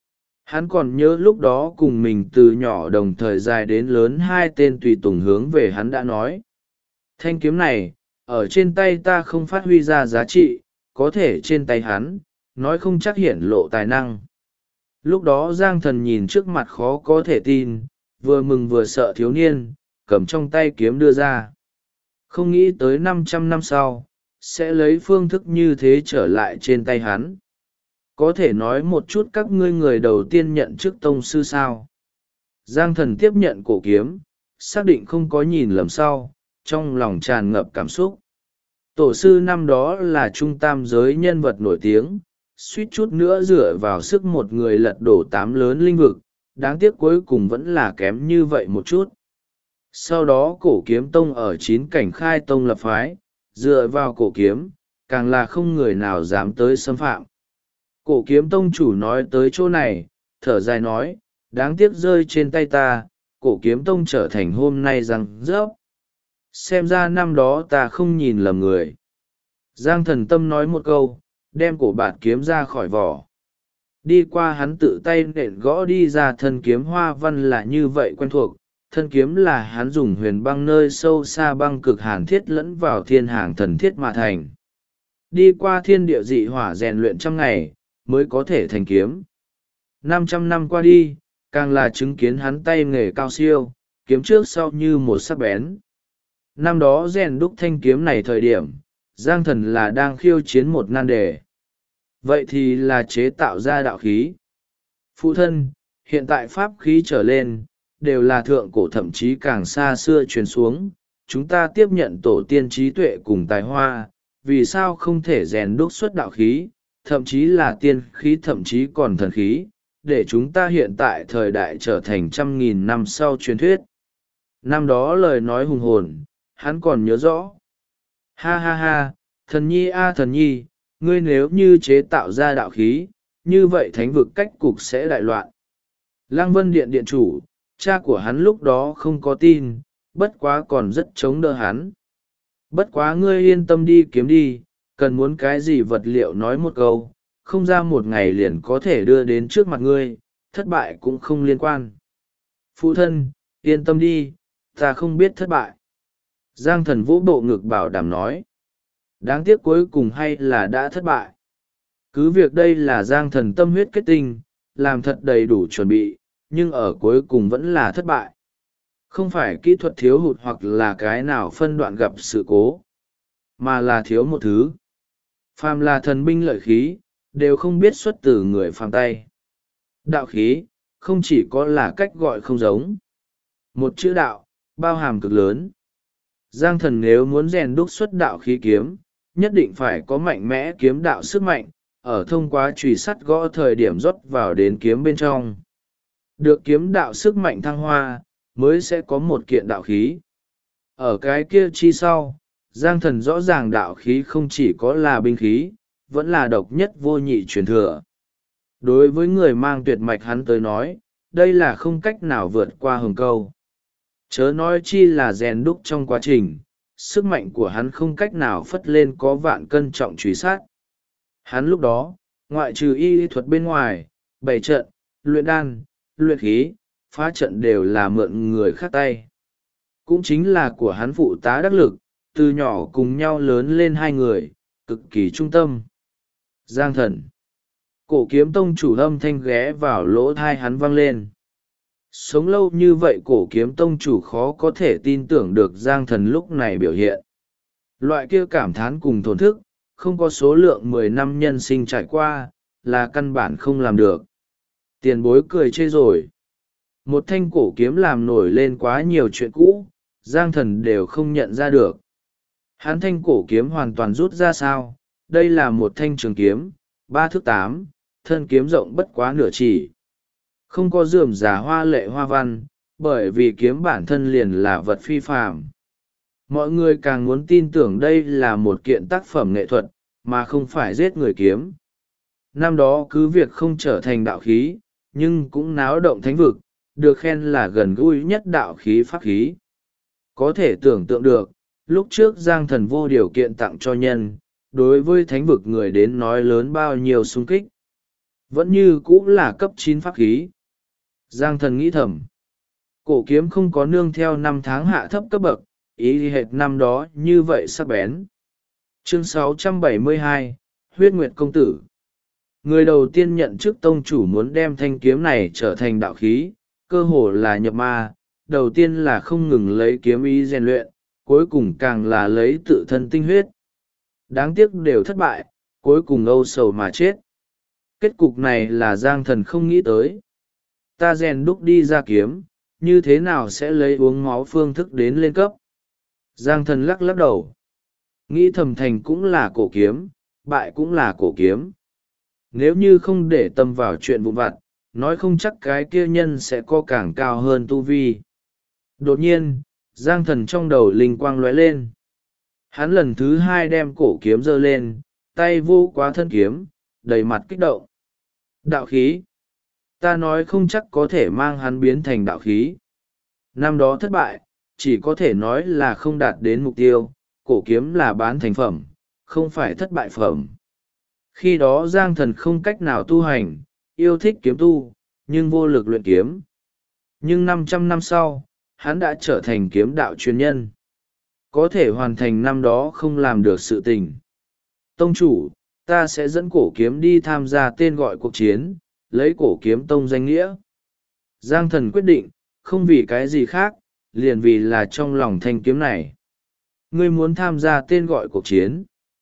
Hắn còn nhớ lúc đó cùng mình từ nhỏ đồng thời dài đến lớn hai tên tùy tùng hướng về hắn đã nói. Thanh kiếm này, ở trên tay ta không phát huy ra giá trị, có thể trên tay hắn, nói không chắc hiển lộ tài năng. Lúc đó Giang Thần nhìn trước mặt khó có thể tin, vừa mừng vừa sợ thiếu niên, cầm trong tay kiếm đưa ra. Không nghĩ tới 500 năm sau, sẽ lấy phương thức như thế trở lại trên tay hắn. Có thể nói một chút các ngươi người đầu tiên nhận chức tông sư sao? Giang Thần tiếp nhận cổ kiếm, xác định không có nhìn lầm sau, trong lòng tràn ngập cảm xúc. Tổ sư năm đó là trung tam giới nhân vật nổi tiếng, suýt chút nữa dựa vào sức một người lật đổ 8 lớn linh vực, đáng tiếc cuối cùng vẫn là kém như vậy một chút. Sau đó cổ kiếm tông ở 9 cảnh khai tông lập phái, dựa vào cổ kiếm, càng là không người nào dám tới xâm phạm. Cổ kiếm tông chủ nói tới chỗ này, thở dài nói, đáng tiếc rơi trên tay ta, cổ kiếm tông trở thành hôm nay răng rớp. Xem ra năm đó ta không nhìn lầm người. Giang Thần tâm nói một câu, đem cổ bạt kiếm ra khỏi vỏ. Đi qua hắn tự tay nện gõ đi ra thân kiếm hoa văn là như vậy quen thuộc, thân kiếm là hắn dùng huyền băng nơi sâu xa băng cực hàn thiết lẫn vào thiên hàng thần thiết mà thành. Đi qua thiên địa dị hỏa rèn luyện trăm ngày, mới có thể thành kiếm. 500 năm qua đi, càng là chứng kiến hắn tay nghề cao siêu, kiếm trước sau như một sắc bén. Năm đó rèn đúc thanh kiếm này thời điểm, Giang Thần là đang khiêu chiến một nan đề. Vậy thì là chế tạo ra đạo khí. Phụ thân, hiện tại pháp khí trở lên, đều là thượng cổ thậm chí càng xa xưa truyền xuống. Chúng ta tiếp nhận tổ tiên trí tuệ cùng tài hoa, vì sao không thể rèn đúc xuất đạo khí, thậm chí là tiên khí thậm chí còn thần khí, để chúng ta hiện tại thời đại trở thành 100.000 năm sau truyền thuyết. Năm đó lời nói hùng hồn, hắn còn nhớ rõ. Ha ha ha, thần nhi a thần nhi, ngươi nếu như chế tạo ra đạo khí, như vậy thánh vực cách cục sẽ đại loạn. Lăng Vân Điện điện chủ, cha của hắn lúc đó không có tin, bất quá còn rất chống đỡ hắn. Bất quá ngươi yên tâm đi kiếm đi, cần muốn cái gì vật liệu nói một câu, không ra một ngày liền có thể đưa đến trước mặt ngươi, thất bại cũng không liên quan. Phụ thân, yên tâm đi, ta không biết thất bại. Giang Thần vỗ bộ ngực bảo đảm nói. Đáng tiếc cuối cùng hay là đã thất bại. Cứ việc đây là Giang Thần tâm huyết kết tinh, làm thật đầy đủ chuẩn bị, nhưng ở cuối cùng vẫn là thất bại. Không phải kỹ thuật thiếu hụt hoặc là cái nào phân đoạn gặp sự cố, mà là thiếu một thứ. Phàm là thần binh lợi khí, đều không biết xuất từ người phàm tay. Đạo khí, không chỉ có là cách gọi không giống. Một chữ đạo, bao hàm cực lớn. Giang Thần nếu muốn rèn đúc xuất đạo khí kiếm, nhất định phải có mạnh mẽ kiếm đạo sức mạnh, ở thông qua chùy sắt gõ thời điểm rót vào đến kiếm bên trong. Được kiếm đạo sức mạnh thăng hoa, mới sẽ có một kiện đạo khí. Ở cái kia chi sau, Giang Thần rõ ràng đạo khí không chỉ có là binh khí, vẫn là độc nhất vô nhị truyền thừa. Đối với người mang tuyệt mạch hắn tới nói, đây là không cách nào vượt qua hừng câu. Chớ nói chi là rèn đúc trong quá trình, sức mạnh của hắn không cách nào phất lên có vạn cân trọng truy sát. Hắn lúc đó, ngoại trừ y thuật bên ngoài, bày trận, luyện đan, luyện khí, phá trận đều là mượn người khác tay. Cũng chính là của hắn phụ tá đắc lực, từ nhỏ cùng nhau lớn lên hai người, cực kỳ trung tâm. Giang Thần. Cổ kiếm tông chủ âm thanh ghé vào lỗ thai hắn vang lên. Sống lâu như vậy cổ kiếm tông chủ khó có thể tin tưởng được Giang Thần lúc này biểu hiện. Loại kia cảm thán cùng thổn thức, không có số lượng 10 năm nhân sinh trải qua, là căn bản không làm được. Tiền bối cười chê rồi. Một thanh cổ kiếm làm nổi lên quá nhiều chuyện cũ, Giang Thần đều không nhận ra được. Hắn thanh cổ kiếm hoàn toàn rút ra sao, đây là một thanh trường kiếm, 3 thước 8, thân kiếm rộng bất quá nửa chỉ. Không có rườm rà hoa lệ hoa văn, bởi vì kiếm bản thân liền là vật phi phàm. Mọi người càng muốn tin tưởng đây là một kiện tác phẩm nghệ thuật, mà không phải giết người kiếm. Năm đó cứ việc không trở thành đạo khí, nhưng cũng náo động thánh vực, được khen là gần gũi nhất đạo khí pháp khí. Có thể tưởng tượng được, lúc trước Giang Thần vô điều kiện tặng cho nhân, đối với thánh vực người đến nói lớn bao nhiêu xung kích. Vẫn như cũ là cấp 9 pháp khí. Giang Thần nghĩ thầm. Cổ kiếm không có nương theo năm tháng hạ thấp cấp bậc, ý hệt năm đó như vậy sắc bén. Chương 672, Huyết Nguyệt Công Tử. Người đầu tiên nhận chức tông chủ muốn đem thanh kiếm này trở thành đạo khí, cơ hồ là nhập ma, đầu tiên là không ngừng lấy kiếm ý rèn luyện, cuối cùng càng là lấy tự thân tinh huyết. Đáng tiếc đều thất bại, cuối cùng âu sầu mà chết. Kết cục này là Giang Thần không nghĩ tới. Ta rèn đúc đi ra kiếm, như thế nào sẽ lấy uống máu phương thức đến lên cấp? Giang Thần lắc lắc đầu. Nghĩ thầm thành cũng là cổ kiếm, bại cũng là cổ kiếm. Nếu như không để tâm vào chuyện vụn vặt, nói không chắc cái kia nhân sẽ có càng cao hơn tu vi. Đột nhiên, Giang Thần trong đầu linh quang lóe lên. Hắn lần thứ hai đem cổ kiếm giơ lên, tay vô quá thân kiếm, đầy mặt kích động. Đạo khí. Ta nói không chắc có thể mang hắn biến thành đạo khí. Năm đó thất bại, chỉ có thể nói là không đạt đến mục tiêu, cổ kiếm là bán thành phẩm, không phải thất bại phẩm. Khi đó Giang Thần không cách nào tu hành, yêu thích kiếm tu, nhưng vô lực luyện kiếm. Nhưng 500 năm sau, hắn đã trở thành kiếm đạo chuyên nhân. Có thể hoàn thành năm đó không làm được sự tình. Tông chủ, ta sẽ dẫn cổ kiếm đi tham gia tên gọi cuộc chiến, lấy cổ kiếm tông danh nghĩa. Giang Thần quyết định, không vì cái gì khác, liền vì là trong lòng thanh kiếm này. Ngươi muốn tham gia tên gọi cuộc chiến.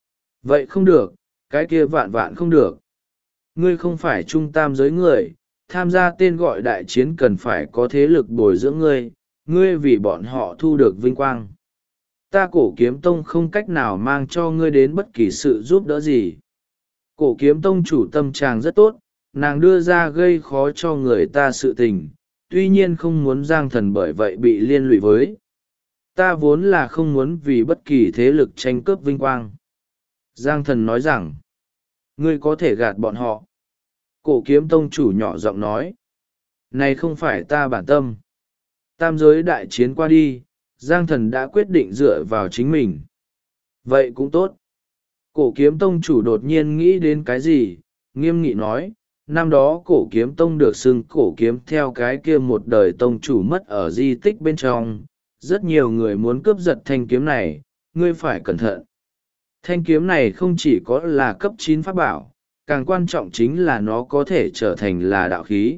Vậy không được, cái kia vạn vạn không được. Ngươi không phải trung tam giới người, tham gia tên gọi đại chiến cần phải có thế lực bồi dưỡng ngươi, ngươi vì bọn họ thu được vinh quang. Ta cổ kiếm tông không cách nào mang cho ngươi đến bất kỳ sự giúp đỡ gì. Cổ kiếm tông chủ tâm trạng rất tốt, nàng đưa ra gây khó cho người ta sự tình, tuy nhiên không muốn Giang Thần bởi vậy bị liên lụy với. Ta vốn là không muốn vì bất kỳ thế lực tranh cướp vinh quang. Giang Thần nói rằng, ngươi có thể gạt bọn họ. Cổ kiếm tông chủ nhỏ giọng nói, này không phải ta bản tâm. Tam giới đại chiến qua đi, Giang Thần đã quyết định dựa vào chính mình. Vậy cũng tốt. Cổ kiếm tông chủ đột nhiên nghĩ đến cái gì, nghiêm nghị nói, năm đó cổ kiếm tông được xưng cổ kiếm theo cái kia một đời tông chủ mất ở di tích bên trong. Rất nhiều người muốn cướp giật thanh kiếm này, ngươi phải cẩn thận. Thanh kiếm này không chỉ có là cấp 9 pháp bảo, càng quan trọng chính là nó có thể trở thành là đạo khí.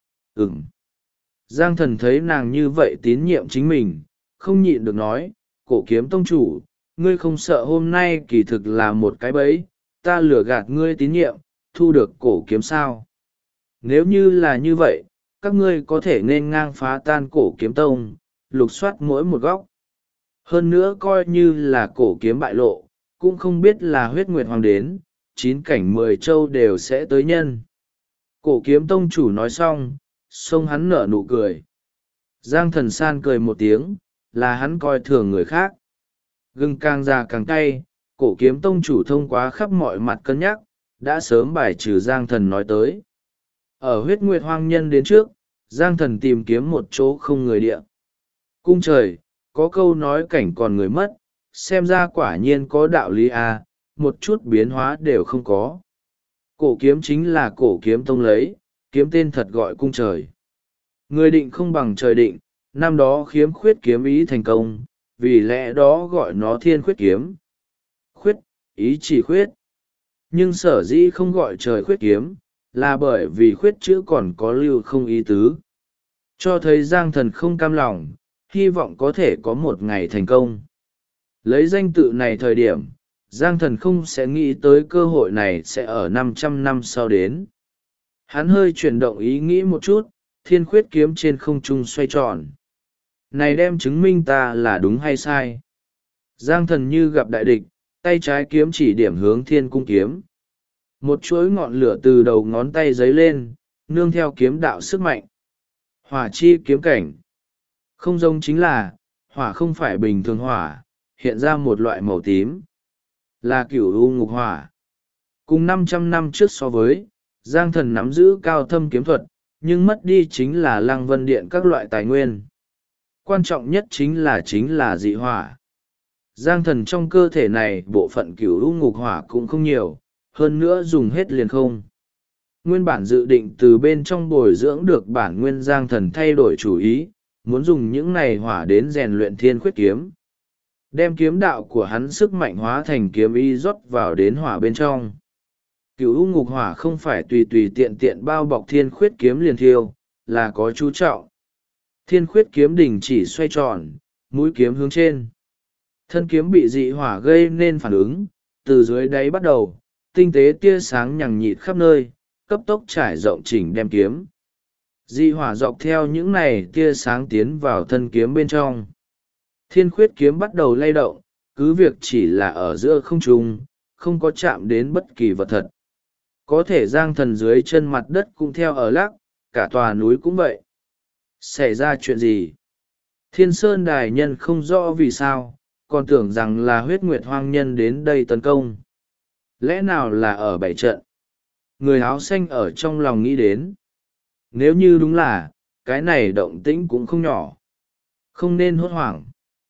Giang Thần thấy nàng như vậy tín nhiệm chính mình, không nhịn được nói, cổ kiếm tông chủ, ngươi không sợ hôm nay kỳ thực là một cái bẫy, ta lừa gạt ngươi tín nhiệm, thu được cổ kiếm sao? Nếu như là như vậy, các ngươi có thể nên ngang phá tan cổ kiếm tông, lục soát mỗi một góc. Hơn nữa coi như là cổ kiếm bại lộ, cũng không biết là huyết nguyệt hoàng đến, 9 cảnh 10 châu đều sẽ tới nhân. Cổ kiếm tông chủ nói xong, xông hắn nở nụ cười. Giang Thần san cười một tiếng, là hắn coi thường người khác. Gừng càng già càng cay, cổ kiếm tông chủ thông qua khắp mọi mặt cân nhắc, đã sớm bài trừ Giang Thần nói tới. Ở huyết nguyệt hoang nhân đến trước, Giang Thần tìm kiếm một chỗ không người địa. Cung trời, có câu nói cảnh còn người mất, xem ra quả nhiên có đạo lý à, một chút biến hóa đều không có. Cổ kiếm chính là cổ kiếm tông lấy, kiếm tên thật gọi cung trời. Người định không bằng trời định, năm đó khiếm khuyết kiếm ý thành công, vì lẽ đó gọi nó thiên khuyết kiếm. Khuyết, ý chỉ khuyết. Nhưng sở dĩ không gọi trời khuyết kiếm, là bởi vì khuyết chữ còn có lưu không ý tứ. Cho thấy Giang Thần không cam lòng, hy vọng có thể có một ngày thành công. Lấy danh tự này thời điểm, Giang Thần không sẽ nghĩ tới cơ hội này sẽ ở 500 năm sau đến. Hắn hơi chuyển động ý nghĩ một chút, thiên khuyết kiếm trên không trung xoay tròn. Này đem chứng minh ta là đúng hay sai. Giang Thần như gặp đại địch, tay trái kiếm chỉ điểm hướng thiên cung kiếm. Một chuỗi ngọn lửa từ đầu ngón tay giấy lên, nương theo kiếm đạo sức mạnh. Hỏa chi kiếm cảnh. Không giống chính là, hỏa không phải bình thường hỏa, hiện ra một loại màu tím. Là cửu u ngục hỏa. Cùng 500 năm trước so với, Giang Thần nắm giữ cao thâm kiếm thuật, nhưng mất đi chính là Lăng Vân Điện các loại tài nguyên. Quan trọng nhất chính là dị hỏa. Giang Thần trong cơ thể này bộ phận cửu u ngục hỏa cũng không nhiều, hơn nữa dùng hết liền không. Nguyên bản dự định từ bên trong bồi dưỡng được bản nguyên Giang Thần thay đổi chủ ý, muốn dùng những này hỏa đến rèn luyện thiên khuyết kiếm. Đem kiếm đạo của hắn sức mạnh hóa thành kiếm y rót vào đến hỏa bên trong. Cửu u ngục hỏa không phải tùy tùy tiện tiện bao bọc thiên khuyết kiếm liền thiêu, là có chú trọng. Thiên khuyết kiếm đỉnh chỉ xoay tròn, mũi kiếm hướng trên. Thân kiếm bị dị hỏa gây nên phản ứng, từ dưới đáy bắt đầu, tinh tế tia sáng nhằng nhịt khắp nơi, cấp tốc trải rộng chỉnh đem kiếm. Dị hỏa dọc theo những này tia sáng tiến vào thân kiếm bên trong. Thiên khuyết kiếm bắt đầu lay động, cứ việc chỉ là ở giữa không trung, không có chạm đến bất kỳ vật thật. Có thể Giang Thần dưới chân mặt đất cũng theo ở lắc, cả tòa núi cũng vậy. Xảy ra chuyện gì? Thiên Sơn Đài Nhân không rõ vì sao, còn tưởng rằng là huyết nguyệt hoang nhân đến đây tấn công. Lẽ nào là ở bảy trận? Người áo xanh ở trong lòng nghĩ đến. Nếu như đúng là, cái này động tĩnh cũng không nhỏ. Không nên hốt hoảng.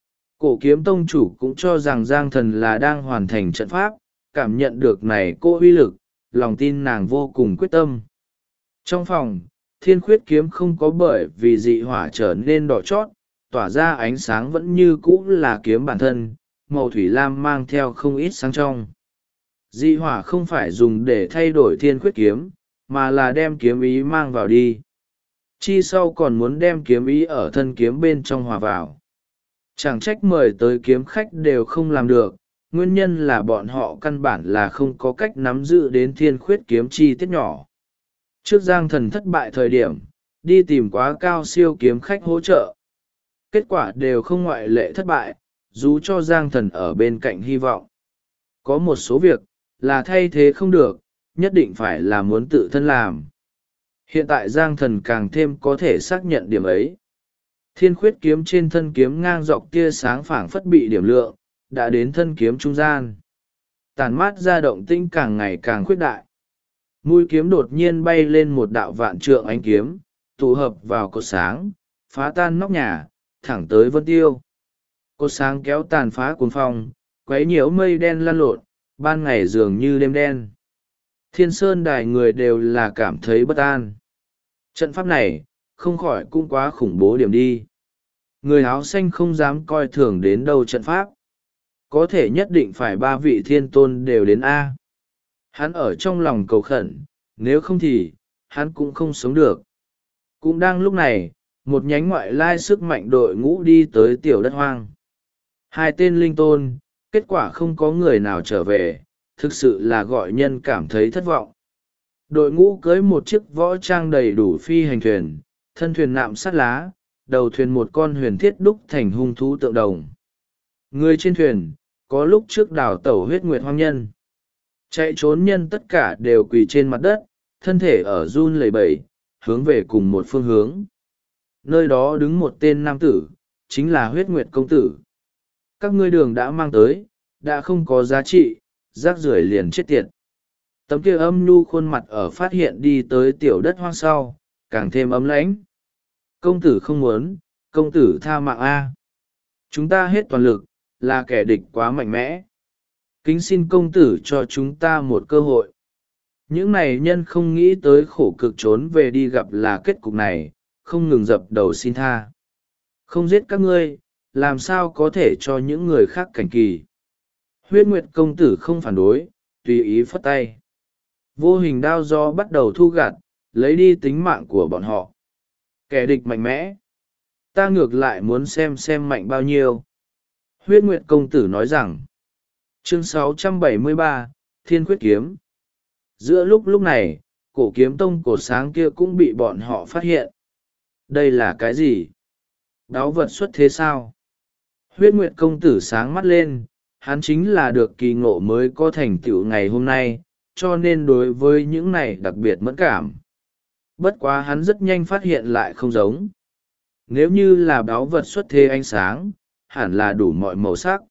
Cổ kiếm tông chủ cũng cho rằng Giang Thần là đang hoàn thành trận pháp, cảm nhận được này cô uy lực, lòng tin nàng vô cùng quyết tâm. Trong phòng, thiên khuyết kiếm không có bởi vì dị hỏa trở nên đỏ chót, tỏa ra ánh sáng vẫn như cũ là kiếm bản thân, màu thủy lam mang theo không ít sáng trong. Dị hỏa không phải dùng để thay đổi thiên khuyết kiếm, mà là đem kiếm ý mang vào đi. Chi sau còn muốn đem kiếm ý ở thân kiếm bên trong hòa vào. Chẳng trách mời tới kiếm khách đều không làm được, nguyên nhân là bọn họ căn bản là không có cách nắm giữ đến thiên khuyết kiếm chi tiết nhỏ. Trước Giang Thần thất bại thời điểm, đi tìm quá cao siêu kiếm khách hỗ trợ. Kết quả đều không ngoại lệ thất bại, dù cho Giang Thần ở bên cạnh hy vọng. Có một số việc, là thay thế không được, nhất định phải là muốn tự thân làm. Hiện tại Giang Thần càng thêm có thể xác nhận điểm ấy. Thiên khuyết kiếm trên thân kiếm ngang dọc tia sáng phảng phất bị điểm lượng, đã đến thân kiếm trung gian. Tàn mát ra động tinh càng ngày càng khuyết đại. Mũi kiếm đột nhiên bay lên một đạo vạn trượng ánh kiếm, tụ hợp vào cột sáng, phá tan nóc nhà, thẳng tới vân tiêu. Cột sáng kéo tàn phá cuồng phong, quấy nhiễu mây đen lăn lộn, ban ngày dường như đêm đen. Thiên Sơn Đài người đều là cảm thấy bất an. Trận pháp này, không khỏi cũng quá khủng bố điểm đi. Người áo xanh không dám coi thường đến đâu trận pháp. Có thể nhất định phải ba vị thiên tôn đều đến A. Hắn ở trong lòng cầu khẩn, nếu không thì, hắn cũng không sống được. Cũng đang lúc này, một nhánh ngoại lai sức mạnh đội ngũ đi tới tiểu đất hoang. Hai tên linh tôn, kết quả không có người nào trở về, thực sự là gọi nhân cảm thấy thất vọng. Đội ngũ cưới một chiếc võ trang đầy đủ phi hành thuyền, thân thuyền nạm sắt lá, đầu thuyền một con huyền thiết đúc thành hung thú tượng đồng. Người trên thuyền, có lúc trước đảo tẩu huyết nguyệt hoang nhân. Chạy trốn nhân tất cả đều quỳ trên mặt đất, thân thể ở run lẩy bẩy, hướng về cùng một phương hướng. Nơi đó đứng một tên nam tử, chính là huyết nguyệt công tử. Các ngươi đường đã mang tới, đã không có giá trị, rác rưởi liền chết tiệt. Tấm kia âm nhu khuôn mặt ở phát hiện đi tới tiểu đất hoang sau, càng thêm ấm lãnh. Công tử không muốn, công tử tha mạng A. Chúng ta hết toàn lực, là kẻ địch quá mạnh mẽ. Kính xin công tử cho chúng ta một cơ hội. Những này nhân không nghĩ tới khổ cực trốn về đi gặp là kết cục này, không ngừng dập đầu xin tha. Không giết các ngươi, làm sao có thể cho những người khác cảnh kỳ. Huyết Nguyệt công tử không phản đối, tùy ý phất tay. Vô hình đao gió bắt đầu thu gặt, lấy đi tính mạng của bọn họ. Kẻ địch mạnh mẽ. Ta ngược lại muốn xem mạnh bao nhiêu. Huyết Nguyệt công tử nói rằng. Chương 673, Thiên Khuyết Kiếm. Giữa lúc này, cổ kiếm tông cột sáng kia cũng bị bọn họ phát hiện. Đây là cái gì? Báu vật xuất thế sao? Huyết Nguyệt công tử sáng mắt lên, hắn chính là được kỳ ngộ mới có thành tựu ngày hôm nay, cho nên đối với những này đặc biệt mẫn cảm. Bất quá hắn rất nhanh phát hiện lại không giống. Nếu như là báu vật xuất thế ánh sáng, hẳn là đủ mọi màu sắc.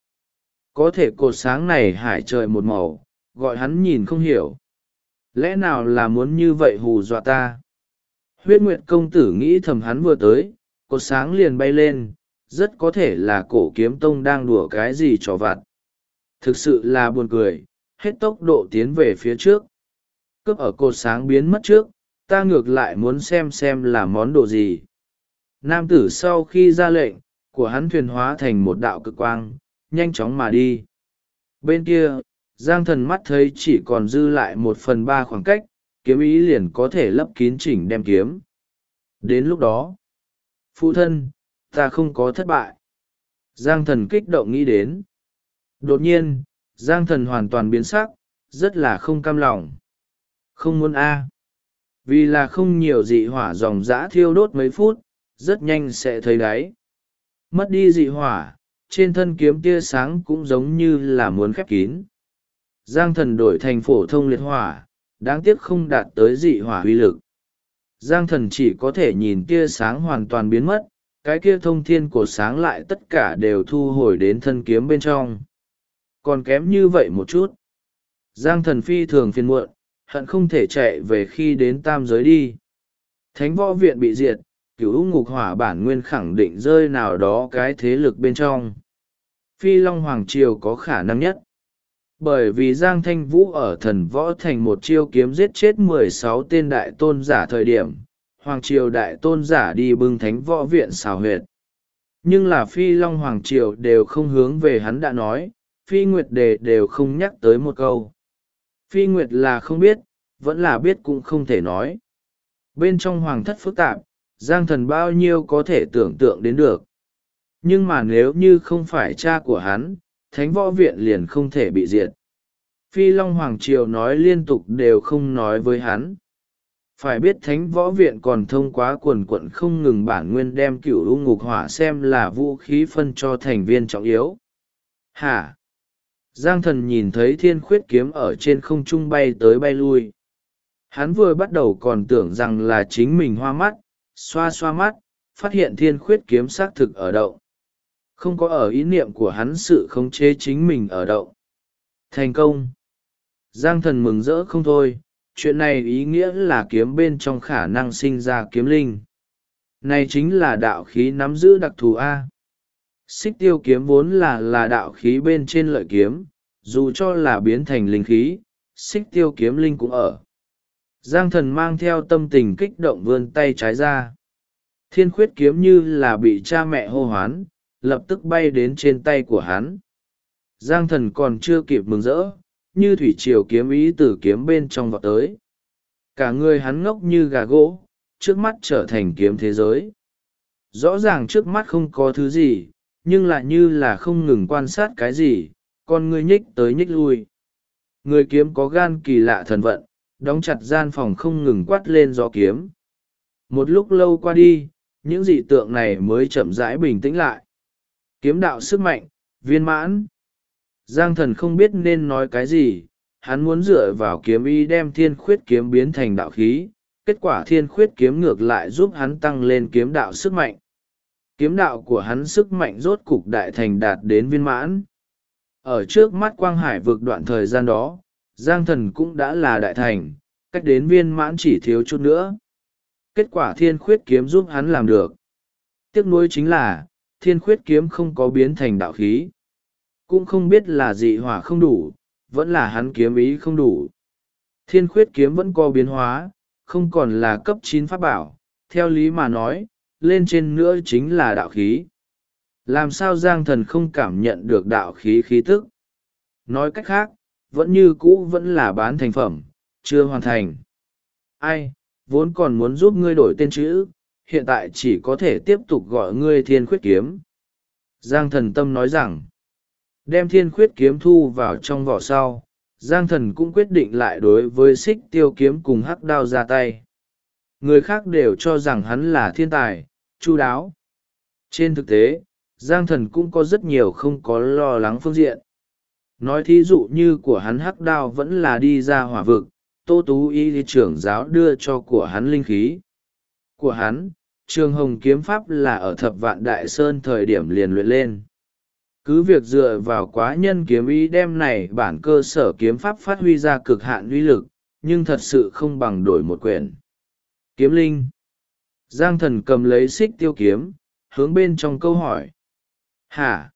Có thể cột sáng này hải trời một màu, gọi hắn nhìn không hiểu. Lẽ nào là muốn như vậy hù dọa ta? Huyết Nguyệt công tử nghĩ thầm, hắn vừa tới, cột sáng liền bay lên, rất có thể là cổ kiếm tông đang đùa cái gì trò vặt. Thực sự là buồn cười, hết tốc độ tiến về phía trước. Cướp ở cột sáng biến mất trước, ta ngược lại muốn xem là món đồ gì. Nam tử sau khi ra lệnh, của hắn thuyền hóa thành một đạo cực quang, nhanh chóng mà đi. Bên kia, Giang Thần mắt thấy chỉ còn dư lại 1/3 khoảng cách, kiếm ý liền có thể lấp kín chỉnh đem kiếm. Đến lúc đó, phụ thân, ta không có thất bại. Giang Thần kích động nghĩ đến. Đột nhiên, Giang Thần hoàn toàn biến sắc, rất là không cam lòng. Không muốn a. Vì là không nhiều dị hỏa dòng dã thiêu đốt mấy phút, rất nhanh sẽ thấy đáy. Mất đi dị hỏa, trên thân kiếm tia sáng cũng giống như là muốn khép kín. Giang Thần đổi thành phổ thông liệt hỏa, đáng tiếc không đạt tới dị hỏa uy lực. Giang Thần chỉ có thể nhìn tia sáng hoàn toàn biến mất, cái kia thông thiên của sáng lại tất cả đều thu hồi đến thân kiếm bên trong. Còn kém như vậy một chút. Giang Thần phi thường phiền muộn, hận không thể chạy về khi đến tam giới đi. Thánh võ viện bị diệt, cửu ngục hỏa bản nguyên khẳng định rơi nào đó cái thế lực bên trong. Phi Long Hoàng Triều có khả năng nhất. Bởi vì Giang Thanh Vũ ở thần võ thành một chiêu kiếm giết chết 16 tên đại tôn giả thời điểm, Hoàng Triều đại tôn giả đi bưng thánh võ viện xào huyệt. Nhưng là Phi Long Hoàng Triều đều không hướng về hắn đã nói, Phi Nguyệt Đề đều không nhắc tới một câu. Phi Nguyệt là không biết, vẫn là biết cũng không thể nói. Bên trong hoàng thất phức tạp, Giang Thần bao nhiêu có thể tưởng tượng đến được. Nhưng mà nếu như không phải cha của hắn, thánh võ viện liền không thể bị diệt. Phi Long Hoàng Triều nói liên tục đều không nói với hắn. Phải biết thánh võ viện còn thông qua quần quận không ngừng bản nguyên đem cửu u ngục hỏa xem là vũ khí phân cho thành viên trọng yếu. Hả? Giang Thần nhìn thấy Thiên Khuyết kiếm ở trên không trung bay tới bay lui. Hắn vừa bắt đầu còn tưởng rằng là chính mình hoa mắt, xoa xoa mắt, phát hiện Thiên Khuyết kiếm xác thực ở động. Không có ở ý niệm của hắn sự khống chế chính mình ở động. Thành công! Giang Thần mừng rỡ không thôi, chuyện này ý nghĩa là kiếm bên trong khả năng sinh ra kiếm linh. Này chính là đạo khí nắm giữ đặc thù A. Xích tiêu kiếm vốn là đạo khí bên trên lợi kiếm, dù cho là biến thành linh khí, xích tiêu kiếm linh cũng ở. Giang Thần mang theo tâm tình kích động vươn tay trái ra. Thiên Khuyết kiếm như là bị cha mẹ hô hoán, lập tức bay đến trên tay của hắn. Giang Thần còn chưa kịp mừng rỡ, như thủy triều kiếm ý từ kiếm bên trong vọt tới. Cả người hắn ngốc như gà gỗ, trước mắt trở thành kiếm thế giới. Rõ ràng trước mắt không có thứ gì, nhưng lại như là không ngừng quan sát cái gì, con ngươi nhích tới nhích lui. Người kiếm có gan kỳ lạ thần vận, đóng chặt gian phòng không ngừng quát lên gió kiếm. Một lúc lâu qua đi, những dị tượng này mới chậm rãi bình tĩnh lại. Kiếm đạo sức mạnh, viên mãn. Giang Thần không biết nên nói cái gì, hắn muốn dựa vào kiếm ý đem Thiên Khuyết kiếm biến thành đạo khí, kết quả Thiên Khuyết kiếm ngược lại giúp hắn tăng lên kiếm đạo sức mạnh. Kiếm đạo của hắn sức mạnh rốt cục đại thành đạt đến viên mãn. Ở trước mắt Quang Hải vực đoạn thời gian đó, Giang Thần cũng đã là đại thành, cách đến viên mãn chỉ thiếu chút nữa. Kết quả Thiên Khuyết kiếm giúp hắn làm được. Tiếc nuối chính là, Thiên Khuyết kiếm không có biến thành đạo khí. Cũng không biết là dị hỏa không đủ, vẫn là hắn kiếm ý không đủ. Thiên khuyết kiếm vẫn có biến hóa, không còn là cấp 9 pháp bảo, theo lý mà nói, lên trên nữa chính là đạo khí. Làm sao Giang Thần không cảm nhận được đạo khí khí tức? Nói cách khác, vẫn như cũ vẫn là bán thành phẩm, chưa hoàn thành. Ai, vốn còn muốn giúp ngươi đổi tên chữ, hiện tại chỉ có thể tiếp tục gọi ngươi Thiên khuyết kiếm. Giang Thần tâm nói rằng, đem Thiên khuyết kiếm thu vào trong vỏ sau, Giang Thần cũng quyết định lại đối với Xích Tiêu kiếm cùng hắc đao ra tay. Người khác đều cho rằng hắn là thiên tài, chu đáo. Trên thực tế, Giang Thần cũng có rất nhiều không có lo lắng phương diện. Nói thí dụ như của hắn hắc đao vẫn là đi ra hỏa vực, Tô Tú Y trưởng giáo đưa cho của hắn linh khí. Của hắn, Trường Hồng kiếm pháp là ở Thập Vạn Đại Sơn thời điểm liền luyện lên. Cứ việc dựa vào quá nhân kiếm ý đem này bản cơ sở kiếm pháp phát huy ra cực hạn uy lực, nhưng thật sự không bằng đổi một quyển. Kiếm linh. Giang Thần cầm lấy Xích Tiêu kiếm, hướng bên trong câu hỏi. Hả?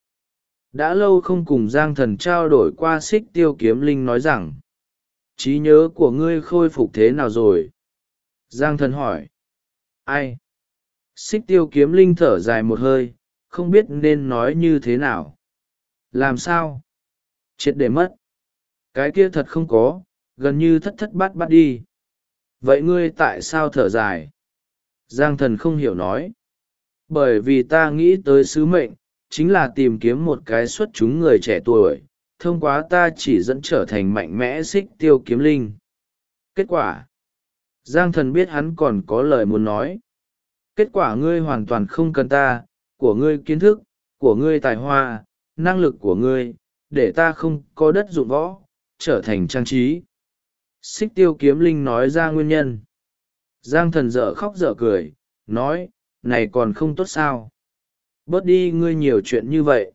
Đã lâu không cùng Giang Thần trao đổi qua Xích Tiêu kiếm linh nói rằng. Trí nhớ của ngươi khôi phục thế nào rồi? Giang Thần hỏi. Ai? Xích Tiêu kiếm linh thở dài một hơi, không biết nên nói như thế nào. Làm sao? Triệt để mất. Cái kia thật không có, gần như thất thất bát bát đi. Vậy ngươi tại sao thở dài? Giang Thần không hiểu nói. Bởi vì ta nghĩ tới sứ mệnh, chính là tìm kiếm một cái xuất chúng người trẻ tuổi, thông qua ta chỉ dẫn trở thành mạnh mẽ Xích Tiêu kiếm linh. Kết quả? Giang Thần biết hắn còn có lời muốn nói. Kết quả ngươi hoàn toàn không cần ta, của ngươi kiến thức, của ngươi tài hoa, năng lực của ngươi, để ta không có đất dụng võ, trở thành trang trí. Xích Tiêu kiếm linh nói ra nguyên nhân. Giang Thần dở khóc dở cười, nói, này còn không tốt sao? Bớt đi ngươi nhiều chuyện như vậy.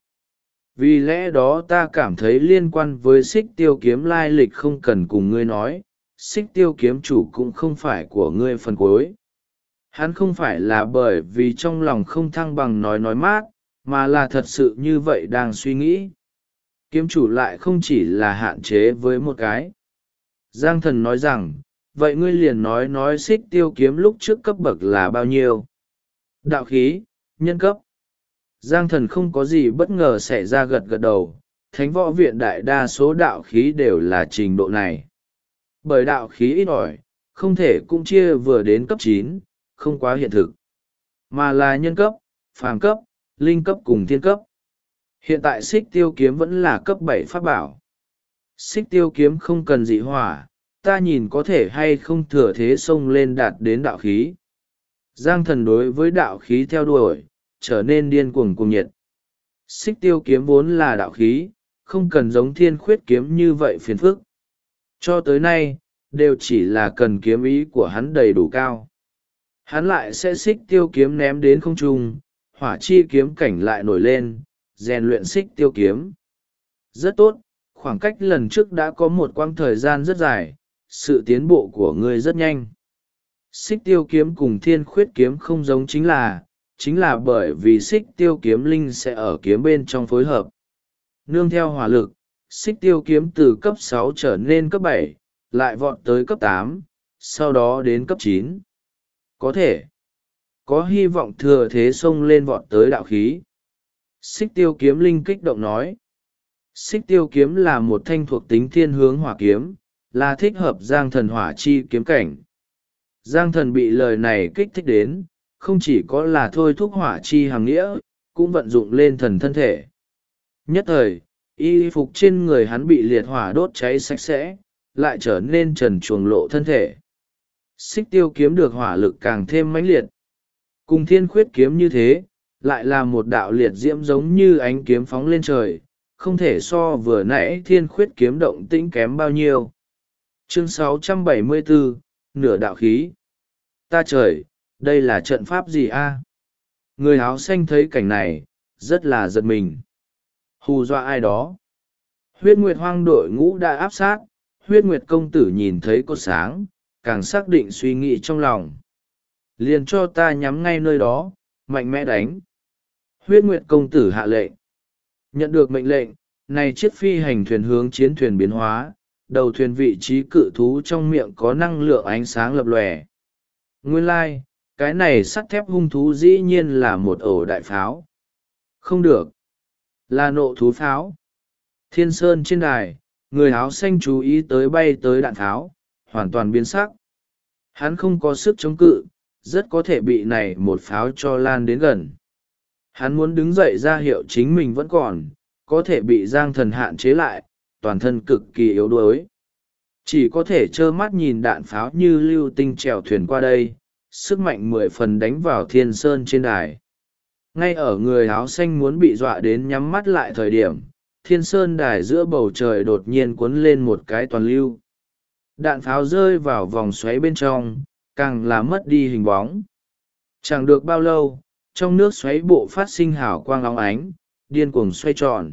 Vì lẽ đó ta cảm thấy liên quan với Xích Tiêu kiếm lai lịch không cần cùng ngươi nói, Xích Tiêu kiếm chủ cũng không phải của ngươi phần cuối. Hắn không phải là bởi vì trong lòng không thăng bằng nói mát, mà là thật sự như vậy đang suy nghĩ. Kiếm chủ lại không chỉ là hạn chế với một cái. Giang Thần nói rằng, vậy ngươi liền nói Xích Tiêu kiếm lúc trước cấp bậc là bao nhiêu? Đạo khí, nhân cấp. Giang Thần không có gì bất ngờ xảy ra, gật gật đầu, Thánh Võ Viện đại đa số đạo khí đều là trình độ này. Bởi đạo khí ít ỏi, không thể cũng chia vừa đến cấp 9, không quá hiện thực. Mà là nhân cấp, phàm cấp, linh cấp cùng thiên cấp. Hiện tại Xích Tiêu kiếm vẫn là cấp 7 pháp bảo. Xích Tiêu kiếm không cần dị hỏa, ta nhìn có thể hay không thừa thế xông lên đạt đến đạo khí. Giang Thần đối với đạo khí theo đuổi, trở nên điên cuồng cuồng nhiệt. Xích Tiêu kiếm vốn là đạo khí, không cần giống Thiên khuyết kiếm như vậy phiền phức. Cho tới nay, đều chỉ là cần kiếm ý của hắn đầy đủ cao. Hắn lại sẽ Xích Tiêu kiếm ném đến không trung, hỏa chi kiếm cảnh lại nổi lên, rèn luyện Xích Tiêu kiếm. Rất tốt, khoảng cách lần trước đã có một quãng thời gian rất dài, sự tiến bộ của ngươi rất nhanh. Xích Tiêu kiếm cùng Thiên khuyết kiếm không giống chính là bởi vì Xích Tiêu kiếm linh sẽ ở kiếm bên trong phối hợp. Nương theo hỏa lực, Xích Tiêu kiếm từ cấp 6 trở nên cấp 7, lại vọt tới cấp 8, sau đó đến cấp 9. Có thể, có hy vọng thừa thế xông lên vọt tới đạo khí. Xích Tiêu kiếm linh kích động nói. Xích Tiêu kiếm là một thanh thuộc tính thiên hướng hỏa kiếm, là thích hợp Giang Thần hỏa chi kiếm cảnh. Giang Thần bị lời này kích thích đến, không chỉ có là thôi thúc hỏa chi hàng nghĩa, cũng vận dụng lên thần thân thể. Nhất thời, y phục trên người hắn bị liệt hỏa đốt cháy sạch sẽ, lại trở nên trần truồng lộ thân thể. Xích Tiêu kiếm được hỏa lực càng thêm mãnh liệt. Cùng Thiên khuyết kiếm như thế, lại là một đạo liệt diễm giống như ánh kiếm phóng lên trời, không thể so vừa nãy Thiên khuyết kiếm động tĩnh kém bao nhiêu. Chương 674, nửa đạo khí. Ta trời, đây là trận pháp gì a? Người áo xanh thấy cảnh này, rất là giật mình. Hù dọa ai đó? Huyết Nguyệt Hoang đội ngũ đã áp sát, Huyết Nguyệt công tử nhìn thấy cột sáng, càng xác định suy nghĩ trong lòng. Liền cho ta nhắm ngay nơi đó, mạnh mẽ đánh. Huyết Nguyệt công tử hạ lệnh. Nhận được mệnh lệnh, này chiếc phi hành thuyền hướng chiến thuyền biến hóa, đầu thuyền vị trí cự thú trong miệng có năng lượng ánh sáng lập lòe. Nguyên lai, cái này sắt thép hung thú dĩ nhiên là một ổ đại pháo. Không được, là nộ thú pháo. Thiên sơn trên đài, người áo xanh chú ý tới bay tới đạn pháo, hoàn toàn biến sắc. Hắn không có sức chống cự, rất có thể bị này một pháo cho lan đến gần. Hắn muốn đứng dậy ra hiệu chính mình vẫn còn, có thể bị Giang Thần hạn chế lại, toàn thân cực kỳ yếu đuối. Chỉ có thể trơ mắt nhìn đạn pháo như lưu tinh chèo thuyền qua đây, sức mạnh 10 phần đánh vào thiên sơn trên đài. Ngay ở người áo xanh muốn bị dọa đến nhắm mắt lại thời điểm, thiên sơn đài giữa bầu trời đột nhiên cuốn lên một cái toàn lưu. Đạn pháo rơi vào vòng xoáy bên trong, càng làm mất đi hình bóng. Chẳng được bao lâu, trong nước xoáy bộ phát sinh hào quang óng ánh, điên cuồng xoay tròn.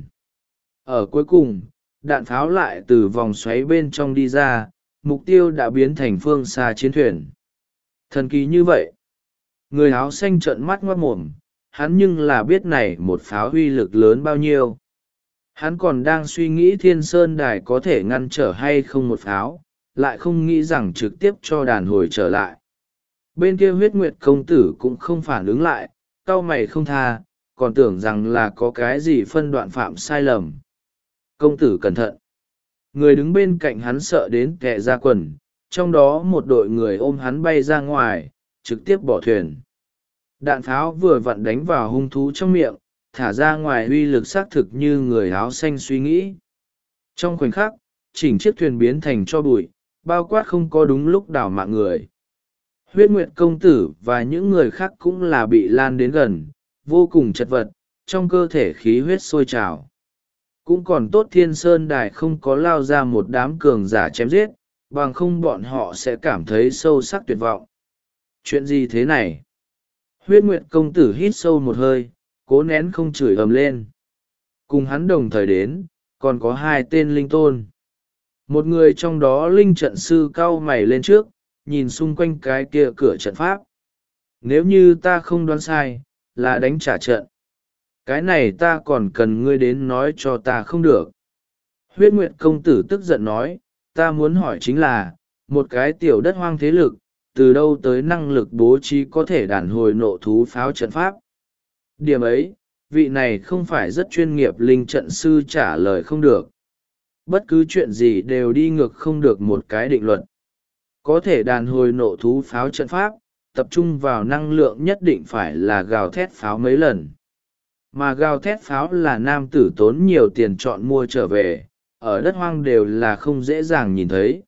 Ở cuối cùng, đạn pháo lại từ vòng xoáy bên trong đi ra, mục tiêu đã biến thành phương xa chiến thuyền. Thần kỳ như vậy. Người áo xanh trợn mắt ngoác mồm, hắn nhưng là biết này một pháo uy lực lớn bao nhiêu. Hắn còn đang suy nghĩ thiên sơn đài có thể ngăn trở hay không một pháo, lại không nghĩ rằng trực tiếp cho đàn hồi trở lại. Bên kia huyết nguyệt công tử cũng không phản ứng lại, cau mày không tha, còn tưởng rằng là có cái gì phân đoạn phạm sai lầm. Công tử cẩn thận. Người đứng bên cạnh hắn sợ đến kẹ ra quần, trong đó một đội người ôm hắn bay ra ngoài, trực tiếp bỏ thuyền. Đạn pháo vừa vặn đánh vào hung thú trong miệng, thả ra ngoài uy lực xác thực như người áo xanh suy nghĩ. Trong khoảnh khắc, chỉnh chiếc thuyền biến thành tro bụi, bao quát không có đúng lúc đảo mạng người. Huyết nguyệt công tử và những người khác cũng là bị lan đến gần, vô cùng chật vật, trong cơ thể khí huyết sôi trào. Cũng còn tốt thiên sơn đài không có lao ra một đám cường giả chém giết, bằng không bọn họ sẽ cảm thấy sâu sắc tuyệt vọng. Chuyện gì thế này? Huyết nguyệt công tử hít sâu một hơi, cố nén không chửi ầm lên. Cùng hắn đồng thời đến, còn có 2 tên linh tôn. Một người trong đó linh trận sư cau mày lên trước, nhìn xung quanh cái kia cửa trận pháp. Nếu như ta không đoán sai, là đánh trả trận. Cái này ta còn cần ngươi đến nói cho ta không được. Huyết nguyệt công tử tức giận nói, ta muốn hỏi chính là, một cái tiểu đất hoang thế lực, từ đâu tới năng lực bố trí có thể đàn hồi nộ thú pháo trận pháp. Điểm ấy, vị này không phải rất chuyên nghiệp linh trận sư trả lời không được. Bất cứ chuyện gì đều đi ngược không được một cái định luật. Có thể đàn hồi nộ thú pháo trận pháp, tập trung vào năng lượng nhất định phải là gào thét pháo mấy lần. Mà gào thét pháo là nam tử tốn nhiều tiền chọn mua trở về, ở đất hoang đều là không dễ dàng nhìn thấy.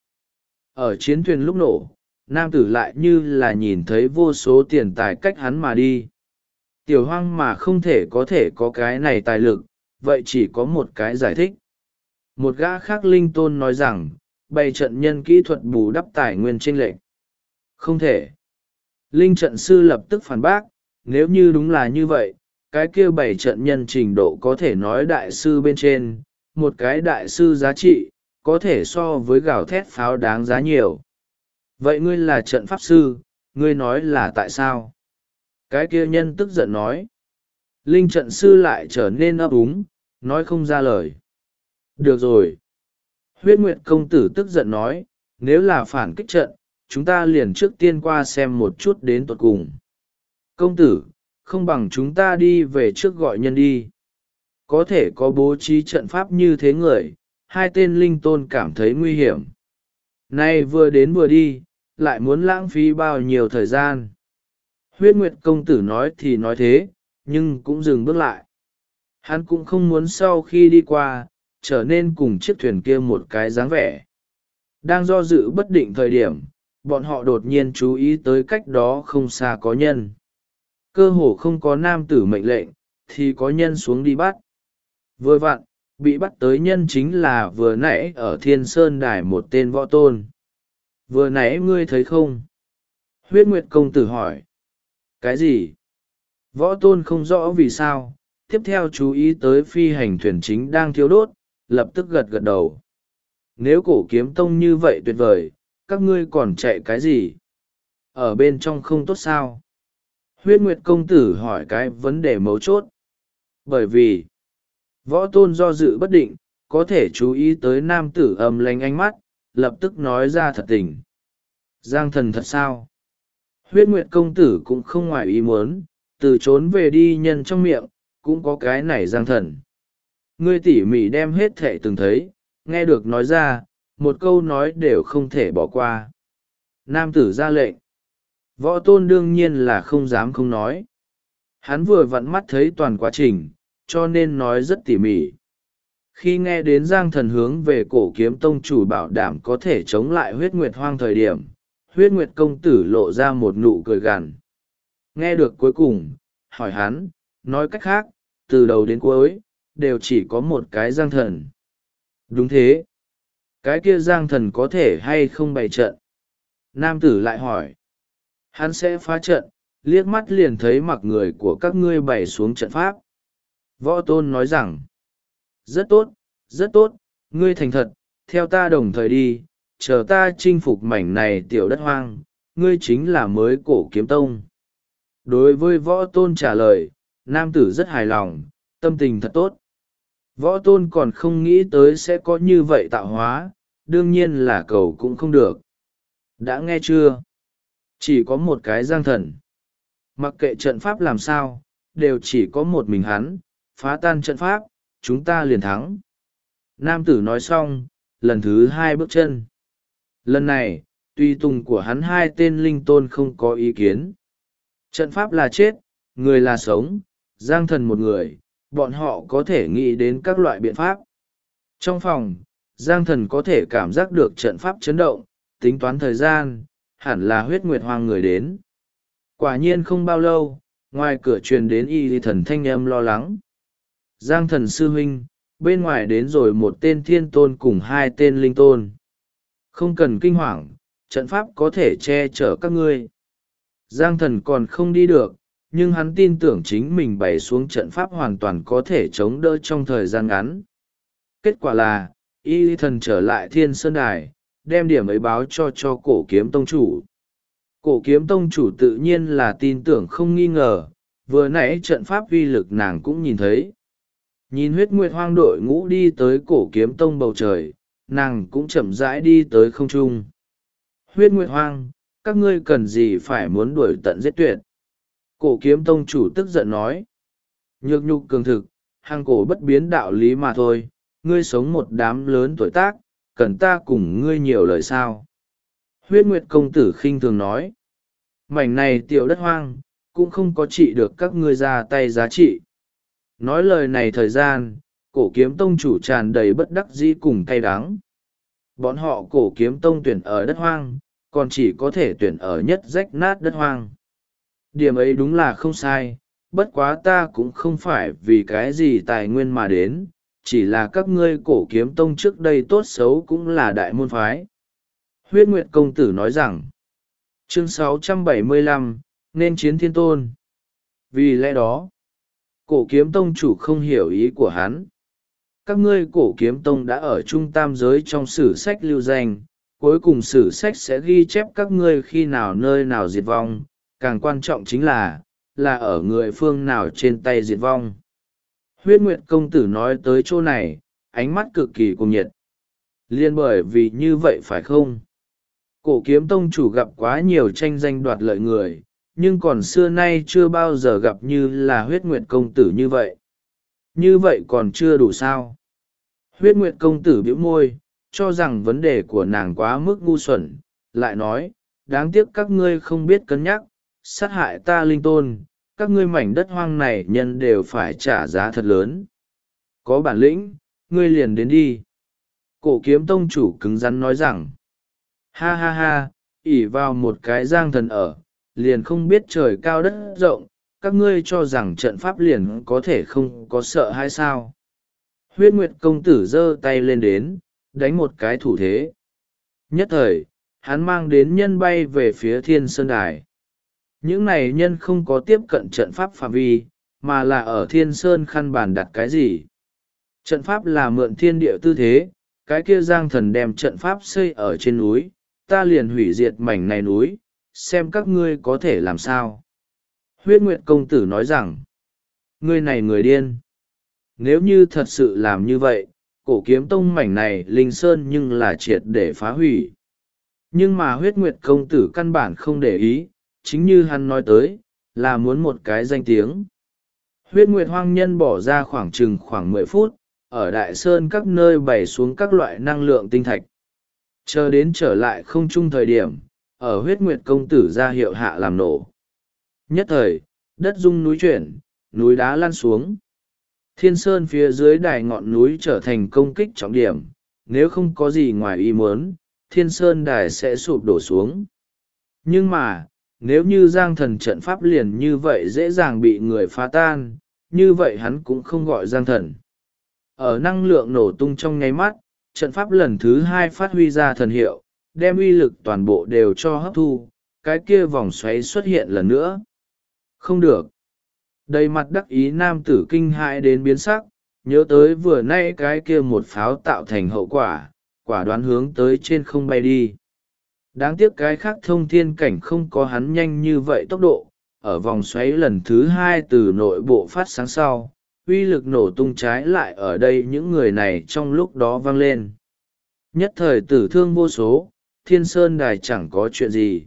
Ở chiến thuyền lúc nổ, nam tử lại như là nhìn thấy vô số tiền tài cách hắn mà đi. Tiểu hoang mà không thể có cái này tài lực, vậy chỉ có một cái giải thích. Một gã khác linh tôn nói rằng, bày trận nhân kỹ thuật bù đắp tài nguyên chênh lệch. Không thể. Linh trận sư lập tức phản bác, nếu như đúng là như vậy, cái kia bày trận nhân trình độ có thể nói đại sư bên trên, một cái đại sư giá trị, có thể so với gào thét pháo đáng giá nhiều. Vậy ngươi là trận pháp sư, ngươi nói là tại sao? Cái kia nhân tức giận nói. Linh trận sư lại trở nên ấp úng, nói không ra lời. Được rồi. Huyết nguyệt công tử tức giận nói, nếu là phản kích trận, chúng ta liền trước tiên qua xem một chút đến tuột cùng. Công tử, không bằng chúng ta đi về trước gọi nhân đi. Có thể có bố trí trận pháp như thế người, 2 tên linh tôn cảm thấy nguy hiểm. Nay vừa đến vừa đi, lại muốn lãng phí bao nhiêu thời gian. Huyết nguyệt công tử nói thì nói thế, nhưng cũng dừng bước lại. Hắn cũng không muốn sau khi đi qua, trở nên cùng chiếc thuyền kia một cái dáng vẻ. Đang do dự bất định thời điểm, bọn họ đột nhiên chú ý tới cách đó không xa có nhân. Cơ hồ không có nam tử mệnh lệnh, thì có nhân xuống đi bắt. Vừa vặn, bị bắt tới nhân chính là vừa nãy ở Thiên Sơn Đài một tên võ tôn. Vừa nãy ngươi thấy không? Huyết nguyệt công tử hỏi. Cái gì? Võ tôn không rõ vì sao, tiếp theo chú ý tới phi hành thuyền chính đang thiêu đốt, lập tức gật gật đầu. Nếu cổ kiếm tông như vậy tuyệt vời, các ngươi còn chạy cái gì? Ở bên trong không tốt sao? Huyết nguyệt công tử hỏi cái vấn đề mấu chốt. Bởi vì, võ tôn do dự bất định, có thể chú ý tới nam tử âm lánh ánh mắt, lập tức nói ra thật tình. Giang thần thật sao? Huyết Nguyệt công tử cũng không ngoài ý muốn, từ trốn về đi nhân trong miệng, cũng có cái này Giang thần. Ngươi tỉ mỉ đem hết thệ từng thấy, nghe được nói ra, một câu nói đều không thể bỏ qua. Nam tử ra lệnh. Võ Tôn đương nhiên là không dám không nói. Hắn vừa vặn mắt thấy toàn quá trình, cho nên nói rất tỉ mỉ. Khi nghe đến Giang thần hướng về Cổ Kiếm tông chủ bảo đảm có thể chống lại Huyết Nguyệt hoang thời điểm, Huyết Nguyệt công tử lộ ra một nụ cười gằn. Nghe được cuối cùng, hỏi hắn, nói cách khác, từ đầu đến cuối, đều chỉ có một cái Giang thần. Đúng thế. Cái kia Giang thần có thể hay không bày trận? Nam tử lại hỏi. Hắn sẽ phá trận, liếc mắt liền thấy mặc người của các ngươi bày xuống trận pháp. Võ Tôn nói rằng, rất tốt, rất tốt, ngươi thành thật, theo ta đồng thời đi, chờ ta chinh phục mảnh này tiểu đất hoang, ngươi chính là mới Cổ Kiếm tông. Đối với Võ Tôn trả lời, nam tử rất hài lòng, tâm tình thật tốt. Võ Tôn còn không nghĩ tới sẽ có như vậy tạo hóa, đương nhiên là cầu cũng không được. Đã nghe chưa? Chỉ có một cái Giang thần. Mặc kệ trận pháp làm sao, đều chỉ có một mình hắn, phá tan trận pháp, chúng ta liền thắng. Nam tử nói xong, lần thứ hai bước chân. Lần này, tùy tùng của hắn hai tên linh tôn không có ý kiến. Trận pháp là chết, người là sống, Giang thần một người, bọn họ có thể nghĩ đến các loại biện pháp. Trong phòng, Giang thần có thể cảm giác được trận pháp chấn động, tính toán thời gian, hẳn là Huyết Nguyệt hoang người đến. Quả nhiên không bao lâu, ngoài cửa truyền đến y thần thanh âm lo lắng. Giang thần sư huynh, bên ngoài đến rồi một tên thiên tôn cùng hai tên linh tôn. Không cần kinh hoàng, trận pháp có thể che chở các ngươi. Giang thần còn không đi được, nhưng hắn tin tưởng chính mình bày xuống trận pháp hoàn toàn có thể chống đỡ trong thời gian ngắn. Kết quả là, y thần trở lại Thiên Sơn Đài, đem điểm ấy báo cho Cổ Kiếm tông chủ. Cổ Kiếm tông chủ tự nhiên là tin tưởng không nghi ngờ, vừa nãy trận pháp uy lực nàng cũng nhìn thấy. Nhìn Huyết Nguyệt hoang đội ngũ đi tới Cổ Kiếm tông bầu trời, nàng cũng chậm rãi đi tới không trung. Huyết Nguyệt hoang, các ngươi cần gì phải muốn đuổi tận giết tuyệt? Cổ Kiếm tông chủ tức giận nói. Nhược nhục cường thực, hàng cổ bất biến đạo lý mà thôi, ngươi sống một đám lớn tuổi tác, cần ta cùng ngươi nhiều lời sao? Huyết Nguyệt công tử khinh thường nói. Mảnh này tiểu đất hoang, cũng không có trị được các ngươi ra tay giá trị. Nói lời này thời gian, Cổ Kiếm tông chủ tràn đầy bất đắc dĩ cùng cay đắng. Bọn họ Cổ Kiếm tông tuyển ở đất hoang, còn chỉ có thể tuyển ở nhất rách nát đất hoang. Điểm ấy đúng là không sai, bất quá ta cũng không phải vì cái gì tài nguyên mà đến, chỉ là các ngươi Cổ Kiếm tông trước đây tốt xấu cũng là đại môn phái. Huyết Nguyệt công tử nói rằng, chương 675, nên chiến thiên tôn. Vì lẽ đó, Cổ Kiếm tông chủ không hiểu ý của hắn. Các ngươi Cổ Kiếm tông đã ở trung tam giới trong sử sách lưu danh, cuối cùng sử sách sẽ ghi chép các ngươi khi nào nơi nào diệt vong, càng quan trọng chính là ở người phương nào trên tay diệt vong. Huyết Nguyệt công tử nói tới chỗ này, ánh mắt cực kỳ cuồng nhiệt. Liên bởi vì như vậy phải không? Cổ Kiếm tông chủ gặp quá nhiều tranh danh đoạt lợi người, nhưng còn xưa nay chưa bao giờ gặp như là Huyết Nguyệt công tử như vậy. Như vậy còn chưa đủ sao? Huyết Nguyệt công tử bĩu môi, cho rằng vấn đề của nàng quá mức ngu xuẩn, lại nói, đáng tiếc các ngươi không biết cân nhắc, sát hại ta linh tôn, các ngươi mảnh đất hoang này nhân đều phải trả giá thật lớn. Có bản lĩnh, ngươi liền đến đi. Cổ Kiếm tông chủ cứng rắn nói rằng, ha ha ha, ỷ vào một cái Giang thần ở, liền không biết trời cao đất rộng, các ngươi cho rằng trận pháp liền có thể không có sợ hay sao? Huyết Nguyệt công tử giơ tay lên đến, đánh một cái thủ thế. Nhất thời, hắn mang đến nhân bay về phía Thiên Sơn Đài. Những này nhân không có tiếp cận trận pháp phạm vi, mà là ở Thiên Sơn khăn bàn đặt cái gì. Trận pháp là mượn thiên địa tư thế, cái kia Giang thần đem trận pháp xây ở trên núi, ta liền hủy diệt mảnh này núi, xem các ngươi có thể làm sao. Huyết Nguyệt công tử nói rằng, ngươi này người điên. Nếu như thật sự làm như vậy, cổ kiếm tông mảnh này linh sơn nhưng là triệt để phá hủy. Nhưng mà huyết nguyệt công tử căn bản không để ý, chính như hắn nói tới, là muốn một cái danh tiếng. Huyết nguyệt hoang nhân bỏ ra khoảng 10 phút, ở đại sơn các nơi bày xuống các loại năng lượng tinh thạch. Chờ đến trở lại không chung thời điểm, ở huyết nguyệt công tử ra hiệu hạ làm nổ. Nhất thời, đất rung núi chuyển, núi đá lăn xuống. Thiên sơn phía dưới đài ngọn núi trở thành công kích trọng điểm, nếu không có gì ngoài ý muốn, thiên sơn đài sẽ sụp đổ xuống. Nhưng mà, nếu như giang thần trận pháp liền như vậy dễ dàng bị người phá tan, như vậy hắn cũng không gọi giang thần. Ở năng lượng nổ tung trong nháy mắt, trận pháp lần thứ hai phát huy ra thần hiệu, đem uy lực toàn bộ đều cho hấp thu, cái kia vòng xoáy xuất hiện lần nữa. Không được. Đầy mặt đắc ý nam tử kinh hãi đến biến sắc, nhớ tới vừa nay cái kia một pháo tạo thành hậu quả, quả đoán hướng tới trên không bay đi. Đáng tiếc cái khác thông thiên cảnh không có hắn nhanh như vậy tốc độ, ở vòng xoáy lần thứ hai từ nội bộ phát sáng sau, uy lực nổ tung trái lại ở đây những người này trong lúc đó vang lên. Nhất thời tử thương vô số, thiên sơn đài chẳng có chuyện gì.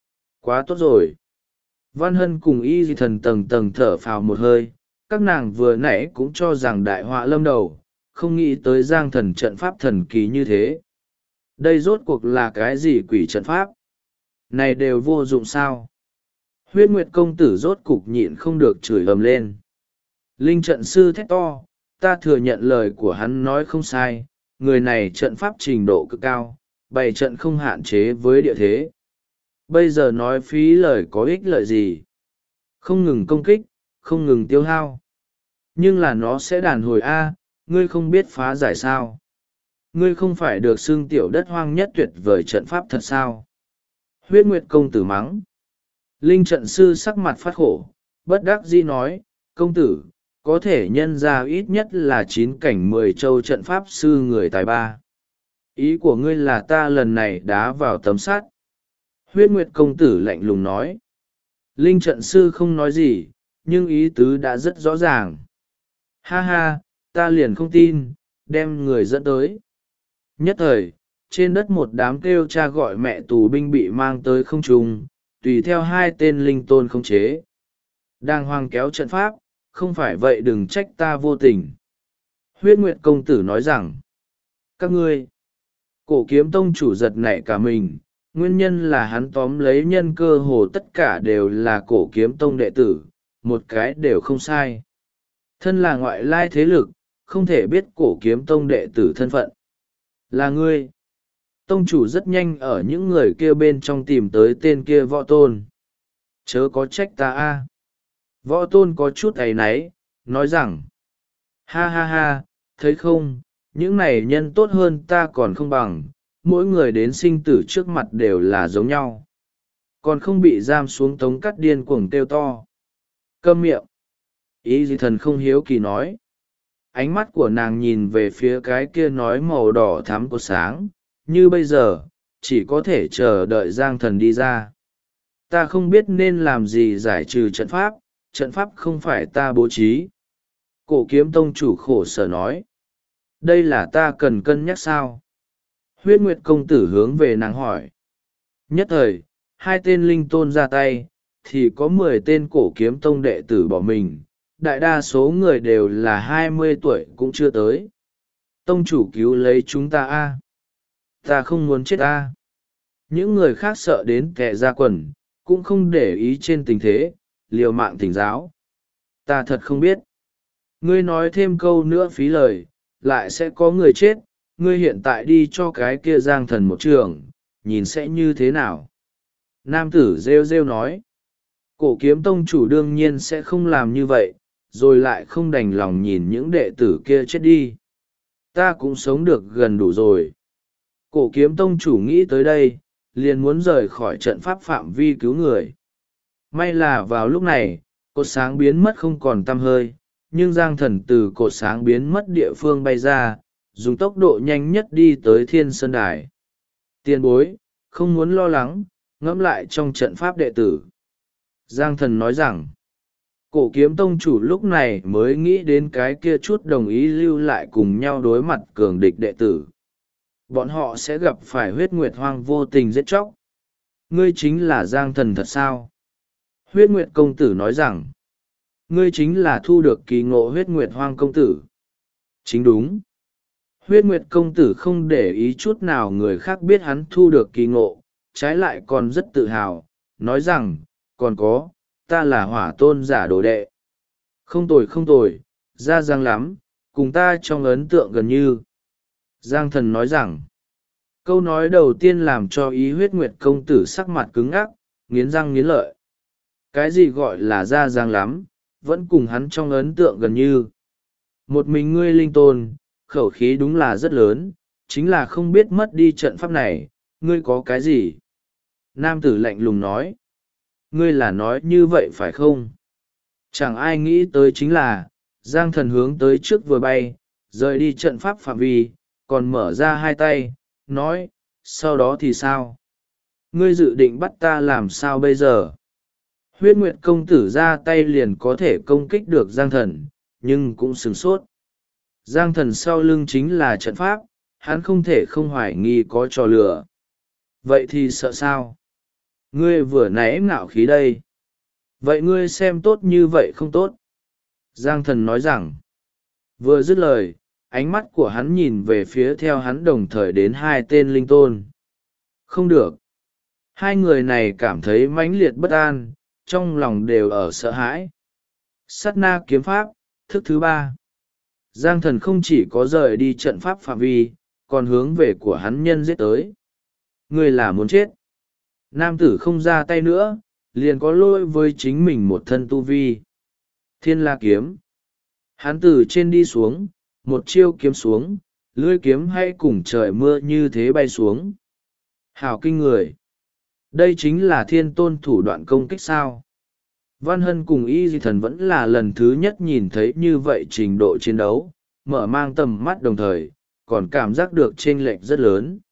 Quá tốt rồi. Văn Hân cùng y di thần tầng tầng thở phào một hơi, các nàng vừa nãy cũng cho rằng đại họa lâm đầu, không nghĩ tới giang thần trận pháp thần kỳ như thế. Đây rốt cuộc là cái gì quỷ trận pháp? Này đều vô dụng sao? Huyết Nguyệt công tử rốt cục nhịn không được chửi ầm lên. Linh trận sư thét to, ta thừa nhận lời của hắn nói không sai, người này trận pháp trình độ cực cao, bày trận không hạn chế với địa thế. Bây giờ nói phí lời có ích lợi gì? Không ngừng công kích, không ngừng tiêu hao. Nhưng là nó sẽ đàn hồi A, ngươi không biết phá giải sao? Ngươi không phải được xưng tiểu đất hoang nhất tuyệt vời trận pháp thật sao? Huyết Nguyệt công tử mắng. Linh trận sư sắc mặt phát khổ, bất đắc dĩ nói, công tử, có thể nhân ra ít nhất là 9 cảnh 10 châu trận pháp sư người tài ba. Ý của ngươi là ta lần này đá vào tấm sắt. Huyết Nguyệt công tử lạnh lùng nói. Linh trận sư không nói gì, nhưng ý tứ đã rất rõ ràng. Ha ha, ta liền không tin, đem người dẫn tới. Nhất thời, trên đất một đám kêu cha gọi mẹ tù binh bị mang tới không trung, tùy theo 2 tên linh tôn khống chế. Đang hoang kéo trận pháp, không phải vậy đừng trách ta vô tình. Huyết Nguyệt công tử nói rằng, các ngươi, cổ kiếm tông chủ giật nảy cả mình, nguyên nhân là hắn tóm lấy nhân cơ hồ tất cả đều là cổ kiếm tông đệ tử, một cái đều không sai. Thân là ngoại lai thế lực, không thể biết cổ kiếm tông đệ tử thân phận. Là ngươi. Tông chủ rất nhanh ở những người kia bên trong tìm tới tên kia Võ Tôn. Chớ có trách ta a. Võ Tôn có chút áy náy, nói rằng, ha ha ha, thấy không, những này nhân tốt hơn ta còn không bằng, mỗi người đến sinh tử trước mặt đều là giống nhau. Còn không bị giam xuống tống cắt điên cuồng kêu to. Câm miệng. Ý gì thần không hiếu kỳ nói. Ánh mắt của nàng nhìn về phía cái kia nói màu đỏ thắm của sáng, như bây giờ, chỉ có thể chờ đợi giang thần đi ra. Ta không biết nên làm gì giải trừ trận pháp không phải ta bố trí. Cổ kiếm tông chủ khổ sở nói. Đây là ta cần cân nhắc sao? Huyết Nguyệt công tử hướng về nàng hỏi. Nhất thời, 2 tên linh tôn ra tay, thì có 10 tên cổ kiếm tông đệ tử bỏ mình, đại đa số người đều là 20 tuổi cũng chưa tới. Tông chủ cứu lấy chúng ta a. Ta không muốn chết a. Những người khác sợ đến kẻ ra quần, cũng không để ý trên tình thế, liều mạng thỉnh giáo. Ta thật không biết. Ngươi nói thêm câu nữa phí lời, lại sẽ có người chết, ngươi hiện tại đi cho cái kia giang thần một trường, nhìn sẽ như thế nào. Nam tử rêu rêu nói. Cổ kiếm tông chủ đương nhiên sẽ không làm như vậy, rồi lại không đành lòng nhìn những đệ tử kia chết đi. Ta cũng sống được gần đủ rồi. Cổ kiếm tông chủ nghĩ tới đây, liền muốn rời khỏi trận pháp phạm vi cứu người. May là vào lúc này, cột sáng biến mất không còn tăm hơi, nhưng giang thần từ cột sáng biến mất địa phương bay ra, dùng tốc độ nhanh nhất đi tới thiên sơn đài. Tiền bối, không muốn lo lắng, ngẫm lại trong trận pháp đệ tử. Giang thần nói rằng, Cổ kiếm tông chủ lúc này mới nghĩ đến cái kia chút đồng ý lưu lại cùng nhau đối mặt cường địch đệ tử. Bọn họ sẽ gặp phải huyết nguyệt hoang vô tình giết chóc. Ngươi chính là Giang Thần thật sao? Huyết nguyệt công tử nói rằng, ngươi chính là thu được kỳ ngộ huyết nguyệt hoang công tử. Chính đúng. Huyết nguyệt công tử không để ý chút nào người khác biết hắn thu được kỳ ngộ, trái lại còn rất tự hào, nói rằng, còn có, ta là hỏa tôn giả đồ đệ. Không tồi không tồi, ra Giang lắm, cùng ta trong ấn tượng gần như. Giang Thần nói rằng, câu nói đầu tiên làm cho ý huyết nguyệt công tử sắc mặt cứng ngắc, nghiến răng nghiến lợi. Cái gì gọi là ra Giang lắm, vẫn cùng hắn trong ấn tượng gần như. Một mình ngươi linh tôn, khẩu khí đúng là rất lớn, chính là không biết mất đi trận pháp này, ngươi có cái gì? Nam tử lạnh lùng nói, ngươi là nói như vậy phải không? Chẳng ai nghĩ tới chính là, Giang Thần hướng tới trước vừa bay, rời đi trận pháp phạm vi, còn mở ra hai tay, nói, sau đó thì sao? Ngươi dự định bắt ta làm sao bây giờ? Huyết Nguyệt công tử ra tay liền có thể công kích được Giang Thần, nhưng cũng sửng sốt. Giang Thần sau lưng chính là trận pháp, hắn không thể không hoài nghi có trò lừa. Vậy thì sợ sao? Ngươi vừa nãy ngạo khí đây. Vậy ngươi xem tốt như vậy không tốt? Giang Thần nói rằng, vừa dứt lời, ánh mắt của hắn nhìn về phía theo hắn đồng thời đến hai tên linh tôn. Không được. Hai người này cảm thấy mãnh liệt bất an, trong lòng đều ở sợ hãi. Sát na kiếm pháp, thức thứ ba. Giang Thần không chỉ có rời đi trận pháp phạm vi, còn hướng về của hắn nhân giết tới. Người là muốn chết. Nam tử không ra tay nữa, liền có lỗi với chính mình một thân tu vi. Thiên La kiếm. Hắn từ trên đi xuống, một chiêu kiếm xuống, lưỡi kiếm hay cùng trời mưa như thế bay xuống. Hảo kinh người. Đây chính là thiên tôn thủ đoạn công kích sao. Văn Hân cùng Y Di Thần vẫn là lần thứ nhất nhìn thấy như vậy trình độ chiến đấu, mở mang tầm mắt đồng thời, còn cảm giác được chênh lệch rất lớn.